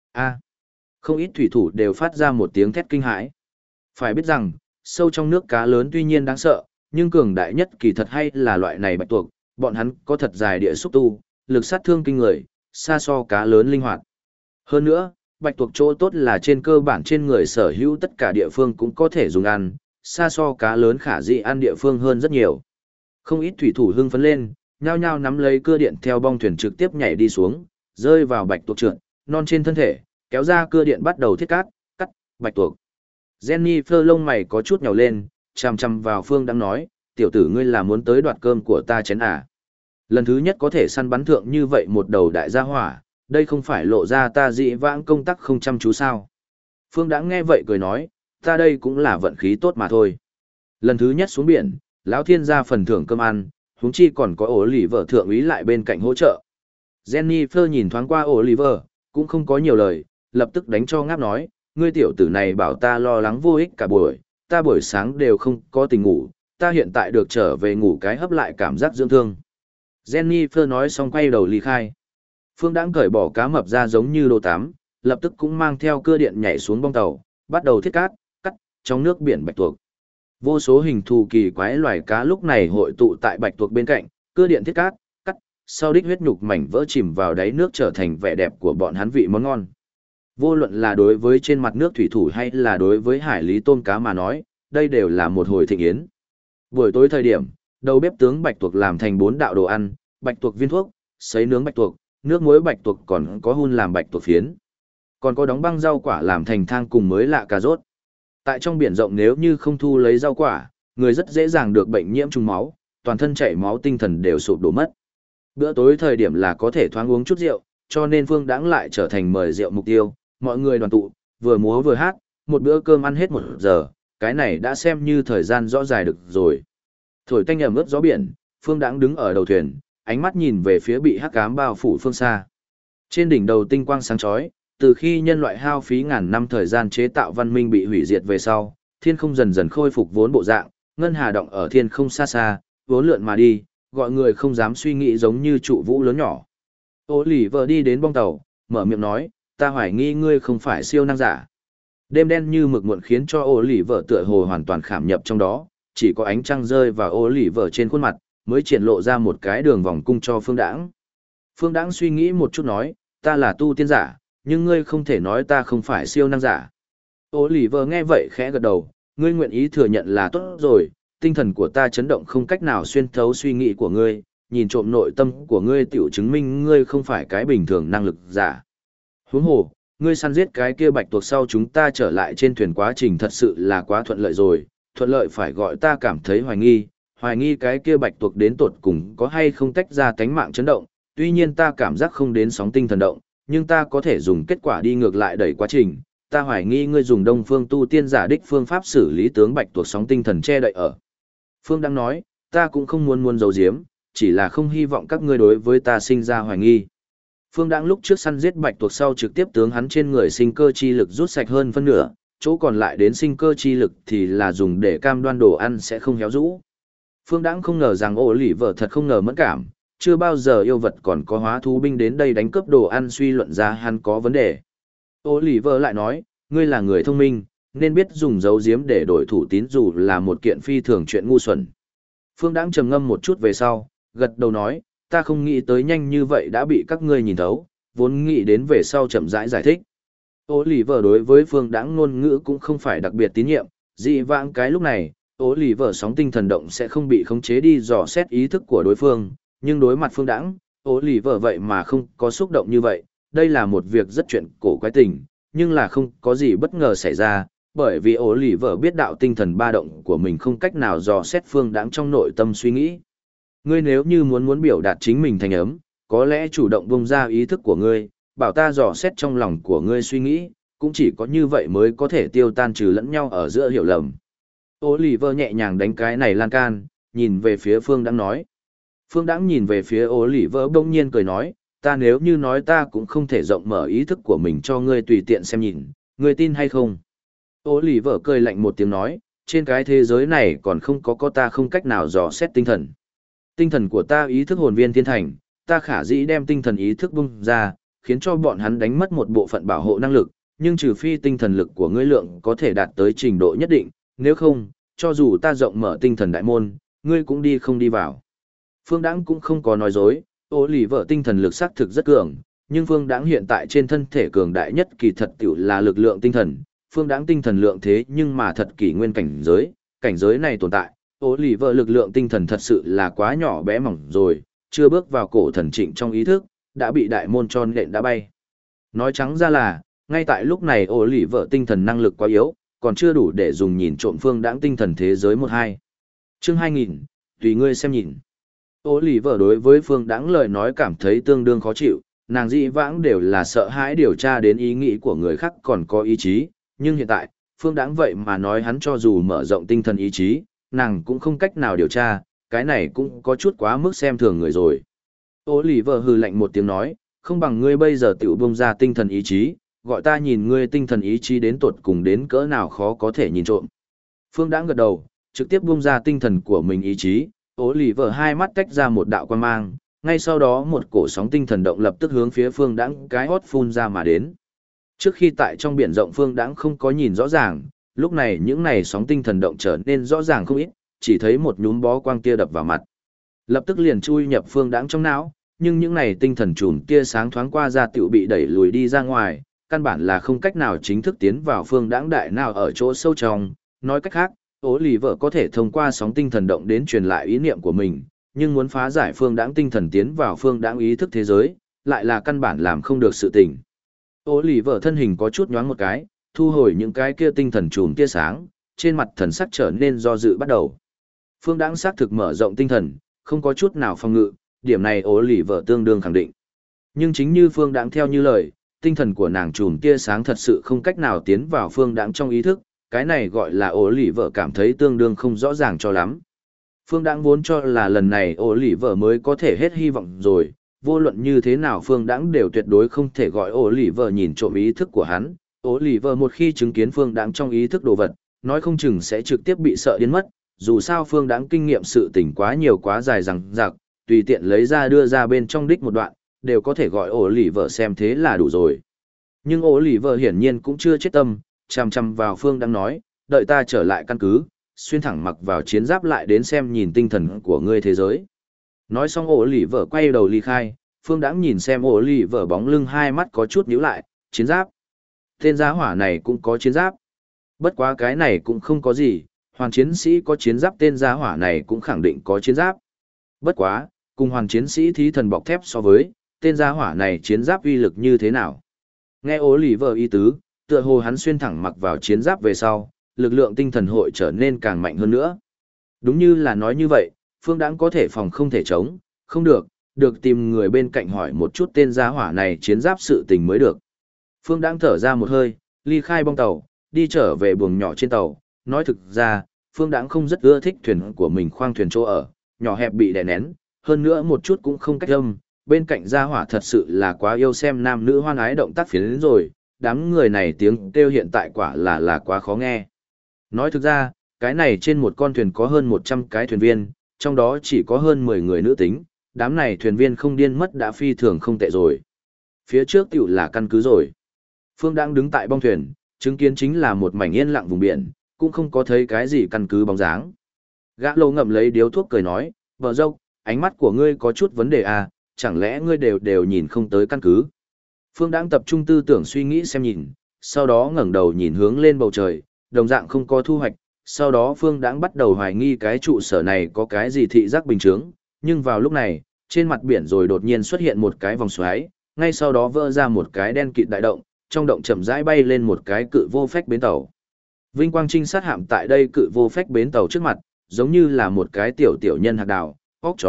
A: Không ít thủy thủ đều phát ra một tiếng thét kinh hãi. Phải biết rằng, sâu trong nước cá lớn tuy nhiên đáng sợ, nhưng cường đại nhất kỳ thật hay là loại này bạch tuộc, bọn hắn có thật dài địa xúc tu, lực sát thương kinh người, xa so cá lớn linh hoạt. Hơn nữa, bạch tuộc chỗ tốt là trên cơ bản trên người sở hữu tất cả địa phương cũng có thể dùng ăn, xa so cá lớn khả dĩ ăn địa phương hơn rất nhiều. Không ít thủy thủ hưng phấn lên, nhao nhao nắm lấy cưa điện theo bong thuyền trực tiếp nhảy đi xuống, rơi vào bạch tuộc trượt, non trên thân thể, kéo ra cưa điện bắt đầu thiết cắt bạch tuộc. Jennifer lông mày có chút nhàu lên, chằm chằm vào Phương Đãng nói, tiểu tử ngươi là muốn tới đoạt cơm của ta chén à. Lần thứ nhất có thể săn bắn thượng như vậy một đầu đại gia hỏa, đây không phải lộ ra ta dị vãng công tác không chăm chú sao. Phương Đãng nghe vậy cười nói, ta đây cũng là vận khí tốt mà thôi. Lần thứ nhất xuống biển, lão thiên gia phần thưởng cơm ăn, huống chi còn có Ổ Lì Vợ thượng úy lại bên cạnh hỗ trợ. Jennifer nhìn thoáng qua Ổ Lì Vợ, cũng không có nhiều lời, lập tức đánh cho ngáp nói, ngươi tiểu tử này bảo ta lo lắng vô ích cả buổi, ta buổi sáng đều không có tình ngủ, ta hiện tại được trở về ngủ cái hấp lại cảm giác dưỡng thương. Jennifer nói xong quay đầu ly khai. Phương Đãng cởi bỏ cá mập ra giống như đồ tắm, lập tức cũng mang theo cưa điện nhảy xuống bong tàu, bắt đầu thiết cắt trong nước biển bạch tuộc. Vô số hình thù kỳ quái loài cá lúc này hội tụ tại bạch tuộc bên cạnh, cưa điện thiết cắt, sau đích huyết nhục mảnh vỡ chìm vào đáy nước trở thành vẻ đẹp của bọn hắn vị món ngon. Vô luận là đối với trên mặt nước thủy thủ hay là đối với hải lý tôm cá mà nói, đây đều là một hồi thịnh yến. Buổi tối thời điểm, đầu bếp tướng bạch tuộc làm thành 4 đạo đồ ăn, bạch tuộc viên thuốc, sấy nướng bạch tuộc, nước muối bạch tuộc còn có hun làm bạch tuộc phiến. Còn có đóng băng rau quả làm thành thang cùng mới lạ cà rốt. Tại trong biển rộng nếu như không thu lấy rau quả, người rất dễ dàng được bệnh nhiễm trùng máu, toàn thân chảy máu tinh thần đều sụp đổ mất. Bữa tối thời điểm là có thể thoáng uống chút rượu, cho nên Phương Đãng lại trở thành mời rượu mục tiêu, mọi người đoàn tụ, vừa múa vừa hát, một bữa cơm ăn hết 1 giờ, cái này đã xem như thời gian rõ dài được rồi. Thổi tanh ẩm ướt gió biển, Phương Đãng đứng ở đầu thuyền, ánh mắt nhìn về phía bị hắc ám bao phủ phương xa. Trên đỉnh đầu tinh quang sáng chói, từ khi nhân loại hao phí ngàn năm thời gian chế tạo văn minh bị hủy diệt về sau, thiên không dần dần khôi phục vốn bộ dạng, ngân hà động ở thiên không xa xa, vốn lượn mà đi, gọi người không dám suy nghĩ giống như trụ vũ lớn nhỏ. Ô lì vợ đi đến bong tàu, mở miệng nói, ta hoài nghi ngươi không phải siêu năng giả. Đêm đen như mực muộn khiến cho ô lì vợ tựa hồ hoàn toàn khảm nhập trong đó, chỉ có ánh trăng rơi vào ô lì vợ trên khuôn mặt, mới triển lộ ra một cái đường vòng cung cho Phương Đãng. Phương Đãng suy nghĩ một chút nói, ta là tu tiên giả, nhưng ngươi không thể nói ta không phải siêu năng giả. Ô lì vợ nghe vậy khẽ gật đầu, ngươi nguyện ý thừa nhận là tốt rồi, tinh thần của ta chấn động không cách nào xuyên thấu suy nghĩ của ngươi, nhìn trộm nội tâm của ngươi tiểu chứng minh ngươi không phải cái bình thường năng lực giả. Huống hồ, ngươi săn giết cái kia bạch tuộc sau chúng ta trở lại trên thuyền quá trình thật sự là quá thuận lợi rồi, thuận lợi phải gọi ta cảm thấy hoài nghi cái kia bạch tuộc đến tột cùng có hay không tách ra tánh mạng chấn động, tuy nhiên ta cảm giác không đến sóng tinh thần động, nhưng ta có thể dùng kết quả đi ngược lại đẩy quá trình, ta hoài nghi ngươi dùng đông phương tu tiên giả đích phương pháp xử lý tướng bạch tuộc sóng tinh thần che đậy ở. Phương đang nói, ta cũng không muốn giấu giếm, chỉ là không hy vọng các ngươi đối với ta sinh ra hoài nghi. Phương Đãng lúc trước săn giết bạch tuộc sau trực tiếp tướng hắn trên người sinh cơ chi lực rút sạch hơn phân nửa, chỗ còn lại đến sinh cơ chi lực thì là dùng để cam đoan đồ ăn sẽ không héo rũ. Phương Đãng không ngờ rằng Ô Lì Vợ thật không ngờ mẫn cảm, chưa bao giờ yêu vật còn có hóa thú binh đến đây đánh cướp đồ ăn suy luận ra hắn có vấn đề. Ô Lì Vợ lại nói, ngươi là người thông minh, nên biết dùng dấu giếm để đổi thủ tín dù là một kiện phi thường chuyện ngu xuẩn. Phương Đãng trầm ngâm một chút về sau, gật đầu nói, ta không nghĩ tới nhanh như vậy đã bị các ngươi nhìn thấu, vốn nghĩ đến về sau chậm rãi giải thích. Ô Lì Vợ đối với Phương Đãng ngôn ngữ cũng không phải đặc biệt tín nhiệm, dị vãng cái lúc này, Ô Lì Vợ sóng tinh thần động sẽ không bị khống chế đi dò xét ý thức của đối phương, nhưng đối mặt Phương Đãng, Ô Lì Vợ vậy mà không có xúc động như vậy, đây là một việc rất chuyện cổ quái tình, nhưng là không có gì bất ngờ xảy ra, bởi vì Ô Lì Vợ biết đạo tinh thần ba động của mình không cách nào dò xét Phương Đãng trong nội tâm suy nghĩ. Ngươi nếu như muốn biểu đạt chính mình thành ấm, có lẽ chủ động bung ra ý thức của ngươi, bảo ta dò xét trong lòng của ngươi suy nghĩ, cũng chỉ có như vậy mới có thể tiêu tan trừ lẫn nhau ở giữa hiểu lầm. Oliver nhẹ nhàng đánh cái này lan can, nhìn về phía Phương Đãng nói. Phương Đãng nhìn về phía Oliver bỗng nhiên cười nói, ta nếu như nói ta cũng không thể rộng mở ý thức của mình cho ngươi tùy tiện xem nhìn, ngươi tin hay không? Oliver cười lạnh một tiếng nói, trên cái thế giới này còn không có ta không cách nào dò xét tinh thần. Tinh thần của ta ý thức hồn viên thiên thành, ta khả dĩ đem tinh thần ý thức bung ra, khiến cho bọn hắn đánh mất một bộ phận bảo hộ năng lực, nhưng trừ phi tinh thần lực của ngươi lượng có thể đạt tới trình độ nhất định, nếu không, cho dù ta rộng mở tinh thần đại môn, ngươi cũng đi không đi vào. Phương Đãng cũng không có nói dối, Oliver tinh thần lực xác thực rất cường, nhưng Phương Đãng hiện tại trên thân thể cường đại nhất kỳ thật tiểu là lực lượng tinh thần, Phương Đãng tinh thần lượng thế nhưng mà thật kỷ nguyên cảnh giới này tồn tại, Oliver lực lượng tinh thần thật sự là quá nhỏ bé mỏng rồi, chưa bước vào cổ thần trịnh trong ý thức, đã bị đại môn cho nện đã bay. Nói trắng ra là, ngay tại lúc này Oliver tinh thần năng lực quá yếu, còn chưa đủ để dùng nhìn trộm Phương Đãng tinh thần thế giới 1-2. Chương 2000, tùy ngươi xem nhìn. Oliver đối với Phương Đãng lời nói cảm thấy tương đương khó chịu, nàng dĩ vãng đều là sợ hãi điều tra đến ý nghĩ của người khác còn có ý chí, nhưng hiện tại, Phương Đãng vậy mà nói hắn cho dù mở rộng tinh thần ý chí, nàng cũng không cách nào điều tra, cái này cũng có chút quá mức xem thường người rồi. Oliver hừ lạnh một tiếng nói, không bằng ngươi bây giờ tiểu bung ra tinh thần ý chí, gọi ta nhìn ngươi tinh thần ý chí đến tột cùng đến cỡ nào khó có thể nhìn trộm. Phương Đãng gật đầu, trực tiếp bung ra tinh thần của mình ý chí, Oliver hai mắt tách ra một đạo quang mang, ngay sau đó một cổ sóng tinh thần động lập tức hướng phía Phương Đãng cái hót phun ra mà đến. Trước khi tại trong biển rộng Phương Đãng không có nhìn rõ ràng, lúc này những này sóng tinh thần động trở nên rõ ràng không ít, chỉ thấy một nhúm bó quang tia đập vào mặt. Lập tức liền chui nhập Phương Đãng trong não, nhưng những này tinh thần chùm tia sáng thoáng qua ra tiểu bị đẩy lùi đi ra ngoài, căn bản là không cách nào chính thức tiến vào Phương Đãng đại nào ở chỗ sâu trong. Nói cách khác, Oliver có thể thông qua sóng tinh thần động đến truyền lại ý niệm của mình, nhưng muốn phá giải Phương Đãng tinh thần tiến vào Phương Đãng ý thức thế giới, lại là căn bản làm không được sự tình. Oliver thân hình có chút nhoáng một cái, thu hồi những cái kia tinh thần chùm tia sáng, trên mặt thần sắc trở nên do dự bắt đầu. Phương Đãng xác thực mở rộng tinh thần, không có chút nào phòng ngự, điểm này Oliver tương đương khẳng định. Nhưng chính như Phương Đãng theo như lời, tinh thần của nàng chùm tia sáng thật sự không cách nào tiến vào Phương Đãng trong ý thức, cái này gọi là Oliver cảm thấy tương đương không rõ ràng cho lắm. Phương Đãng vốn cho là lần này Oliver mới có thể hết hy vọng rồi, vô luận như thế nào Phương Đãng đều tuyệt đối không thể gọi Oliver nhìn trộm ý thức của hắn. Oliver một khi chứng kiến Phương Đãng trong ý thức đồ vật, nói không chừng sẽ trực tiếp bị sợ điên mất, dù sao Phương Đãng kinh nghiệm sự tình quá nhiều quá dài rằng rạc, tùy tiện lấy ra đưa ra bên trong đích một đoạn, đều có thể gọi Oliver xem thế là đủ rồi. Nhưng Oliver hiển nhiên cũng chưa chết tâm, chằm chằm vào Phương Đãng nói, đợi ta trở lại căn cứ, xuyên thẳng mặc vào chiến giáp lại đến xem nhìn tinh thần của ngươi thế giới. Nói xong Oliver quay đầu ly khai, Phương Đãng nhìn xem Oliver bóng lưng hai mắt có chút nhíu lại, chiến giáp. Tên giá hỏa này cũng có chiến giáp. Bất quá cái này cũng không có gì, hoàn chiến sĩ có chiến giáp tên giá hỏa này cũng khẳng định có chiến giáp. Bất quá, cùng hoàn chiến sĩ thí thần bọc thép so với, tên giá hỏa này chiến giáp uy lực như thế nào? Nghe Oliver ý tứ, tựa hồ hắn xuyên thẳng mặc vào chiến giáp về sau, lực lượng tinh thần hội trở nên càng mạnh hơn nữa. Đúng như là nói như vậy, Phương Đãng có thể phòng không thể chống, không được, được tìm người bên cạnh hỏi một chút tên giá hỏa này chiến giáp sự tình mới được. Phương Đãng thở ra một hơi, ly khai bong tàu, đi trở về buồng nhỏ trên tàu, nói thực ra, Phương Đãng không rất ưa thích thuyền của mình khoang thuyền chỗ ở, nhỏ hẹp bị đè nén, hơn nữa một chút cũng không cách âm, bên cạnh gia hỏa thật sự là quá yêu xem nam nữ hoan ái động tác phiến rồi, đám người này tiếng kêu hiện tại quả là quá khó nghe. Nói thực ra, cái này trên một con thuyền có hơn 100 cái thuyền viên, trong đó chỉ có hơn 10 người nữ tính, đám này thuyền viên không điên mất đã phi thường không tệ rồi. Phía trước tiểu là căn cứ rồi. Phương Đãng đứng tại bong thuyền, chứng kiến chính là một mảnh yên lặng vùng biển, cũng không có thấy cái gì căn cứ bóng dáng. Gã lô ngậm lấy điếu thuốc cười nói, vợ dâu, ánh mắt của ngươi có chút vấn đề à, chẳng lẽ ngươi đều nhìn không tới căn cứ. Phương Đãng tập trung tư tưởng suy nghĩ xem nhìn, sau đó ngẩng đầu nhìn hướng lên bầu trời, đồng dạng không có thu hoạch, sau đó Phương Đãng bắt đầu hoài nghi cái trụ sở này có cái gì thị giác bình thường, nhưng vào lúc này, trên mặt biển rồi đột nhiên xuất hiện một cái vòng xoáy, ngay sau đó vỡ ra một cái đen kịt đại động, trong động chậm rãi bay lên một cái cự vô phách bến tàu. Vinh quang trinh sát hạm tại đây cự vô phách bến tàu trước mặt, giống như là một cái tiểu nhân hạt đào, óc chó,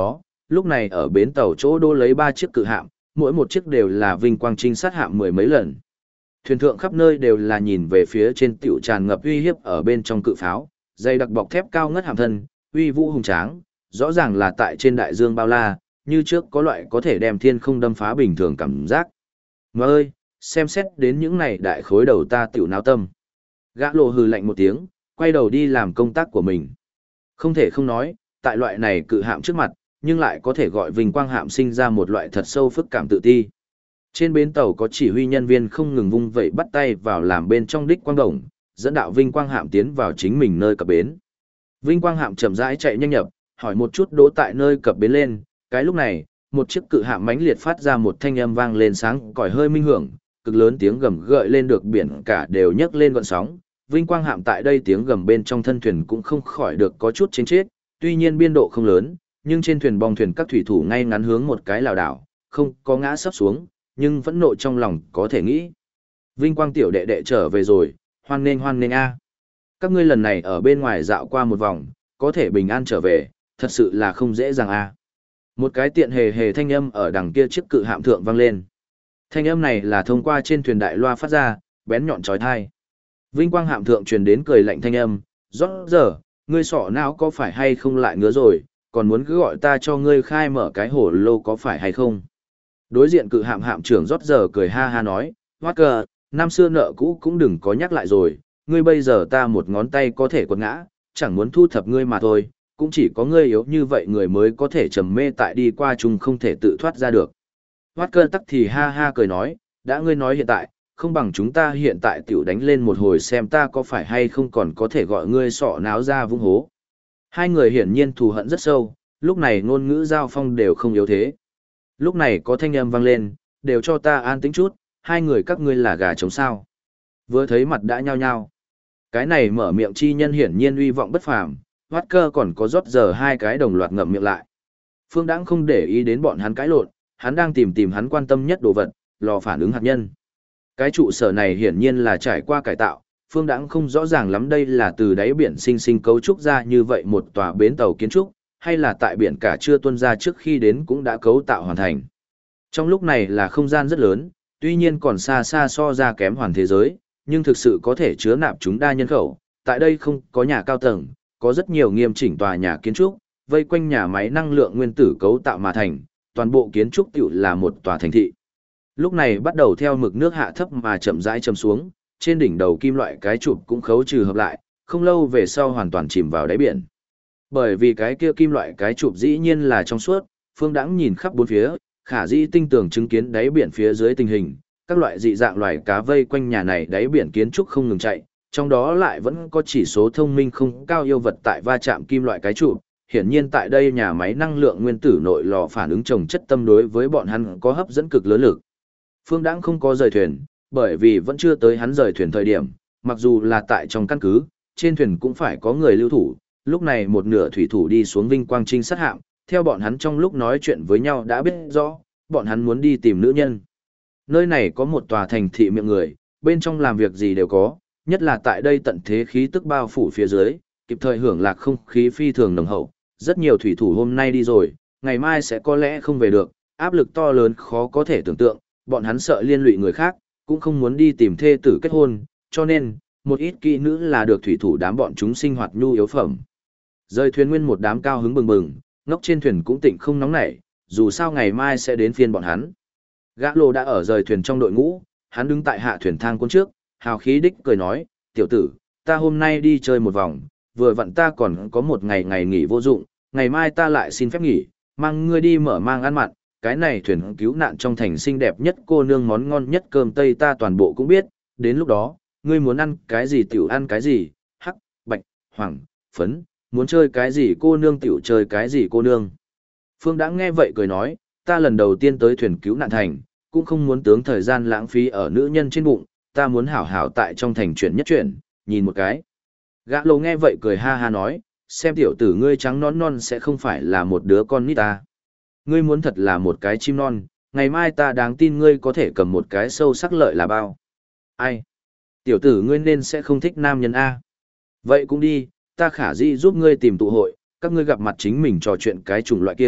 A: lúc này ở bến tàu chỗ đô lấy 3 chiếc cự hạm, mỗi một chiếc đều là vinh quang trinh sát hạm mười mấy lần. Thuyền thượng khắp nơi đều là nhìn về phía trên tiểu tràn ngập uy hiếp ở bên trong cự pháo, dây đặc bọc thép cao ngất hàm thân, uy vũ hùng tráng, rõ ràng là tại trên đại dương bao la, như trước có loại có thể đem thiên không đâm phá bình thường cảm giác. Mà ơi, xem xét đến những này đại khối đầu ta tiểu náo tâm. Gã lộ hừ lạnh một tiếng, quay đầu đi làm công tác của mình. Không thể không nói, tại loại này cự hạm trước mặt, nhưng lại có thể gọi vinh quang hạm sinh ra một loại thật sâu phức cảm tự ti. Trên bến tàu có chỉ huy nhân viên không ngừng vung vẩy bắt tay vào làm bên trong đích quang đồng, dẫn đạo vinh quang hạm tiến vào chính mình nơi cập bến. Vinh quang hạm chậm rãi chạy nhanh nhập, hỏi một chút đỗ tại nơi cập bến lên, cái lúc này, một chiếc cự hạm mãnh liệt phát ra một thanh âm vang lên sáng còi hơi minh hưởng, cực lớn tiếng gầm gợi lên được biển cả đều nhấc lên gợn sóng. Vinh quang hạm tại đây tiếng gầm bên trong thân thuyền cũng không khỏi được có chút chênh chết, tuy nhiên biên độ không lớn, nhưng trên thuyền bong thuyền các thủy thủ ngay ngắn hướng một cái lảo đảo, không có ngã sấp xuống, nhưng vẫn nộ trong lòng có thể nghĩ. Vinh quang tiểu đệ đệ trở về rồi, hoan nghênh a. Các ngươi lần này ở bên ngoài dạo qua một vòng, có thể bình an trở về, thật sự là không dễ dàng a. Một cái tiện hề hề thanh âm ở đằng kia chiếc cự hạm thượng vang lên. Thanh âm này là thông qua trên thuyền đại loa phát ra, bén nhọn chói tai. Vinh quang hạm thượng truyền đến cười lạnh thanh âm, "Rõ giờ, ngươi sọ não có phải hay không lại ngứa rồi, còn muốn cứ gọi ta cho ngươi khai mở cái hổ lô có phải hay không?" Đối diện cự hạm hạm trưởng rót giờ cười ha ha nói, "Hoát cờ, năm xưa nợ cũ cũng đừng có nhắc lại rồi, ngươi bây giờ ta một ngón tay có thể quật ngã, chẳng muốn thu thập ngươi mà thôi, cũng chỉ có ngươi yếu như vậy người mới có thể trầm mê tại đi qua chung không thể tự thoát ra được." Hoát cờ tắc thì ha ha cười nói, "Đã ngươi nói hiện tại, không bằng chúng ta hiện tại tiểu đánh lên một hồi xem ta có phải hay không còn có thể gọi ngươi sọ náo ra vung hố." Hai người hiển nhiên thù hận rất sâu, lúc này ngôn ngữ giao phong đều không yếu thế. Lúc này có thanh âm vang lên, "Đều cho ta an tĩnh chút, hai người các ngươi là gà trống sao." Vừa thấy mặt đã nhao nhao. Cái này mở miệng chi nhân hiển nhiên uy vọng bất phàm, Hoát cơ còn có rót giờ hai cái đồng loạt ngậm miệng lại. Phương Đãng không để ý đến bọn hắn cãi lộn, hắn đang tìm hắn quan tâm nhất đồ vật, lò phản ứng hạt nhân. Cái trụ sở này hiển nhiên là trải qua cải tạo, Phương Đãng không rõ ràng lắm đây là từ đáy biển sinh cấu trúc ra như vậy một tòa bến tàu kiến trúc, hay là tại biển cả chưa tuôn ra trước khi đến cũng đã cấu tạo hoàn thành. Trong lúc này là không gian rất lớn, tuy nhiên còn xa xa so ra kém hoàn thế giới, nhưng thực sự có thể chứa nạp chúng đa nhân khẩu. Tại đây không có nhà cao tầng, có rất nhiều nghiêm chỉnh tòa nhà kiến trúc, vây quanh nhà máy năng lượng nguyên tử cấu tạo mà thành, toàn bộ kiến trúc tựu là một tòa thành thị. Lúc này bắt đầu theo mực nước hạ thấp mà chậm rãi châm xuống, trên đỉnh đầu kim loại cái chụp cũng khấu trừ hợp lại, không lâu về sau hoàn toàn chìm vào đáy biển. Bởi vì cái kia kim loại cái chụp dĩ nhiên là trong suốt, Phương Đãng nhìn khắp bốn phía, khả dĩ tinh tường chứng kiến đáy biển phía dưới tình hình, các loại dị dạng loài cá vây quanh nhà này đáy biển kiến trúc không ngừng chạy, trong đó lại vẫn có chỉ số thông minh không cao yêu vật tại va chạm kim loại cái chụp. Hiển nhiên tại đây nhà máy năng lượng nguyên tử nội lò phản ứng trồng chất tâm đối với bọn hắn có hấp dẫn cực lớn lực. Phương Đãng không có rời thuyền, bởi vì vẫn chưa tới hắn rời thuyền thời điểm, mặc dù là tại trong căn cứ, trên thuyền cũng phải có người lưu thủ. Lúc này một nửa thủy thủ đi xuống vinh quang trinh sát hạm, theo bọn hắn trong lúc nói chuyện với nhau đã biết rõ, bọn hắn muốn đi tìm nữ nhân. Nơi này có một tòa thành thị miệng người, bên trong làm việc gì đều có, nhất là tại đây tận thế khí tức bao phủ phía dưới, kịp thời hưởng lạc không khí phi thường nồng hậu. Rất nhiều thủy thủ hôm nay đi rồi, ngày mai sẽ có lẽ không về được, áp lực to lớn khó có thể tưởng tượng, bọn hắn sợ liên lụy người khác, cũng không muốn đi tìm thê tử kết hôn, cho nên, một ít kỹ nữ là được thủy thủ đám bọn chúng sinh hoạt nhu yếu phẩm. Rơi thuyền nguyên một đám cao hứng bừng bừng, ngốc trên thuyền cũng tịnh không nóng nảy, dù sao ngày mai sẽ đến phiên bọn hắn. Gã lô đã ở rời thuyền trong đội ngũ, hắn đứng tại hạ thuyền thang cuốn trước, hào khí đích cười nói, "Tiểu tử, ta hôm nay đi chơi một vòng, vừa vặn ta còn có một ngày nghỉ vô dụng, ngày mai ta lại xin phép nghỉ, mang ngươi đi mở mang ăn mặn, cái này thuyền cứu nạn trong thành xinh đẹp nhất cô nương món ngon nhất cơm Tây ta toàn bộ cũng biết, đến lúc đó, ngươi muốn ăn cái gì tiểu ăn cái gì, hắc, bạch, hoàng, phấn, muốn chơi cái gì cô nương tiểu chơi cái gì cô nương." Phương đã nghe vậy cười nói, "Ta lần đầu tiên tới thuyền cứu nạn thành, cũng không muốn tướng thời gian lãng phí ở nữ nhân trên bụng, ta muốn hảo hảo tại trong thành chuyển nhất chuyển, nhìn một cái." Gã lô nghe vậy cười ha ha nói, "Xem tiểu tử ngươi trắng nón non sẽ không phải là một đứa con nít ta. Ngươi muốn thật là một cái chim non, ngày mai ta đáng tin ngươi có thể cầm một cái sâu sắc lợi là bao." "Ai? Tiểu tử ngươi nên sẽ không thích nam nhân A. Vậy cũng đi, ta khả dĩ giúp ngươi tìm tụ hội, các ngươi gặp mặt chính mình trò chuyện cái chủng loại kia,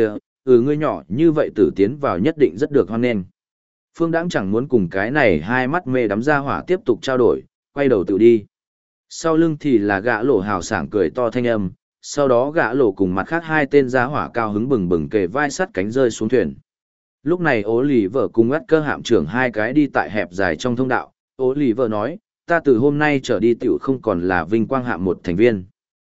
A: Ngươi nhỏ như vậy tử tiến vào nhất định rất được hoan nghênh. Phương Đãng chẳng muốn cùng cái này hai mắt mê đắm ra hỏa tiếp tục trao đổi, quay đầu tự đi. Sau lưng thì là gã lỗ hào sảng cười to thanh âm, sau đó gã lỗ cùng mặt khác hai tên ra hỏa cao hứng bừng bừng kề vai sắt cánh rơi xuống thuyền. Lúc này Ố Lì Vợ cùng ngắt cơ hạm trưởng hai cái đi tại hẹp dài trong thông đạo, Ố Lì Vợ nói, ta từ hôm nay trở đi tiểu không còn là Vinh Quang hạm một thành viên.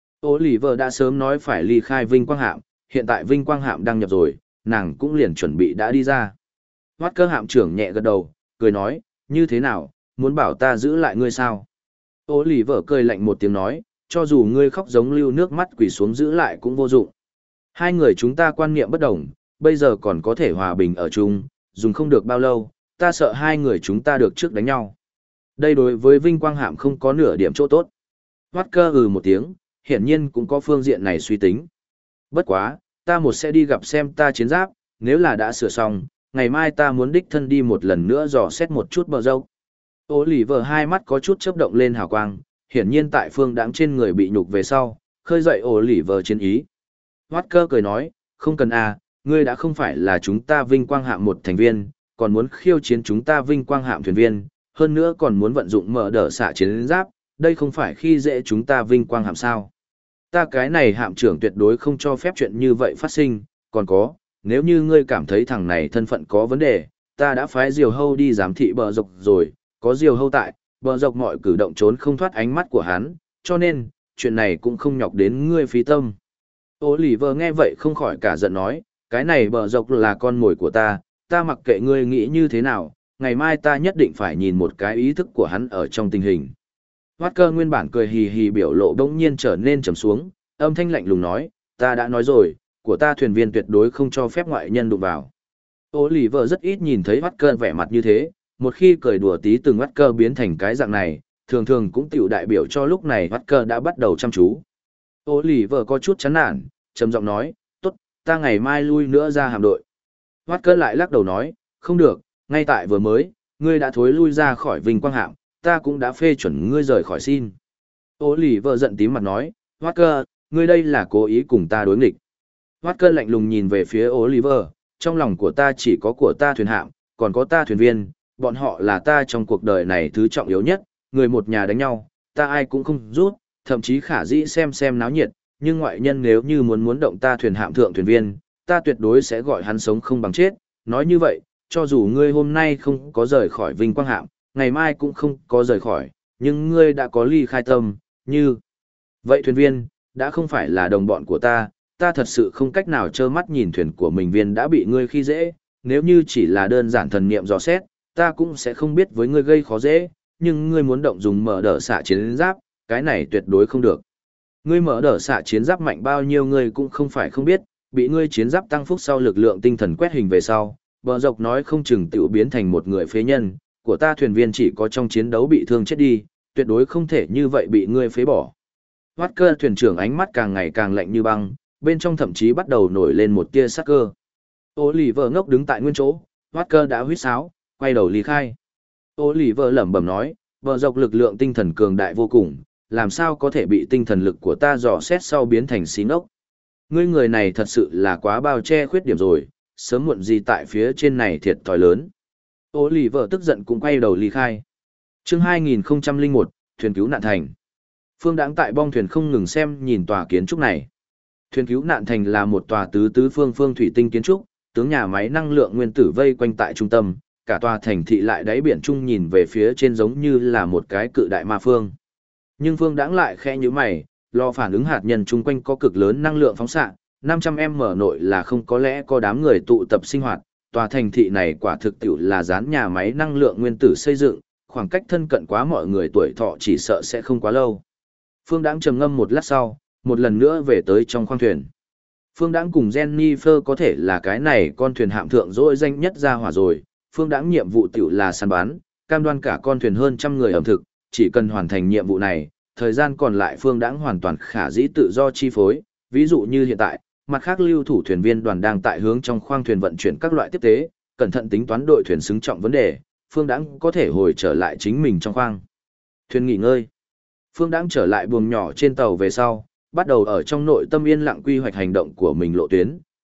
A: Ố Lì Vợ đã sớm nói phải ly khai Vinh Quang hạm, hiện tại Vinh Quang hạm đăng nhập rồi, nàng cũng liền chuẩn bị đã đi ra. Hoát cơ hạm trưởng nhẹ gật đầu, cười nói, như thế nào, muốn bảo ta giữ lại ngươi sao? Ô lì vợ cười lạnh một tiếng nói, cho dù ngươi khóc giống lưu nước mắt quỳ xuống giữ lại cũng vô dụng. Hai người chúng ta quan niệm bất đồng, bây giờ còn có thể hòa bình ở chung, dùng không được bao lâu, ta sợ hai người chúng ta được trước đánh nhau. Đây đối với Vinh Quang hạm không có nửa điểm chỗ tốt. Hoát cơ một tiếng, hiển nhiên cũng có phương diện này suy tính. Bất quá, ta một sẽ đi gặp xem ta chiến giáp, nếu là đã sửa xong, ngày mai ta muốn đích thân đi một lần nữa dò xét một chút bờ dâu. Ô lì vợ hai mắt có chút chớp động lên hào quang, hiển nhiên tại Phương Đãng trên người bị nhục về sau, khơi dậy ô lì vợ chiến ý. Hoát cơ cười nói, không cần à, ngươi đã không phải là chúng ta Vinh Quang hạm một thành viên, còn muốn khiêu chiến chúng ta Vinh Quang hạm thuyền viên, hơn nữa còn muốn vận dụng mở đỡ xạ chiến giáp, đây không phải khi dễ chúng ta Vinh Quang hạm sao. Ta cái này hạm trưởng tuyệt đối không cho phép chuyện như vậy phát sinh, còn có, nếu như ngươi cảm thấy thằng này thân phận có vấn đề, ta đã phái Diều Hâu đi giám thị bờ dọc rồi, có Diều Hâu tại, bờ dọc mọi cử động trốn không thoát ánh mắt của hắn, cho nên, chuyện này cũng không nhọc đến ngươi phí tâm. Ô lì vợ nghe vậy không khỏi cả giận nói, cái này bờ dọc là con mồi của ta mặc kệ ngươi nghĩ như thế nào, ngày mai ta nhất định phải nhìn một cái ý thức của hắn ở trong tình hình. Hoát cơ nguyên bản cười hì hì biểu lộ bỗng nhiên trở nên trầm xuống, âm thanh lạnh lùng nói, ta đã nói rồi, của ta thuyền viên tuyệt đối không cho phép ngoại nhân đụng vào. Ô lì vợ rất ít nhìn thấy Hoát cơ vẻ mặt như thế, một khi cười đùa tí từng Hoát cơ biến thành cái dạng này, thường thường cũng tiểu đại biểu cho lúc này Hoát cơ đã bắt đầu chăm chú. Ô lì vợ có chút chán nản, trầm giọng nói, tốt, ta ngày mai lui nữa ra hạm đội. Hoát cơ lại lắc đầu nói, không được, ngay tại vừa mới, ngươi đã thối lui ra khỏi Vinh Quang hạm, ta cũng đã phê chuẩn ngươi rời khỏi xin. Ô lì vợ giận tím mặt nói, Hoát cơ, ngươi đây là cố ý cùng ta đối nghịch. Hoát cơ lạnh lùng nhìn về phía Oliver, trong lòng của ta chỉ có của ta thuyền hạm, còn có ta thuyền viên, bọn họ là ta trong cuộc đời này thứ trọng yếu nhất, người một nhà đánh nhau, ta ai cũng không rút, thậm chí khả dĩ xem náo nhiệt, nhưng ngoại nhân nếu như muốn động ta thuyền hạm thượng thuyền viên, ta tuyệt đối sẽ gọi hắn sống không bằng chết. Nói như vậy, cho dù ngươi hôm nay không có rời khỏi Vinh Quang hạm, ngày mai cũng không có rời khỏi, nhưng ngươi đã có ly khai tâm, như vậy thuyền viên, đã không phải là đồng bọn của ta thật sự không cách nào trơ mắt nhìn thuyền của mình viên đã bị ngươi khi dễ, nếu như chỉ là đơn giản thần niệm dò xét, ta cũng sẽ không biết với ngươi gây khó dễ, nhưng ngươi muốn động dùng mở đỡ xạ chiến giáp, cái này tuyệt đối không được. Ngươi mở đỡ xạ chiến giáp mạnh bao nhiêu ngươi cũng không phải không biết, bị ngươi chiến giáp tăng phúc sau lực lượng tinh thần quét hình về sau, bờ dọc nói không chừng tiểu biến thành một người phế nhân, của ta thuyền viên chỉ có trong chiến đấu bị thương chết đi, tuyệt đối không thể như vậy bị ngươi phế bỏ. Hoát cơ thuyền trưởng ánh mắt càng ngày càng lạnh như băng, bên trong thậm chí bắt đầu nổi lên một tia sắc cơ. Ô lì vợ ngốc đứng tại nguyên chỗ, Hoát cơ đã huýt sáo, quay đầu ly khai. Ô lì vợ lẩm bẩm nói, bờ dọc lực lượng tinh thần cường đại vô cùng, làm sao có thể bị tinh thần lực của ta dò xét sau biến thành xí ngốc. Ngươi người này thật sự là quá bao che khuyết điểm rồi, sớm muộn gì tại phía trên này thiệt thòi lớn. Ô lì vợ tức giận cũng quay đầu ly khai. Chương 2001, thuyền cứu nạn thành. Phương Đãng tại bong thuyền không ngừng xem nhìn tòa kiến trúc này. Thuyền cứu nạn thành là một tòa tứ phương thủy tinh kiến trúc, tướng nhà máy năng lượng nguyên tử vây quanh tại trung tâm, cả tòa thành thị lại đáy biển trung nhìn về phía trên giống như là một cái cự đại ma phương. Nhưng Phương Đãng lại khẽ nhíu mày, lò phản ứng hạt nhân chung quanh có cực lớn năng lượng phóng xạ, 500m nội là không có lẽ có đám người tụ tập sinh hoạt, tòa thành thị này quả thực tiệu là dán nhà máy năng lượng nguyên tử xây dựng, khoảng cách thân cận quá mọi người tuổi thọ chỉ sợ sẽ không quá lâu. Phương Đãng trầm ngâm một lát sau, một lần nữa về tới trong khoang thuyền. Phương Đãng cùng Jennifer có thể là cái này con thuyền hạm thượng dỗi danh nhất ra hỏa rồi, Phương Đãng nhiệm vụ tiểu là săn bắn, cam đoan cả con thuyền hơn trăm người ẩm thực, chỉ cần hoàn thành nhiệm vụ này, thời gian còn lại Phương Đãng hoàn toàn khả dĩ tự do chi phối, ví dụ như hiện tại, mặt khác lưu thủ thuyền viên đoàn đang tại hướng trong khoang thuyền vận chuyển các loại tiếp tế, cẩn thận tính toán đội thuyền xứng trọng vấn đề, Phương Đãng có thể hồi trở lại chính mình trong khoang thuyền nghỉ ngơi. Phương Đãng trở lại buồng nhỏ trên tàu về sau, bắt đầu ở trong nội tâm yên lặng quy hoạch hành động của mình lộ tuyến,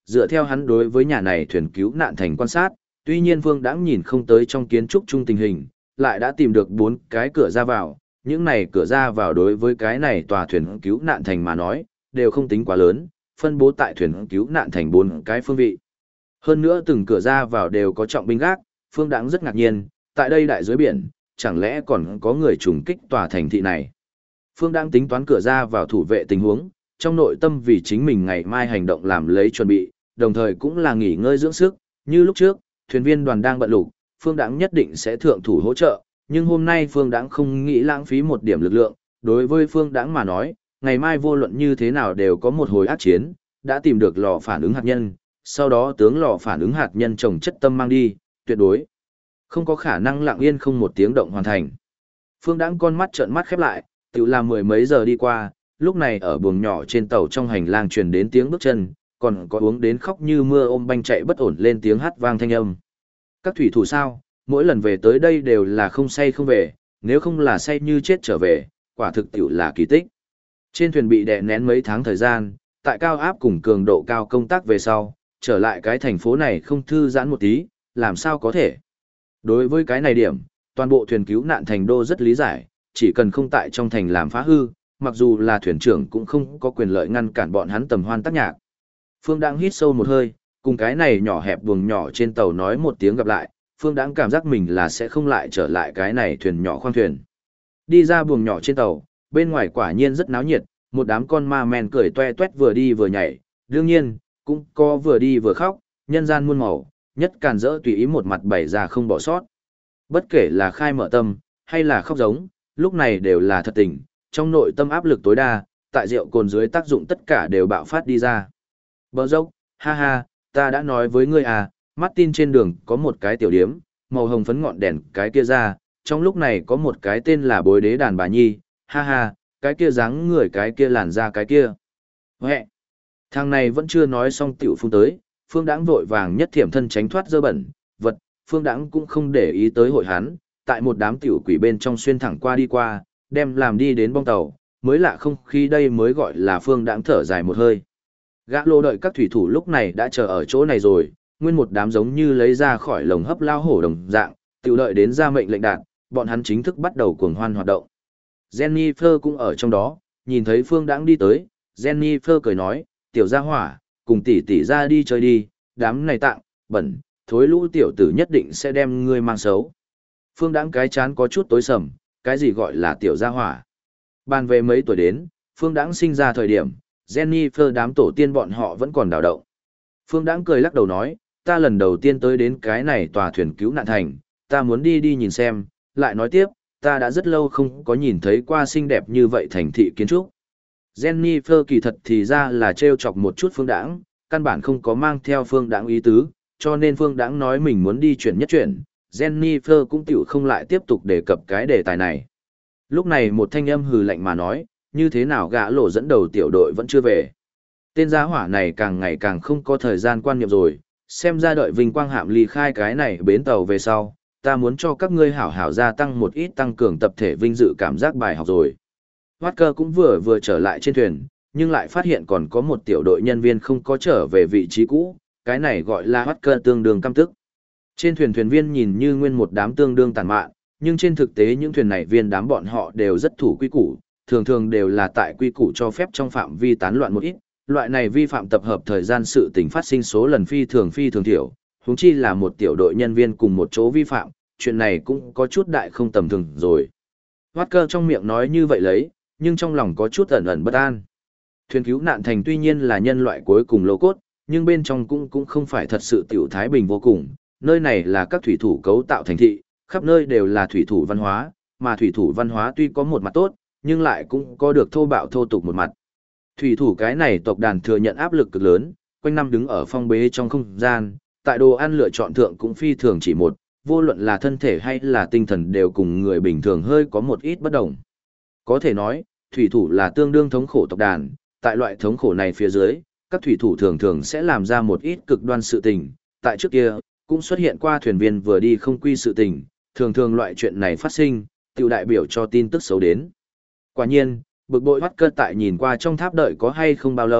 A: dựa theo hắn đối với nhà này thuyền cứu nạn thành quan sát, tuy nhiên Phương Đãng nhìn không tới trong kiến trúc chung tình hình, lại đã tìm được 4 cái cửa ra vào, những này cửa ra vào đối với cái này tòa thuyền cứu nạn thành mà nói, đều không tính quá lớn, phân bố tại thuyền cứu nạn thành 4 cái phương vị. Hơn nữa từng cửa ra vào đều có trọng binh gác, Phương Đãng rất ngạc nhiên, tại đây đại dưới biển, chẳng lẽ còn có người trùng kích tòa thành thị này. Phương Đãng tính toán cửa ra vào thủ vệ tình huống, trong nội tâm vì chính mình ngày mai hành động làm lấy chuẩn bị, đồng thời cũng là nghỉ ngơi dưỡng sức, như lúc trước, thuyền viên đoàn đang bận lục, Phương Đãng nhất định sẽ thượng thủ hỗ trợ, nhưng hôm nay Phương Đãng không nghĩ lãng phí một điểm lực lượng, đối với Phương Đãng mà nói, ngày mai vô luận như thế nào đều có một hồi ác chiến, đã tìm được lò phản ứng hạt nhân, sau đó tướng lò phản ứng hạt nhân trồng chất tâm mang đi, tuyệt đối không có khả năng lặng yên không một tiếng động hoàn thành. Phương Đãng con mắt trợn mắt khép lại, tự làm mười mấy giờ đi qua, lúc này ở buồng nhỏ trên tàu trong hành lang truyền đến tiếng bước chân, còn có uống đến khóc như mưa ôm banh chạy bất ổn lên tiếng hát vang thanh âm. Các thủy thủ sao, mỗi lần về tới đây đều là không say không về, nếu không là say như chết trở về, quả thực tiểu là kỳ tích. Trên thuyền bị đè nén mấy tháng thời gian, tại cao áp cùng cường độ cao công tác về sau, trở lại cái thành phố này không thư giãn một tí, làm sao có thể. Đối với cái này điểm, toàn bộ thuyền cứu nạn thành đô rất lý giải, chỉ cần không tại trong thành làm phá hư, mặc dù là thuyền trưởng cũng không có quyền lợi ngăn cản bọn hắn tầm hoan tác nhạc. Phương Đãng hít sâu một hơi, cùng cái này nhỏ hẹp buồng nhỏ trên tàu nói một tiếng gặp lại, Phương Đãng cảm giác mình là sẽ không lại trở lại cái này thuyền nhỏ khoang thuyền. Đi ra buồng nhỏ trên tàu, bên ngoài quả nhiên rất náo nhiệt, một đám con ma men cười toe toét vừa đi vừa nhảy, đương nhiên, cũng có vừa đi vừa khóc, nhân gian muôn màu, nhất càn rỡ tùy ý một mặt bày ra không bỏ sót. Bất kể là khai mở tâm, hay là khóc giống, lúc này đều là thật tình, trong nội tâm áp lực tối đa, tại rượu cồn dưới tác dụng tất cả đều bạo phát đi ra. Bờ dốc, ha ha, ta đã nói với ngươi à, Martin trên đường có một cái tiểu điếm, màu hồng phấn ngọn đèn cái kia ra, trong lúc này có một cái tên là bối đế đàn bà nhi, ha ha, cái kia dáng người cái kia làn da cái kia. Huệ, thằng này vẫn chưa nói xong tiểu phun tới, Phương Đãng vội vàng nhất thiểm thân tránh thoát dơ bẩn, vật, Phương Đãng cũng không để ý tới hội hắn, tại một đám tiểu quỷ bên trong xuyên thẳng qua đi qua, đem làm đi đến bong tàu, mới lạ không khi đây mới gọi là Phương Đãng thở dài một hơi. Gã lô đợi các thủy thủ lúc này đã chờ ở chỗ này rồi, nguyên một đám giống như lấy ra khỏi lồng hấp lao hổ đồng dạng, tiểu đợi đến ra mệnh lệnh đạt, bọn hắn chính thức bắt đầu cuồng hoan hoạt động. Jennifer cũng ở trong đó, nhìn thấy Phương Đãng đi tới, Jennifer cười nói, tiểu gia hỏa, cùng tỷ tỷ ra đi chơi đi, đám này tạng, bẩn, thối lũ tiểu tử nhất định sẽ đem ngươi mang xấu. Phương Đãng cái chán có chút tối sầm, cái gì gọi là tiểu gia hỏa. Bàn về mấy tuổi đến, Phương Đãng sinh ra thời điểm, Jennifer đám tổ tiên bọn họ vẫn còn đào động. Phương Đãng cười lắc đầu nói, ta lần đầu tiên tới đến cái này tòa thuyền cứu nạn thành, ta muốn đi đi nhìn xem, lại nói tiếp, ta đã rất lâu không có nhìn thấy qua xinh đẹp như vậy thành thị kiến trúc. Jennifer kỳ thật thì ra là trêu chọc một chút Phương Đãng, căn bản không có mang theo Phương Đãng ý tứ, cho nên Phương Đãng nói mình muốn đi chuyển nhất chuyển, Jennifer cũng tiểu không lại tiếp tục đề cập cái đề tài này. Lúc này một thanh âm hừ lạnh mà nói, như thế nào gã lộ dẫn đầu tiểu đội vẫn chưa về. Tên giá hỏa này càng ngày càng không có thời gian quan niệm rồi, xem ra đợi Vinh Quang Hạm ly khai cái này bến tàu về sau, ta muốn cho các ngươi hảo hảo gia tăng một ít tăng cường tập thể vinh dự cảm giác bài học rồi. Walker cũng vừa trở lại trên thuyền, nhưng lại phát hiện còn có một tiểu đội nhân viên không có trở về vị trí cũ, cái này gọi là Walker tương đương căm tức. Trên thuyền thuyền viên nhìn như nguyên một đám tương đương tàn mạn, nhưng trên thực tế những thuyền này viên đám bọn họ đều rất thủ quy củ, thường thường đều là tại quy củ cho phép trong phạm vi tán loạn một ít, loại này vi phạm tập hợp thời gian sự tình phát sinh số lần phi thường thiểu, huống chi là một tiểu đội nhân viên cùng một chỗ vi phạm, chuyện này cũng có chút đại không tầm thường rồi. Walker trong miệng nói như vậy lấy, nhưng trong lòng có chút ẩn ẩn bất an. Thuyền cứu nạn thành tuy nhiên là nhân loại cuối cùng lô cốt, nhưng bên trong cũng không phải thật sự tiểu thái bình vô cùng, nơi này là các thủy thủ cấu tạo thành thị, khắp nơi đều là thủy thủ văn hóa, mà thủy thủ văn hóa tuy có một mặt tốt, nhưng lại cũng có được thô bạo thô tục một mặt. Thủy thủ cái này tộc đàn thừa nhận áp lực cực lớn, quanh năm đứng ở phong bế trong không gian, tại đồ ăn lựa chọn thượng cũng phi thường chỉ một, vô luận là thân thể hay là tinh thần đều cùng người bình thường hơi có một ít bất đồng. Có thể nói, thủy thủ là tương đương thống khổ tộc đàn, tại loại thống khổ này phía dưới, các thủy thủ thường thường sẽ làm ra một ít cực đoan sự tình, tại trước kia, cũng xuất hiện qua thuyền viên vừa đi không quy sự tình, thường thường loại chuyện này phát sinh, tiểu đại biểu cho tin tức xấu đến. Quả nhiên, bực bội Hoắt Cơ tại nhìn qua trong tháp đợi có hay không bao lâu,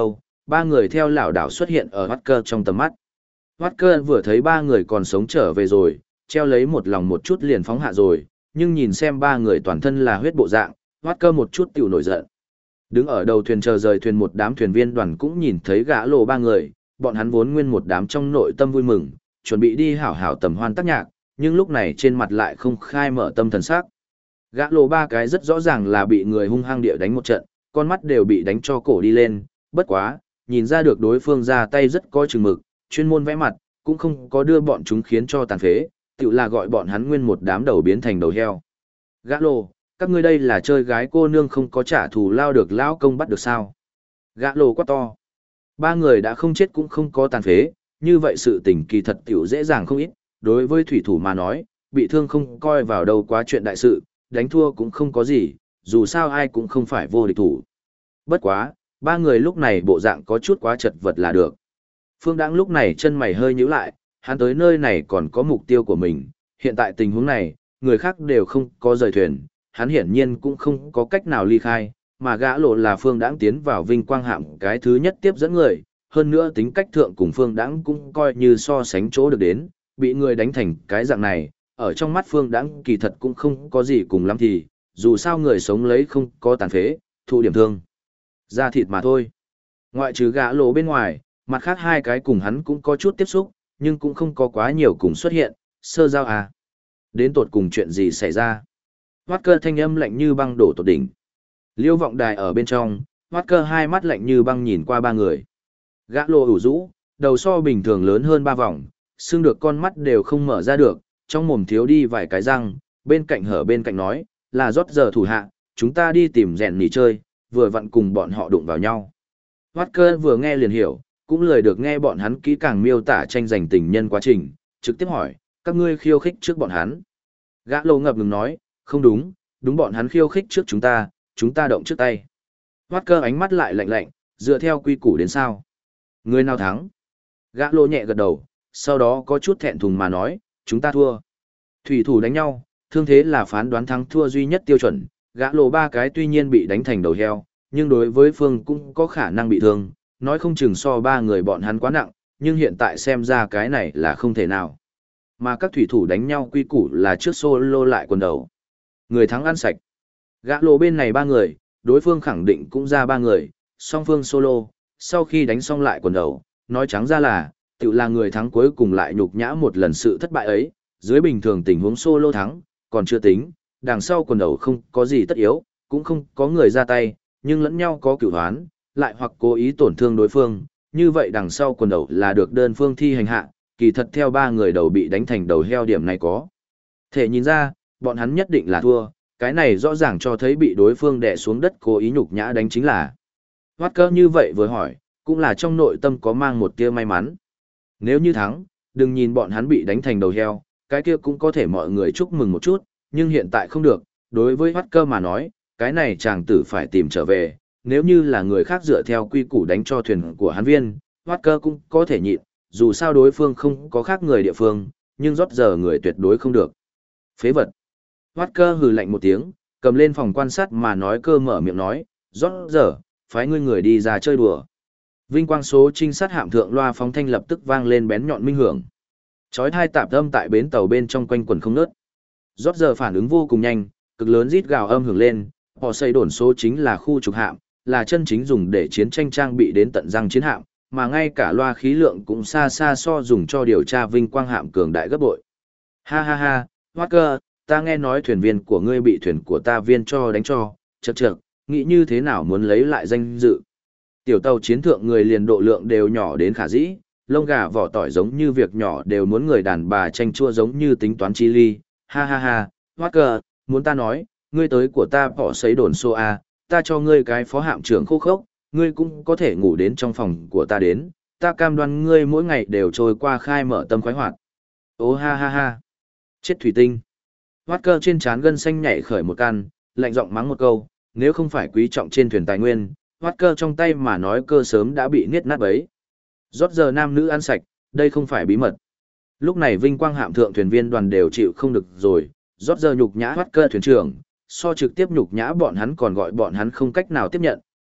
A: ba người theo lảo đảo xuất hiện ở Walker trong tầm mắt. Walker vừa thấy ba người còn sống trở về rồi, treo lấy một lòng một chút liền phóng hạ rồi, nhưng nhìn xem ba người toàn thân là huyết bộ dạng, Walker một chút tiểu nổi giận. Đứng ở đầu thuyền chờ rời thuyền một đám thuyền viên đoàn cũng nhìn thấy gã lộ ba người, bọn hắn vốn nguyên một đám trong nội tâm vui mừng, chuẩn bị đi hảo hảo tầm hoan tác nhạc, nhưng lúc này trên mặt lại không khai mở tâm thần sắc. Gã lộ ba cái rất rõ ràng là bị người hung hăng địa đánh một trận, con mắt đều bị đánh cho cổ đi lên, bất quá, nhìn ra được đối phương ra tay rất có chừng mực, chuyên môn vẽ mặt, cũng không có đưa bọn chúng khiến cho tàn phế, tự là gọi bọn hắn nguyên một đám đầu biến thành đầu heo. Gã lộ, các ngươi đây là chơi gái cô nương không có trả thù lao được lão công bắt được sao? Gã lộ quá to. Ba người đã không chết cũng không có tàn phế, như vậy sự tình kỳ thật tiểu dễ dàng không ít, đối với thủy thủ mà nói, bị thương không coi vào đâu quá chuyện đại sự, đánh thua cũng không có gì, dù sao ai cũng không phải vô địch thủ. Bất quá, ba người lúc này bộ dạng có chút quá chật vật là được. Phương Đãng lúc này chân mày hơi nhíu lại, hắn tới nơi này còn có mục tiêu của mình, hiện tại tình huống này, người khác đều không có rời thuyền, hắn hiển nhiên cũng không có cách nào ly khai, mà gã lộ là Phương Đãng tiến vào vinh quang hạm cái thứ nhất tiếp dẫn người, hơn nữa tính cách thượng cùng Phương Đãng cũng coi như so sánh chỗ được đến, bị người đánh thành cái dạng này, ở trong mắt Phương Đãng kỳ thật cũng không có gì cùng lắm thì, dù sao người sống lấy không có tàn phế, thụ điểm thương, da thịt mà thôi. Ngoại trừ gã lộ bên ngoài, mặt khác hai cái cùng hắn cũng có chút tiếp xúc, nhưng cũng không có quá nhiều cùng xuất hiện, sơ giao à. Đến tột cùng chuyện gì xảy ra? Walker thanh âm lạnh như băng đổ tột đỉnh. Liêu vọng đài ở bên trong, Walker hai mắt lạnh như băng nhìn qua ba người. Gã lộ ủ rũ, đầu so bình thường lớn hơn 3 vòng, xương được con mắt đều không mở ra được, trong mồm thiếu đi vài cái răng, bên cạnh hở bên cạnh nói, là rót giờ thủ hạ, chúng ta đi tìm rèn nỉ chơi, vừa vặn cùng bọn họ đụng vào nhau. Walker vừa nghe liền hiểu, cũng lười được nghe bọn hắn kỹ càng miêu tả tranh giành tình nhân quá trình, trực tiếp hỏi, các ngươi khiêu khích trước bọn hắn. Gã lộ ngập ngừng nói, không đúng, đúng bọn hắn khiêu khích trước chúng ta động trước tay. Walker ánh mắt lại lạnh lạnh, dựa theo quy củ đến sao? Người nào thắng? Gã lộ nhẹ gật đầu, sau đó có chút thẹn thùng mà nói, chúng ta thua. Thủy thủ đánh nhau, thương thế là phán đoán thắng thua duy nhất tiêu chuẩn, gã lộ ba cái tuy nhiên bị đánh thành đầu heo, nhưng đối với Phương cũng có khả năng bị thương, nói không chừng so ba người bọn hắn quá nặng, nhưng hiện tại xem ra cái này là không thể nào. Mà các thủy thủ đánh nhau quy củ là trước solo lại quần đầu. Người thắng ăn sạch. Gã lộ bên này ba người, đối phương khẳng định cũng ra ba người, song phương solo, sau khi đánh xong lại quần đầu, nói trắng ra là, tự là người thắng cuối cùng lại nhục nhã một lần sự thất bại ấy, dưới bình thường tình huống solo thắng, còn chưa tính, đằng sau quần đầu không có gì tất yếu, cũng không có người ra tay, nhưng lẫn nhau có cửu hoán, lại hoặc cố ý tổn thương đối phương, như vậy đằng sau quần đầu là được đơn phương thi hành hạ, kỳ thật theo ba người đầu bị đánh thành đầu heo điểm này có. Thể nhìn ra, bọn hắn nhất định là thua, cái này rõ ràng cho thấy bị đối phương đè xuống đất cố ý nhục nhã đánh chính là. Walker như vậy vừa hỏi, cũng là trong nội tâm có mang một tia may mắn. Nếu như thắng, đừng nhìn bọn hắn bị đánh thành đầu heo, cái kia cũng có thể mọi người chúc mừng một chút, nhưng hiện tại không được, đối với Walker mà nói, cái này chàng tử phải tìm trở về, nếu như là người khác dựa theo quy củ đánh cho thuyền của hắn viên, Walker cũng có thể nhịn, dù sao đối phương không có khác người địa phương, nhưng rót giờ người tuyệt đối không được. Phế vật. Walker hừ lạnh một tiếng, cầm lên phòng quan sát mà nói cơ mở miệng nói, rót giờ, phái ngươi người đi ra chơi đùa. Vinh quang số trinh sát hạm thượng loa phóng thanh lập tức vang lên bén nhọn minh hưởng. Chói tai tạp âm tại bến tàu bên trong quanh quần không ngớt. Rót giờ phản ứng vô cùng nhanh, cực lớn rít gào âm hưởng lên, họ xây đồn số chính là khu trục hạm, là chân chính dùng để chiến tranh trang bị đến tận răng chiến hạm, mà ngay cả loa khí lượng cũng xa xa so dùng cho điều tra vinh quang hạm cường đại gấp bội. Ha ha ha, Walker, ta nghe nói thuyền viên của ngươi bị thuyền của ta viên cho đánh cho, chậc chậc, nghĩ như thế nào muốn lấy lại danh dự. Tiểu tàu chiến thượng người liền độ lượng đều nhỏ đến khả dĩ, lông gà vỏ tỏi giống như việc nhỏ đều muốn người đàn bà tranh chua giống như tính toán chi ly. Ha ha ha, Walker, muốn ta nói, ngươi tới của ta bỏ sấy đồn xô a, ta cho ngươi cái phó hạm trưởng khô khốc, ngươi cũng có thể ngủ đến trong phòng của ta đến, ta cam đoan ngươi mỗi ngày đều trôi qua khai mở tâm khoái hoạt. Ô ha ha ha, chết thủy tinh. Walker trên trán gân xanh nhảy khởi một căn, lạnh giọng mắng một câu, nếu không phải quý trọng trên thuyền tài nguyên, Walker trong tay mà nói cơ sớm đã bị niết nát bấy. Rót giờ nam nữ ăn sạch, đây không phải bí mật. Lúc này vinh quang hạm thượng thuyền viên đoàn đều chịu không được rồi, rót giờ nhục nhã Walker thuyền trưởng, so trực tiếp nhục nhã bọn hắn còn gọi bọn hắn không cách nào tiếp nhận,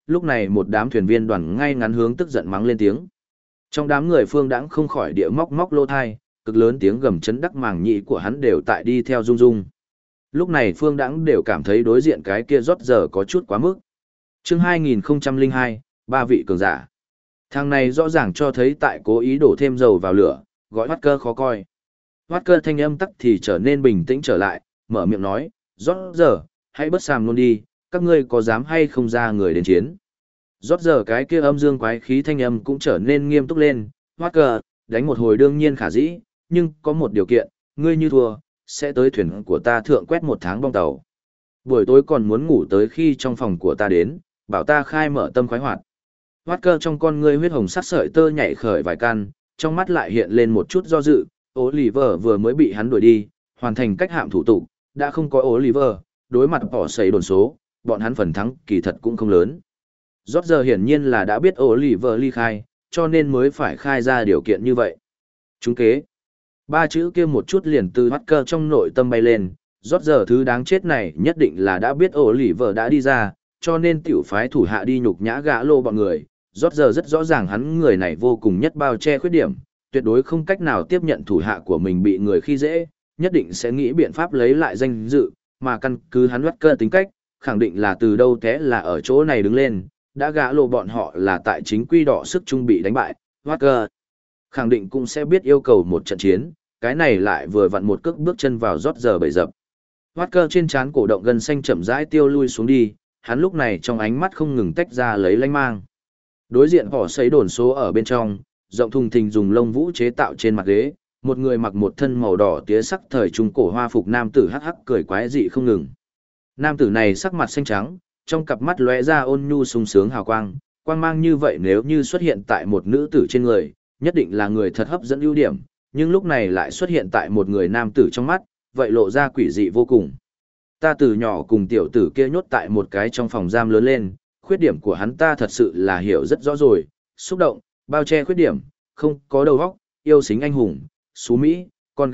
A: lúc này một đám thuyền viên đoàn ngay ngắn hướng tức giận mắng lên tiếng. Trong đám người Phương Đãng không khỏi địa móc móc lỗ thai, cực lớn tiếng gầm chấn đắc màng nhĩ của hắn đều tại đi theo rung rung. Lúc này Phương Đãng đều cảm thấy đối diện cái kia rót giờ có chút quá mức. Chương 2002, ba vị cường giả. Thằng này rõ ràng cho thấy tại cố ý đổ thêm dầu vào lửa, gọi Hoát Cơ khó coi. Hoát Cơ thanh âm tắc thì trở nên bình tĩnh trở lại, mở miệng nói, rót giờ, hãy bớt sàm luôn đi, các ngươi có dám hay không ra người đến chiến. Rót giờ cái kia âm dương quái khí thanh âm cũng trở nên nghiêm túc lên, Hoát Cơ, đánh một hồi đương nhiên khả dĩ, nhưng có một điều kiện, ngươi như thua, sẽ tới thuyền của ta thượng quét 1 tháng bong tàu. Buổi tối còn muốn ngủ tới khi trong phòng của ta đến, bảo ta khai mở tâm khoái hoạt. Hoát Cơ trong con ngươi huyết hồng sắc sợi tơ nhảy khởi vài căn, trong mắt lại hiện lên một chút do dự, Oliver vừa mới bị hắn đuổi đi, hoàn thành cách hạm thủ tục, đã không có Oliver, đối mặt bỏ sấy đồn số, bọn hắn phần thắng kỳ thật cũng không lớn. Rốt giờ hiển nhiên là đã biết Oliver ly khai, cho nên mới phải khai ra điều kiện như vậy. Trúng kế. 3 chữ kia một chút liền từ Hoát Cơ trong nội tâm bay lên, rốt giờ thứ đáng chết này nhất định là đã biết Oliver đã đi ra, cho nên tiểu phái thủ hạ đi nhục nhã gã lô bọn người. Rốt giờ rất rõ ràng hắn người này vô cùng nhất bao che khuyết điểm, tuyệt đối không cách nào tiếp nhận thủ hạ của mình bị người khi dễ, nhất định sẽ nghĩ biện pháp lấy lại danh dự, mà căn cứ hắn Hoát Cơ tính cách, khẳng định là từ đâu thế là ở chỗ này đứng lên, đã gã lô bọn họ là tại chính quy đỏ sức trung bị đánh bại, Hoát Cơ khẳng định cũng sẽ biết yêu cầu một trận chiến, cái này lại vừa vặn một cước bước chân vào rốt giờ bầy dập. Hoát Cơ trên trán cổ động gân xanh chậm rãi tiêu lui xuống đi, hắn lúc này trong ánh mắt không ngừng tách ra lấy lanh mang. Đối diện họ sấy đồn số ở bên trong, rộng thùng thình dùng lông vũ chế tạo trên mặt ghế, một người mặc một thân màu đỏ tía sắc thời trung cổ hoa phục nam tử hắc hắc cười quái dị không ngừng. Nam tử này sắc mặt xanh trắng, trong cặp mắt lóe ra ôn nhu sung sướng hào quang, quang mang như vậy nếu như xuất hiện tại một nữ tử trên người, nhất định là người thật hấp dẫn ưu điểm, nhưng lúc này lại xuất hiện tại một người nam tử trong mắt, vậy lộ ra quỷ dị vô cùng. Ta từ nhỏ cùng tiểu tử kia nhốt tại một cái trong phòng giam lớn lên, khuyết điểm của hắn ta thật sự là hiểu rất rõ rồi, xúc động, bao che khuyết điểm, không có đầu óc, yêu xính anh hùng, xú Mỹ, con,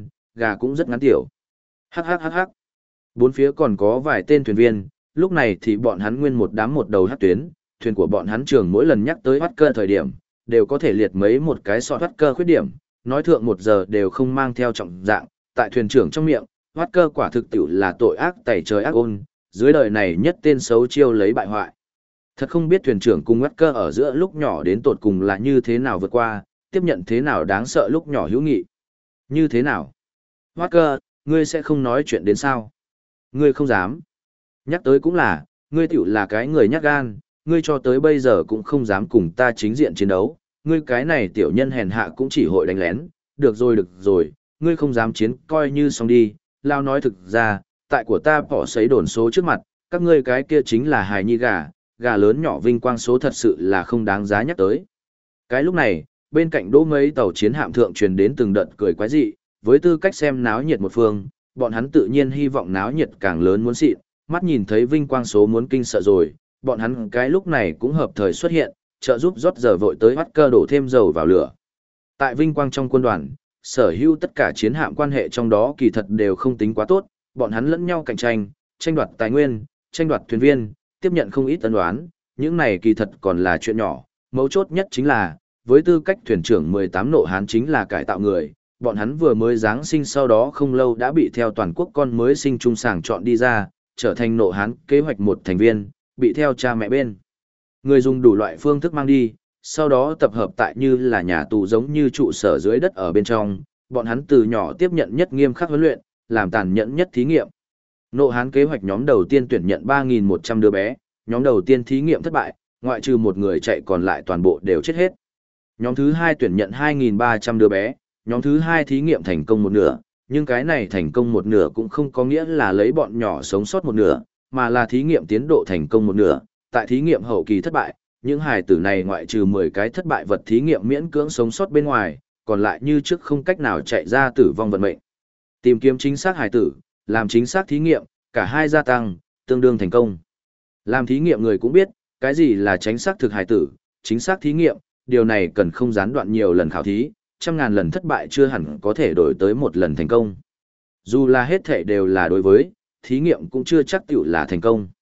A: gà cũng rất ngắn tiểu. Hắc hắc hắc hắc. Bốn phía còn có vài tên thuyền viên, lúc này thì bọn hắn nguyên một đám một đầu hắc tuyến, thuyền của bọn hắn trường mỗi lần nhắc tới Hoát Cơ thời điểm, đều có thể liệt mấy một cái sọ Hoát Cơ khuyết điểm, nói thượng 1 giờ đều không mang theo trọng dạng, tại thuyền trưởng trong miệng, Hoát Cơ quả thực tiểu là tội ác tẩy trời ác ôn, dưới đời này nhất tên xấu chiêu lấy bại hoại. Thật không biết thuyền trưởng cùng Hoát Cơ ở giữa lúc nhỏ đến tột cùng là như thế nào vượt qua, tiếp nhận thế nào đáng sợ lúc nhỏ hữu nghị. Như thế nào? Hoát Cơ, ngươi sẽ không nói chuyện đến sao? Ngươi không dám. Nhắc tới cũng là, ngươi tiểu là cái người nhát gan, ngươi cho tới bây giờ cũng không dám cùng ta chính diện chiến đấu, ngươi cái này tiểu nhân hèn hạ cũng chỉ hội đánh lén, được rồi, ngươi không dám chiến coi như xong đi, lao nói thực ra, tại của ta bỏ sấy đồn số trước mặt, các ngươi cái kia chính là hài nhi gà lớn nhỏ vinh quang số thật sự là không đáng giá nhắc tới. Cái lúc này, bên cạnh đỗ mấy tàu chiến hạm thượng truyền đến từng đợt cười quái dị, với tư cách xem náo nhiệt một phương, bọn hắn tự nhiên hy vọng náo nhiệt càng lớn muốn xịn, mắt nhìn thấy vinh quang số muốn kinh sợ rồi, bọn hắn cái lúc này cũng hợp thời xuất hiện, trợ giúp rót giờ vội tới Hoát Cơ đổ thêm dầu vào lửa. Tại vinh quang trong quân đoàn, sở hữu tất cả chiến hạm quan hệ trong đó kỳ thật đều không tính quá tốt, bọn hắn lẫn nhau cạnh tranh, tranh đoạt tài nguyên, tranh đoạt thuyền viên, tiếp nhận không ít ân oán, những này kỳ thật còn là chuyện nhỏ, mấu chốt nhất chính là, với tư cách thuyền trưởng 18 nộ hán chính là cải tạo người, bọn hắn vừa mới giáng sinh sau đó không lâu đã bị theo toàn quốc con mới sinh trung sàng chọn đi ra, trở thành nộ hán kế hoạch một thành viên, bị theo cha mẹ bên. Người dùng đủ loại phương thức mang đi, sau đó tập hợp tại như là nhà tù giống như trụ sở dưới đất ở bên trong, bọn hắn từ nhỏ tiếp nhận nhất nghiêm khắc huấn luyện, làm tàn nhẫn nhất thí nghiệm. Nộ hán kế hoạch nhóm đầu tiên tuyển nhận 3.100 đứa bé, nhóm đầu tiên thí nghiệm thất bại, ngoại trừ một người chạy còn lại toàn bộ đều chết hết. Nhóm thứ 2 tuyển nhận 2.300 đứa bé, nhóm thứ 2 thí nghiệm thành công một nửa, nhưng cái này thành công một nửa cũng không có nghĩa là lấy bọn nhỏ sống sót một nửa, mà là thí nghiệm tiến độ thành công một nửa, tại thí nghiệm hậu kỳ thất bại, những hài tử này ngoại trừ 10 cái thất bại vật thí nghiệm miễn cưỡng sống sót bên ngoài, còn lại như trước không cách nào chạy ra tử vong vận mệnh. Tìm kiếm chính xác hài tử, làm chính xác thí nghiệm, cả hai gia tăng, tương đương thành công. Làm thí nghiệm người cũng biết, cái gì là chính xác thực hài tử, chính xác thí nghiệm, điều này cần không gián đoạn nhiều lần khảo thí, trăm ngàn lần thất bại chưa hẳn có thể đổi tới một lần thành công. Dù là hết thể đều là đối với, thí nghiệm cũng chưa chắc tiểu là thành công.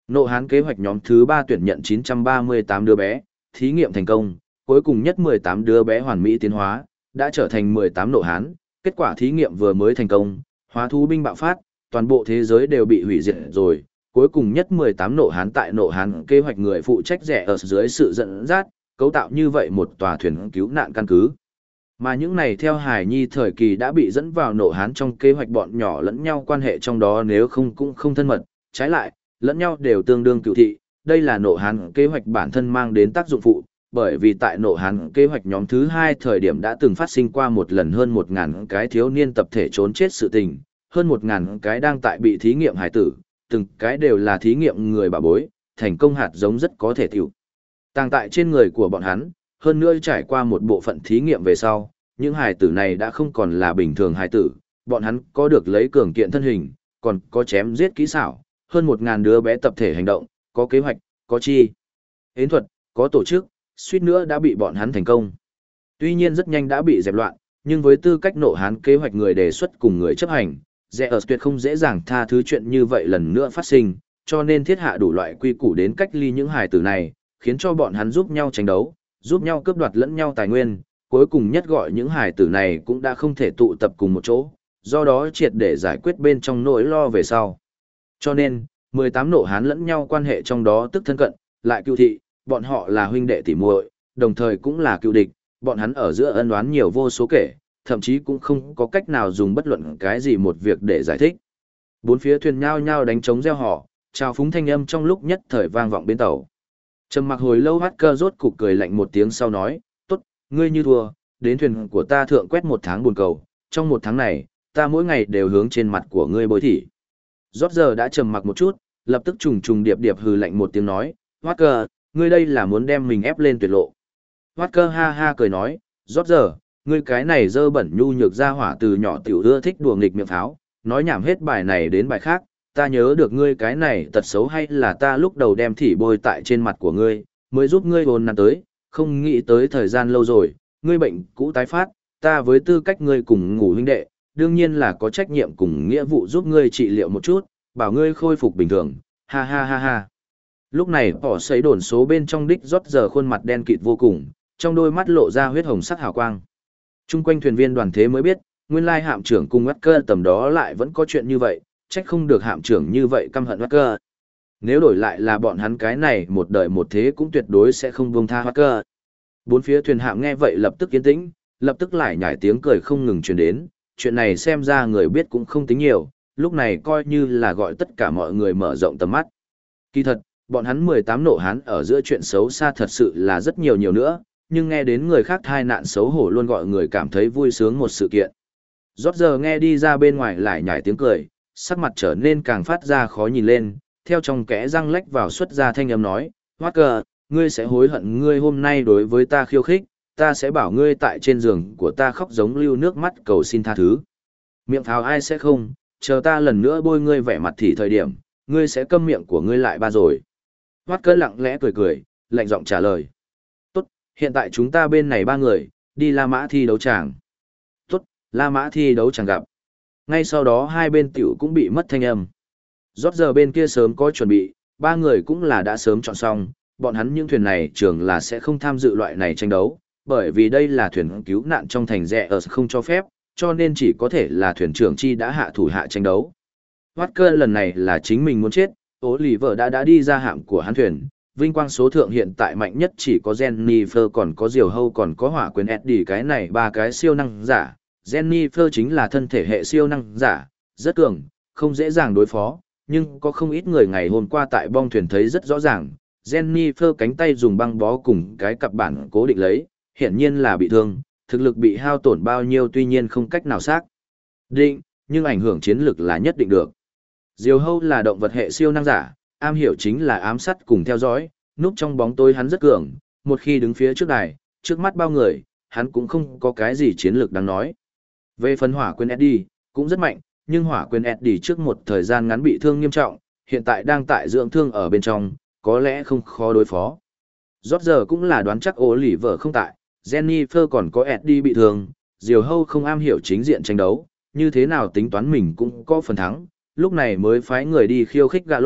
A: Nộ hán kế hoạch nhóm thứ 3 tuyển nhận 938 đứa bé, thí nghiệm thành công, cuối cùng nhất 18 đứa bé hoàn mỹ tiến hóa, đã trở thành 18 nộ hán, kết quả thí nghiệm vừa mới thành công, hóa thú binh bạo phát, toàn bộ thế giới đều bị hủy diệt rồi, cuối cùng nhất 18 nộ hán tại nộ hán kế hoạch người phụ trách rẻ ở dưới sự dẫn dắt, cấu tạo như vậy một tòa thuyền cứu nạn căn cứ. Mà những này theo Hải Nhi thời kỳ đã bị dẫn vào nộ hán trong kế hoạch bọn nhỏ lẫn nhau quan hệ trong đó nếu không cũng không thân mật, trái lại, lẫn nhau đều tương đương cựu thị, đây là nộ hán kế hoạch bản thân mang đến tác dụng phụ, bởi vì tại nộ hán kế hoạch nhóm thứ 2 thời điểm đã từng phát sinh qua một lần hơn 1.000 cái thiếu niên tập thể trốn chết sự tình, hơn 1.000 cái đang tại bị thí nghiệm hải tử, từng cái đều là thí nghiệm người bà bối, thành công hạt giống rất có thể tiểu. Tàng tại trên người của bọn hắn, hơn nữa trải qua một bộ phận thí nghiệm về sau, những hài tử này đã không còn là bình thường hài tử, bọn hắn có được lấy cường kiện thân hình, còn có chém giết kỹ xảo, hơn 1.000 đứa bé tập thể hành động, có kế hoạch, có chi, hến thuật, có tổ chức, suýt nữa đã bị bọn hắn thành công. Tuy nhiên rất nhanh đã bị dẹp loạn, nhưng với tư cách nộ hán kế hoạch người đề xuất cùng người chấp hành, Zeus tuyệt không dễ dàng tha thứ chuyện như vậy lần nữa phát sinh, cho nên thiết hạ đủ loại quy củ đến cách ly những hài tử này, khiến cho bọn hắn giúp nhau tranh đấu, giúp nhau cướp đoạt lẫn nhau tài nguyên, cuối cùng nhất gọi những hài tử này cũng đã không thể tụ tập cùng một chỗ, do đó triệt để giải quyết bên trong nỗi lo về sau. Cho nên, 18 nộ hán lẫn nhau quan hệ trong đó tức thân cận, lại cựu thị, bọn họ là huynh đệ tỉ muội, đồng thời cũng là cựu địch, bọn hắn ở giữa ân oán nhiều vô số kể, thậm chí cũng không có cách nào dùng bất luận cái gì một việc để giải thích. Bốn phía thuyền nhao nhao đánh trống reo hò, chào phúng thanh âm trong lúc nhất thời vang vọng bên tàu. Trầm mặc hồi lâu Hacker rốt cục cười lạnh một tiếng sau nói, tốt, ngươi như thua, đến thuyền của ta thượng quét 1 tháng buồn cầu, trong 1 tháng này, ta mỗi ngày đều hướng trên mặt của ngươi bối thỉ. Rốt giờ đã trầm mặc một chút, lập tức trùng trùng điệp điệp hừ lạnh một tiếng nói, Hacker, ngươi đây là muốn đem mình ép lên tuyệt lộ. Hacker ha ha cười nói, rốt giờ, ngươi cái này dơ bẩn nhu nhược ra hỏa từ nhỏ tiểu ưa thích đùa nghịch miệng pháo, nói nhảm hết bài này đến bài khác, ta nhớ được ngươi cái này tật xấu hay là ta lúc đầu đem thỉ bôi tại trên mặt của ngươi, mới giúp ngươi hồn nắn tới, không nghĩ tới thời gian lâu rồi, ngươi bệnh cũ tái phát, ta với tư cách ngươi cùng ngủ huynh đệ, đương nhiên là có trách nhiệm cùng nghĩa vụ giúp ngươi trị liệu một chút, bảo ngươi khôi phục bình thường, ha ha ha ha. Lúc này bỏ sấy đồn số bên trong đích rót giờ khuôn mặt đen kịt vô cùng, trong đôi mắt lộ ra huyết hồng sắc hào quang. Trung quanh thuyền viên đoàn thế mới biết, nguyên lai hạm trưởng cùng Wacker tầm đó lại vẫn có chuyện như vậy, trách không được hạm trưởng như vậy căm hận Wacker. Nếu đổi lại là bọn hắn cái này một đời một thế cũng tuyệt đối sẽ không buông tha Wacker. Bốn phía thuyền hạm nghe vậy lập tức yên tĩnh, lập tức lại nhảy tiếng cười không ngừng truyền đến, chuyện này xem ra người biết cũng không tính nhiều, lúc này coi như là gọi tất cả mọi người mở rộng tầm mắt. Kỳ thật, bọn hắn 18 nộ hán ở giữa chuyện xấu xa thật sự là rất nhiều nữa, nhưng nghe đến người khác thai nạn xấu hổ luôn gọi người cảm thấy vui sướng một sự kiện. Rốt giờ nghe đi ra bên ngoài lại nhảy tiếng cười, sắc mặt trở nên càng phát ra khó nhìn lên, theo trong kẽ răng lách vào xuất ra thanh âm nói, Walker, ngươi sẽ hối hận ngươi hôm nay đối với ta khiêu khích, ta sẽ bảo ngươi tại trên giường của ta khóc giống lưu nước mắt cầu xin tha thứ. Miệng pháo ai sẽ không, chờ ta lần nữa bôi ngươi vẻ mặt thì thời điểm, ngươi sẽ câm miệng của ngươi lại ba rồi. Walker lặng lẽ cười, lạnh giọng trả lời. Tốt, hiện tại chúng ta bên này 3 người, đi La Mã thi đấu tràng. Tốt, La Mã thi đấu tràng gặp. Ngay sau đó hai bên tiểu cũng bị mất thanh âm. Rốt giờ bên kia sớm có chuẩn bị, 3 người cũng là đã sớm chọn xong, bọn hắn những thuyền này trường là sẽ không tham dự loại này tranh đấu, bởi vì đây là thuyền cứu nạn trong thành rẽ ở không cho phép, cho nên chỉ có thể là thuyền trưởng chi đã hạ thủ hạ tranh đấu. Walker lần này là chính mình muốn chết, Oliver đã đi ra hạm của hắn thuyền, vinh quang số thượng hiện tại mạnh nhất chỉ có Jennifer còn có Diều Hâu còn có Hỏa Quyền Eddie cái này 3 cái siêu năng giả. Jennifer chính là thân thể hệ siêu năng giả, rất cường, không dễ dàng đối phó, nhưng có không ít người ngày hôm qua tại bong thuyền thấy rất rõ ràng, Jennifer cánh tay dùng băng bó cùng cái cặp bản cố định lấy, hiển nhiên là bị thương, thực lực bị hao tổn bao nhiêu tuy nhiên không cách nào xác định, nhưng ảnh hưởng chiến lực là nhất định được. Diều Hâu là động vật hệ siêu năng giả, am hiểu chính là ám sát cùng theo dõi, núp trong bóng tối hắn rất cường, một khi đứng phía trước đài, trước mắt bao người, hắn cũng không có cái gì chiến lược đáng nói. Về phần Hỏa Quyền Eddie, cũng rất mạnh, nhưng Hỏa Quyền Eddie trước một thời gian ngắn bị thương nghiêm trọng, hiện tại đang tại dưỡng thương ở bên trong, có lẽ không khó đối phó. Rốt giờ cũng là đoán chắc Oliver không tại, Jennifer còn có Eddie bị thương, Diều Hâu không am hiểu chính diện tranh đấu, như thế nào tính toán mình cũng có phần thắng, lúc này mới phái người đi khiêu khích gã lộ,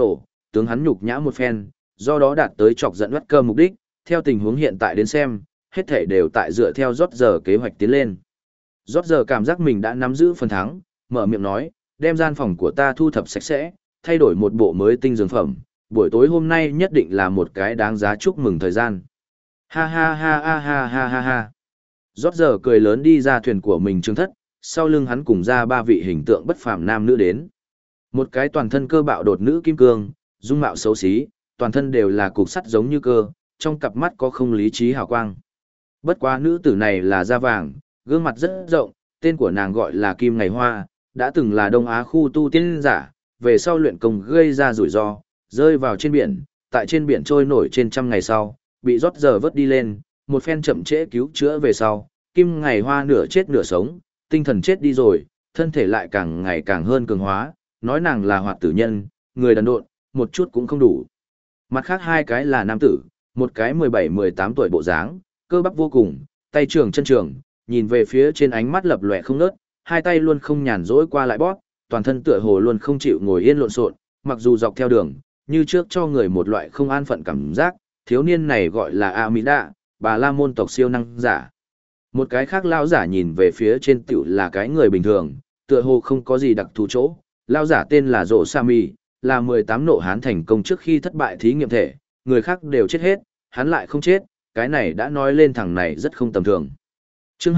A: tướng hắn nhục nhã một phen, do đó đạt tới chọc giận Wacker mục đích, theo tình huống hiện tại đến xem, hết thể đều tại dựa theo rót giờ kế hoạch tiến lên. Rót giờ cảm giác mình đã nắm giữ phần thắng, mở miệng nói, đem gian phòng của ta thu thập sạch sẽ, thay đổi một bộ mới tinh dược phẩm, buổi tối hôm nay nhất định là một cái đáng giá chúc mừng thời gian. Ha ha ha ha ha ha ha ha. Rót giờ cười lớn đi ra thuyền của mình trương thất, sau lưng hắn cùng ra ba vị hình tượng bất phàm nam nữ đến. Một cái toàn thân cơ bạo đột nữ kim cương, dung mạo xấu xí, toàn thân đều là cục sắt giống như cơ, trong cặp mắt có không lý trí hào quang. Bất quá nữ tử này là da vàng, gương mặt rất rộng, tên của nàng gọi là Kim Ngày Hoa, đã từng là Đông Á khu tu tiên giả, về sau luyện công gây ra rủi ro, rơi vào trên biển, tại trên biển trôi nổi trên trăm ngày sau, bị rót giờ vớt đi lên, một phen chậm trễ cứu chữa về sau, Kim Ngày Hoa nửa chết nửa sống, tinh thần chết đi rồi, thân thể lại càng ngày càng hơn cường hóa, nói nàng là hoạt tử nhân, người đần độn, một chút cũng không đủ. Mặt khác hai cái là nam tử, một cái 17-18 tuổi bộ dáng, cơ bắp vô cùng, tay trường chân trường, nhìn về phía trên ánh mắt lập lòe không ngớt, hai tay luôn không nhàn rỗi qua lại bóp, toàn thân tựa hồ luôn không chịu ngồi yên lộn xộn, mặc dù dọc theo đường, như trước cho người một loại không an phận cảm giác, thiếu niên này gọi là Amida, Bà La môn tộc siêu năng giả. Một cái khác lão giả nhìn về phía trên tiểu là cái người bình thường, tựa hồ không có gì đặc thù chỗ, lão giả tên là Dỗ Sami, là 18 nộ hán thành công trước khi thất bại thí nghiệm thể, người khác đều chết hết, hắn lại không chết, cái này đã nói lên thằng này rất không tầm thường. Chương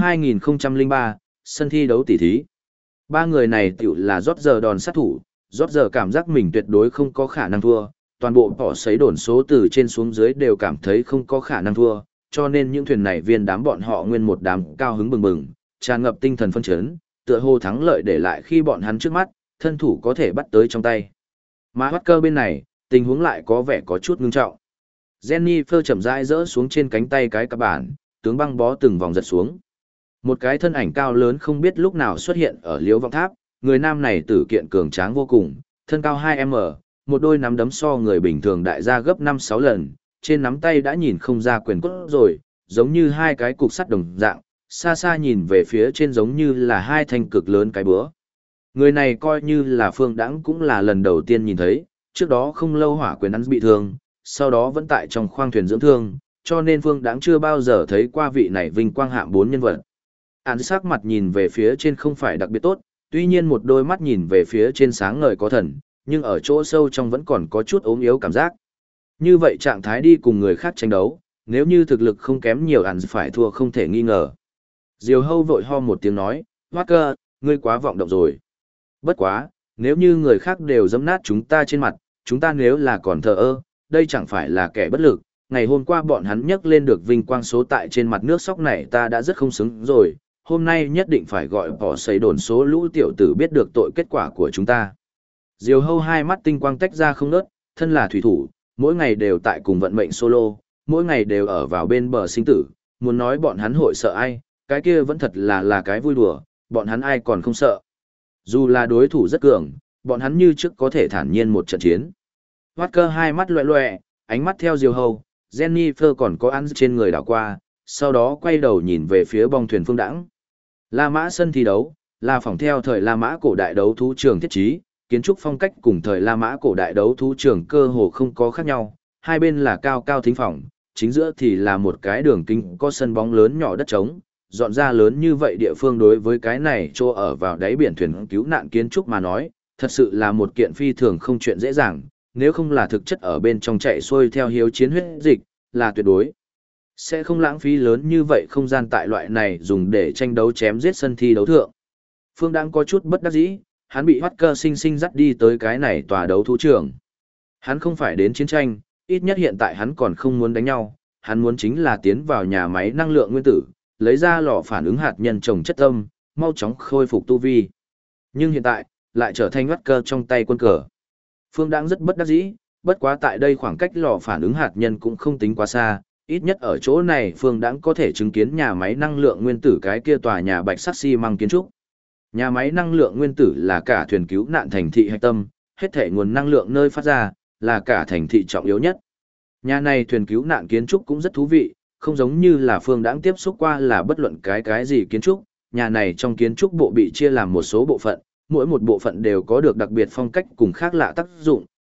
A: 2003, sân thi đấu tỷ thí. Ba người này tiểu là rót giờ đòn sát thủ, rót giờ cảm giác mình tuyệt đối không có khả năng thua, toàn bộ bỏ sấy đồn số từ trên xuống dưới đều cảm thấy không có khả năng thua, cho nên những thuyền này viên đám bọn họ nguyên một đám cao hứng bừng bừng, tràn ngập tinh thần phấn chấn, tựa hồ thắng lợi để lại khi bọn hắn trước mắt, thân thủ có thể bắt tới trong tay. Mà Walker bên này, tình huống lại có vẻ có chút ngưng trọng. Jennifer chậm rãi rỡ xuống trên cánh tay cái cặp bản, tướng băng bó từng vòng giật xuống. Một cái thân ảnh cao lớn không biết lúc nào xuất hiện ở liếu vọng tháp, người nam này tử kiện cường tráng vô cùng, thân cao 2m, một đôi nắm đấm so người bình thường đại gia gấp 5-6 lần, trên nắm tay đã nhìn không ra quyền cốt rồi, giống như hai cái cục sắt đồng dạng, xa xa nhìn về phía trên giống như là hai thanh cực lớn cái búa. Người này coi như là Phương Đãng cũng là lần đầu tiên nhìn thấy, trước đó không lâu hỏa quyền ăn bị thương, sau đó vẫn tại trong khoang thuyền dưỡng thương, cho nên Phương Đãng chưa bao giờ thấy qua vị này vinh quang hạng 4 nhân vật. Án sắc mặt nhìn về phía trên không phải đặc biệt tốt, tuy nhiên một đôi mắt nhìn về phía trên sáng ngời có thần, nhưng ở chỗ sâu trong vẫn còn có chút ốm yếu cảm giác. Như vậy trạng thái đi cùng người khác tranh đấu, nếu như thực lực không kém nhiều án phải thua không thể nghi ngờ. Diều Hâu vội ho một tiếng nói, Walker, ngươi quá vọng động rồi. Bất quá, nếu như người khác đều giẫm nát chúng ta trên mặt, chúng ta nếu là còn thờ ơ, đây chẳng phải là kẻ bất lực. Ngày hôm qua bọn hắn nhấc lên được vinh quang số tại trên mặt nước sóc này ta đã rất không xứng rồi, hôm nay nhất định phải gọi bỏ sấy đồn số lũ tiểu tử biết được tội kết quả của chúng ta. Diều Hâu hai mắt tinh quang tách ra không ngớt, thân là thủy thủ, mỗi ngày đều tại cùng vận mệnh solo, mỗi ngày đều ở vào bên bờ sinh tử, muốn nói bọn hắn hội sợ ai, cái kia vẫn thật là cái vui đùa, bọn hắn ai còn không sợ. Dù là đối thủ rất cường, bọn hắn như trước có thể thản nhiên một trận chiến. Walker hai mắt loẹ loẹ, ánh mắt theo Diều Hâu, Jennifer còn có ăn trên người đảo qua, sau đó quay đầu nhìn về phía bong thuyền Phương Đãng. La Mã sân thi đấu, là phỏng theo thời La Mã cổ đại đấu thú trường thiết trí, kiến trúc phong cách cùng thời La Mã cổ đại đấu thú trường cơ hồ không có khác nhau, hai bên là cao cao thính phòng, chính giữa thì là một cái đường kính có sân bóng lớn nhỏ đất trống, dọn ra lớn như vậy địa phương đối với cái này chỗ ở vào đáy biển thuyền cứu nạn kiến trúc mà nói, thật sự là một kiện phi thường không chuyện dễ dàng, nếu không là thực chất ở bên trong chạy xuôi theo hiếu chiến huyết dịch, là tuyệt đối sẽ không lãng phí lớn như vậy không gian tại loại này dùng để tranh đấu chém giết sân thi đấu thượng. Phương đang có chút bất đắc dĩ, hắn bị Walker sinh sinh dắt đi tới cái này tòa đấu thú trường. Hắn không phải đến chiến tranh, ít nhất hiện tại hắn còn không muốn đánh nhau, hắn muốn chính là tiến vào nhà máy năng lượng nguyên tử, lấy ra lò phản ứng hạt nhân trồng chất tâm, mau chóng khôi phục tu vi. Nhưng hiện tại, lại trở thành Walker trong tay quân cờ. Phương đang rất bất đắc dĩ, bất quá tại đây khoảng cách lò phản ứng hạt nhân cũng không tính quá xa, ít nhất ở chỗ này Phương Đãng có thể chứng kiến nhà máy năng lượng nguyên tử cái kia tòa nhà bạch sắt xi măng kiến trúc. Nhà máy năng lượng nguyên tử là cả thuyền cứu nạn thành thị hạch tâm, hết thể nguồn năng lượng nơi phát ra, là cả thành thị trọng yếu nhất. Nhà này thuyền cứu nạn kiến trúc cũng rất thú vị, không giống như là Phương Đãng tiếp xúc qua là bất luận cái gì kiến trúc, nhà này trong kiến trúc bộ bị chia làm một số bộ phận, mỗi một bộ phận đều có được đặc biệt phong cách cùng khác lạ tác dụng,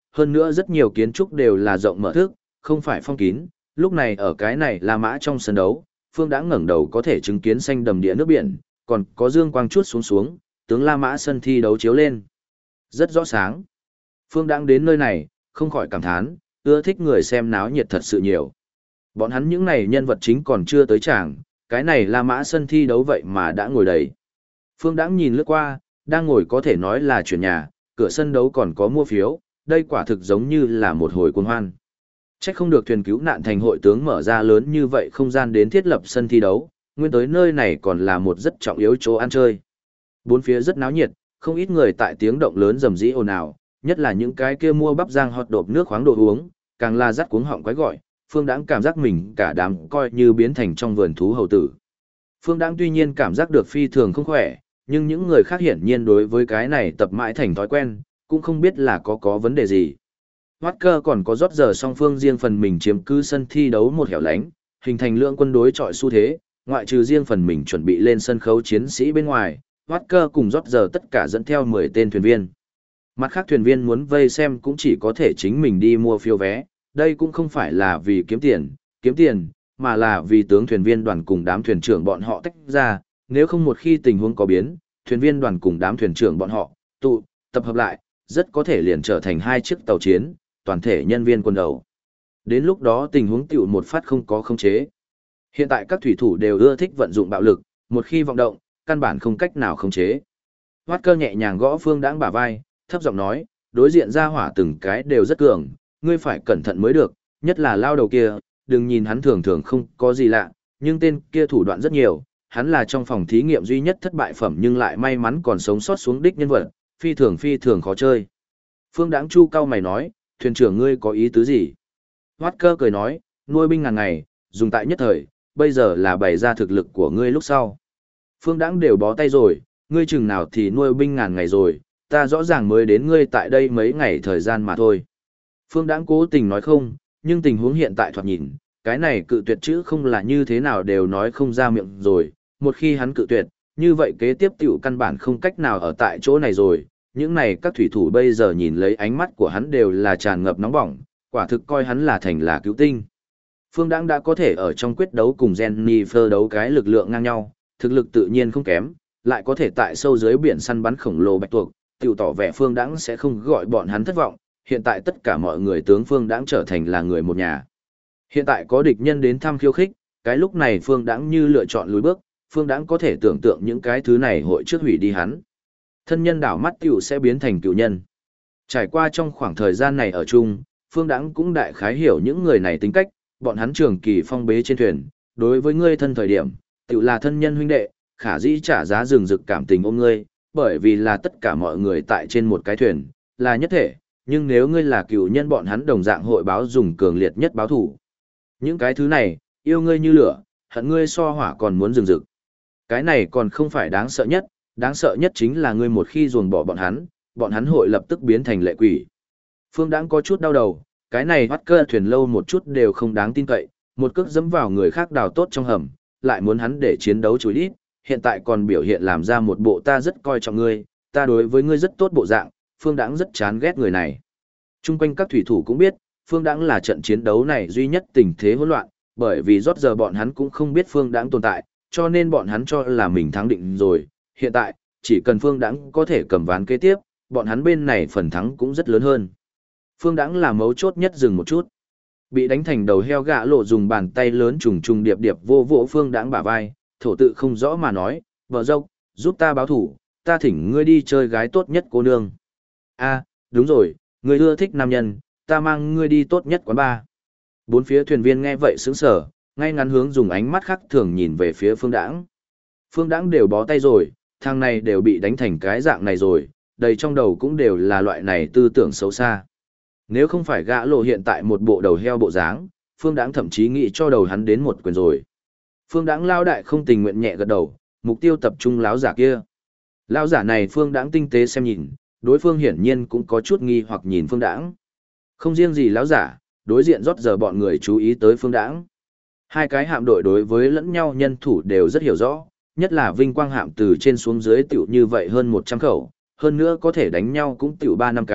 A: hơn nữa rất nhiều kiến trúc đều là rộng mở thức, không phải phong kín, lúc này ở cái này La Mã trong sân đấu, Phương Đãng ngẩng đầu có thể chứng kiến xanh đầm địa nước biển, còn có dương quang chút xuống xuống, tướng La Mã sân thi đấu chiếu lên. Rất rõ sáng. Phương Đãng đến nơi này, không khỏi cảm thán, ưa thích người xem náo nhiệt thật sự nhiều. Bọn hắn những này nhân vật chính còn chưa tới tràng, cái này La Mã sân thi đấu vậy mà đã ngồi đầy. Phương Đãng nhìn lướt qua, đang ngồi có thể nói là chuyển nhà, cửa sân đấu còn có mua phiếu, đây quả thực giống như là một hồi cuồng hoan. Chắc không được thuyền cứu nạn thành hội tướng mở ra lớn như vậy không gian đến thiết lập sân thi đấu, nguyên tới nơi này còn là một rất trọng yếu chỗ ăn chơi. Bốn phía rất náo nhiệt, không ít người tại tiếng động lớn rầm rĩ ồn ào, nhất là những cái kia mua bắp rang hot độp nước khoáng đồ uống, càng là rắt cuống họng quái gọi, Phương Đãng cảm giác mình cả đám coi như biến thành trong vườn thú hầu tử. Phương Đãng tuy nhiên cảm giác được phi thường không khỏe, nhưng những người khác hiển nhiên đối với cái này tập mãi thành thói quen, cũng không biết là có vấn đề gì. Walker còn có rót giờ song phương riêng phần mình chiếm cứ sân thi đấu một hẻo lánh, hình thành lượng quân đối chọi xu thế, ngoại trừ riêng phần mình chuẩn bị lên sân khấu chiến sĩ bên ngoài, Walker cùng rót giờ tất cả dẫn theo 10 tên thuyền viên. Mặt khác thuyền viên muốn vây xem cũng chỉ có thể chính mình đi mua phiếu vé, đây cũng không phải là vì kiếm tiền, mà là vì tướng thuyền viên đoàn cùng đám thuyền trưởng bọn họ tách ra, nếu không một khi tình huống có biến, thuyền viên đoàn cùng đám thuyền trưởng bọn họ tập hợp lại, rất có thể liền trở thành hai chiếc tàu chiến, toàn thể nhân viên quân đầu. Đến lúc đó tình huống tiểu một phát không có khống chế. Hiện tại các thủy thủ đều ưa thích vận dụng bạo lực, một khi vọng động, căn bản không cách nào khống chế. Walker nhẹ nhàng gõ Phương Đãng bả vai, thấp giọng nói, đối diện ra hỏa từng cái đều rất cường, ngươi phải cẩn thận mới được, nhất là lao đầu kia, đừng nhìn hắn thường thường không có gì lạ, nhưng tên kia thủ đoạn rất nhiều, hắn là trong phòng thí nghiệm duy nhất thất bại phẩm nhưng lại may mắn còn sống sót xuống đích nhân vật, phi thường khó chơi. Phương Đãng chu cao mày nói, thuyền trưởng ngươi có ý tứ gì? Walker cười nói, nuôi binh ngàn ngày, dùng tại nhất thời, bây giờ là bày ra thực lực của ngươi lúc sau. Phương Đãng đều bó tay rồi, ngươi chừng nào thì nuôi binh ngàn ngày rồi, ta rõ ràng mới đến ngươi tại đây mấy ngày thời gian mà thôi. Phương Đãng cố tình nói không, nhưng tình huống hiện tại thoạt nhìn, cái này cự tuyệt chữ không là như thế nào đều nói không ra miệng rồi, một khi hắn cự tuyệt, như vậy kế tiếp tiểu căn bản không cách nào ở tại chỗ này rồi, những này các thủy thủ bây giờ nhìn lấy ánh mắt của hắn đều là tràn ngập nóng bỏng, quả thực coi hắn là thành là cứu tinh. Phương Đãng đã có thể ở trong quyết đấu cùng Jennifer đấu cái lực lượng ngang nhau, thực lực tự nhiên không kém, lại có thể tại sâu dưới biển săn bắn khổng lồ bạch tuộc, tiểu tỏ vẻ Phương Đãng sẽ không gọi bọn hắn thất vọng, hiện tại tất cả mọi người tướng Phương Đãng trở thành là người một nhà. Hiện tại có địch nhân đến thăm khiêu khích, cái lúc này Phương Đãng như lựa chọn lùi bước, Phương Đãng có thể tưởng tượng những cái thứ này hội trước hủy đi hắn. Thân nhân đảo mắt tiểu sẽ biến thành cựu nhân. Trải qua trong khoảng thời gian này ở chung, Phương Đãng cũng đại khái hiểu những người này tính cách, bọn hắn trường kỳ phong bế trên thuyền, đối với ngươi thân thời điểm, tiểu là thân nhân huynh đệ, khả dĩ trả giá rừng rực cảm tình ôm ngươi, bởi vì là tất cả mọi người tại trên một cái thuyền, là nhất thể, nhưng nếu ngươi là cựu nhân bọn hắn đồng dạng hội báo dùng cường liệt nhất báo thủ. Những cái thứ này, yêu ngươi như lửa, hận ngươi so hỏa còn muốn rừng rực. Cái này còn không phải đáng sợ nhất chính là ngươi một khi ruồng bỏ bọn hắn hội lập tức biến thành lệ quỷ. Phương Đãng có chút đau đầu, cái này bắt cơ thuyền lâu một chút đều không đáng tin cậy, một cước dẫm vào người khác đào tốt trong hầm, lại muốn hắn để chiến đấu chối đít, hiện tại còn biểu hiện làm ra một bộ ta rất coi trọng ngươi, ta đối với ngươi rất tốt bộ dạng, Phương Đãng rất chán ghét người này. Trung quanh các thủy thủ cũng biết, Phương Đãng là trận chiến đấu này duy nhất tình thế hỗn loạn, bởi vì rót giờ bọn hắn cũng không biết Phương Đãng tồn tại, cho nên bọn hắn cho là mình thắng định rồi, hiện tại, chỉ cần Phương Đãng có thể cầm ván kế tiếp, bọn hắn bên này phần thắng cũng rất lớn hơn. Phương Đãng là mấu chốt nhất dừng một chút. Bị đánh thành đầu heo gạ lộ dùng bàn tay lớn trùng trùng điệp điệp vô vỗ Phương Đãng bả vai, thổ tự không rõ mà nói, vợ dâu, giúp ta báo thủ, ta thỉnh ngươi đi chơi gái tốt nhất cô nương. A, đúng rồi, ngươi ưa thích nam nhân, ta mang ngươi đi tốt nhất quán bar. Bốn phía thuyền viên nghe vậy sững sờ, ngay ngắn hướng dùng ánh mắt khác thường nhìn về phía Phương Đãng. Phương Đãng đều bó tay rồi, thằng này đều bị đánh thành cái dạng này rồi, đầy trong đầu cũng đều là loại này tư tưởng xấu xa. Nếu không phải gã lộ hiện tại một bộ đầu heo bộ dáng, Phương Đãng thậm chí nghĩ cho đầu hắn đến một quyền rồi. Phương Đãng lao đại không tình nguyện nhẹ gật đầu, mục tiêu tập trung láo giả kia. Lao giả này Phương Đãng tinh tế xem nhìn, đối phương hiển nhiên cũng có chút nghi hoặc nhìn Phương Đãng. Không riêng gì láo giả, đối diện rót giờ bọn người chú ý tới Phương Đãng. Hai cái hạm đội đối với lẫn nhau nhân thủ đều rất hiểu rõ, nhất là Vinh Quang hạm từ trên xuống dưới tiểu như vậy hơn 100 khẩu, hơn nữa có thể đánh nhau cũng tiểu 3-5 cái,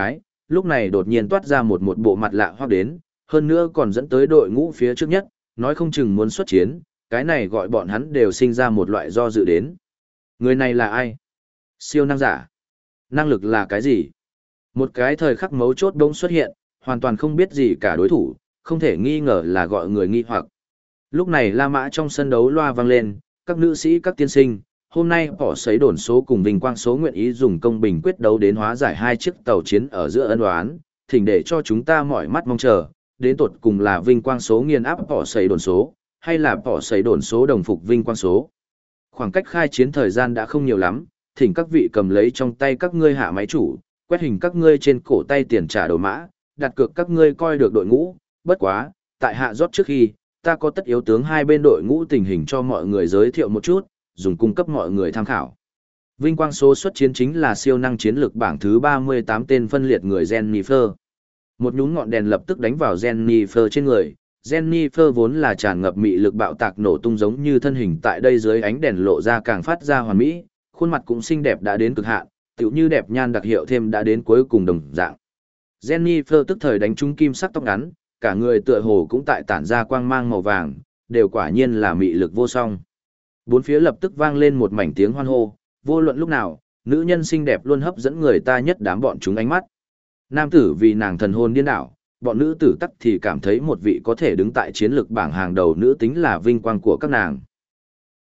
A: lúc này đột nhiên toát ra một bộ mặt lạ hoắc đến, hơn nữa còn dẫn tới đội ngũ phía trước nhất, nói không chừng muốn xuất chiến, cái này gọi bọn hắn đều sinh ra một loại do dự đến. Người này là ai? Siêu năng giả. Năng lực là cái gì? Một cái thời khắc mấu chốt bỗng xuất hiện, hoàn toàn không biết gì cả đối thủ, không thể nghi ngờ là gọi người nghi hoặc. Lúc này La Mã trong sân đấu loa vang lên, các nữ sĩ các tiên sinh, hôm nay bỏ sấy đồn số cùng Vinh Quang số nguyện ý dùng công bình quyết đấu đến hóa giải hai chiếc tàu chiến ở giữa ân oán, thỉnh để cho chúng ta mỏi mắt mong chờ, đến tột cùng là Vinh Quang số nghiền áp bỏ sấy đồn số, hay là bỏ sấy đồn số đồng phục Vinh Quang số. Khoảng cách khai chiến thời gian đã không nhiều lắm, thỉnh các vị cầm lấy trong tay các ngươi hạ máy chủ, quét hình các ngươi trên cổ tay tiền trả đầu mã, đặt cược các ngươi coi được đội ngũ, bất quá, tại hạ rót trước khi, ta có tất yếu tướng hai bên đội ngũ tình hình cho mọi người giới thiệu một chút, dùng cung cấp mọi người tham khảo. Vinh quang số xuất chiến chính là siêu năng chiến lược bảng thứ 38 tên phân liệt người Jennifer. Một nhún ngọn đèn lập tức đánh vào Jennifer trên người. Jennifer vốn là tràn ngập mị lực bạo tạc nổ tung giống như thân hình tại đây dưới ánh đèn lộ ra càng phát ra hoàn mỹ, khuôn mặt cũng xinh đẹp đã đến cực hạn, tựu như đẹp nhan đặc hiệu thêm đã đến cuối cùng đồng dạng. Jennifer tức thời đánh trúng kim sắc tóc ngắn, cả người tựa hồ cũng tại tản ra quang mang màu vàng, đều quả nhiên là mị lực vô song. Bốn phía lập tức vang lên một mảnh tiếng hoan hô, vô luận lúc nào, nữ nhân xinh đẹp luôn hấp dẫn người ta nhất đám bọn chúng ánh mắt. Nam tử vì nàng thần hồn điên đảo, bọn nữ tử tắc thì cảm thấy một vị có thể đứng tại chiến lược bảng hàng đầu nữ tính là vinh quang của các nàng.